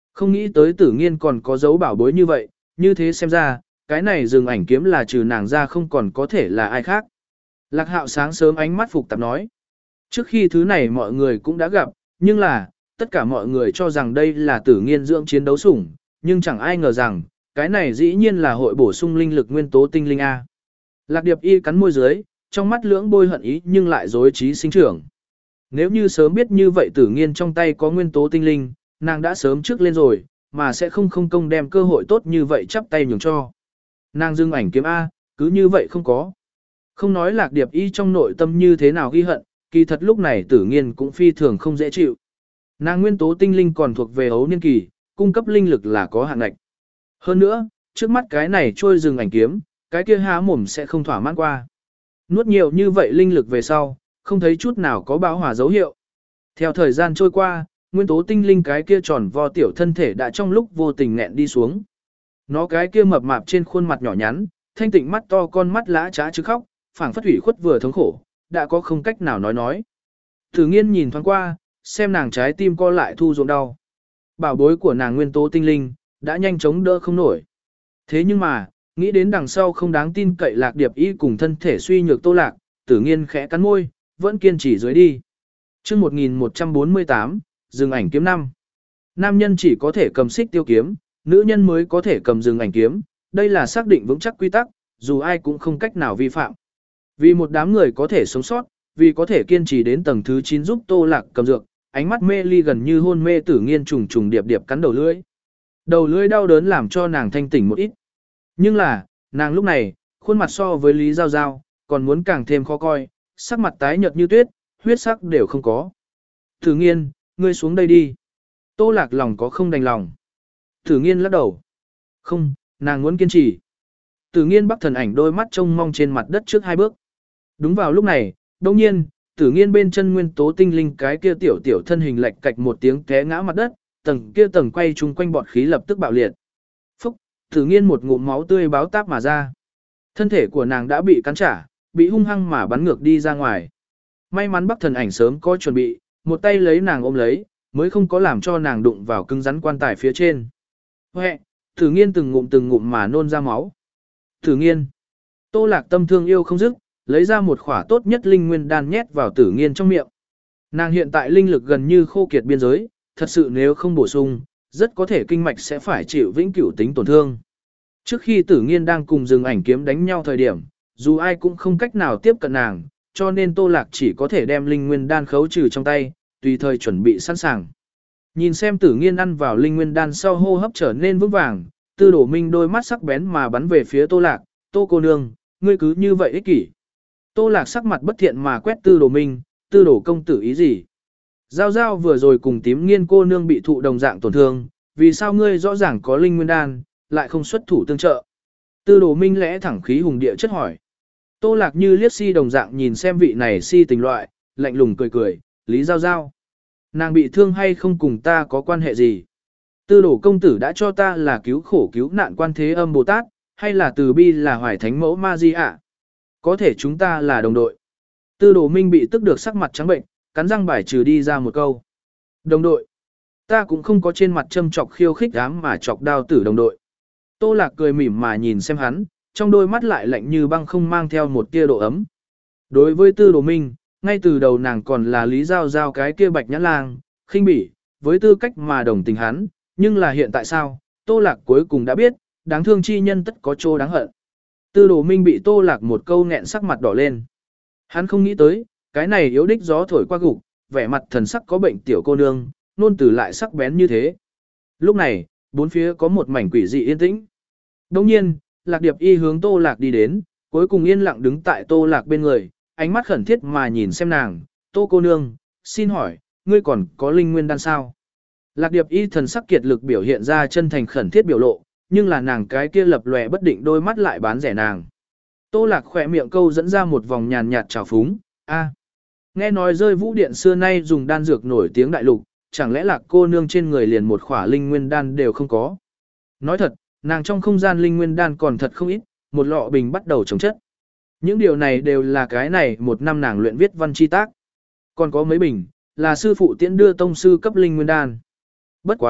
Không nghĩ tới Tử Nghiên còn có dấu bảo bối như vậy, như thế xem ra, cái này rừng ảnh kiếm là trừ nàng ra không còn có thể là ai khác. Lạc Hạo sáng sớm ánh mắt phục tạp nói. Trước khi thứ này mọi người cũng đã gặp, nhưng là, tất cả mọi người cho rằng đây là Tử Nghiên dưỡng chiến đấu sủng, nhưng chẳng ai ngờ rằng, cái này dĩ nhiên là hội bổ sung linh lực nguyên tố tinh linh A. Lạc Điệp Y cắn môi dưới, trong mắt lưỡng bôi hận ý nhưng lại dối trí sinh trưởng. Nếu như sớm biết như vậy Tử Nghiên trong tay có nguyên tố tinh linh, nàng đã sớm trước lên rồi, mà sẽ không không công đem cơ hội tốt như vậy chắp tay nhường cho. Nàng dưng ảnh kiếm A, cứ như vậy không có. Không nói Lạc Điệp Y trong nội tâm như thế nào ghi hận, kỳ thật lúc này Tử Nghiên cũng phi thường không dễ chịu. Nàng nguyên tố tinh linh còn thuộc về ấu niên kỳ, cung cấp linh lực là có hạn ngạch. Hơn nữa, trước mắt cái này trôi rừng ảnh kiếm, cái kia há mồm sẽ không thỏa mãn qua. Nuốt nhiều như vậy linh lực về sau, không thấy chút nào có bão hòa dấu hiệu. Theo thời gian trôi qua, nguyên tố tinh linh cái kia tròn vo tiểu thân thể đã trong lúc vô tình nghẹn đi xuống. Nó cái kia mập mạp trên khuôn mặt nhỏ nhắn, thanh tịnh mắt to con mắt lã trá chứ khóc, phảng phất ủy khuất vừa thống khổ, đã có không cách nào nói nói. Tử Nghiên nhìn thoáng qua, xem nàng trái tim co lại thu ruộng đau. Bảo bối của nàng nguyên tố tinh linh, đã nhanh chóng đỡ không nổi. Thế nhưng mà, nghĩ đến đằng sau không đáng tin cậy Lạc Điệp Y cùng thân thể suy nhược Tô Lạc, Tử Nghiên khẽ cắn môi, vẫn kiên trì dưới đi. Chương một nghìn một trăm bốn mươi tám, rừng ảnh kiếm năm. Nam nhân chỉ có thể cầm xích tiêu kiếm, nữ nhân mới có thể cầm rừng ảnh kiếm, đây là xác định vững chắc quy tắc, dù ai cũng không cách nào vi phạm. Vì một đám người có thể sống sót, vì có thể kiên trì đến tầng thứ chín giúp Tô Lạc cầm dược, ánh mắt mê ly gần như hôn mê Tử Nghiên trùng trùng điệp điệp cắn đầu lưỡi. Đầu lưỡi đau đớn làm cho nàng thanh tỉnh một ít. Nhưng là, nàng lúc này, khuôn mặt so với Lý Giao Giao, còn muốn càng thêm khó coi, sắc mặt tái nhợt như tuyết, huyết sắc đều không có. Tử Nghiên, ngươi xuống đây đi. Tô Lạc lòng có không đành lòng. Tử Nghiên lắc đầu. Không, nàng muốn kiên trì. Tử Nghiên Bắc Thần Ảnh đôi mắt trông mong trên mặt đất trước hai bước. Đúng vào lúc này, đột nhiên, Tử Nghiên bên chân nguyên tố tinh linh cái kia tiểu tiểu thân hình lệch cạch một tiếng té ngã mặt đất, tầng kia tầng quay chung quanh bọt khí lập tức bạo liệt. Phúc, Tử Nghiên một ngụm máu tươi báo táp mà ra. Thân thể của nàng đã bị cắn trả, bị hung hăng mà bắn ngược đi ra ngoài. May mắn Bắc Thần Ảnh sớm có chuẩn bị, một tay lấy nàng ôm lấy, mới không có làm cho nàng đụng vào cứng rắn quan tài phía trên. Huệ, Tử Nghiên từng ngụm từng ngụm mà nôn ra máu. Tử Nghiên. Tô Lạc tâm thương yêu không dứt, lấy ra một khỏa tốt nhất linh nguyên đan nhét vào Tử Nghiên trong miệng. Nàng hiện tại linh lực gần như khô kiệt biên giới, thật sự nếu không bổ sung, rất có thể kinh mạch sẽ phải chịu vĩnh cửu tính tổn thương. Trước khi Tử Nghiên đang cùng rừng ảnh kiếm đánh nhau thời điểm, dù ai cũng không cách nào tiếp cận nàng, cho nên Tô Lạc chỉ có thể đem linh nguyên đan khấu trừ trong tay, tùy thời chuẩn bị sẵn sàng. Nhìn xem Tử Nghiên ăn vào linh nguyên đan sau hô hấp trở nên vững vàng, Tư Đổ Minh đôi mắt sắc bén mà bắn về phía Tô Lạc, "Tô cô nương, ngươi cứ như vậy ích kỷ." Tô Lạc sắc mặt bất thiện mà quét Tư Đổ Minh, "Tư Đổ công tử ý gì? Giao Giao vừa rồi cùng Tím Nghiên cô nương bị thụ đồng dạng tổn thương, vì sao ngươi rõ ràng có linh nguyên đan, lại không xuất thủ tương trợ?" Tư Đổ Minh lẽ thẳng khí hùng địa chất hỏi. Tô Lạc như liếc si đồng dạng nhìn xem vị này si tình loại, lạnh lùng cười cười, "Lý Giao Giao, nàng bị thương hay không cùng ta có quan hệ gì? Tư Đổ công tử đã cho ta là cứu khổ cứu nạn quan thế âm Bồ Tát, hay là từ bi là hoài thánh mẫu ma di ạ? Có thể chúng ta là đồng đội." Tư Đổ Minh bị tức được sắc mặt trắng bệnh, cắn răng bài trừ đi ra một câu. "Đồng đội? Ta cũng không có trên mặt châm chọc khiêu khích dám mà chọc đao tử đồng đội." Tô Lạc cười mỉm mà nhìn xem hắn, trong đôi mắt lại lạnh như băng không mang theo một tia độ ấm. Đối với Tư Đổ Minh, ngay từ đầu nàng còn là Lý Giao Giao cái kia bạch nhãn lang, khinh bỉ, với tư cách mà đồng tình hắn, nhưng là hiện tại sao, Tô Lạc cuối cùng đã biết, đáng thương chi nhân tất có chỗ đáng hận. Tư Đổ Minh bị Tô Lạc một câu nghẹn sắc mặt đỏ lên. Hắn không nghĩ tới, cái này yếu đích gió thổi qua gục, vẻ mặt thần sắc có bệnh tiểu cô nương, nôn từ lại sắc bén như thế. Lúc này, bốn phía có một mảnh quỷ dị yên tĩnh. Đồng nhiên, Lạc Điệp Y hướng Tô Lạc đi đến, cuối cùng yên lặng đứng tại Tô Lạc bên người, ánh mắt khẩn thiết mà nhìn xem nàng, "Tô cô nương, xin hỏi, ngươi còn có linh nguyên đan sao?" Lạc Điệp Y thần sắc kiệt lực biểu hiện ra chân thành khẩn thiết biểu lộ, nhưng là nàng cái kia lập lòe bất định đôi mắt lại bán rẻ nàng. Tô Lạc khỏe miệng câu dẫn ra một vòng nhàn nhạt trào phúng, "A, nghe nói rơi vũ điện xưa nay dùng đan dược nổi tiếng đại lục, chẳng lẽ Lạc cô nương trên người liền một khỏa linh nguyên đan đều không có?" Nói thật, nàng trong không gian linh nguyên đan còn thật không ít, một lọ bình bắt đầu chống chất. Những điều này đều là cái này một năm nàng luyện viết văn chi tác. Còn có mấy bình, là sư phụ tiễn đưa tông sư cấp linh nguyên đan. Bất quá,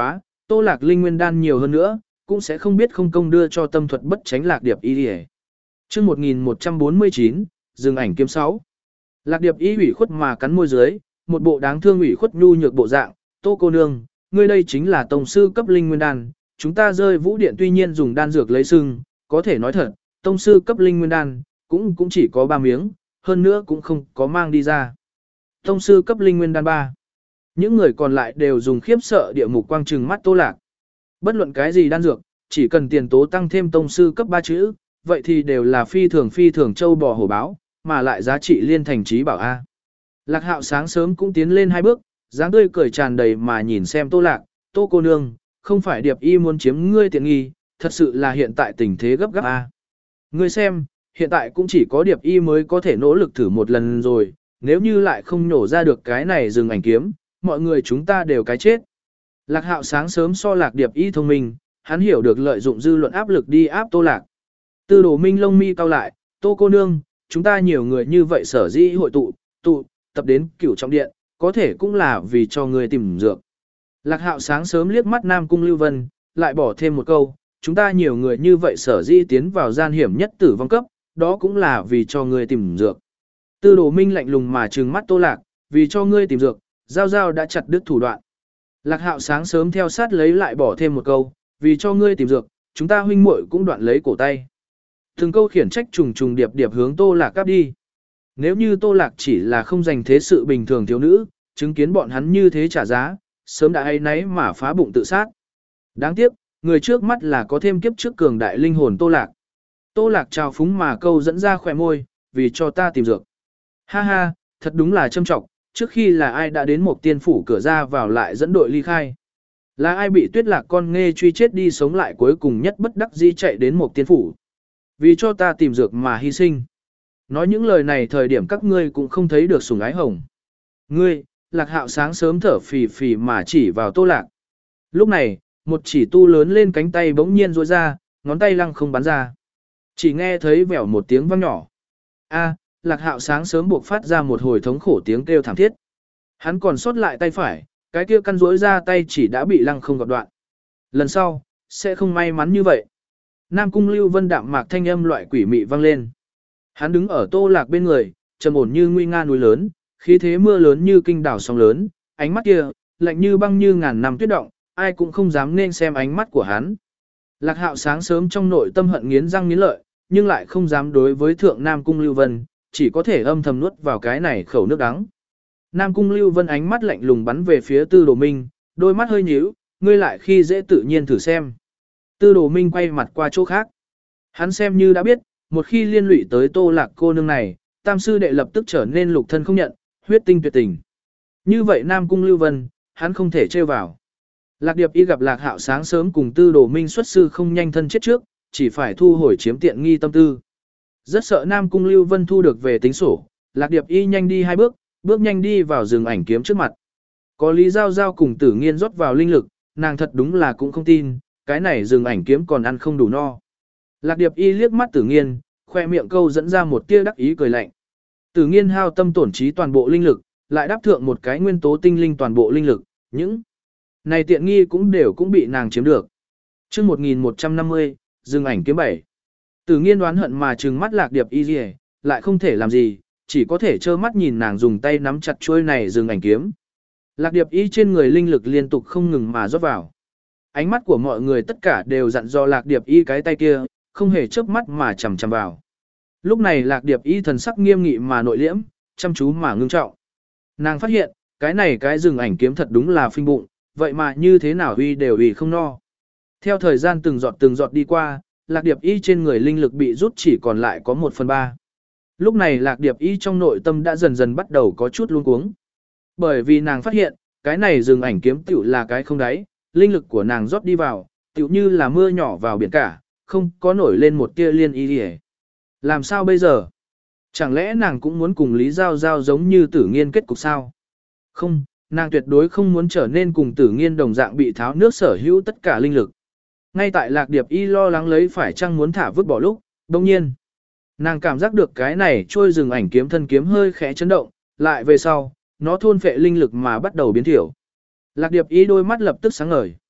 Tô Lạc linh nguyên đan nhiều hơn nữa, cũng sẽ không biết không công đưa cho tâm thuật bất tránh Lạc Điệp Y đi. Chương một nghìn một trăm bốn mươi chín, dừng ảnh kiếm sáu. Lạc Điệp Y ủy khuất mà cắn môi dưới, một bộ đáng thương ủy khuất nhu nhược bộ dạng, "Tô cô nương, ngươi đây chính là tông sư cấp linh nguyên đan, chúng ta rơi vũ điện tuy nhiên dùng đan dược lấy sưng, có thể nói thật, tông sư cấp linh nguyên đan cũng cũng chỉ có ba miếng, hơn nữa cũng không có mang đi ra." Tông sư cấp linh nguyên đan ba. Những người còn lại đều dùng khiếp sợ địa mục quang trừng mắt Tô Lạc. Bất luận cái gì đan dược, chỉ cần tiền tố tăng thêm tông sư cấp ba chữ, vậy thì đều là phi thường phi thường châu bò hổ báo, mà lại giá trị liên thành trí bảo A. Lạc Hạo sáng sớm cũng tiến lên hai bước, dáng tươi cười tràn đầy mà nhìn xem Tô Lạc, "Tô cô nương, không phải Điệp Y muốn chiếm ngươi tiện nghi, thật sự là hiện tại tình thế gấp gáp A. Ngươi xem, hiện tại cũng chỉ có Điệp Y mới có thể nỗ lực thử một lần rồi, nếu như lại không nổ ra được cái này dừng ảnh kiếm, mọi người chúng ta đều cái chết." Lạc Hạo sáng sớm so Lạc Điệp Y thông minh, hắn hiểu được lợi dụng dư luận áp lực đi áp Tô Lạc. Tư Đồ Minh lông mi cau lại, "Tô cô nương, chúng ta nhiều người như vậy sở dĩ hội tụ, tụ, tập đến Cửu Trọng Điện, có thể cũng là vì cho người tìm dược." Lạc Hạo sáng sớm liếc mắt Nam Cung Lưu Vân, lại bỏ thêm một câu, "Chúng ta nhiều người như vậy sở dĩ tiến vào gian hiểm nhất tử vong cấp, đó cũng là vì cho người tìm dược." Tư Đồ Minh lạnh lùng mà trừng mắt Tô Lạc, "Vì cho ngươi tìm dược, Giao Giao đã chặt đứt thủ đoạn." Lạc Hạo sáng sớm theo sát lấy lại bỏ thêm một câu, "Vì cho ngươi tìm dược, chúng ta huynh muội cũng đoạn lấy cổ tay." Từng câu khiển trách trùng trùng điệp điệp hướng Tô Lạc cắp đi. Nếu như Tô Lạc chỉ là không dành thế sự bình thường thiếu nữ, chứng kiến bọn hắn như thế trả giá, sớm đã hay nấy mà phá bụng tự sát. Đáng tiếc, người trước mắt là có thêm kiếp trước cường đại linh hồn Tô Lạc. Tô Lạc trào phúng mà câu dẫn ra khỏe môi, "Vì cho ta tìm dược." Ha ha, thật đúng là châm trọng, trước khi là ai đã đến một tiên phủ cửa ra vào lại dẫn đội ly khai. Là ai bị Tuyết Lạc con nghe truy chết đi sống lại cuối cùng nhất bất đắc dĩ chạy đến một tiên phủ. Vì cho ta tìm dược mà hy sinh. Nói những lời này thời điểm các ngươi cũng không thấy được sủng ái hồng. Ngươi, Lạc Hạo sáng sớm thở phì phì mà chỉ vào Tô Lạc. Lúc này, một chỉ tu lớn lên cánh tay bỗng nhiên rối ra, ngón tay lăng không bắn ra. Chỉ nghe thấy vèo một tiếng vang nhỏ. A, Lạc Hạo sáng sớm buộc phát ra một hồi thống khổ tiếng kêu thảm thiết. Hắn còn sót lại tay phải, cái kia căn rối ra tay chỉ đã bị lăng không gọt đoạn. Lần sau, sẽ không may mắn như vậy. Nam Cung Lưu Vân đạm mạc thanh âm loại quỷ mị vang lên. Hắn đứng ở Tô Lạc bên người, trầm ổn như nguy nga núi lớn, khí thế mưa lớn như kinh đảo sóng lớn, ánh mắt kia, lạnh như băng như ngàn năm tuyết động, ai cũng không dám nên xem ánh mắt của hắn. Lạc Hạo sáng sớm trong nội tâm hận nghiến răng nghiến lợi, nhưng lại không dám đối với thượng Nam Cung Lưu Vân, chỉ có thể âm thầm nuốt vào cái này khẩu nước đắng. Nam Cung Lưu Vân ánh mắt lạnh lùng bắn về phía Tư Đồ Minh, đôi mắt hơi nhíu, ngươi lại khi dễ tự nhiên thử xem. Tư Đồ Minh quay mặt qua chỗ khác. Hắn xem như đã biết, một khi liên lụy tới Tô Lạc cô nương này, tam sư đệ lập tức trở nên lục thân không nhận, huyết tinh tuyệt tình. Như vậy Nam Cung Lưu Vân, hắn không thể trêu vào. Lạc Điệp Y gặp Lạc Hạo sáng sớm cùng Tư Đồ Minh xuất sư không nhanh thân chết trước, chỉ phải thu hồi chiếm tiện nghi tâm tư. Rất sợ Nam Cung Lưu Vân thu được về tính sổ, Lạc Điệp Y nhanh đi hai bước, bước nhanh đi vào rừng ảnh kiếm trước mặt. Có Lý Giao Giao cùng Tử Nghiên rót vào linh lực, nàng thật đúng là cũng không tin, cái này rừng ảnh kiếm còn ăn không đủ no. Lạc Điệp Y liếc mắt Tử Nghiên, khoe miệng câu dẫn ra một tia đắc ý cười lạnh. Tử Nghiên hao tâm tổn trí toàn bộ linh lực, lại đáp thượng một cái nguyên tố tinh linh toàn bộ linh lực, những này tiện nghi cũng đều cũng bị nàng chiếm được. Chương một nghìn một trăm năm mươi, rừng ảnh kiếm bảy. Tử Nghiên đoán hận mà trừng mắt Lạc Điệp Y liề, lại không thể làm gì, chỉ có thể trơ mắt nhìn nàng dùng tay nắm chặt chuôi này rừng ảnh kiếm. Lạc Điệp Y trên người linh lực liên tục không ngừng mà rót vào. Ánh mắt của mọi người tất cả đều dặn dò Lạc Điệp Y cái tay kia, không hề chớp mắt mà chằm chằm vào. Lúc này Lạc Điệp Y thần sắc nghiêm nghị mà nội liễm, chăm chú mà ngưng trọng. Nàng phát hiện, cái này cái rừng ảnh kiếm thật đúng là phinh bụng, vậy mà như thế nào uy đều uy không no. Theo thời gian từng giọt từng giọt đi qua, Lạc Điệp Y trên người linh lực bị rút chỉ còn lại có một phần ba. Lúc này Lạc Điệp Y trong nội tâm đã dần dần bắt đầu có chút luống cuống. Bởi vì nàng phát hiện, cái này rừng ảnh kiếm tiểu là cái không đáy, linh lực của nàng rót đi vào, tiểu như là mưa nhỏ vào biển cả, không có nổi lên một tia liên ý gì. Làm sao bây giờ? Chẳng lẽ nàng cũng muốn cùng Lý Giao Giao giống như Tử Nghiên kết cục sao? Không, nàng tuyệt đối không muốn trở nên cùng Tử Nghiên đồng dạng bị tháo nước sở hữu tất cả linh lực. Ngay tại Lạc Điệp Y lo lắng lấy phải chăng muốn thả vứt bỏ lúc, đồng nhiên, nàng cảm giác được cái này trôi rừng ảnh kiếm thân kiếm hơi khẽ chấn động, lại về sau, nó thôn phệ linh lực mà bắt đầu biến thiểu. Lạc Điệp Y đôi mắt lập tức sáng ngời.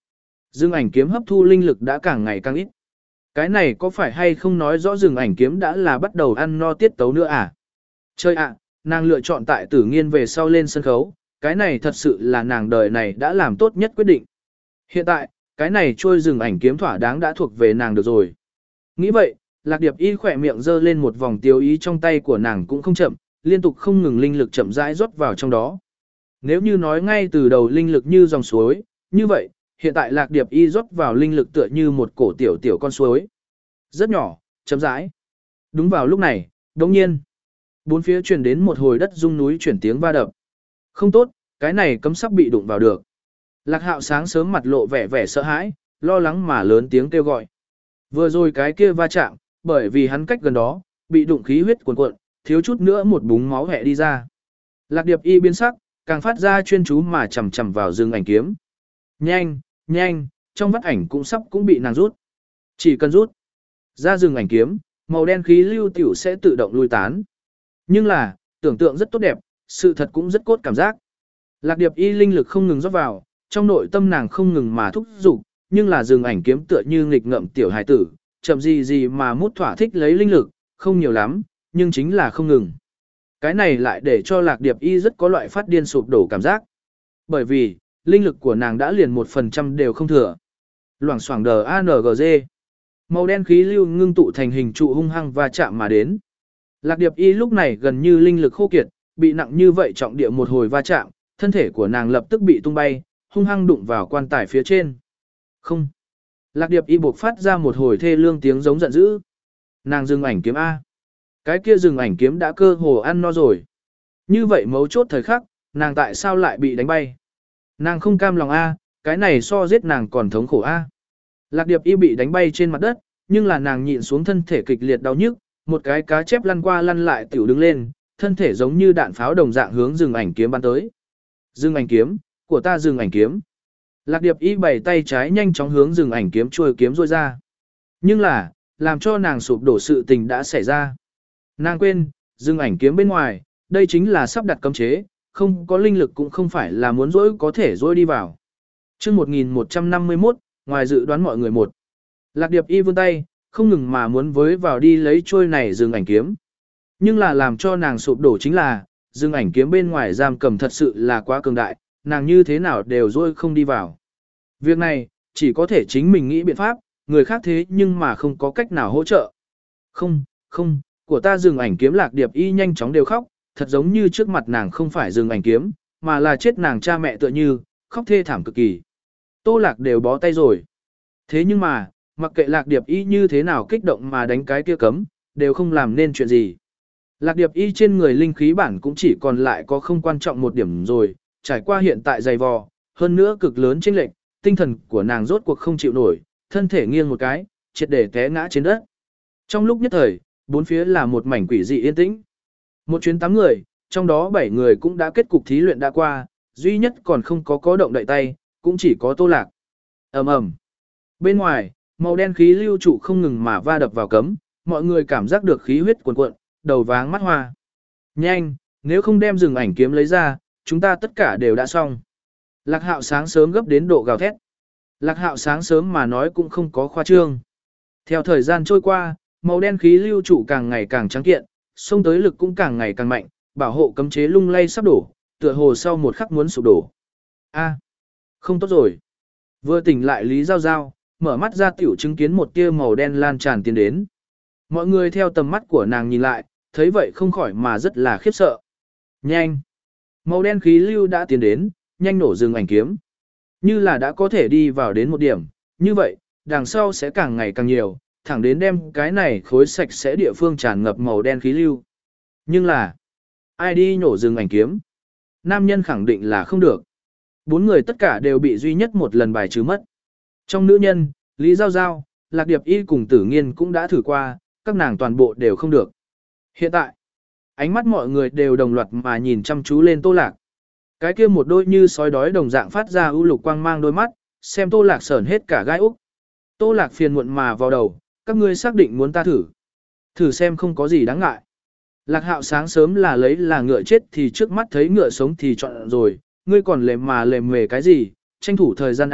Dương ảnh kiếm hấp thu linh lực đã càng ngày càng ít. Cái này có phải hay không nói rõ Dương ảnh kiếm đã là bắt đầu ăn no tiết tấu nữa à? Chơi ạ, nàng lựa chọn tại Tử Nghiên về sau lên sân khấu, cái này thật sự là nàng đời này đã làm tốt nhất quyết định. Hiện tại, cái này trôi Dương ảnh kiếm thỏa đáng đã thuộc về nàng được rồi. Nghĩ vậy, Lạc Điệp Y khỏe miệng giơ lên một vòng tiêu ý, trong tay của nàng cũng không chậm, liên tục không ngừng linh lực chậm rãi rót vào trong đó. Nếu như nói ngay từ đầu linh lực như dòng suối, như vậy, hiện tại Lạc Điệp Y rót vào linh lực tựa như một cổ tiểu tiểu con suối. Rất nhỏ, chậm rãi. Đúng vào lúc này, đột nhiên, bốn phía truyền đến một hồi đất rung núi chuyển tiếng va đập. Không tốt, cái này cấm sắp bị đụng vào được. Lạc Hạo sáng sớm mặt lộ vẻ vẻ sợ hãi, lo lắng mà lớn tiếng kêu gọi. Vừa rồi cái kia va chạm, bởi vì hắn cách gần đó, bị đụng khí huyết cuồn cuộn, thiếu chút nữa một búng máu hẹ đi ra. Lạc Điệp Y biến sắc, càng phát ra chuyên chú mà chầm chầm vào Dương ảnh kiếm. Nhanh, nhanh, trong vắt ảnh cũng sắp cũng bị nàng rút. Chỉ cần rút ra Dương ảnh kiếm, màu đen khí lưu tiểu sẽ tự động lui tán. Nhưng là, tưởng tượng rất tốt đẹp, sự thật cũng rất cốt cảm giác. Lạc Điệp Y linh lực không ngừng rót vào, trong nội tâm nàng không ngừng mà thúc giục, nhưng là Dương ảnh kiếm tựa như nghịch ngợm tiểu hài tử, chậm gì gì mà mút thỏa thích lấy linh lực, không nhiều lắm, nhưng chính là không ngừng. Cái này lại để cho Lạc Điệp Y rất có loại phát điên sụp đổ cảm giác. Bởi vì, linh lực của nàng đã liền một phần trăm đều không thừa. Loảng xoảng đờ a en giê. Màu đen khí lưu ngưng tụ thành hình trụ hung hăng và chạm mà đến. Lạc Điệp Y lúc này gần như linh lực khô kiệt, bị nặng như vậy trọng địa một hồi va chạm, thân thể của nàng lập tức bị tung bay, hung hăng đụng vào quan tài phía trên. Không. Lạc Điệp Y buộc phát ra một hồi thê lương tiếng giống giận dữ. Nàng dừng ảnh kiếm A. Cái kia dừng ảnh kiếm đã cơ hồ ăn no rồi. Như vậy mấu chốt thời khắc, nàng tại sao lại bị đánh bay? Nàng không cam lòng A, cái này so giết nàng còn thống khổ A. Lạc Điệp Y bị đánh bay trên mặt đất, nhưng là nàng nhịn xuống thân thể kịch liệt đau nhức, một cái cá chép lăn qua lăn lại tiểu đứng lên, thân thể giống như đạn pháo đồng dạng hướng dừng ảnh kiếm bắn tới. Dừng ảnh kiếm, của ta dừng ảnh kiếm. Lạc Điệp Y bảy tay trái nhanh chóng hướng dừng ảnh kiếm chuôi kiếm rôi ra. Nhưng là, làm cho nàng sụp đổ sự tình đã xảy ra. Nàng quên, dừng ảnh kiếm bên ngoài, đây chính là sắp đặt cấm chế, không có linh lực cũng không phải là muốn dỗi có thể dỗi đi vào. Chương một nghìn một trăm năm mươi mốt, ngoài dự đoán mọi người một. Lạc Điệp Y vươn tay, không ngừng mà muốn với vào đi lấy trôi này dừng ảnh kiếm. Nhưng là làm cho nàng sụp đổ chính là, dừng ảnh kiếm bên ngoài giam cầm thật sự là quá cường đại, nàng như thế nào đều dỗi không đi vào. Việc này, chỉ có thể chính mình nghĩ biện pháp, người khác thế nhưng mà không có cách nào hỗ trợ. Không, không, của ta dừng ảnh kiếm. Lạc Điệp Y nhanh chóng đều khóc, thật giống như trước mặt nàng không phải dừng ảnh kiếm, mà là chết nàng cha mẹ tựa như, khóc thê thảm cực kỳ. Tô Lạc đều bó tay rồi. Thế nhưng mà, mặc kệ Lạc Điệp Y như thế nào kích động mà đánh cái kia cấm, đều không làm nên chuyện gì. Lạc Điệp Y trên người linh khí bản cũng chỉ còn lại có không quan trọng một điểm rồi, trải qua hiện tại dày vò, hơn nữa cực lớn chênh lệch, tinh thần của nàng rốt cuộc không chịu nổi, thân thể nghiêng một cái, triệt để té ngã trên đất. Trong lúc nhất thời, bốn phía là một mảnh quỷ dị yên tĩnh. Một chuyến tám người, trong đó bảy người cũng đã kết cục thí luyện đã qua, duy nhất còn không có có động đậy tay, cũng chỉ có Tô Lạc. Ầm ầm. Bên ngoài, màu đen khí lưu trụ không ngừng mà va đập vào cấm, mọi người cảm giác được khí huyết cuồn cuộn, đầu váng mắt hoa. Nhanh, nếu không đem dừng ảnh kiếm lấy ra, chúng ta tất cả đều đã xong. Lạc Hạo sáng sớm gấp đến độ gào thét. Lạc Hạo sáng sớm mà nói cũng không có khoa trương. Theo thời gian trôi qua, màu đen khí lưu trụ càng ngày càng trắng kiện, xông tới lực cũng càng ngày càng mạnh, bảo hộ cấm chế lung lay sắp đổ, tựa hồ sau một khắc muốn sụp đổ. A, không tốt rồi. Vừa tỉnh lại Lý Giao Giao, mở mắt ra tiểu chứng kiến một tia màu đen lan tràn tiến đến. Mọi người theo tầm mắt của nàng nhìn lại, thấy vậy không khỏi mà rất là khiếp sợ. Nhanh! Màu đen khí lưu đã tiến đến, nhanh nổ dừng ảnh kiếm. Như là đã có thể đi vào đến một điểm, như vậy, đằng sau sẽ càng ngày càng nhiều, thẳng đến đem cái này khối sạch sẽ địa phương tràn ngập màu đen khí lưu. Nhưng là, ai đi nổ dừng ảnh kiếm? Nam nhân khẳng định là không được. Bốn người tất cả đều bị duy nhất một lần bài trừ mất. Trong nữ nhân, Lý Giao Giao, Lạc Điệp Y cùng Tử Nghiên cũng đã thử qua, các nàng toàn bộ đều không được. Hiện tại, ánh mắt mọi người đều đồng loạt mà nhìn chăm chú lên Tô Lạc. Cái kia một đôi như sói đói đồng dạng phát ra ưu lục quang mang đôi mắt, xem Tô Lạc sởn hết cả gai úc. Tô Lạc phiền muộn mà vào đầu, các ngươi xác định muốn ta thử. Thử xem không có gì đáng ngại. Lạc Hạo sáng sớm là lấy là ngựa chết thì trước mắt thấy ngựa sống thì chọn rồi, ngươi còn lề mà lề mề cái gì, tranh thủ thời gian A,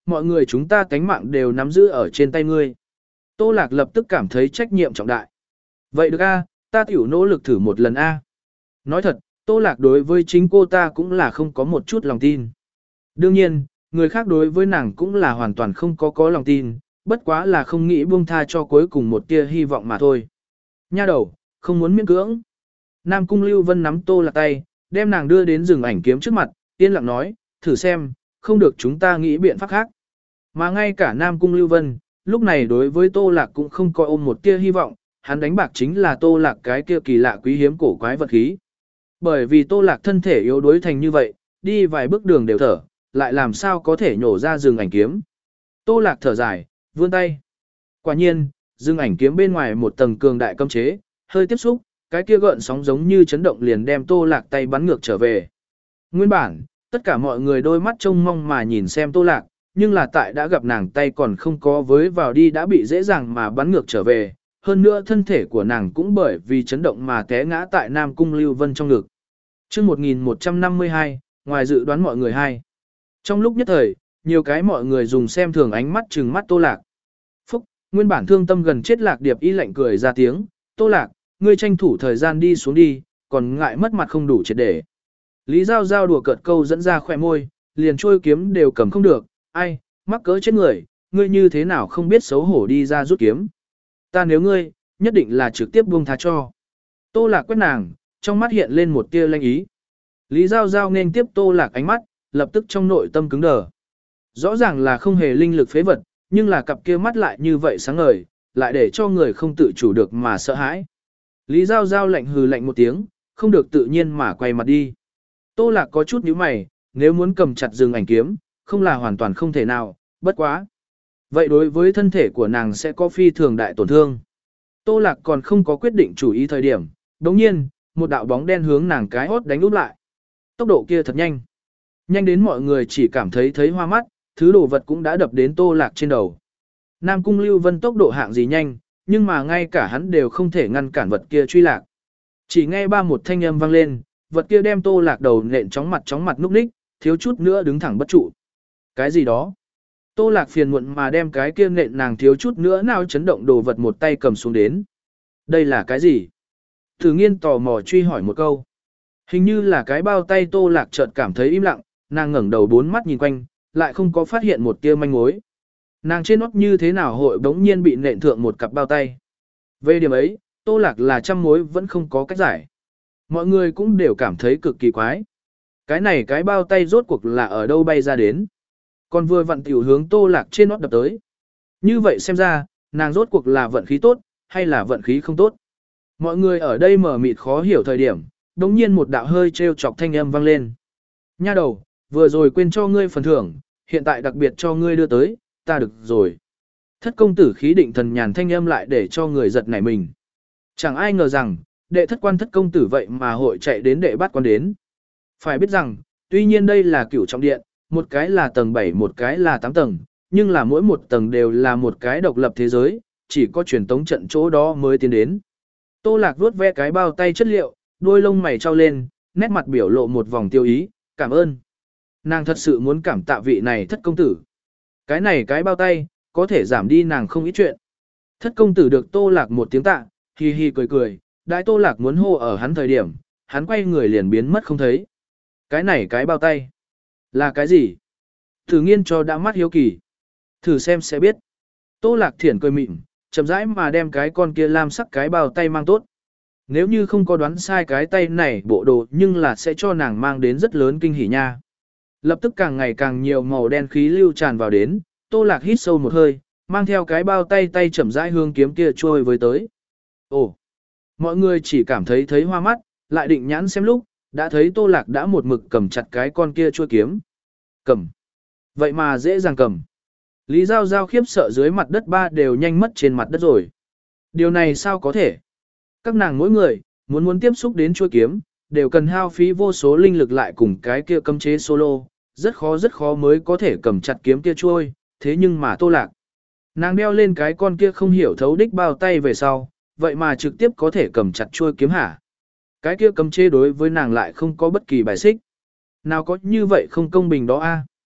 mọi người chúng ta tánh mạng đều nắm giữ ở trên tay ngươi. Tô Lạc lập tức cảm thấy trách nhiệm trọng đại. Vậy được a, ta tiểu nỗ lực thử một lần a. Nói thật, Tô Lạc đối với chính cô ta cũng là không có một chút lòng tin. Đương nhiên, người khác đối với nàng cũng là hoàn toàn không có có lòng tin, bất quá là không nghĩ buông tha cho cuối cùng một tia hy vọng mà thôi. Nha đầu, không muốn miễn cưỡng. Nam Cung Lưu Vân nắm Tô Lạc tay, đem nàng đưa đến rừng ảnh kiếm trước mặt, yên lặng nói, thử xem, không được chúng ta nghĩ biện pháp khác. Mà ngay cả Nam Cung Lưu Vân, lúc này đối với Tô Lạc cũng không có ôm một tia hy vọng, hắn đánh bạc chính là Tô Lạc cái kia kỳ lạ quý hiếm cổ quái vật khí. Bởi vì Tô Lạc thân thể yếu đuối thành như vậy, đi vài bước đường đều thở, lại làm sao có thể nhổ ra rừng ảnh kiếm. Tô Lạc thở dài, vươn tay. Quả nhiên, rừng ảnh kiếm bên ngoài một tầng cường đại cấm chế, hơi tiếp xúc, cái kia gợn sóng giống như chấn động liền đem Tô Lạc tay bắn ngược trở về. Nguyên bản, tất cả mọi người đôi mắt trông mong mà nhìn xem Tô Lạc, nhưng là tại đã gặp nàng tay còn không có với vào đi đã bị dễ dàng mà bắn ngược trở về. Hơn nữa thân thể của nàng cũng bởi vì chấn động mà té ngã tại Nam Cung Lưu Vân trong ngực. Trước một nghìn một trăm năm mươi hai, ngoài dự đoán mọi người hay. Trong lúc nhất thời, nhiều cái mọi người dùng xem thường ánh mắt trừng mắt Tô Lạc. Phúc, nguyên bản thương tâm gần chết Lạc Điệp y lạnh cười ra tiếng, Tô Lạc, ngươi tranh thủ thời gian đi xuống đi, còn ngại mất mặt không đủ triệt để. Lý Giao Giao đùa cợt câu dẫn ra khỏe môi, liền trôi kiếm đều cầm không được, ai, mắc cỡ chết người, ngươi như thế nào không biết xấu hổ đi ra rút kiếm. Ta nếu ngươi, nhất định là trực tiếp buông tha cho. Tô Lạc quét nàng, trong mắt hiện lên một tia lanh ý. Lý Giao Giao nên tiếp Tô Lạc ánh mắt, lập tức trong nội tâm cứng đờ. Rõ ràng là không hề linh lực phế vật, nhưng là cặp kia mắt lại như vậy sáng ngời, lại để cho người không tự chủ được mà sợ hãi. Lý Giao Giao lạnh hừ lạnh một tiếng, không được tự nhiên mà quay mặt đi. Tô Lạc có chút nhíu mày, nếu muốn cầm chặt rừng ảnh kiếm, không là hoàn toàn không thể nào, bất quá. Vậy đối với thân thể của nàng sẽ có phi thường đại tổn thương. Tô Lạc còn không có quyết định chủ ý thời điểm, đồng nhiên, một đạo bóng đen hướng nàng cái hốt đánh úp lại. Tốc độ kia thật nhanh. Nhanh đến mọi người chỉ cảm thấy thấy hoa mắt, thứ đồ vật cũng đã đập đến Tô Lạc trên đầu. Nam Cung Lưu Vân tốc độ hạng gì nhanh, nhưng mà ngay cả hắn đều không thể ngăn cản vật kia truy lạc. Chỉ nghe ba một thanh âm vang lên, vật kia đem Tô Lạc đầu nện chóng mặt chóng mặt núp ních, thiếu chút nữa đứng thẳng bất trụ. Cái gì đó? Tô Lạc phiền muộn mà đem cái kia nện nàng thiếu chút nữa nào chấn động đồ vật một tay cầm xuống đến. Đây là cái gì? Thử Nghiên tò mò truy hỏi một câu. Hình như là cái bao tay. Tô Lạc chợt cảm thấy im lặng, nàng ngẩng đầu bốn mắt nhìn quanh, lại không có phát hiện một tia manh mối. Nàng trên nót như thế nào hội bỗng nhiên bị nện thượng một cặp bao tay. Về điểm ấy, Tô Lạc là trăm mối vẫn không có cách giải. Mọi người cũng đều cảm thấy cực kỳ quái. Cái này cái bao tay rốt cuộc là ở đâu bay ra đến. Còn vừa vặn tiểu hướng Tô Lạc trên nót đập tới. Như vậy xem ra, nàng rốt cuộc là vận khí tốt, hay là vận khí không tốt. Mọi người ở đây mở mịt khó hiểu thời điểm, đống nhiên một đạo hơi trêu chọc thanh âm vang lên. Nha đầu, vừa rồi quên cho ngươi phần thưởng, hiện tại đặc biệt cho ngươi đưa tới, ta được rồi. Thất công tử khí định thần nhàn thanh âm lại để cho người giật nảy mình. Chẳng ai ngờ rằng, đệ thất quan thất công tử vậy mà hội chạy đến đệ bát quan đến. Phải biết rằng, tuy nhiên đây là cửu trọng điện, một cái là tầng bảy một cái là tám tầng, nhưng là mỗi một tầng đều là một cái độc lập thế giới, chỉ có truyền tống trận chỗ đó mới tiến đến. Tô Lạc vuốt ve cái bao tay chất liệu, đôi lông mày trao lên, nét mặt biểu lộ một vòng tiêu ý, cảm ơn. Nàng thật sự muốn cảm tạ vị này thất công tử. Cái này cái bao tay, có thể giảm đi nàng không ít chuyện. Thất công tử được Tô Lạc một tiếng tạ, hi hi cười cười, đại Tô Lạc muốn hô ở hắn thời điểm, hắn quay người liền biến mất không thấy. Cái này cái bao tay, là cái gì? Thử Nghiên cho đã mắt hiếu kỳ. Thử xem sẽ biết. Tô Lạc thiển cười mịn, chậm rãi mà đem cái con kia lam sắc cái bao tay mang tốt. Nếu như không có đoán sai cái tay này bộ đồ nhưng là sẽ cho nàng mang đến rất lớn kinh hỉ nha. Lập tức càng ngày càng nhiều màu đen khí lưu tràn vào đến, Tô Lạc hít sâu một hơi, mang theo cái bao tay tay chậm rãi hương kiếm kia trôi với tới. Ồ! Mọi người chỉ cảm thấy thấy hoa mắt, lại định nhãn xem lúc, đã thấy Tô Lạc đã một mực cầm chặt cái con kia trôi kiếm. Cầm! Vậy mà dễ dàng cầm. Lý Giao Giao khiếp sợ dưới mặt đất ba đều nhanh mất trên mặt đất rồi. Điều này sao có thể? Các nàng mỗi người, muốn muốn tiếp xúc đến chuôi kiếm, đều cần hao phí vô số linh lực lại cùng cái kia cấm chế solo, rất khó rất khó mới có thể cầm chặt kiếm kia chuôi, thế nhưng mà Tô Lạc. Nàng đeo lên cái con kia không hiểu thấu đích bao tay về sau, vậy mà trực tiếp có thể cầm chặt chuôi kiếm hả? Cái kia cấm chế đối với nàng lại không có bất kỳ bài xích. Nào có như vậy không công bình đó a?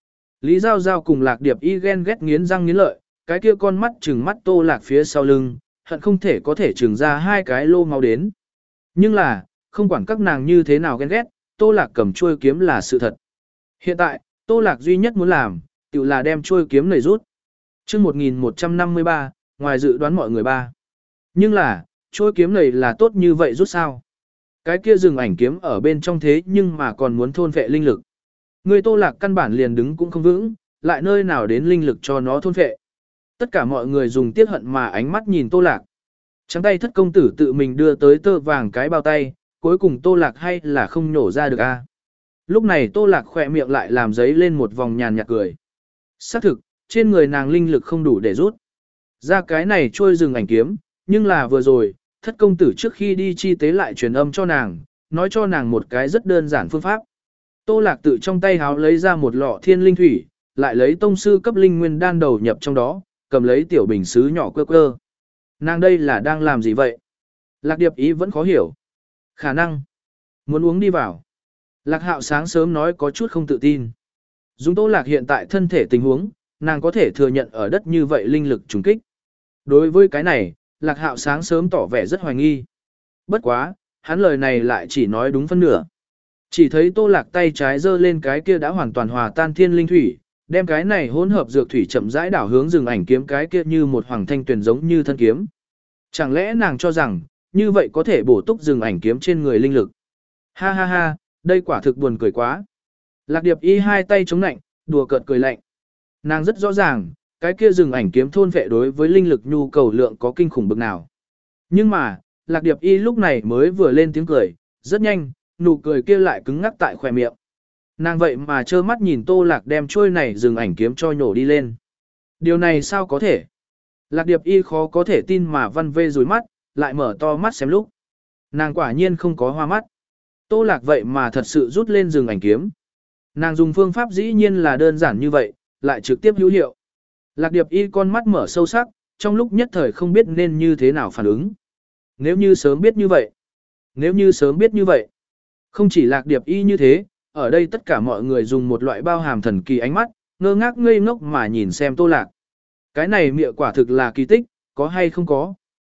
Lý Giao Giao cùng Lạc Điệp Y ghen ghét nghiến răng nghiến lợi, cái kia con mắt trừng mắt Tô Lạc phía sau lưng, hận không thể có thể trừng ra hai cái lô máu đến. Nhưng là, không quản các nàng như thế nào ghen ghét, Tô Lạc cầm chuôi kiếm là sự thật. Hiện tại, Tô Lạc duy nhất muốn làm, tự là đem chuôi kiếm này rút. Chương một nghìn một trăm năm mươi ba, ngoài dự đoán mọi người ba. Nhưng là, chuôi kiếm này là tốt như vậy rút sao? Cái kia rừng ảnh kiếm ở bên trong thế nhưng mà còn muốn thôn phệ linh lực. Người Tô Lạc căn bản liền đứng cũng không vững, lại nơi nào đến linh lực cho nó thôn phệ. Tất cả mọi người dùng tiếc hận mà ánh mắt nhìn Tô Lạc. Trắng tay thất công tử tự mình đưa tới tơ vàng cái bao tay, cuối cùng Tô Lạc hay là không nhổ ra được a. Lúc này Tô Lạc khỏe miệng lại làm giấy lên một vòng nhàn nhạt cười. Xác thực, trên người nàng linh lực không đủ để rút ra cái này trôi rừng ảnh kiếm, nhưng là vừa rồi, thất công tử trước khi đi chi tế lại truyền âm cho nàng, nói cho nàng một cái rất đơn giản phương pháp. Tô Lạc tự trong tay háo lấy ra một lọ thiên linh thủy, lại lấy tông sư cấp linh nguyên đan đầu nhập trong đó, cầm lấy tiểu bình sứ nhỏ quơ quơ. Nàng đây là đang làm gì vậy? Lạc Điệp ý vẫn khó hiểu. Khả năng muốn uống đi vào. Lạc Hạo sáng sớm nói có chút không tự tin. Dùng Tô Lạc hiện tại thân thể tình huống, nàng có thể thừa nhận ở đất như vậy linh lực trùng kích. Đối với cái này, Lạc Hạo sáng sớm tỏ vẻ rất hoài nghi. Bất quá, hắn lời này lại chỉ nói đúng phân nửa. Chỉ thấy Tô Lạc tay trái giơ lên cái kia đã hoàn toàn hòa tan thiên linh thủy, đem cái này hỗn hợp dược thủy chậm rãi đảo hướng rừng ảnh kiếm cái kia như một hoàng thanh tuyển giống như thân kiếm. Chẳng lẽ nàng cho rằng, như vậy có thể bổ túc rừng ảnh kiếm trên người linh lực. Ha ha ha, đây quả thực buồn cười quá. Lạc Điệp Y hai tay chống nạnh, đùa cợt cười lạnh. Nàng rất rõ ràng, cái kia rừng ảnh kiếm thôn vệ đối với linh lực nhu cầu lượng có kinh khủng bực nào. Nhưng mà, Lạc Điệp Y lúc này mới vừa lên tiếng cười, rất nhanh, nụ cười kia lại cứng ngắc tại khóe miệng. Nàng vậy mà trơ mắt nhìn Tô Lạc đem trôi này rừng ảnh kiếm cho nhổ đi lên. Điều này sao có thể? Lạc Điệp Y khó có thể tin mà văn vê rối mắt, lại mở to mắt xem lúc. Nàng quả nhiên không có hoa mắt. Tô Lạc vậy mà thật sự rút lên rừng ảnh kiếm. Nàng dùng phương pháp dĩ nhiên là đơn giản như vậy, lại trực tiếp hữu hiệu. Lạc Điệp Y con mắt mở sâu sắc, trong lúc nhất thời không biết nên như thế nào phản ứng. Nếu như sớm biết như vậy. Nếu như sớm biết như vậy. Không chỉ Lạc Điệp Y như thế, ở đây tất cả mọi người dùng một loại bao hàm thần kỳ ánh mắt, ngơ ngác ngây ngốc mà nhìn xem Tô Lạc. Cái này miệng quả thực là kỳ tích, có hay không có.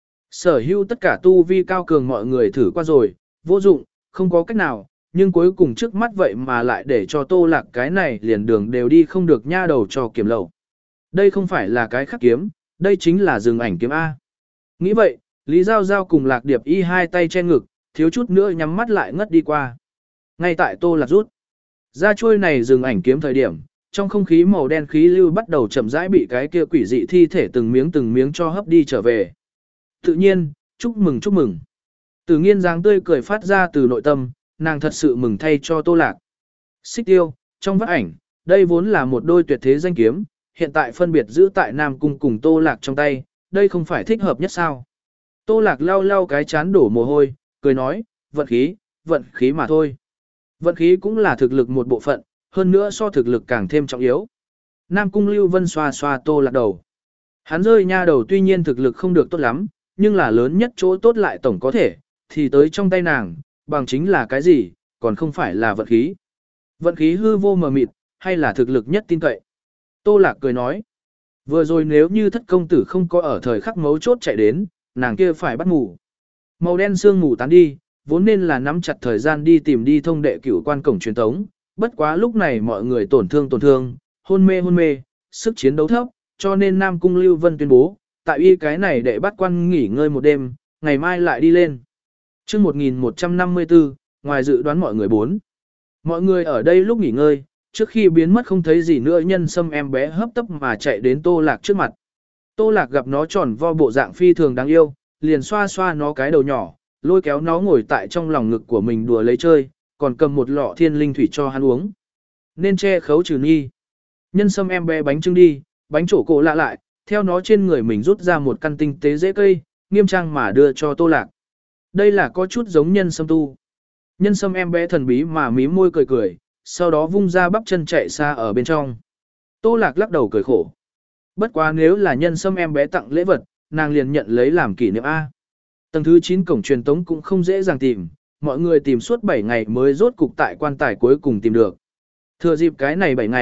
Sở hữu tất cả tu vi cao cường mọi người thử qua rồi, vô dụng, không có cách nào, nhưng cuối cùng trước mắt vậy mà lại để cho Tô Lạc cái này liền đường đều đi không được nha đầu cho kiếm lầu. Đây không phải là cái khắc kiếm, đây chính là rừng ảnh kiếm A. Nghĩ vậy, Lý Giao Giao cùng Lạc Điệp Y hai tay che ngực, thiếu chút nữa nhắm mắt lại ngất đi qua. Ngay tại Tô Lạc rút ra trôi này rừng ảnh kiếm thời điểm, trong không khí màu đen khí lưu bắt đầu chậm rãi bị cái kia quỷ dị thi thể từng miếng từng miếng cho hấp đi trở về. Tự nhiên, chúc mừng chúc mừng. Tử Nghiên dáng tươi cười phát ra từ nội tâm, nàng thật sự mừng thay cho Tô Lạc. Xích Tiêu, trong vắt ảnh, đây vốn là một đôi tuyệt thế danh kiếm, hiện tại phân biệt giữ tại Nam Cung cùng Tô Lạc trong tay, đây không phải thích hợp nhất sao. Tô Lạc lau lau cái chán đổ mồ hôi, cười nói, vận khí, vận khí mà thôi. Vận khí cũng là thực lực một bộ phận, hơn nữa so thực lực càng thêm trọng yếu. Nam Cung Lưu Vân xoa xoa Tô Lạc đầu. Hắn rơi nha đầu tuy nhiên thực lực không được tốt lắm, nhưng là lớn nhất chỗ tốt lại tổng có thể, thì tới trong tay nàng, bằng chính là cái gì, còn không phải là vận khí. Vận khí hư vô mờ mịt, hay là thực lực nhất tin cậy. Tô Lạc cười nói, vừa rồi nếu như thất công tử không có ở thời khắc mấu chốt chạy đến, nàng kia phải bắt ngủ. Màu đen sương ngủ tán đi, vốn nên là nắm chặt thời gian đi tìm đi thông đệ cửu quan cổng truyền thống, bất quá lúc này mọi người tổn thương tổn thương, hôn mê hôn mê, sức chiến đấu thấp, cho nên Nam Cung Lưu Vân tuyên bố, tại y cái này đệ bắt quan nghỉ ngơi một đêm, ngày mai lại đi lên. Chương một nghìn một trăm năm mươi tư, ngoài dự đoán mọi người bốn. Mọi người ở đây lúc nghỉ ngơi, trước khi biến mất không thấy gì nữa nhân sâm em bé hấp tấp mà chạy đến Tô Lạc trước mặt. Tô Lạc gặp nó tròn vo bộ dạng phi thường đáng yêu, liền xoa xoa nó cái đầu nhỏ, lôi kéo nó ngồi tại trong lòng ngực của mình đùa lấy chơi, còn cầm một lọ thiên linh thủy cho hắn uống. Nên che khấu trừ nghi. Nhân sâm em bé bánh trưng đi, bánh trổ cổ lạ lại, theo nó trên người mình rút ra một căn tinh tế dễ cây, nghiêm trang mà đưa cho Tô Lạc. Đây là có chút giống nhân sâm tu. Nhân sâm em bé thần bí mà mím môi cười cười, sau đó vung ra bắp chân chạy xa ở bên trong. Tô Lạc lắc đầu cười khổ. Bất quá nếu là nhân sâm em bé tặng lễ vật, nàng liền nhận lấy làm kỷ niệm A. Tầng thứ chín cổng truyền tống cũng không dễ dàng tìm, mọi người tìm suốt bảy ngày mới rốt cục tại quan tài cuối cùng tìm được. Thừa dịp cái này bảy ngày,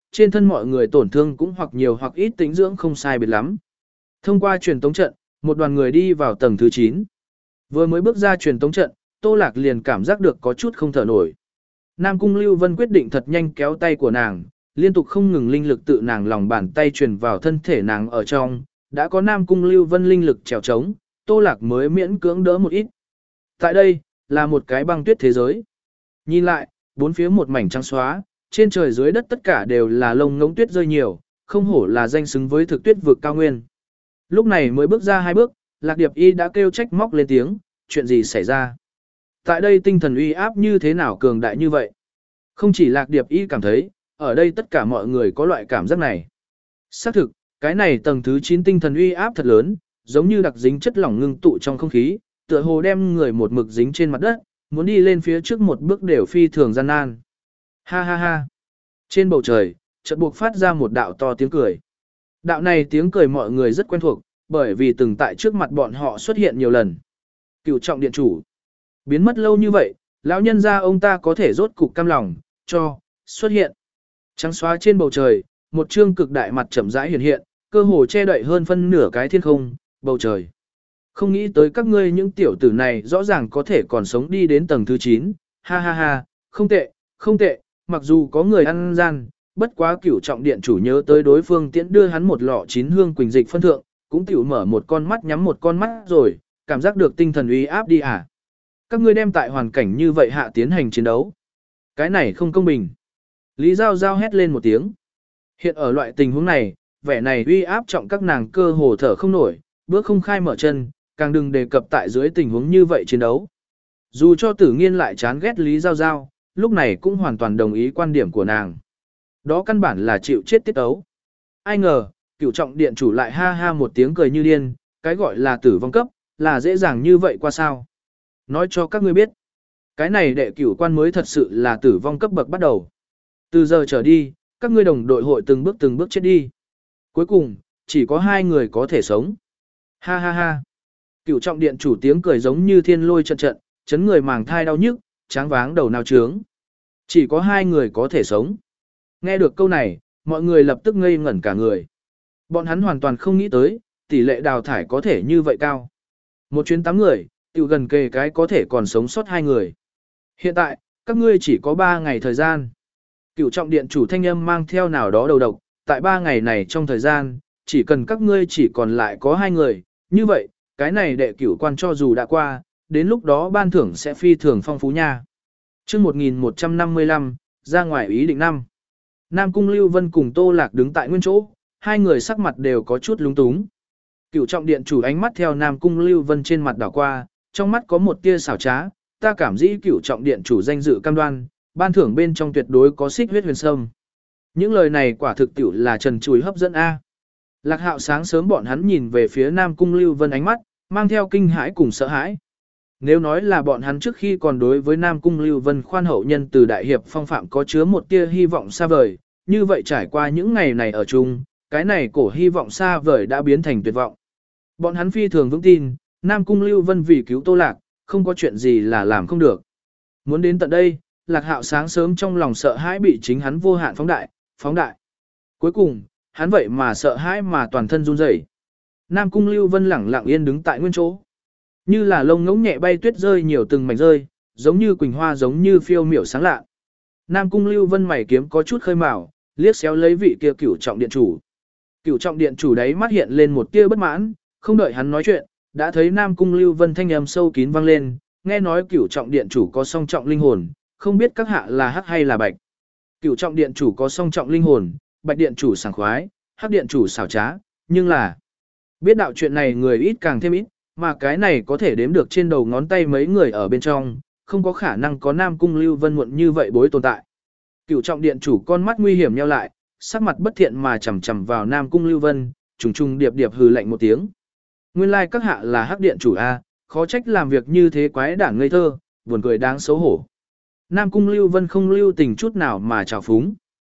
trên thân mọi người tổn thương cũng hoặc nhiều hoặc ít tĩnh dưỡng không sai biệt lắm. Thông qua truyền tống trận, một đoàn người đi vào tầng thứ chín. Vừa mới bước ra truyền tống trận, Tô Lạc liền cảm giác được có chút không thở nổi. Nam Cung Lưu Vân quyết định thật nhanh kéo tay của nàng, liên tục không ngừng linh lực tự nàng lòng bàn tay truyền vào thân thể nàng ở trong, đã có Nam Cung Lưu Vân linh lực trèo trống, Tô Lạc mới miễn cưỡng đỡ một ít. Tại đây, là một cái băng tuyết thế giới. Nhìn lại, bốn phía một mảnh trắng xóa, trên trời dưới đất tất cả đều là lông ngỗng tuyết rơi nhiều, không hổ là danh xứng với thực tuyết vực cao nguyên. Lúc này mới bước ra hai bước, Lạc Điệp Y đã kêu trách móc lên tiếng, chuyện gì xảy ra? Tại đây tinh thần uy áp như thế nào cường đại như vậy? Không chỉ Lạc Điệp Y cảm thấy, ở đây tất cả mọi người có loại cảm giác này. Xác thực, cái này tầng thứ chín tinh thần uy áp thật lớn, giống như đặc dính chất lỏng ngưng tụ trong không khí, tựa hồ đem người một mực dính trên mặt đất, muốn đi lên phía trước một bước đều phi thường gian nan. Ha ha ha. Trên bầu trời, chợt buộc phát ra một đạo to tiếng cười. Đạo này tiếng cười mọi người rất quen thuộc, bởi vì từng tại trước mặt bọn họ xuất hiện nhiều lần. Cựu trọng điện chủ. Biến mất lâu như vậy, lão nhân gia ông ta có thể rốt cục cam lòng, cho, xuất hiện. Trắng xóa trên bầu trời, một trương cực đại mặt chậm rãi hiện hiện, cơ hồ che đậy hơn phân nửa cái thiên không, bầu trời. Không nghĩ tới các ngươi những tiểu tử này rõ ràng có thể còn sống đi đến tầng thứ chín, ha ha ha, không tệ, không tệ, mặc dù có người ăn gian, bất quá cửu trọng điện chủ nhớ tới đối phương tiễn đưa hắn một lọ chín hương quỳnh dịch phân thượng, cũng tiểu mở một con mắt nhắm một con mắt rồi, cảm giác được tinh thần uy áp đi à. Các ngươi đem tại hoàn cảnh như vậy hạ tiến hành chiến đấu. Cái này không công bình. Lý Giao Giao hét lên một tiếng. Hiện ở loại tình huống này, vẻ này uy áp trọng các nàng cơ hồ thở không nổi, bước không khai mở chân, càng đừng đề cập tại dưới tình huống như vậy chiến đấu. Dù cho Tử Nghiên lại chán ghét Lý Giao Giao, lúc này cũng hoàn toàn đồng ý quan điểm của nàng. Đó căn bản là chịu chết tiết ấu. Ai ngờ, cửu trọng điện chủ lại ha ha một tiếng cười như điên, cái gọi là tử vong cấp, là dễ dàng như vậy qua sao. Nói cho các ngươi biết, cái này đệ cửu quan mới thật sự là tử vong cấp bậc bắt đầu. Từ giờ trở đi, các ngươi đồng đội hội từng bước từng bước chết đi. Cuối cùng, chỉ có hai người có thể sống. Ha ha ha. Cửu trọng điện chủ tiếng cười giống như thiên lôi trận trận, chấn người màng thai đau nhức, tráng váng đầu nào trướng. Chỉ có hai người có thể sống. Nghe được câu này, mọi người lập tức ngây ngẩn cả người. Bọn hắn hoàn toàn không nghĩ tới, tỷ lệ đào thải có thể như vậy cao. Một chuyến tám người, tiểu gần kề cái có thể còn sống sót hai người. Hiện tại, các ngươi chỉ có ba ngày thời gian. Cửu trọng điện chủ thanh âm mang theo nào đó đầu độc, tại ba ngày này trong thời gian, chỉ cần các ngươi chỉ còn lại có hai người, như vậy, cái này đệ cửu quan cho dù đã qua, đến lúc đó ban thưởng sẽ phi thường phong phú nha. Chương một nghìn một trăm năm mươi lăm, ra ngoài ý định năm. Nam Cung Lưu Vân cùng Tô Lạc đứng tại nguyên chỗ, hai người sắc mặt đều có chút lúng túng. Cửu trọng điện chủ ánh mắt theo Nam Cung Lưu Vân trên mặt đảo qua, trong mắt có một tia xảo trá, ta cảm dĩ cửu trọng điện chủ danh dự cam đoan, ban thưởng bên trong tuyệt đối có xích huyết huyền sâm. Những lời này quả thực tiểu là trần trùi hấp dẫn a. Lạc Hạo sáng sớm bọn hắn nhìn về phía Nam Cung Lưu Vân ánh mắt, mang theo kinh hãi cùng sợ hãi. Nếu nói là bọn hắn trước khi còn đối với Nam Cung Lưu Vân khoan hậu nhân từ đại hiệp phong phạm có chứa một tia hy vọng xa vời, như vậy trải qua những ngày này ở chung, cái này cổ hy vọng xa vời đã biến thành tuyệt vọng. Bọn hắn phi thường vững tin, Nam Cung Lưu Vân vì cứu Tô Lạc, không có chuyện gì là làm không được. Muốn đến tận đây, Lạc Hạo sáng sớm trong lòng sợ hãi bị chính hắn vô hạn phóng đại, phóng đại. Cuối cùng, hắn vậy mà sợ hãi mà toàn thân run rẩy. Nam Cung Lưu Vân lẳng lặng yên đứng tại nguyên chỗ. Như là lông ngỗng nhẹ bay tuyết rơi nhiều từng mảnh rơi, giống như quỳnh hoa giống như phiêu miểu sáng lạ. Nam Cung Lưu Vân mày kiếm có chút khơi mào, liếc xéo lấy vị kia cửu trọng điện chủ. Cửu trọng điện chủ đấy mắt hiện lên một tia bất mãn, không đợi hắn nói chuyện, đã thấy Nam Cung Lưu Vân thanh âm sâu kín vang lên, nghe nói cửu trọng điện chủ có song trọng linh hồn, không biết các hạ là hắc hay là bạch. Cửu trọng điện chủ có song trọng linh hồn, bạch điện chủ sảng khoái, hắc điện chủ xảo trá, nhưng là biết đạo chuyện này người ít càng thêm ít, mà cái này có thể đếm được trên đầu ngón tay mấy người ở bên trong, không có khả năng có Nam Cung Lưu Vân muộn như vậy bối tồn tại. Cửu trọng điện chủ con mắt nguy hiểm nheo lại, sắc mặt bất thiện mà chằm chằm vào Nam Cung Lưu Vân, trùng trùng điệp điệp hừ lạnh một tiếng. Nguyên lai like các hạ là hắc điện chủ a, khó trách làm việc như thế quái đản ngây thơ, buồn cười đáng xấu hổ. Nam Cung Lưu Vân không lưu tình chút nào mà trào phúng.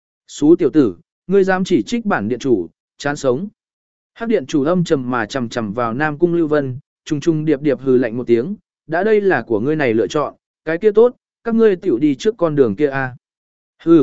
Xú tiểu tử, ngươi dám chỉ trích bản điện chủ, chán sống. Hắc điện chủ âm trầm mà chằm chằm vào Nam Cung Lưu Vân, trùng trùng điệp điệp hừ lạnh một tiếng, đã đây là của ngươi này lựa chọn, cái kia tốt, các ngươi tiểu đi trước con đường kia a. Hừ,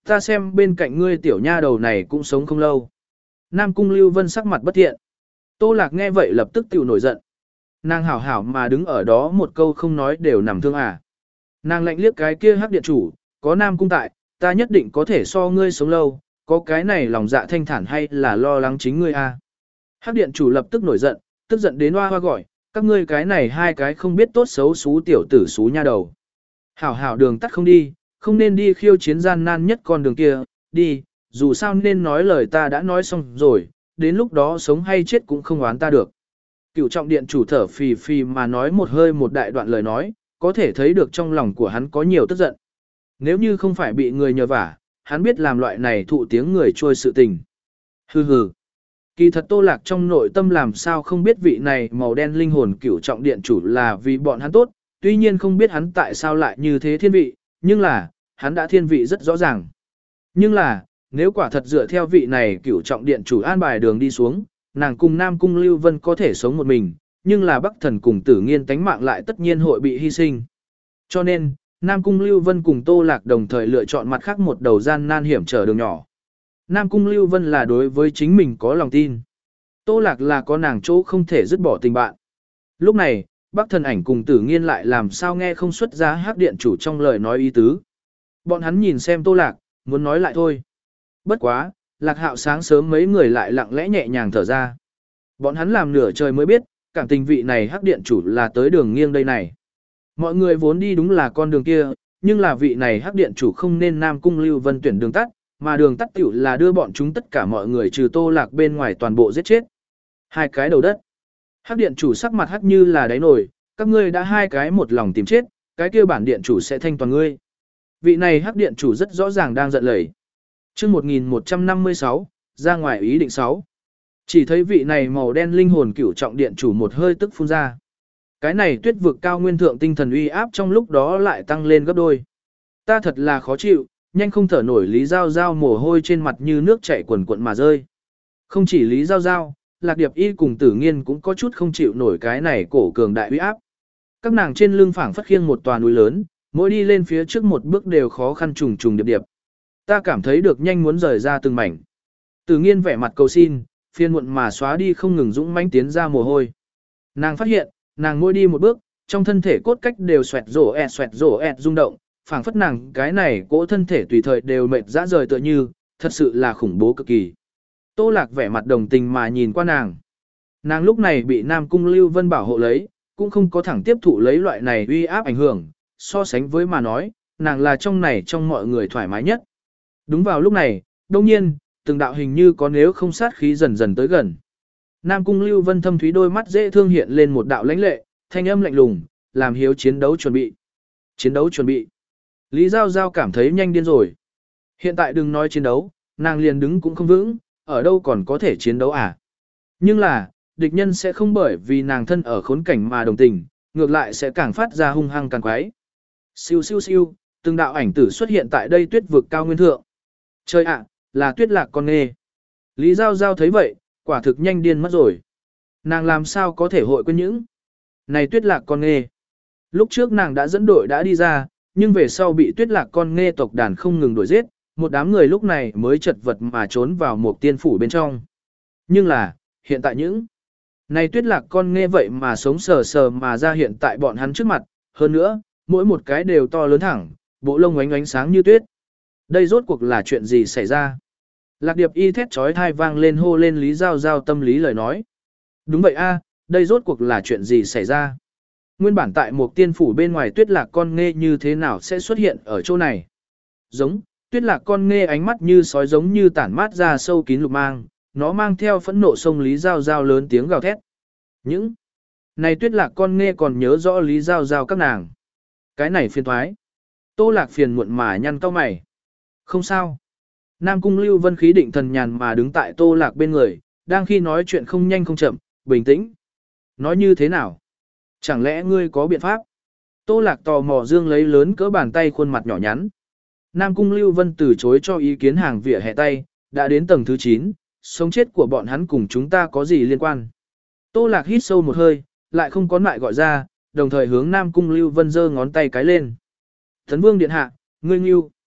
Ta xem bên cạnh ngươi tiểu nha đầu này cũng sống không lâu. Nam Cung Lưu Vân sắc mặt bất thiện. Tô Lạc nghe vậy lập tức tiểu nổi giận. Nàng hảo hảo mà đứng ở đó một câu không nói đều nằm thương à. Nàng lạnh liếc cái kia hắc điện chủ, có Nam Cung tại, ta nhất định có thể so ngươi sống lâu, có cái này lòng dạ thanh thản hay là lo lắng chính ngươi à. Hắc điện chủ lập tức nổi giận, tức giận đến hoa hoa gọi, các ngươi cái này hai cái không biết tốt xấu xú tiểu tử xú nha đầu. Hảo hảo đường tắt không đi, không nên đi khiêu chiến gian nan nhất con đường kia, đi, dù sao nên nói lời ta đã nói xong rồi, đến lúc đó sống hay chết cũng không oán ta được. Cựu trọng điện chủ thở phì phì mà nói một hơi một đại đoạn lời nói, có thể thấy được trong lòng của hắn có nhiều tức giận. Nếu như không phải bị người nhờ vả, hắn biết làm loại này thụ tiếng người trôi sự tình. Hừ hừ. Kỳ thật Tô Lạc trong nội tâm làm sao không biết vị này màu đen linh hồn cửu trọng điện chủ là vì bọn hắn tốt, tuy nhiên không biết hắn tại sao lại như thế thiên vị, nhưng là, hắn đã thiên vị rất rõ ràng. Nhưng là, nếu quả thật dựa theo vị này cửu trọng điện chủ an bài đường đi xuống, nàng cùng Nam Cung Lưu Vân có thể sống một mình, nhưng là Bắc Thần cùng Tử Nghiên tánh mạng lại tất nhiên hội bị hy sinh. Cho nên, Nam Cung Lưu Vân cùng Tô Lạc đồng thời lựa chọn mặt khác một đầu gian nan hiểm trở đường nhỏ. Nam Cung Lưu Vân là đối với chính mình có lòng tin. Tô Lạc là có nàng chỗ không thể dứt bỏ tình bạn. Lúc này, Bắc Thần Ảnh cùng Tử Nghiên lại làm sao nghe không xuất ra hắc điện chủ trong lời nói ý tứ. Bọn hắn nhìn xem Tô Lạc, muốn nói lại thôi. Bất quá, Lạc Hạo sáng sớm mấy người lại lặng lẽ nhẹ nhàng thở ra. Bọn hắn làm nửa trời mới biết, cảm tình vị này hắc điện chủ là tới đường nghiêng đây này. Mọi người vốn đi đúng là con đường kia, nhưng là vị này hắc điện chủ không nên Nam Cung Lưu Vân tuyển đường tắt, mà đường tắt tiểu là đưa bọn chúng tất cả mọi người trừ Tô Lạc bên ngoài toàn bộ giết chết. Hai cái đầu đất. Hắc điện chủ sắc mặt hắc như là đáy nồi, các ngươi đã hai cái một lòng tìm chết, cái kia bản điện chủ sẽ thanh toàn ngươi. Vị này hắc điện chủ rất rõ ràng đang giận lẩy. Chương một nghìn một trăm năm mươi sáu, ra ngoài ý định sáu. Chỉ thấy vị này màu đen linh hồn cửu trọng điện chủ một hơi tức phun ra. Cái này tuyết vực cao nguyên thượng tinh thần uy áp trong lúc đó lại tăng lên gấp đôi. Ta thật là khó chịu, nhanh không thở nổi Lý Giao Giao mồ hôi trên mặt như nước chảy quần quận mà rơi. Không chỉ Lý Giao Giao, Lạc Điệp Y cùng Tử Nghiên cũng có chút không chịu nổi cái này cổ cường đại uy áp. Các nàng trên lưng phảng phất khiêng một tòa núi lớn, mỗi đi lên phía trước một bước đều khó khăn trùng trùng điệp điệp. Ta cảm thấy được nhanh muốn rời ra từng mảnh. Tử Nghiên vẻ mặt cầu xin, phiền muộn mà xóa đi không ngừng dũng mãnh tiến ra mồ hôi. Nàng phát hiện, nàng mỗi đi một bước, trong thân thể cốt cách đều xoẹt rổ ẹt xoẹt rổ ẹt rung động, phảng phất nàng cái này cỗ thân thể tùy thời đều mệt rã rời tựa như, thật sự là khủng bố cực kỳ. Tô Lạc vẻ mặt đồng tình mà nhìn qua nàng. Nàng lúc này bị Nam Cung Lưu Vân bảo hộ lấy, cũng không có thẳng tiếp thụ lấy loại này uy áp ảnh hưởng, so sánh với mà nói, nàng là trong này trong mọi người thoải mái nhất. Đúng vào lúc này, đông nhiên, từng đạo hình như có nếu không sát khí dần dần tới gần. Nam Cung Lưu Vân thâm thúy đôi mắt dễ thương hiện lên một đạo lãnh lệ, thanh âm lạnh lùng, làm hiếu chiến đấu chuẩn bị. Chiến đấu chuẩn bị. Lý Giao Giao cảm thấy nhanh điên rồi. Hiện tại đừng nói chiến đấu, nàng liền đứng cũng không vững, ở đâu còn có thể chiến đấu à. Nhưng là, địch nhân sẽ không bởi vì nàng thân ở khốn cảnh mà đồng tình, ngược lại sẽ càng phát ra hung hăng càng quái. Siêu siêu siêu, từng đạo ảnh tử xuất hiện tại đây tuyết vực cao nguyên thượng. Trời ạ, là tuyết lạc con nghê. Lý Giao Giao thấy vậy, quả thực nhanh điên mất rồi. Nàng làm sao có thể hội quên những này tuyết lạc con nghê. Lúc trước nàng đã dẫn đội đã đi ra, nhưng về sau bị tuyết lạc con nghê tộc đàn không ngừng đuổi giết, một đám người lúc này mới chật vật mà trốn vào một tiên phủ bên trong. Nhưng là, hiện tại những này tuyết lạc con nghê vậy mà sống sờ sờ mà ra hiện tại bọn hắn trước mặt, hơn nữa, mỗi một cái đều to lớn thẳng, bộ lông ánh ánh sáng như tuyết. Đây rốt cuộc là chuyện gì xảy ra? Lạc Điệp Y thét chói tai vang lên hô lên Lý Giao Giao tâm lý lời nói. Đúng vậy a, đây rốt cuộc là chuyện gì xảy ra? Nguyên bản tại một tiên phủ bên ngoài tuyết lạc con nghê như thế nào sẽ xuất hiện ở chỗ này? Giống, tuyết lạc con nghê ánh mắt như sói giống như tản mát ra sâu kín lục mang, nó mang theo phẫn nộ sông Lý Giao Giao lớn tiếng gào thét. Những này tuyết lạc con nghê còn nhớ rõ Lý Giao Giao các nàng. Cái này phiền thoái. Tô Lạc phiền muộn mà nhăn cau mày. Không sao. Nam Cung Lưu Vân khí định thần nhàn mà đứng tại Tô Lạc bên người, đang khi nói chuyện không nhanh không chậm, bình tĩnh. Nói như thế nào? Chẳng lẽ ngươi có biện pháp? Tô Lạc tò mò dương lấy lớn cỡ bàn tay khuôn mặt nhỏ nhắn. Nam Cung Lưu Vân từ chối cho ý kiến hàng vỉa hè tay, đã đến tầng thứ chín, sống chết của bọn hắn cùng chúng ta có gì liên quan? Tô Lạc hít sâu một hơi, lại không có lại gọi ra, đồng thời hướng Nam Cung Lưu Vân giơ ngón tay cái lên. Thấn Vương điện hạ, ngươi nghiêu.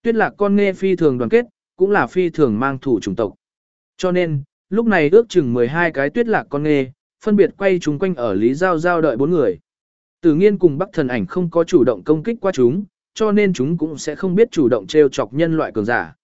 Tuyết lạc con nghe phi thường đoàn kết, cũng là phi thường mang thủ chủng tộc. Cho nên, lúc này ước chừng mười hai cái tuyết lạc con nghe, phân biệt quay chúng quanh ở Lý Giao Giao đợi bốn người. Tử Nghiên cùng Bắc Thần Ảnh không có chủ động công kích qua chúng, cho nên chúng cũng sẽ không biết chủ động trêu chọc nhân loại cường giả.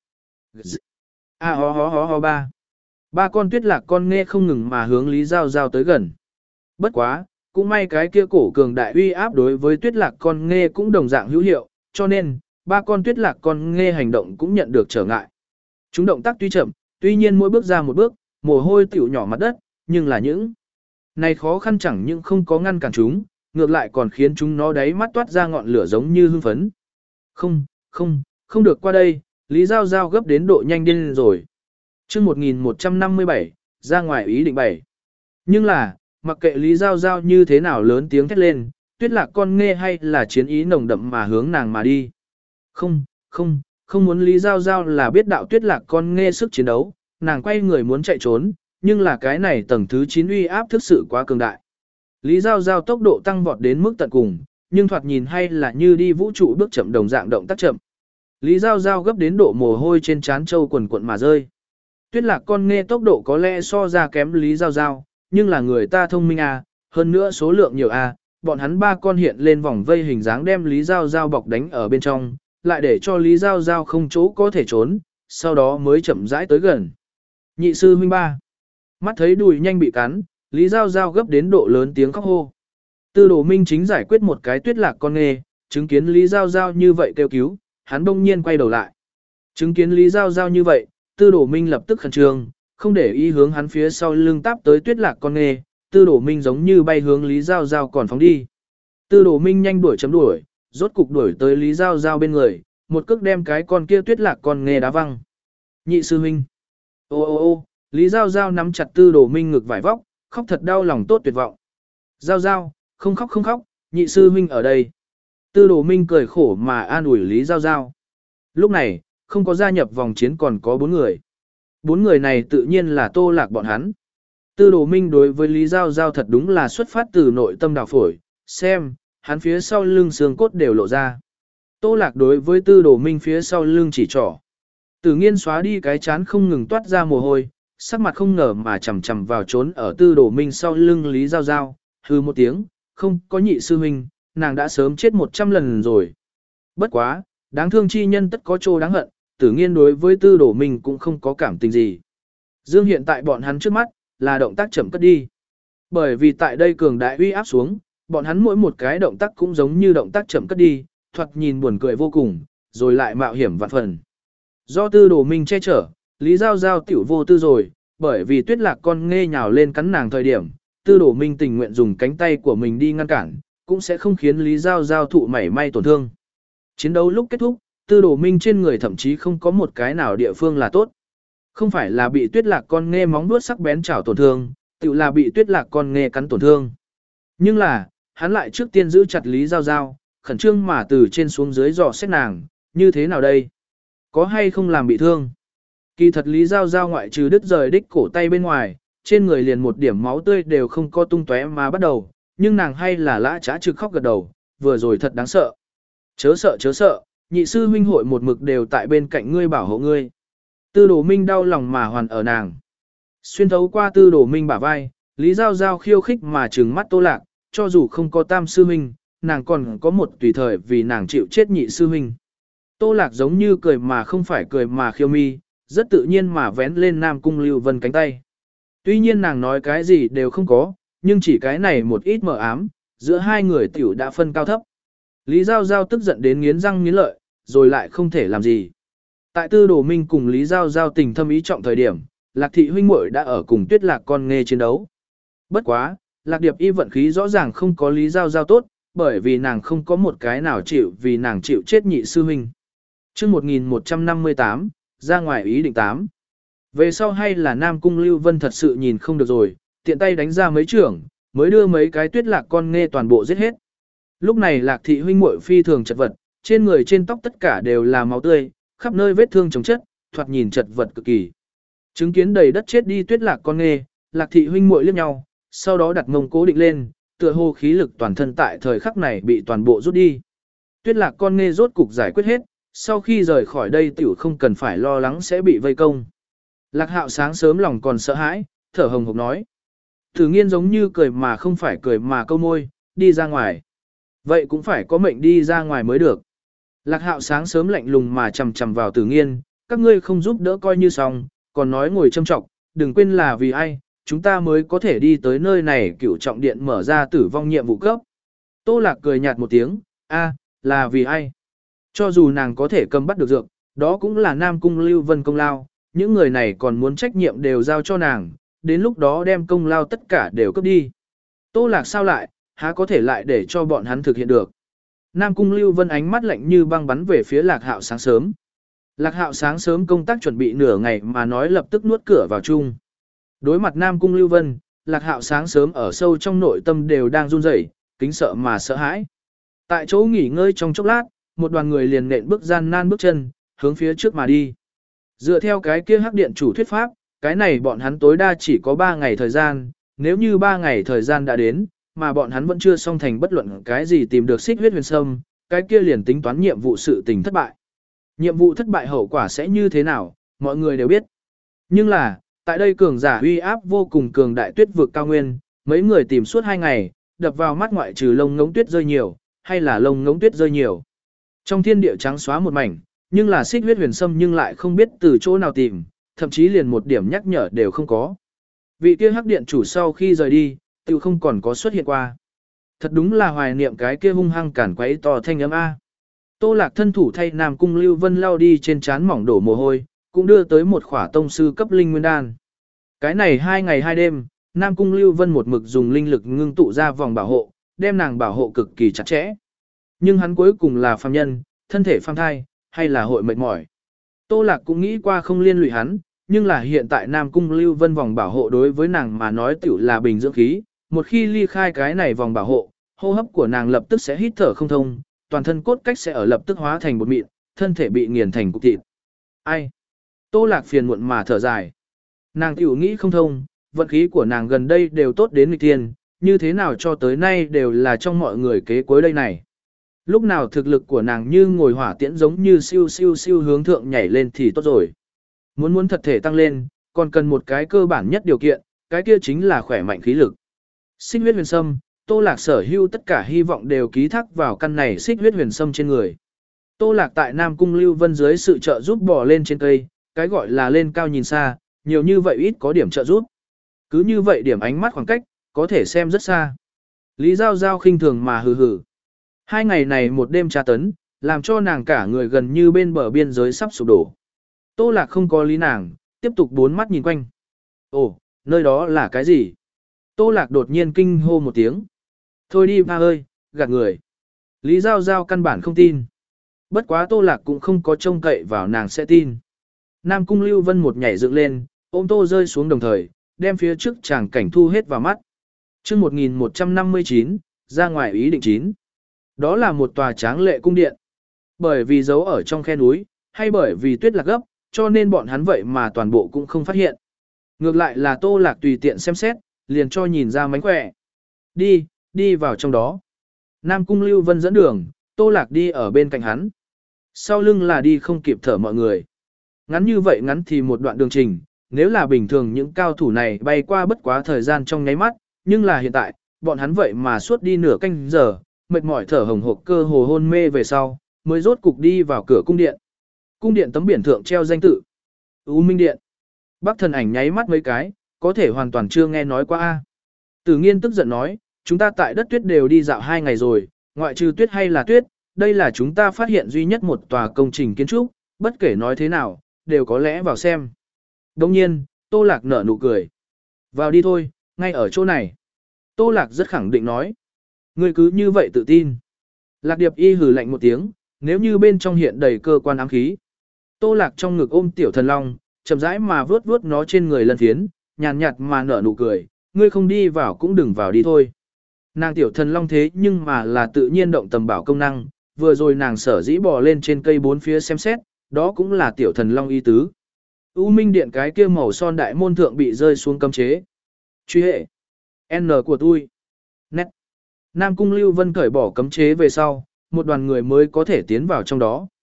A ho ho ho ho ba. Ba con tuyết lạc con nghe không ngừng mà hướng Lý Giao Giao tới gần. Bất quá, cũng may cái kia cổ cường đại uy áp đối với tuyết lạc con nghe cũng đồng dạng hữu hiệu, cho nên, ba con tuyết lạc con nghe hành động cũng nhận được trở ngại. Chúng động tác tuy chậm, tuy nhiên mỗi bước ra một bước, mồ hôi tiểu nhỏ mặt đất, nhưng là những này khó khăn chẳng những không có ngăn cản chúng, ngược lại còn khiến chúng nó đáy mắt toát ra ngọn lửa giống như hưng phấn. Không, không, không được qua đây, Lý Giao Giao gấp đến độ nhanh điên rồi. Chương một nghìn một trăm năm mươi bảy, ra ngoài ý định bảy. Nhưng là, mặc kệ Lý Giao Giao như thế nào lớn tiếng thét lên, tuyết lạc con nghe hay là chiến ý nồng đậm mà hướng nàng mà đi. Không, không, không muốn Lý Giao Giao là biết đạo tuyết lạc con nghe sức chiến đấu, nàng quay người muốn chạy trốn, nhưng là cái này tầng thứ chín uy áp thực sự quá cường đại. Lý Giao Giao tốc độ tăng vọt đến mức tận cùng, nhưng thoạt nhìn hay là như đi vũ trụ bước chậm đồng dạng động tác chậm. Lý Giao Giao gấp đến độ mồ hôi trên trán châu quần quận mà rơi. Tuyết lạc con nghe tốc độ có lẽ so ra kém Lý Giao Giao, nhưng là người ta thông minh à, hơn nữa số lượng nhiều à, bọn hắn ba con hiện lên vòng vây hình dáng đem Lý Giao Giao bọc đánh ở bên trong, lại để cho Lý Giao Giao không chỗ có thể trốn, sau đó mới chậm rãi tới gần. Nhị sư huynh ba. Mắt thấy đùi nhanh bị cắn, Lý Giao Giao gấp đến độ lớn tiếng khóc hô. Tư Đồ Minh chính giải quyết một cái tuyết lạc con nghe, chứng kiến Lý Giao Giao như vậy kêu cứu, hắn đông nhiên quay đầu lại. Chứng kiến Lý Giao Giao như vậy, Tư Đồ Minh lập tức khẩn trương, không để ý hướng hắn phía sau lưng táp tới tuyết lạc con nghe, Tư Đồ Minh giống như bay hướng Lý Giao Giao còn phóng đi. Tư Đồ Minh nhanh đuổi chấm đuổi, rốt cục đuổi tới Lý Giao Giao bên người, một cước đem cái con kia tuyết lạc con nghe đá văng. Nhị sư huynh. Ô ô ô, Lý Giao Giao nắm chặt Tư Đồ Minh ngực vải vóc, khóc thật đau lòng tốt tuyệt vọng. Giao Giao, không khóc không khóc, nhị sư huynh ở đây. Tư Đồ Minh cười khổ mà an ủi Lý Giao Giao. Lúc này, không có gia nhập vòng chiến còn có bốn người. Bốn người này tự nhiên là Tô Lạc bọn hắn. Tư Đồ Minh đối với Lý Giao Giao thật đúng là xuất phát từ nội tâm đào phổi, xem, hắn phía sau lưng xương cốt đều lộ ra. Tô Lạc đối với Tư Đồ Minh phía sau lưng chỉ trỏ. Tử Nghiên xóa đi cái chán không ngừng toát ra mồ hôi, sắc mặt không ngờ mà chầm chầm vào trốn ở Tư Đồ Minh sau lưng Lý Giao Giao, hừ một tiếng, không có nhị sư huynh, nàng đã sớm chết một trăm lần rồi. Bất quá, đáng thương chi nhân tất có chỗ đáng hận, Tử Nghiên đối với Tư Đồ Minh cũng không có cảm tình gì. Dương hiện tại bọn hắn trước mắt, là động tác chậm cất đi. Bởi vì tại đây cường đại uy áp xuống, bọn hắn mỗi một cái động tác cũng giống như động tác chậm cất đi, thoạt nhìn buồn cười vô cùng, rồi lại mạo hiểm vạn phần. Do Tư Đồ Minh che chở, Lý Giao Giao tiểu vô tư rồi, bởi vì tuyết lạc con nghe nhào lên cắn nàng thời điểm, Tư Đồ Minh tình nguyện dùng cánh tay của mình đi ngăn cản, cũng sẽ không khiến Lý Giao Giao thụ mảy may tổn thương. Chiến đấu lúc kết thúc, Tư Đồ Minh trên người thậm chí không có một cái nào địa phương là tốt. Không phải là bị tuyết lạc con nghe móng vuốt sắc bén chảo tổn thương, tự là bị tuyết lạc con nghe cắn tổn thương. Nhưng là, hắn lại trước tiên giữ chặt Lý Giao Giao, khẩn trương mà từ trên xuống dưới dò xét nàng, như thế nào đây? Có hay không làm bị thương? Kỳ thật Lý Giao Giao ngoại trừ đứt rời đích cổ tay bên ngoài, trên người liền một điểm máu tươi đều không có tung tóe mà bắt đầu, nhưng nàng hay là lã trá trực khóc gật đầu, vừa rồi thật đáng sợ. Chớ sợ chớ sợ, nhị sư huynh hội một mực đều tại bên cạnh ngươi bảo hộ ngươi. Tư Đồ Minh đau lòng mà hoàn ở nàng. Xuyên thấu qua Tư Đồ Minh bả vai, Lý Giao Giao khiêu khích mà trừng mắt Tô Lạc, cho dù không có tam sư huynh, nàng còn có một tùy thời vì nàng chịu chết nhị sư huynh. Tô Lạc giống như cười mà không phải cười mà khiêu mi, rất tự nhiên mà vén lên Nam Cung Lưu Vân cánh tay. Tuy nhiên nàng nói cái gì đều không có, nhưng chỉ cái này một ít mờ ám, giữa hai người tiểu đã phân cao thấp. Lý Giao Giao tức giận đến nghiến răng nghiến lợi, rồi lại không thể làm gì. Tại Tư Đồ Minh cùng Lý Giao Giao tình thâm ý trọng thời điểm, Lạc thị huynh muội đã ở cùng Tuyết Lạc con nghe chiến đấu. Bất quá, Lạc Điệp y vận khí rõ ràng không có Lý Giao Giao tốt, bởi vì nàng không có một cái nào chịu vì nàng chịu chết nhị sư huynh. Chương một nghìn một trăm năm mươi tám, ra ngoài ý định tám. Về sau hay là Nam Cung Lưu Vân thật sự nhìn không được rồi, tiện tay đánh ra mấy trưởng, mới đưa mấy cái Tuyết Lạc con nghe toàn bộ giết hết. Lúc này Lạc thị huynh muội phi thường chật vật, trên người trên tóc tất cả đều là máu tươi, khắp nơi vết thương chồng chất, thoạt nhìn chật vật cực kỳ. Chứng kiến đầy đất chết đi Tuyết Lạc con nghe, Lạc thị huynh muội liếc nhau, sau đó đặt mông cố định lên, tựa hồ khí lực toàn thân tại thời khắc này bị toàn bộ rút đi. Tuyết Lạc con nghe rốt cục giải quyết hết, Sau khi rời khỏi đây tiểu không cần phải lo lắng sẽ bị vây công. Lạc Hạo sáng sớm lòng còn sợ hãi, thở hồng hộc nói. Tử Nghiên giống như cười mà không phải cười mà câu môi, đi ra ngoài. Vậy cũng phải có mệnh đi ra ngoài mới được. Lạc Hạo sáng sớm lạnh lùng mà chằm chằm vào Tử Nghiên, các ngươi không giúp đỡ coi như xong, còn nói ngồi châm trọng, đừng quên là vì ai, chúng ta mới có thể đi tới nơi này. Cửu trọng điện mở ra tử vong nhiệm vụ cấp. Tô Lạc cười nhạt một tiếng, a, là vì ai? Cho dù nàng có thể cầm bắt được dược, đó cũng là Nam Cung Lưu Vân công lao, những người này còn muốn trách nhiệm đều giao cho nàng, đến lúc đó đem công lao tất cả đều cướp đi. Tô Lạc sao lại, há có thể lại để cho bọn hắn thực hiện được. Nam Cung Lưu Vân ánh mắt lạnh như băng bắn về phía Lạc Hạo sáng sớm. Lạc Hạo sáng sớm công tác chuẩn bị nửa ngày mà nói lập tức nuốt cửa vào chung. Đối mặt Nam Cung Lưu Vân, Lạc Hạo sáng sớm ở sâu trong nội tâm đều đang run rẩy, kính sợ mà sợ hãi. Tại chỗ nghỉ ngơi trong chốc lát, một đoàn người liền nện bước gian nan bước chân, hướng phía trước mà đi. Dựa theo cái kia hắc điện chủ thuyết pháp, cái này bọn hắn tối đa chỉ có ba ngày thời gian, nếu như ba ngày thời gian đã đến, mà bọn hắn vẫn chưa xong thành bất luận cái gì tìm được xích huyết huyền sâm, cái kia liền tính toán nhiệm vụ sự tình thất bại. Nhiệm vụ thất bại hậu quả sẽ như thế nào, mọi người đều biết. Nhưng là, tại đây cường giả uy áp vô cùng cường đại tuyết vực cao nguyên, mấy người tìm suốt hai ngày, đập vào mắt ngoại trừ lông ngống tuyết rơi nhiều, hay là lông ngống tuyết rơi nhiều. Trong thiên địa trắng xóa một mảnh, nhưng là xích huyết huyền sâm nhưng lại không biết từ chỗ nào tìm, thậm chí liền một điểm nhắc nhở đều không có. Vị kia hắc điện chủ sau khi rời đi, tự không còn có xuất hiện qua. Thật đúng là hoài niệm cái kia hung hăng cản quấy to thanh ấm A. Tô Lạc thân thủ thay Nam Cung Lưu Vân lao đi trên trán mỏng đổ mồ hôi, cũng đưa tới một khỏa tông sư cấp linh nguyên đan. Cái này hai ngày hai đêm, Nam Cung Lưu Vân một mực dùng linh lực ngưng tụ ra vòng bảo hộ, đem nàng bảo hộ cực kỳ chặt chẽ. Nhưng hắn cuối cùng là phàm nhân, thân thể phàm thai, hay là hội mệt mỏi. Tô Lạc cũng nghĩ qua không liên lụy hắn, nhưng là hiện tại Nam Cung Lưu Vân vòng bảo hộ đối với nàng mà nói tiểu là bình dưỡng khí, một khi ly khai cái này vòng bảo hộ, hô hấp của nàng lập tức sẽ hít thở không thông, toàn thân cốt cách sẽ ở lập tức hóa thành bột mịn, thân thể bị nghiền thành cục thịt. Ai? Tô Lạc phiền muộn mà thở dài. Nàng tiểu nghĩ không thông, vận khí của nàng gần đây đều tốt đến nghịch thiên, như thế nào cho tới nay đều là trong mọi người kế cuối đây này. Lúc nào thực lực của nàng như ngồi hỏa tiễn giống như siêu siêu siêu hướng thượng nhảy lên thì tốt rồi. Muốn muốn thật thể tăng lên, còn cần một cái cơ bản nhất điều kiện, cái kia chính là khỏe mạnh khí lực. Xích huyết huyền sâm, Tô Lạc sở hữu tất cả hy vọng đều ký thác vào căn này xích huyết huyền sâm trên người. Tô Lạc tại Nam Cung Lưu Vân dưới sự trợ giúp bò lên trên cây, cái gọi là lên cao nhìn xa, nhiều như vậy ít có điểm trợ giúp. Cứ như vậy điểm ánh mắt khoảng cách, có thể xem rất xa. Lý Giao Giao khinh thường mà hừ hừ. Hai ngày này một đêm tra tấn, làm cho nàng cả người gần như bên bờ biên giới sắp sụp đổ. Tô Lạc không có lý nàng, tiếp tục bốn mắt nhìn quanh. Ồ, nơi đó là cái gì? Tô Lạc đột nhiên kinh hô một tiếng. Thôi đi ba ơi, gạt người. Lý Giao Giao căn bản không tin. Bất quá Tô Lạc cũng không có trông cậy vào nàng sẽ tin. Nam Cung Lưu Vân một nhảy dựng lên, ôm Tô rơi xuống đồng thời, đem phía trước chàng cảnh thu hết vào mắt. chương một nghìn một trăm năm mươi chín, ra ngoài ý định chín. Đó là một tòa tráng lệ cung điện. Bởi vì giấu ở trong khe núi, hay bởi vì tuyết lạc gấp, cho nên bọn hắn vậy mà toàn bộ cũng không phát hiện. Ngược lại là Tô Lạc tùy tiện xem xét, liền cho nhìn ra mánh khỏe. Đi, đi vào trong đó. Nam Cung Lưu Vân dẫn đường, Tô Lạc đi ở bên cạnh hắn. Sau lưng là đi không kịp thở mọi người. Ngắn như vậy ngắn thì một đoạn đường trình, nếu là bình thường những cao thủ này bay qua bất quá thời gian trong nháy mắt, nhưng là hiện tại, bọn hắn vậy mà suốt đi nửa canh giờ, mệt mỏi thở hồng hộc cơ hồ hôn mê về sau, mới rốt cục đi vào cửa cung điện. Cung điện tấm biển thượng treo danh tự. U Minh Điện. Bác thần ảnh nháy mắt mấy cái, có thể hoàn toàn chưa nghe nói qua. a Tử Nghiên tức giận nói, chúng ta tại đất tuyết đều đi dạo hai ngày rồi, ngoại trừ tuyết hay là tuyết, đây là chúng ta phát hiện duy nhất một tòa công trình kiến trúc, bất kể nói thế nào, đều có lẽ vào xem. Đồng nhiên, Tô Lạc nở nụ cười. Vào đi thôi, ngay ở chỗ này. Tô Lạc rất khẳng định nói. Ngươi cứ như vậy tự tin. Lạc Điệp Y hừ lạnh một tiếng, nếu như bên trong hiện đầy cơ quan ám khí. Tô Lạc trong ngực ôm tiểu thần long, chậm rãi mà vướt vướt nó trên người lân phiến, nhàn nhạt mà nở nụ cười, ngươi không đi vào cũng đừng vào đi thôi. Nàng tiểu thần long thế nhưng mà là tự nhiên động tầm bảo công năng, vừa rồi nàng sở dĩ bò lên trên cây bốn phía xem xét, đó cũng là tiểu thần long y tứ. U Minh Điện cái kia màu son đại môn thượng bị rơi xuống cấm chế. Truy hệ. N của tôi. Nét. Nam Cung Lưu Vân cởi bỏ cấm chế về sau, một đoàn người mới có thể tiến vào trong đó.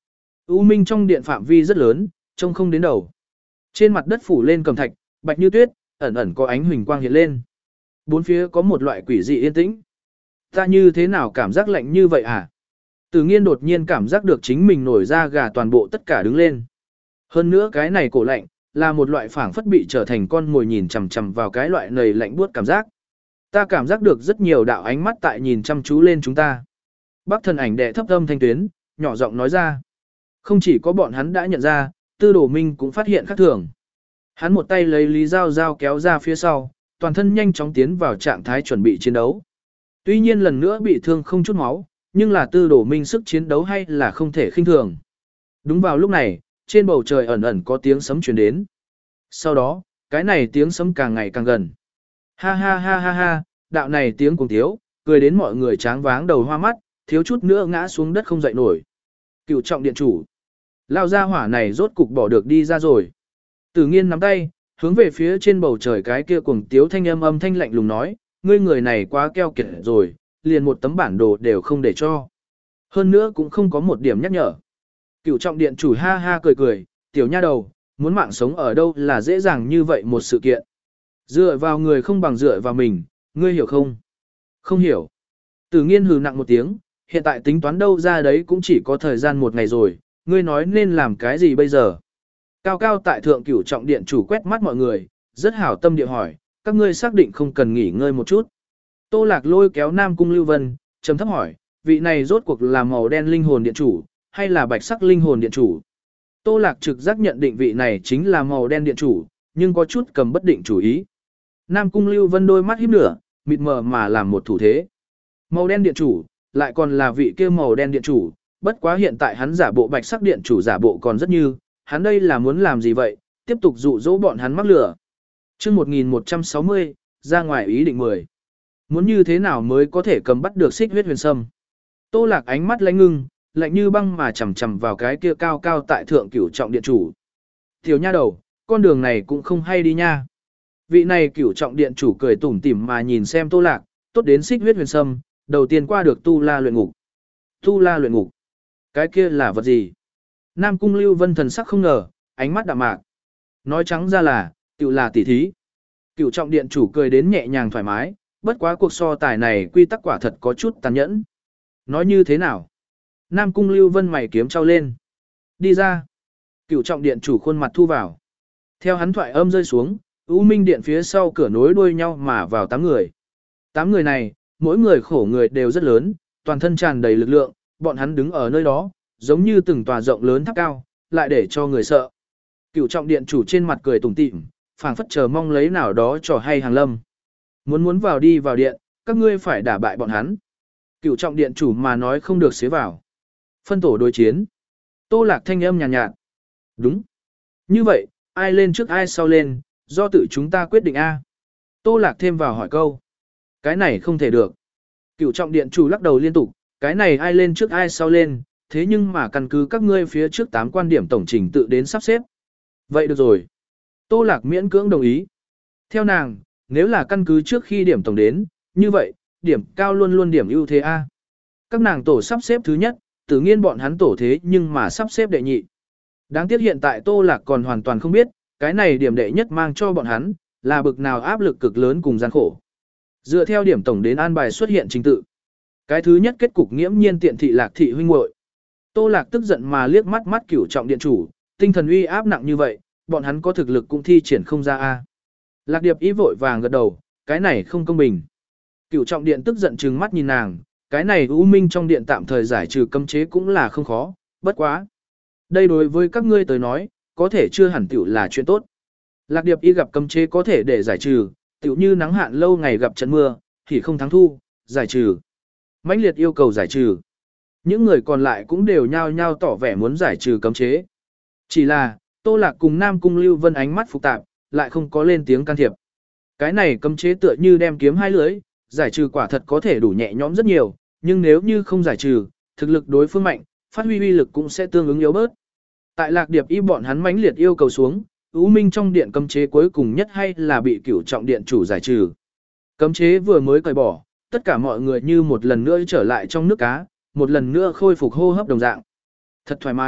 U minh trong điện phạm vi rất lớn, trông không đến đầu. Trên mặt đất phủ lên cẩm thạch, bạch như tuyết, ẩn ẩn có ánh huỳnh quang hiện lên. Bốn phía có một loại quỷ dị yên tĩnh. Ta như thế nào cảm giác lạnh như vậy hả? Tử Nghiên đột nhiên cảm giác được chính mình nổi da gà toàn bộ tất cả đứng lên. Hơn nữa cái này cổ lạnh, là một loại phảng phất bị trở thành con mồi nhìn chằm chằm vào cái loại nầy lạnh buốt cảm giác. Ta cảm giác được rất nhiều đạo ánh mắt tại nhìn chăm chú lên chúng ta. Bác thần ảnh đệ thấp âm thanh tuyến, nhỏ giọng nói ra. Không chỉ có bọn hắn đã nhận ra, Tư Đồ Minh cũng phát hiện khác thường. Hắn một tay lấy Lý Giao Giao kéo ra phía sau, toàn thân nhanh chóng tiến vào trạng thái chuẩn bị chiến đấu. Tuy nhiên lần nữa bị thương không chút máu, nhưng là Tư Đồ Minh sức chiến đấu hay là không thể khinh thường. Đúng vào lúc này, trên bầu trời ẩn ẩn có tiếng sấm truyền đến. Sau đó, cái này tiếng sấm càng ngày càng gần. Ha ha ha ha ha, đạo này tiếng cuồng tiếu, cười đến mọi người tráng váng đầu hoa mắt, thiếu chút nữa ngã xuống đất không dậy nổi. Cựu trọng điện chủ. Lao ra hỏa này rốt cục bỏ được đi ra rồi. Tử Nghiên nắm tay, hướng về phía trên bầu trời cái kia cuồng tiếu thanh âm âm thanh lạnh lùng nói, ngươi người này quá keo kiệt rồi, liền một tấm bản đồ đều không để cho. Hơn nữa cũng không có một điểm nhắc nhở. Cựu trọng điện chủ ha ha cười cười, tiểu nha đầu, muốn mạng sống ở đâu là dễ dàng như vậy một sự kiện. Dựa vào người không bằng dựa vào mình, ngươi hiểu không? Không hiểu. Tử Nghiên hừ nặng một tiếng, hiện tại tính toán đâu ra đấy cũng chỉ có thời gian một ngày rồi, ngươi nói nên làm cái gì bây giờ? Cao cao tại thượng cửu trọng điện chủ quét mắt mọi người, rất hảo tâm địa hỏi, các ngươi xác định không cần nghỉ ngơi một chút. Tô Lạc lôi kéo Nam Cung Lưu Vân, trầm thấp hỏi, vị này rốt cuộc là màu đen linh hồn điện chủ, hay là bạch sắc linh hồn điện chủ? Tô Lạc trực giác nhận định vị này chính là màu đen điện chủ, nhưng có chút cầm bất định chủ ý. Nam Cung Lưu Vân đôi mắt híp nửa, mịt mờ mà làm một thủ thế. Màu đen điện chủ, lại còn là vị kia màu đen điện chủ, bất quá hiện tại hắn giả bộ bạch sắc điện chủ giả bộ còn rất như, hắn đây là muốn làm gì vậy, tiếp tục dụ dỗ bọn hắn mắc lửa. Chương một nghìn một trăm sáu mươi, ra ngoài ý định mười. Muốn như thế nào mới có thể cầm bắt được xích huyết huyền sâm? Tô Lạc ánh mắt lạnh ngưng, lạnh như băng mà chầm chầm vào cái kia cao cao tại thượng cửu trọng điện chủ. Tiểu nha đầu, con đường này cũng không hay đi nha. Vị này cửu trọng điện chủ cười tủm tỉm mà nhìn xem Tô Lạc, tốt đến xích huyết huyền sâm, đầu tiên qua được tu la luyện ngục. Tu la luyện ngục? Cái kia là vật gì? Nam Cung Lưu Vân thần sắc không ngờ, ánh mắt đạm mạc. Nói trắng ra là, tự là tỉ thí. Cửu trọng điện chủ cười đến nhẹ nhàng thoải mái, bất quá cuộc so tài này quy tắc quả thật có chút tàn nhẫn. Nói như thế nào? Nam Cung Lưu Vân mày kiếm trao lên. Đi ra. Cửu trọng điện chủ khuôn mặt thu vào. Theo hắn thoại âm rơi xuống, U Minh điện phía sau cửa nối đuôi nhau mà vào tám người. Tám người này, mỗi người khổ người đều rất lớn, toàn thân tràn đầy lực lượng, bọn hắn đứng ở nơi đó, giống như từng tòa rộng lớn tháp cao, lại để cho người sợ. Cửu trọng điện chủ trên mặt cười tủm tỉm, phảng phất chờ mong lấy nào đó trò hay hàng lâm. Muốn muốn vào đi vào điện, các ngươi phải đả bại bọn hắn. Cửu trọng điện chủ mà nói không được xế vào. Phân tổ đối chiến. Tô Lạc thanh âm nhàn nhạt, nhạt. Đúng. Như vậy, ai lên trước ai sau lên, do tự chúng ta quyết định A. Tô Lạc thêm vào hỏi câu. Cái này không thể được. Cửu trọng điện chủ lắc đầu liên tục, cái này ai lên trước ai sau lên, thế nhưng mà căn cứ các ngươi phía trước tám quan điểm tổng trình tự đến sắp xếp. Vậy được rồi. Tô Lạc miễn cưỡng đồng ý. Theo nàng, nếu là căn cứ trước khi điểm tổng đến, như vậy, điểm cao luôn luôn điểm ưu thế A. Các nàng tổ sắp xếp thứ nhất, tự nhiên bọn hắn tổ thế nhưng mà sắp xếp đệ nhị. Đáng tiếc hiện tại Tô Lạc còn hoàn toàn không biết, cái này điểm đệ nhất mang cho bọn hắn, là bực nào áp lực cực lớn cùng gian khổ. Dựa theo điểm tổng đến an bài xuất hiện trình tự. Cái thứ nhất kết cục nghiễm nhiên tiện thị Lạc thị huynh muội. Tô Lạc tức giận mà liếc mắt mắt cửu trọng điện chủ, tinh thần uy áp nặng như vậy, bọn hắn có thực lực cũng thi triển không ra a. Lạc Điệp ý vội vàng gật đầu, cái này không công bình. Cửu trọng điện tức giận trừng mắt nhìn nàng, cái này U Minh trong điện tạm thời giải trừ cấm chế cũng là không khó, bất quá. Đây đối với các ngươi tới nói, có thể chưa hẳn tiểu là chuyện tốt. Lạc Điệp y gặp cấm chế có thể để giải trừ, tiểu như nắng hạn lâu ngày gặp trận mưa, thì không thắng thu, giải trừ. Mãnh liệt yêu cầu giải trừ. Những người còn lại cũng đều nhao nhao tỏ vẻ muốn giải trừ cấm chế. Chỉ là, Tô Lạc cùng Nam Cung Lưu Vân ánh mắt phức tạp, lại không có lên tiếng can thiệp. Cái này cấm chế tựa như đem kiếm hai lưỡi, giải trừ quả thật có thể đủ nhẹ nhõm rất nhiều, nhưng nếu như không giải trừ, thực lực đối phương mạnh, phát huy uy lực cũng sẽ tương ứng yếu bớt. Tại Lạc Điệp y bọn hắn mãnh liệt yêu cầu xuống, U Minh trong điện cấm chế cuối cùng nhất hay là bị cửu trọng điện chủ giải trừ. Cấm chế vừa mới cởi bỏ, tất cả mọi người như một lần nữa trở lại trong nước cá, một lần nữa khôi phục hô hấp đồng dạng. Thật thoải mái,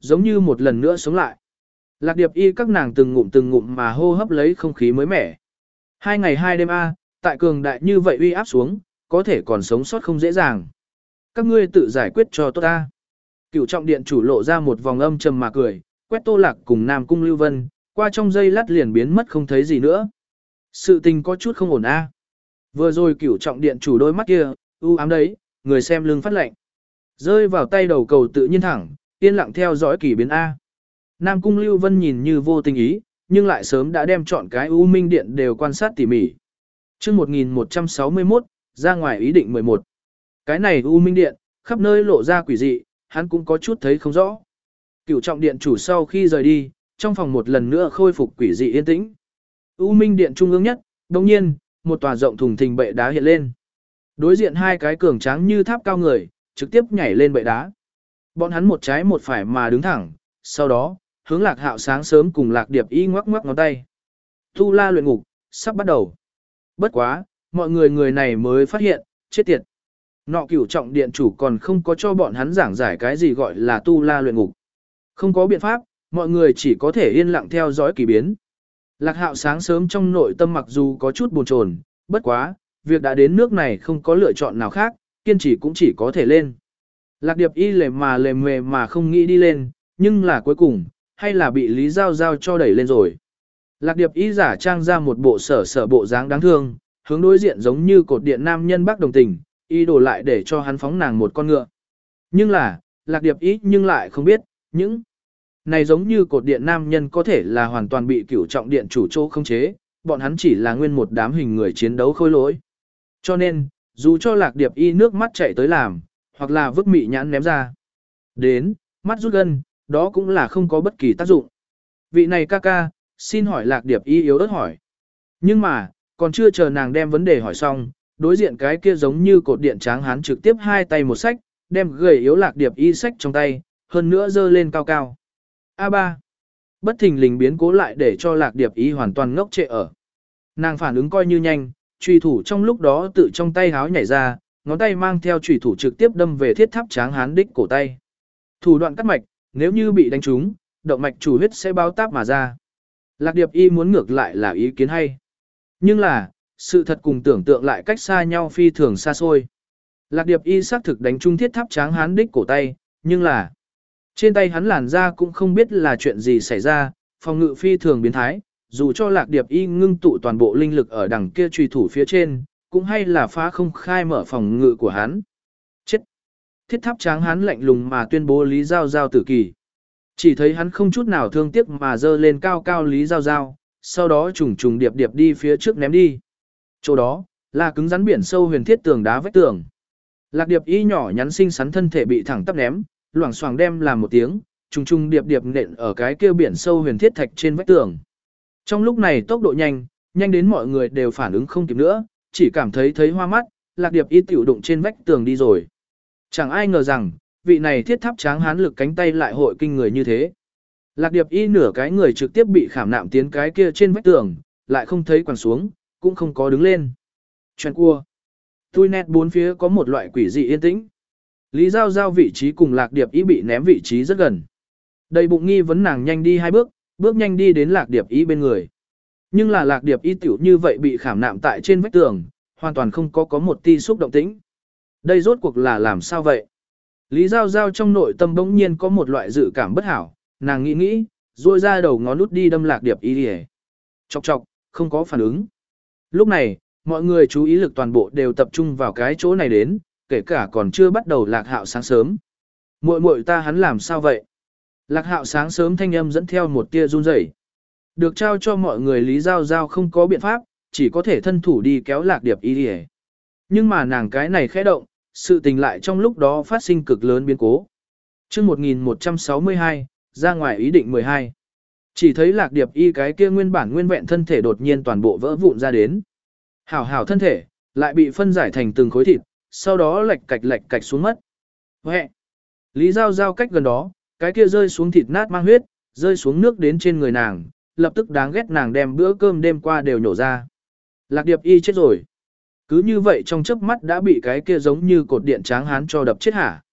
giống như một lần nữa sống lại. Lạc Điệp Y các nàng từng ngụm từng ngụm mà hô hấp lấy không khí mới mẻ. Hai ngày hai đêm a, tại cường đại như vậy uy áp xuống, có thể còn sống sót không dễ dàng. Các ngươi tự giải quyết cho tốt ta. Cửu trọng điện chủ lộ ra một vòng âm trầm mà cười, quét Tô Lạc cùng Nam Cung Lưu Vân, qua trong giây lát liền biến mất không thấy gì nữa. Sự tình có chút không ổn a. Vừa rồi cửu trọng điện chủ đôi mắt kia, u ám đấy, người xem lưng phát lạnh. Rơi vào tay đầu cầu tự nhiên thẳng, yên lặng theo dõi kỳ biến A. Nam Cung Lưu Vân nhìn như vô tình ý, nhưng lại sớm đã đem chọn cái U Minh Điện đều quan sát tỉ mỉ. chương một nghìn một trăm sáu mươi mốt, ra ngoài ý định mười một. Cái này U Minh Điện, khắp nơi lộ ra quỷ dị, hắn cũng có chút thấy không rõ. Cửu trọng điện chủ sau khi rời đi, trong phòng một lần nữa khôi phục quỷ dị yên tĩnh. U Minh Điện trung ương nhất, đồng nhiên, một tòa rộng thùng thình bệ đá hiện lên. Đối diện hai cái cường tráng như tháp cao người, trực tiếp nhảy lên bệ đá. Bọn hắn một trái một phải mà đứng thẳng, sau đó, hướng Lạc Hạo sáng sớm cùng Lạc Điệp Y ngoắc ngoắc ngón tay. Tu La luyện ngục, sắp bắt đầu. Bất quá, mọi người người này mới phát hiện, chết tiệt. Nọ cửu trọng điện chủ còn không có cho bọn hắn giảng giải cái gì gọi là Tu La luyện ngục. Không có biện pháp, mọi người chỉ có thể yên lặng theo dõi kỳ biến. Lạc Hạo sáng sớm trong nội tâm mặc dù có chút buồn chồn, bất quá, việc đã đến nước này không có lựa chọn nào khác, kiên trì cũng chỉ có thể lên. Lạc Điệp Y lề mà lề mề mà không nghĩ đi lên, nhưng là cuối cùng, hay là bị Lý Giao Giao cho đẩy lên rồi. Lạc Điệp Y giả trang ra một bộ sở sở bộ dáng đáng thương, hướng đối diện giống như cột điện nam nhân bác đồng tình, y đổ lại để cho hắn phóng nàng một con ngựa. Nhưng là, Lạc Điệp Y nhưng lại không biết, những này giống như cột điện nam nhân có thể là hoàn toàn bị cửu trọng điện chủ chỗ không chế, bọn hắn chỉ là nguyên một đám hình người chiến đấu khôi lỗi. Cho nên, dù cho Lạc Điệp Y nước mắt chạy tới làm, hoặc là vứt mị nhãn ném ra. Đến, mắt rút gân, đó cũng là không có bất kỳ tác dụng. Vị này ca ca, xin hỏi Lạc Điệp Y yếu ớt hỏi. Nhưng mà, còn chưa chờ nàng đem vấn đề hỏi xong, đối diện cái kia giống như cột điện tráng hán trực tiếp hai tay một sách, đem gầy yếu Lạc Điệp Y sách trong tay, hơn nữa giơ lên cao cao. a ba. Bất thình lình biến cố lại để cho Lạc Điệp Y hoàn toàn ngốc trệ ở. Nàng phản ứng coi như nhanh, chùy thủ trong lúc đó tự trong tay háo nhảy ra, ngón tay mang theo chùy thủ trực tiếp đâm về thiết tháp tráng hán đích cổ tay. Thủ đoạn cắt mạch, nếu như bị đánh trúng, động mạch chủ huyết sẽ báo táp mà ra. Lạc Điệp Y muốn ngược lại là ý kiến hay. Nhưng là, sự thật cùng tưởng tượng lại cách xa nhau phi thường xa xôi. Lạc Điệp Y xác thực đánh trúng thiết tháp tráng hán đích cổ tay, nhưng là trên tay hắn làn da cũng không biết là chuyện gì xảy ra, phòng ngự phi thường biến thái, dù cho Lạc Điệp Y ngưng tụ toàn bộ linh lực ở đằng kia truy thủ phía trên, cũng hay là phá không khai mở phòng ngự của hắn. Chết! Thiết tháp tráng hắn lạnh lùng mà tuyên bố Lý Giao Giao tử kỳ. Chỉ thấy hắn không chút nào thương tiếc mà dơ lên cao cao Lý Giao Giao, sau đó trùng trùng điệp điệp đi phía trước ném đi. Chỗ đó, là cứng rắn biển sâu huyền thiết tường đá vách tường. Lạc Điệp Y nhỏ nhắn xinh xắn thân thể bị thẳng tắp ném, loảng xoảng đem làm một tiếng, trùng trùng điệp điệp nện ở cái kia biển sâu huyền thiết thạch trên vách tường. Trong lúc này tốc độ nhanh, nhanh đến mọi người đều phản ứng không kịp nữa, chỉ cảm thấy thấy hoa mắt, Lạc Điệp Y tiểu đụng trên vách tường đi rồi. Chẳng ai ngờ rằng, vị này thiết tháp tráng hán lực cánh tay lại hội kinh người như thế. Lạc Điệp Y nửa cái người trực tiếp bị khảm nạm tiến cái kia trên vách tường, lại không thấy quằn xuống, cũng không có đứng lên. Chuyện cua. Tui nét bốn phía có một loại quỷ dị yên tĩnh. Lý Giao Giao vị trí cùng Lạc Điệp Y bị ném vị trí rất gần. Đầy bụng nghi vấn nàng nhanh đi hai bước, bước nhanh đi đến Lạc Điệp Y bên người. Nhưng là Lạc Điệp Y tiểu như vậy bị khảm nạm tại trên vách tường, hoàn toàn không có có một ti xúc động tĩnh. Đây rốt cuộc là làm sao vậy? Lý Giao Giao trong nội tâm bỗng nhiên có một loại dự cảm bất hảo, nàng nghĩ nghĩ, duỗi ra đầu ngón út đi đâm Lạc Điệp Y đi. Chọc chọc, không có phản ứng. Lúc này, mọi người chú ý lực toàn bộ đều tập trung vào cái chỗ này đến, kể cả còn chưa bắt đầu Lạc Hạo sáng sớm. Muội muội ta hắn làm sao vậy? Lạc Hạo sáng sớm thanh âm dẫn theo một tia run rẩy. Được trao cho mọi người Lý Giao Giao không có biện pháp, chỉ có thể thân thủ đi kéo Lạc Điệp Y đi. Nhưng mà nàng cái này khẽ động, sự tình lại trong lúc đó phát sinh cực lớn biến cố. chương một nghìn một trăm sáu mươi hai, ra ngoài ý định mười hai. Chỉ thấy Lạc Điệp Y cái kia nguyên bản nguyên vẹn thân thể đột nhiên toàn bộ vỡ vụn ra đến. Hảo hảo thân thể, lại bị phân giải thành từng khối thịt, sau đó lệch cạch lệch cạch xuống mất. Huệ! Lý Giao Giao cách gần đó, cái kia rơi xuống thịt nát mang huyết, rơi xuống nước đến trên người nàng, lập tức đáng ghét nàng đem bữa cơm đêm qua đều nhổ ra. Lạc Điệp Y chết rồi. Cứ như vậy trong chớp mắt đã bị cái kia giống như cột điện tráng hán cho đập chết hả.